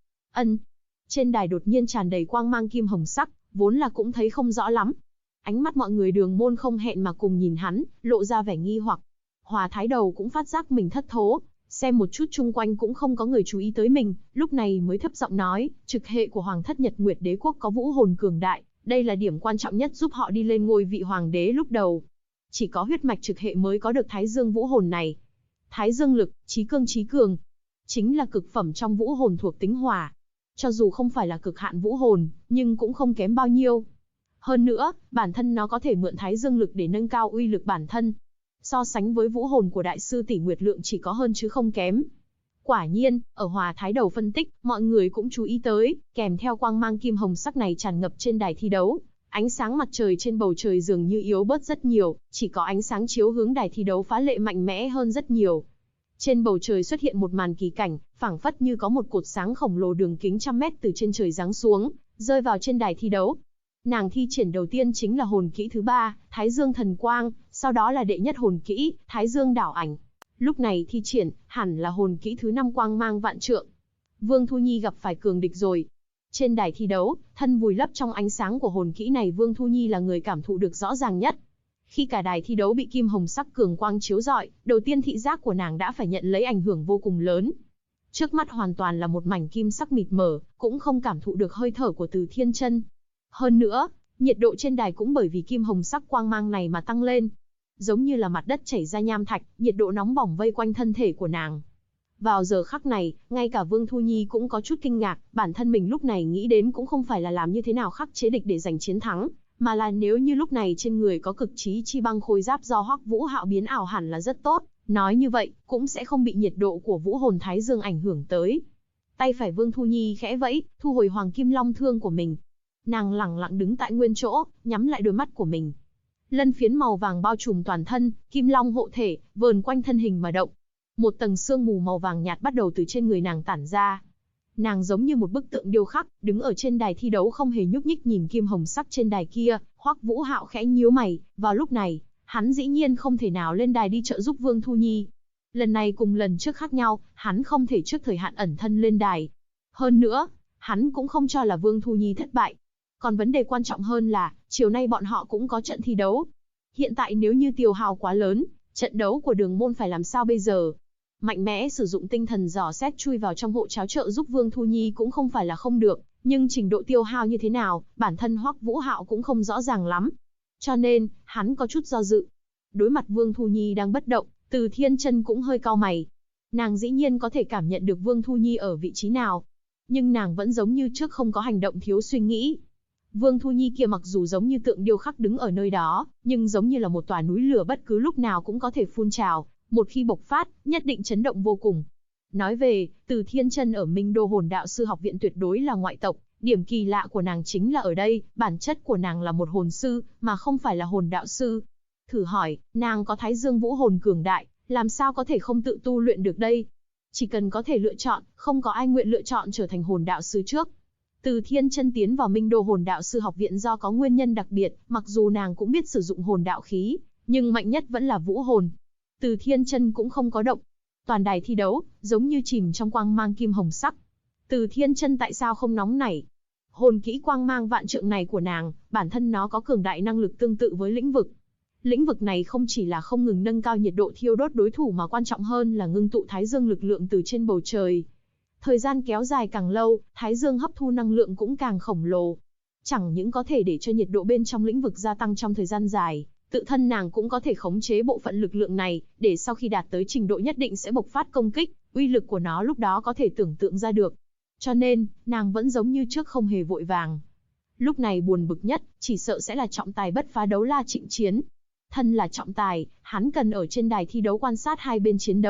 Trên đài đột nhiên tràn đầy quang mang kim hồng sắc, vốn là cũng thấy không rõ lắm. Ánh mắt mọi người Đường môn không hẹn mà cùng nhìn hắn, lộ ra vẻ nghi hoặc. Hòa Thái Đầu cũng phát giác mình thất thố, xem một chút chung quanh cũng không có người chú ý tới mình, lúc này mới thấp giọng nói, trực hệ của Hoàng thất Nhật Nguyệt Đế quốc có vũ hồn cường đại, đây là điểm quan trọng nhất giúp họ đi lên ngôi vị hoàng đế lúc đầu. Chỉ có huyết mạch trực hệ mới có được Thái Dương vũ hồn này. Thái Dương lực, chí cương chí cường, chính là cực phẩm trong vũ hồn thuộc tính hỏa. Cho dù không phải là cực hạn vũ hồn, nhưng cũng không kém bao nhiêu. Hơn nữa, bản thân nó có thể mượn Thái Dương lực để nâng cao uy lực bản thân. So sánh với vũ hồn của đại sư tỷ Nguyệt Lượng chỉ có hơn chứ không kém. Quả nhiên, ở Hòa Thái Đầu phân tích, mọi người cũng chú ý tới, kèm theo quang mang kim hồng sắc này tràn ngập trên đài thi đấu. Ánh sáng mặt trời trên bầu trời dường như yếu bớt rất nhiều, chỉ có ánh sáng chiếu hướng đài thi đấu phá lệ mạnh mẽ hơn rất nhiều. Trên bầu trời xuất hiện một màn kỳ cảnh, phảng phất như có một cột sáng khổng lồ đường kính trăm mét từ trên trời giáng xuống, rơi vào trên đài thi đấu. Nàng thi triển đầu tiên chính là hồn kỹ thứ 3, Thái Dương Thần Quang, sau đó là đệ nhất hồn kỹ, Thái Dương Đảo Ảnh. Lúc này thi triển, hẳn là hồn kỹ thứ 5 Quang Mang Vạn Trượng. Vương Thu Nhi gặp phải cường địch rồi. Trên đài thi đấu, thân vùi lấp trong ánh sáng của hồn kỹ này, Vương Thu Nhi là người cảm thụ được rõ ràng nhất. Khi cả đài thi đấu bị kim hồng sắc cường quang chiếu rọi, đầu tiên thị giác của nàng đã phải nhận lấy ảnh hưởng vô cùng lớn. Trước mắt hoàn toàn là một mảnh kim sắc mịt mờ, cũng không cảm thụ được hơi thở của Từ Thiên Chân. Hơn nữa, nhiệt độ trên đài cũng bởi vì kim hồng sắc quang mang này mà tăng lên. Giống như là mặt đất chảy ra nham thạch, nhiệt độ nóng bỏng vây quanh thân thể của nàng. Vào giờ khắc này, ngay cả Vương Thu Nhi cũng có chút kinh ngạc, bản thân mình lúc này nghĩ đến cũng không phải là làm như thế nào khắc chế địch để giành chiến thắng, mà là nếu như lúc này trên người có cực chí chi băng khôi giáp do Hoắc Vũ Hạo biến ảo hẳn là rất tốt, nói như vậy, cũng sẽ không bị nhiệt độ của vũ hồn Thái Dương ảnh hưởng tới. Tay phải Vương Thu Nhi khẽ vẫy, thu hồi Hoàng Kim Long Thương của mình. Nàng lẳng lặng đứng tại nguyên chỗ, nhắm lại đôi mắt của mình. Lân phiến màu vàng bao trùm toàn thân, kim long hộ thể, vờn quanh thân hình mà động. Một tầng sương mù màu vàng nhạt bắt đầu từ trên người nàng tản ra. Nàng giống như một bức tượng điêu khắc, đứng ở trên đài thi đấu không hề nhúc nhích nhìn kim hồng sắc trên đài kia. Hoắc Vũ Hạo khẽ nhíu mày, vào lúc này, hắn dĩ nhiên không thể nào lên đài đi trợ giúp Vương Thu Nhi. Lần này cùng lần trước khác nhau, hắn không thể trước thời hạn ẩn thân lên đài. Hơn nữa, hắn cũng không cho là Vương Thu Nhi thất bại. Còn vấn đề quan trọng hơn là, chiều nay bọn họ cũng có trận thi đấu. Hiện tại nếu như tiêu hao quá lớn, trận đấu của Đường môn phải làm sao bây giờ? Mạnh mẽ sử dụng tinh thần dò xét chui vào trong hộ cháo trợ giúp Vương Thu Nhi cũng không phải là không được, nhưng trình độ tiêu hao như thế nào, bản thân Hoắc Vũ Hạo cũng không rõ ràng lắm. Cho nên, hắn có chút do dự. Đối mặt Vương Thu Nhi đang bất động, Từ Thiên Chân cũng hơi cau mày. Nàng dĩ nhiên có thể cảm nhận được Vương Thu Nhi ở vị trí nào, nhưng nàng vẫn giống như trước không có hành động, thiếu suy nghĩ. Vương Thu Nhi kia mặc dù giống như tượng điêu khắc đứng ở nơi đó, nhưng giống như là một tòa núi lửa bất cứ lúc nào cũng có thể phun trào, một khi bộc phát, nhất định chấn động vô cùng. Nói về, Từ Thiên Chân ở Minh Đô Hồn Đạo Sư học viện tuyệt đối là ngoại tộc, điểm kỳ lạ của nàng chính là ở đây, bản chất của nàng là một hồn sư, mà không phải là hồn đạo sư. Thử hỏi, nàng có Thái Dương vũ hồn cường đại, làm sao có thể không tự tu luyện được đây? Chỉ cần có thể lựa chọn, không có ai nguyện lựa chọn trở thành hồn đạo sư trước. Từ Thiên Chân tiến vào Minh Đô Hồn Đạo Sư học viện do có nguyên nhân đặc biệt, mặc dù nàng cũng biết sử dụng hồn đạo khí, nhưng mạnh nhất vẫn là vũ hồn. Từ Thiên Chân cũng không có động. Toàn đài thi đấu, giống như chìm trong quang mang kim hồng sắc. Từ Thiên Chân tại sao không nóng nảy? Hồn kỹ quang mang vạn trượng này của nàng, bản thân nó có cường đại năng lực tương tự với lĩnh vực. Lĩnh vực này không chỉ là không ngừng nâng cao nhiệt độ thiêu đốt đối thủ mà quan trọng hơn là ngưng tụ Thái Dương lực lượng từ trên bầu trời. Thời gian kéo dài càng lâu, Thái Dương hấp thu năng lượng cũng càng khổng lồ. Chẳng những có thể để cho nhiệt độ bên trong lĩnh vực gia tăng trong thời gian dài, tự thân nàng cũng có thể khống chế bộ phận lực lượng này, để sau khi đạt tới trình độ nhất định sẽ bộc phát công kích, uy lực của nó lúc đó có thể tưởng tượng ra được. Cho nên, nàng vẫn giống như trước không hề vội vàng. Lúc này buồn bực nhất, chỉ sợ sẽ là trọng tài bất phá Đấu La Trịnh Chiến. Thân là trọng tài, hắn cần ở trên đài thi đấu quan sát hai bên chiến đấu,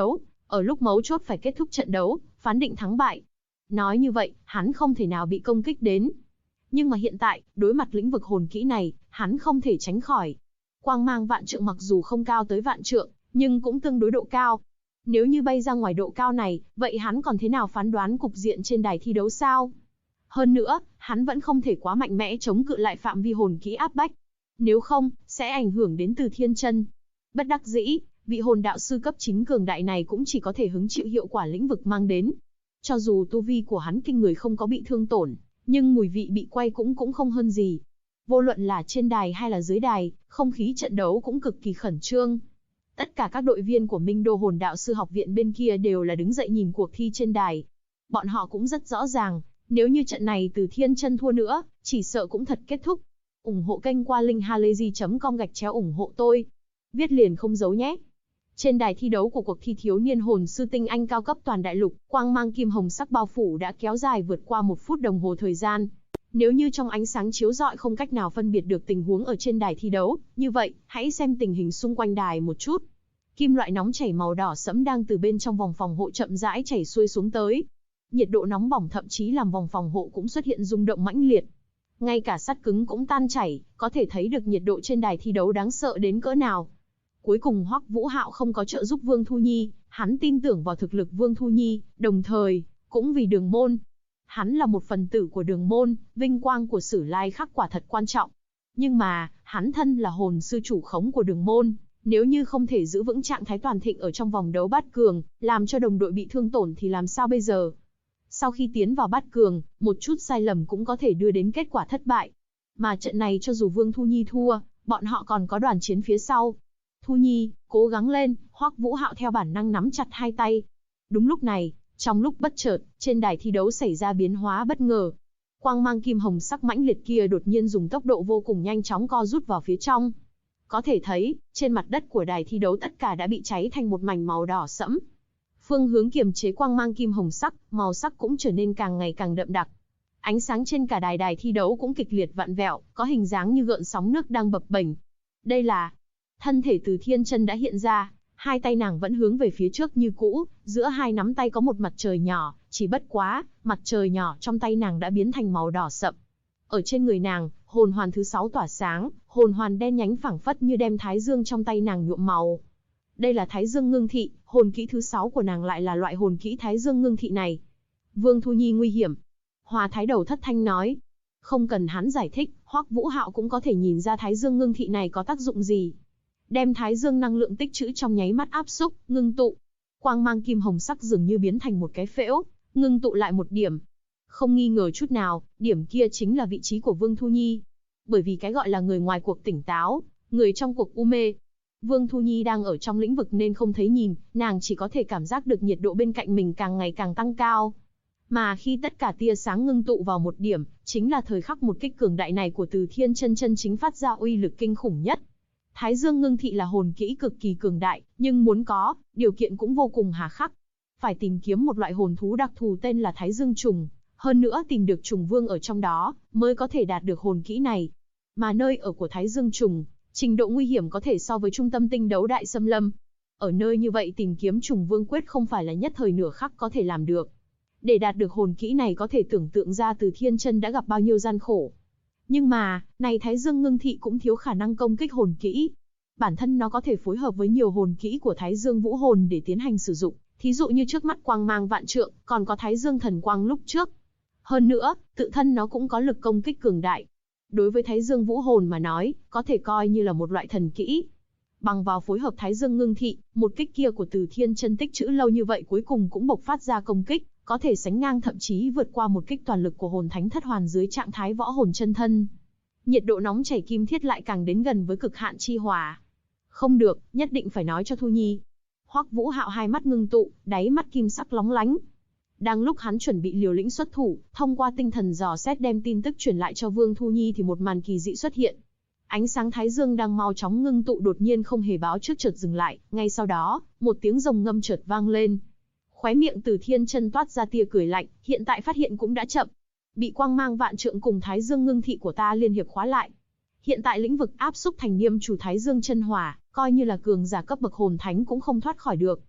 Ở lúc mấu chốt phải kết thúc trận đấu, phán định thắng bại. Nói như vậy, hắn không thể nào bị công kích đến. Nhưng mà hiện tại, đối mặt lĩnh vực hồn kỹ này, hắn không thể tránh khỏi. Quang mang vạn trượng mặc dù không cao tới vạn trượng, nhưng cũng tương đối độ cao. Nếu như bay ra ngoài độ cao này, vậy hắn còn thế nào phán đoán cục diện trên đài thi đấu sao? Hơn nữa, hắn vẫn không thể quá mạnh mẽ chống cự lại phạm vi hồn kỹ áp bách. Nếu không, sẽ ảnh hưởng đến Từ Thiên Chân. Bất đắc dĩ, vị hồn đạo sư cấp 9 cường đại này cũng chỉ có thể hứng chịu hiệu quả lĩnh vực mang đến. Cho dù tu vi của hắn kinh người không có bị thương tổn, nhưng mùi vị bị quay cũng không hơn gì. Vô luận là trên đài hay là dưới đài, không khí trận đấu cũng cực kỳ khẩn trương. Tất cả các đội viên của Minh Đô Hồn Đạo Sư Học Viện bên kia đều là đứng dậy nhìn cuộc thi trên đài. Bọn họ cũng rất rõ ràng, nếu như trận này Từ Thiên Chân thua nữa, chỉ sợ cũng thật kết thúc. Ủng hộ kênh qua linkhalazy.com/ủng hộ tôi. Viết liền không giấu nhé. Trên đài thi đấu của cuộc thi thiếu niên hồn sư tinh anh cao cấp toàn đại lục, quang mang kim hồng sắc bao phủ đã kéo dài vượt qua 1 phút đồng hồ thời gian. Nếu như trong ánh sáng chiếu rọi không cách nào phân biệt được tình huống ở trên đài thi đấu, như vậy, hãy xem tình hình xung quanh đài một chút. Kim loại nóng chảy màu đỏ sẫm đang từ bên trong vòng phòng hộ chậm rãi chảy xuôi xuống tới. Nhiệt độ nóng bỏng thậm chí làm vòng phòng hộ cũng xuất hiện rung động mãnh liệt. Ngay cả sắt cứng cũng tan chảy, có thể thấy được nhiệt độ trên đài thi đấu đáng sợ đến cỡ nào. Cuối cùng Hoắc Vũ Hạo không có trợ giúp Vương Thu Nhi, hắn tin tưởng vào thực lực Vương Thu Nhi, đồng thời, cũng vì Đường Môn. Hắn là một phần tử của Đường Môn, vinh quang của Sử Lai Khắc quả thật quan trọng. Nhưng mà, hắn thân là hồn sư chủ khống của Đường Môn, nếu như không thể giữ vững trạng thái toàn thịnh ở trong vòng đấu bát cường, làm cho đồng đội bị thương tổn thì làm sao bây giờ? Sau khi tiến vào bát cường, một chút sai lầm cũng có thể đưa đến kết quả thất bại. Mà trận này cho dù Vương Thu Nhi thua, bọn họ còn có đoàn chiến phía sau. Thu Nhi, cố gắng lên, Hoắc Vũ Hạo theo bản năng nắm chặt hai tay. Đúng lúc này, trong lúc bất chợt, trên đài thi đấu xảy ra biến hóa bất ngờ. Quang mang kim hồng sắc mãnh liệt kia đột nhiên dùng tốc độ vô cùng nhanh chóng co rút vào phía trong. Có thể thấy, trên mặt đất của đài thi đấu tất cả đã bị cháy thành một mảnh màu đỏ sẫm. Phương hướng kiềm chế quang mang kim hồng sắc, màu sắc cũng trở nên càng ngày càng đậm đặc. Ánh sáng trên cả đài thi đấu cũng kịch liệt vặn vẹo, có hình dáng như gợn sóng nước đang bập bềnh. Đây là thân thể Từ Thiên Chân đã hiện ra, hai tay nàng vẫn hướng về phía trước như cũ, giữa hai nắm tay có một mặt trời nhỏ, chỉ bất quá, mặt trời nhỏ trong tay nàng đã biến thành màu đỏ sậm. Ở trên người nàng, hồn hoàn thứ 6 tỏa sáng, hồn hoàn đen nhánh phảng phất như đem thái dương trong tay nàng nhuộm màu. Đây là Thái Dương Ngưng Thị, hồn kỹ thứ 6 của nàng lại là loại hồn kỹ Thái Dương Ngưng Thị này. Vương Thu Nhi nguy hiểm. Hòa Thái Đầu thất thanh nói. Không cần hắn giải thích, Hoắc Vũ Hạo cũng có thể nhìn ra Thái Dương Ngưng Thị này có tác dụng gì. Đem Thái Dương năng lượng tích trữ trong nháy mắt áp xúc, ngưng tụ. Quang mang kim hồng sắc dường như biến thành một cái phễu, ngưng tụ lại một điểm. Không nghi ngờ chút nào, điểm kia chính là vị trí của Vương Thu Nhi. Bởi vì cái gọi là người ngoài cuộc tỉnh táo, người trong cuộc u mê. Vương Thu Nhi đang ở trong lĩnh vực nên không thấy nhìn, nàng chỉ có thể cảm giác được nhiệt độ bên cạnh mình càng ngày càng tăng cao. Mà khi tất cả tia sáng ngưng tụ vào một điểm, chính là thời khắc một kích cường đại này của Từ Thiên Chân chân chính phát ra uy lực kinh khủng nhất. Thái Dương Ngưng Thị là hồn kỹ cực kỳ cường đại, nhưng muốn có, điều kiện cũng vô cùng hà khắc. Phải tìm kiếm một loại hồn thú đặc thù tên là Thái Dương Trùng, hơn nữa tìm được trùng vương ở trong đó, mới có thể đạt được hồn kỹ này. Mà nơi ở của Thái Dương Trùng, trình độ nguy hiểm có thể so với trung tâm tinh đấu đại xâm lâm. Ở nơi như vậy tìm kiếm trùng vương quyết không phải là nhất thời nửa khắc có thể làm được. Để đạt được hồn kỹ này có thể tưởng tượng ra Từ Thiên Chân đã gặp bao nhiêu gian khổ. Nhưng mà, này Thái Dương Ngưng Thị cũng thiếu khả năng công kích hồn kỹ. Bản thân nó có thể phối hợp với nhiều hồn kỹ của Thái Dương Vũ Hồn để tiến hành sử dụng, thí dụ như trước mắt quang mang vạn trượng, còn có Thái Dương Thần Quang lúc trước. Hơn nữa, tự thân nó cũng có lực công kích cường đại. Đối với Thái Dương Vũ Hồn mà nói, có thể coi như là một loại thần kỹ. Bằng vào phối hợp Thái Dương Ngưng Thị, một kích kia của Từ Thiên Chân tích trữ lâu như vậy cuối cùng cũng bộc phát ra công kích, có thể sánh ngang thậm chí vượt qua một kích toàn lực của hồn thánh thất hoàn dưới trạng thái võ hồn chân thân. Nhiệt độ nóng chảy kim thiết lại càng đến gần với cực hạn chi hỏa. Không được, nhất định phải nói cho Thu Nhi. Hoắc Vũ Hạo hai mắt ngưng tụ, đáy mắt kim sắc lóng lánh. Đang lúc hắn chuẩn bị liều lĩnh xuất thủ, thông qua tinh thần dò xét đem tin tức truyền lại cho Vương Thu Nhi thì một màn kỳ dị xuất hiện. Ánh sáng thái dương đang mau chóng ngưng tụ đột nhiên không hề báo trước chợt dừng lại, ngay sau đó, một tiếng rồng ngâm chợt vang lên. Khóe miệng Từ Thiên Chân toát ra tia cười lạnh, hiện tại phát hiện cũng đã chậm. Bị quang mang vạn trượng cùng Thái Dương Ngưng Thị của ta liên hiệp khóa lại. Hiện tại lĩnh vực áp xúc thành niêm chủ Thái Dương chân hỏa, coi như là cường giả cấp bậc hồn thánh cũng không thoát khỏi được.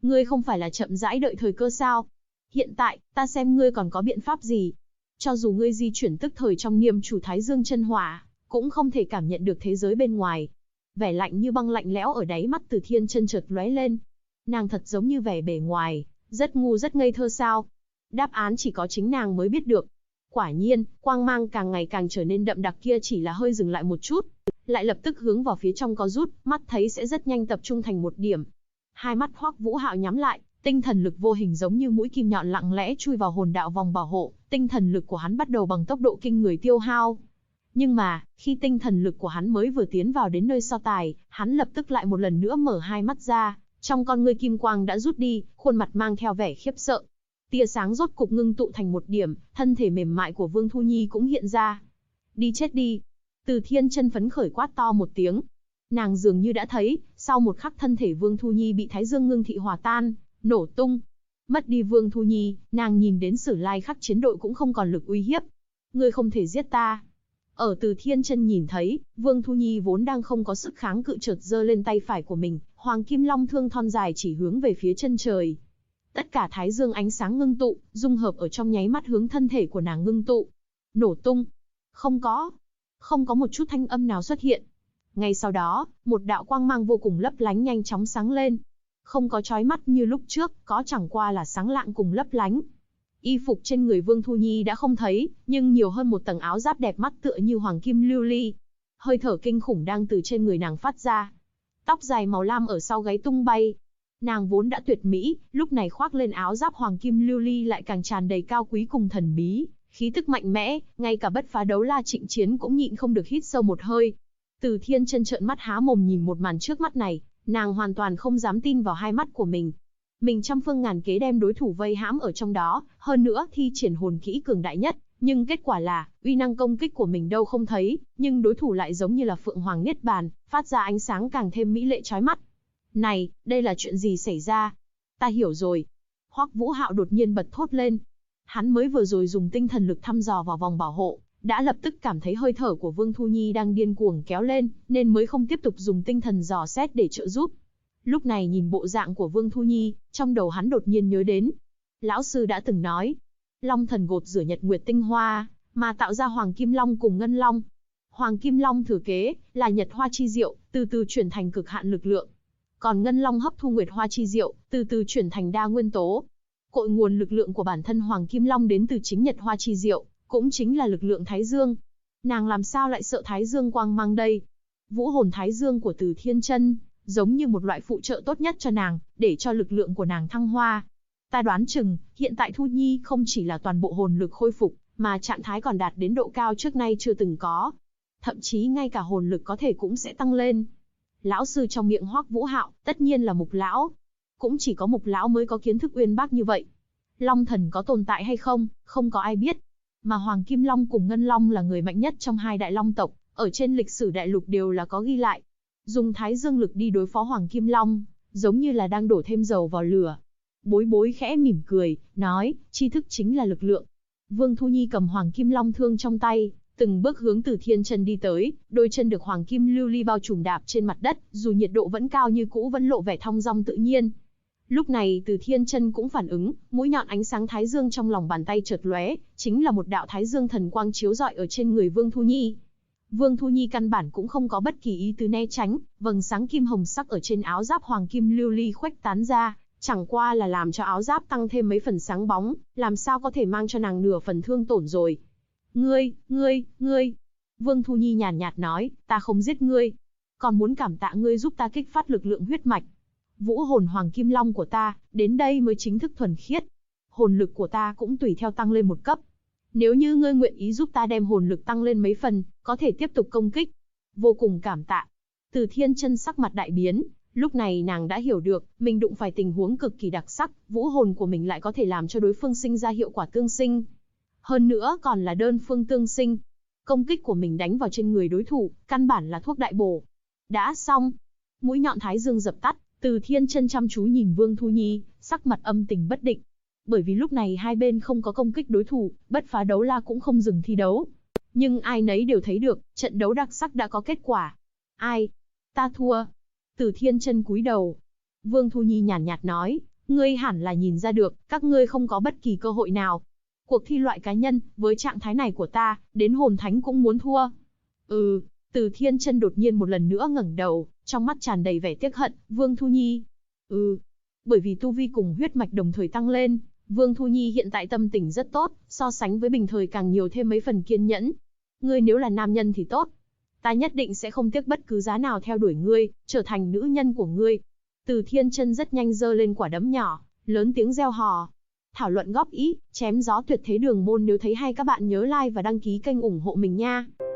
Ngươi không phải là chậm rãi đợi thời cơ sao? Hiện tại, ta xem ngươi còn có biện pháp gì? Cho dù ngươi di chuyển tức thời trong niêm chủ Thái Dương chân hỏa, cũng không thể cảm nhận được thế giới bên ngoài. Vẻ lạnh như băng lạnh lẽo ở đáy mắt Từ Thiên Chân chợt lóe lên. Nàng thật giống như vẻ bề ngoài, rất ngu rất ngây thơ sao? Đáp án chỉ có chính nàng mới biết được. Quả nhiên, quang mang càng ngày càng trở nên đậm đặc kia chỉ là hơi dừng lại một chút, lại lập tức hướng vào phía trong có rút, mắt thấy sẽ rất nhanh tập trung thành một điểm. Hai mắt Hoắc Vũ Hạo nhắm lại, tinh thần lực vô hình giống như mũi kim nhọn lặng lẽ chui vào hồn đạo vòng bảo hộ, tinh thần lực của hắn bắt đầu bằng tốc độ kinh người tiêu hao. Nhưng mà, khi tinh thần lực của hắn mới vừa tiến vào đến nơi so tài, hắn lập tức lại một lần nữa mở hai mắt ra, trong con ngươi kim quang đã rút đi, khuôn mặt mang theo vẻ khiếp sợ. Tia sáng rốt cục ngưng tụ thành một điểm, thân thể mềm mại của Vương Thu Nhi cũng hiện ra. Đi chết đi! Từ Thiên Chân phấn khởi quát to một tiếng. Nàng dường như đã thấy, sau một khắc thân thể Vương Thu Nhi bị Thái Dương ngưng thị hòa tan, nổ tung. Mất đi Vương Thu Nhi, nàng nhìn đến Sử Lai Khắc chiến đội cũng không còn lực uy hiếp. Ngươi không thể giết ta. Ở Từ Thiên Chân nhìn thấy, Vương Thu Nhi vốn đang không có sức kháng cự chợt giơ lên tay phải của mình, Hoàng Kim Long thương thon dài chỉ hướng về phía chân trời. Tất cả Thái Dương ánh sáng ngưng tụ, dung hợp ở trong nháy mắt hướng thân thể của nàng ngưng tụ. Nổ tung. Không có một chút thanh âm nào xuất hiện. Ngay sau đó, một đạo quang mang vô cùng lấp lánh nhanh chóng sáng lên. Không có chói mắt như lúc trước, có chẳng qua là sáng lạng cùng lấp lánh. Y phục trên người Vương Thu Nhi đã không thấy, nhưng nhiều hơn một tầng áo giáp đẹp mắt tựa như hoàng kim lưu ly. Hơi thở kinh khủng đang từ trên người nàng phát ra. Tóc dài màu lam ở sau gáy tung bay. Nàng vốn đã tuyệt mỹ, lúc này khoác lên áo giáp hoàng kim lưu ly lại càng tràn đầy cao quý cùng thần bí, khí tức mạnh mẽ, ngay cả Bất Phá Đấu La Trịnh Chiến cũng nhịn không được hít sâu một hơi. Từ Thiên Chân trợn mắt há mồm nhìn một màn trước mắt này, nàng hoàn toàn không dám tin vào hai mắt của mình. Mình trăm phương ngàn kế đem đối thủ vây hãm ở trong đó, hơn nữa thi triển hồn kỹ cường đại nhất, nhưng kết quả là, uy năng công kích của mình đâu không thấy, nhưng đối thủ lại giống như là Phượng Hoàng Niết Bàn, phát ra ánh sáng càng thêm mỹ lệ chói mắt. Này, đây là chuyện gì xảy ra? Ta hiểu rồi. Hoắc Vũ Hạo đột nhiên bật thốt lên. Hắn mới vừa rồi dùng tinh thần lực thăm dò vào vòng bảo hộ, đã lập tức cảm thấy hơi thở của Vương Thu Nhi đang điên cuồng kéo lên, nên mới không tiếp tục dùng tinh thần dò xét để trợ giúp. Lúc này nhìn bộ dạng của Vương Thu Nhi, trong đầu hắn đột nhiên nhớ đến. Lão sư đã từng nói, Long thần gột rửa nhật nguyệt tinh hoa, mà tạo ra Hoàng Kim Long cùng Ngân Long. Hoàng Kim Long thừa kế, là nhật hoa chi diệu, từ từ chuyển thành cực hạn lực lượng. Còn Ngân Long hấp thu nguyệt hoa chi diệu, từ từ chuyển thành đa nguyên tố. Cội nguồn lực lượng của bản thân Hoàng Kim Long đến từ chính nhật hoa chi diệu, cũng chính là lực lượng Thái Dương. Nàng làm sao lại sợ Thái Dương quang mang đây? Vũ hồn Thái Dương của Từ Thiên Chân, giống như một loại phụ trợ tốt nhất cho nàng, để cho lực lượng của nàng thăng hoa. Ta đoán chừng, hiện tại Thu Nhi không chỉ là toàn bộ hồn lực khôi phục, mà trạng thái còn đạt đến độ cao trước nay chưa từng có. Thậm chí ngay cả hồn lực có thể cũng sẽ tăng lên. Lão sư trong miệng Hoắc Vũ Hạo, tất nhiên là Mục lão. Cũng chỉ có Mục lão mới có kiến thức uyên bác như vậy. Long thần có tồn tại hay không, không có ai biết. Mà Hoàng Kim Long cùng Ngân Long là người mạnh nhất trong hai đại long tộc, ở trên lịch sử đại lục đều là có ghi lại. Dùng Thái Dương lực đi đối phó Hoàng Kim Long, giống như là đang đổ thêm dầu vào lửa. Bối Bối khẽ mỉm cười, nói, tri thức chính là lực lượng. Vương Thu Nhi cầm Hoàng Kim Long thương trong tay, từng bước hướng Từ Thiên Chân đi tới, đôi chân được hoàng kim lưu ly bao trùm đạp trên mặt đất, dù nhiệt độ vẫn cao như cũ vẫn lộ vẻ thong dong tự nhiên. Lúc này Từ Thiên Chân cũng phản ứng, mũi nhọn ánh sáng Thái Dương trong lòng bàn tay chợt lóe, chính là một đạo Thái Dương thần quang chiếu rọi ở trên người Vương Thu Nhi. Vương Thu Nhi căn bản cũng không có bất kỳ ý tứ né tránh, vầng sáng kim hồng sắc ở trên áo giáp hoàng kim lưu ly khuếch tán ra, chẳng qua là làm cho áo giáp tăng thêm mấy phần sáng bóng, làm sao có thể mang cho nàng nửa phần thương tổn rồi. Ngươi. Vương Thu Nhi nhàn nhạt nói, ta không giết ngươi. Còn muốn cảm tạ ngươi giúp ta kích phát lực lượng huyết mạch. Vũ hồn Hoàng Kim Long của ta, đến đây mới chính thức thuần khiết. Hồn lực của ta cũng tùy theo tăng lên một cấp. Nếu như ngươi nguyện ý giúp ta đem hồn lực tăng lên mấy phần, có thể tiếp tục công kích. Vô cùng cảm tạ. Từ Thiên Chân sắc mặt đại biến, lúc này nàng đã hiểu được, mình đụng phải tình huống cực kỳ đặc sắc, vũ hồn của mình lại có thể làm cho đối phương sinh ra hiệu quả tương sinh. Hơn nữa còn là đơn phương tương sinh. Công kích của mình đánh vào trên người đối thủ, căn bản là thuốc đại bổ. Đã xong. Mũi nhọn Thái Dương dập tắt, Từ Thiên Chân chăm chú nhìn Vương Thu Nhi, sắc mặt âm tình bất định. Bởi vì lúc này hai bên không có công kích đối thủ, Bất Phá Đấu La cũng không dừng thi đấu. Nhưng ai nấy đều thấy được, trận đấu đặc sắc đã có kết quả. Ai? Ta thua. Từ Thiên Chân cúi đầu. Vương Thu Nhi nhàn nhạt nói, Ngươi hẳn là nhìn ra được, các ngươi không có bất kỳ cơ hội nào. Cuộc thi loại cá nhân, với trạng thái này của ta, đến hồn thánh cũng muốn thua. Từ Thiên Chân đột nhiên một lần nữa ngẩng đầu, trong mắt tràn đầy vẻ tiếc hận, Vương Thu Nhi. Bởi vì tu vi cùng huyết mạch đồng thời tăng lên, Vương Thu Nhi hiện tại tâm tình rất tốt, so sánh với bình thời càng nhiều thêm mấy phần kiên nhẫn. Ngươi nếu là nam nhân thì tốt. Ta nhất định sẽ không tiếc bất cứ giá nào theo đuổi ngươi, trở thành nữ nhân của ngươi. Từ Thiên Chân rất nhanh giơ lên quả đấm nhỏ, lớn tiếng reo hò. Thảo luận góp ý, chém gió tuyệt thế đường môn, nếu thấy hay các bạn nhớ like và đăng ký kênh ủng hộ mình nha.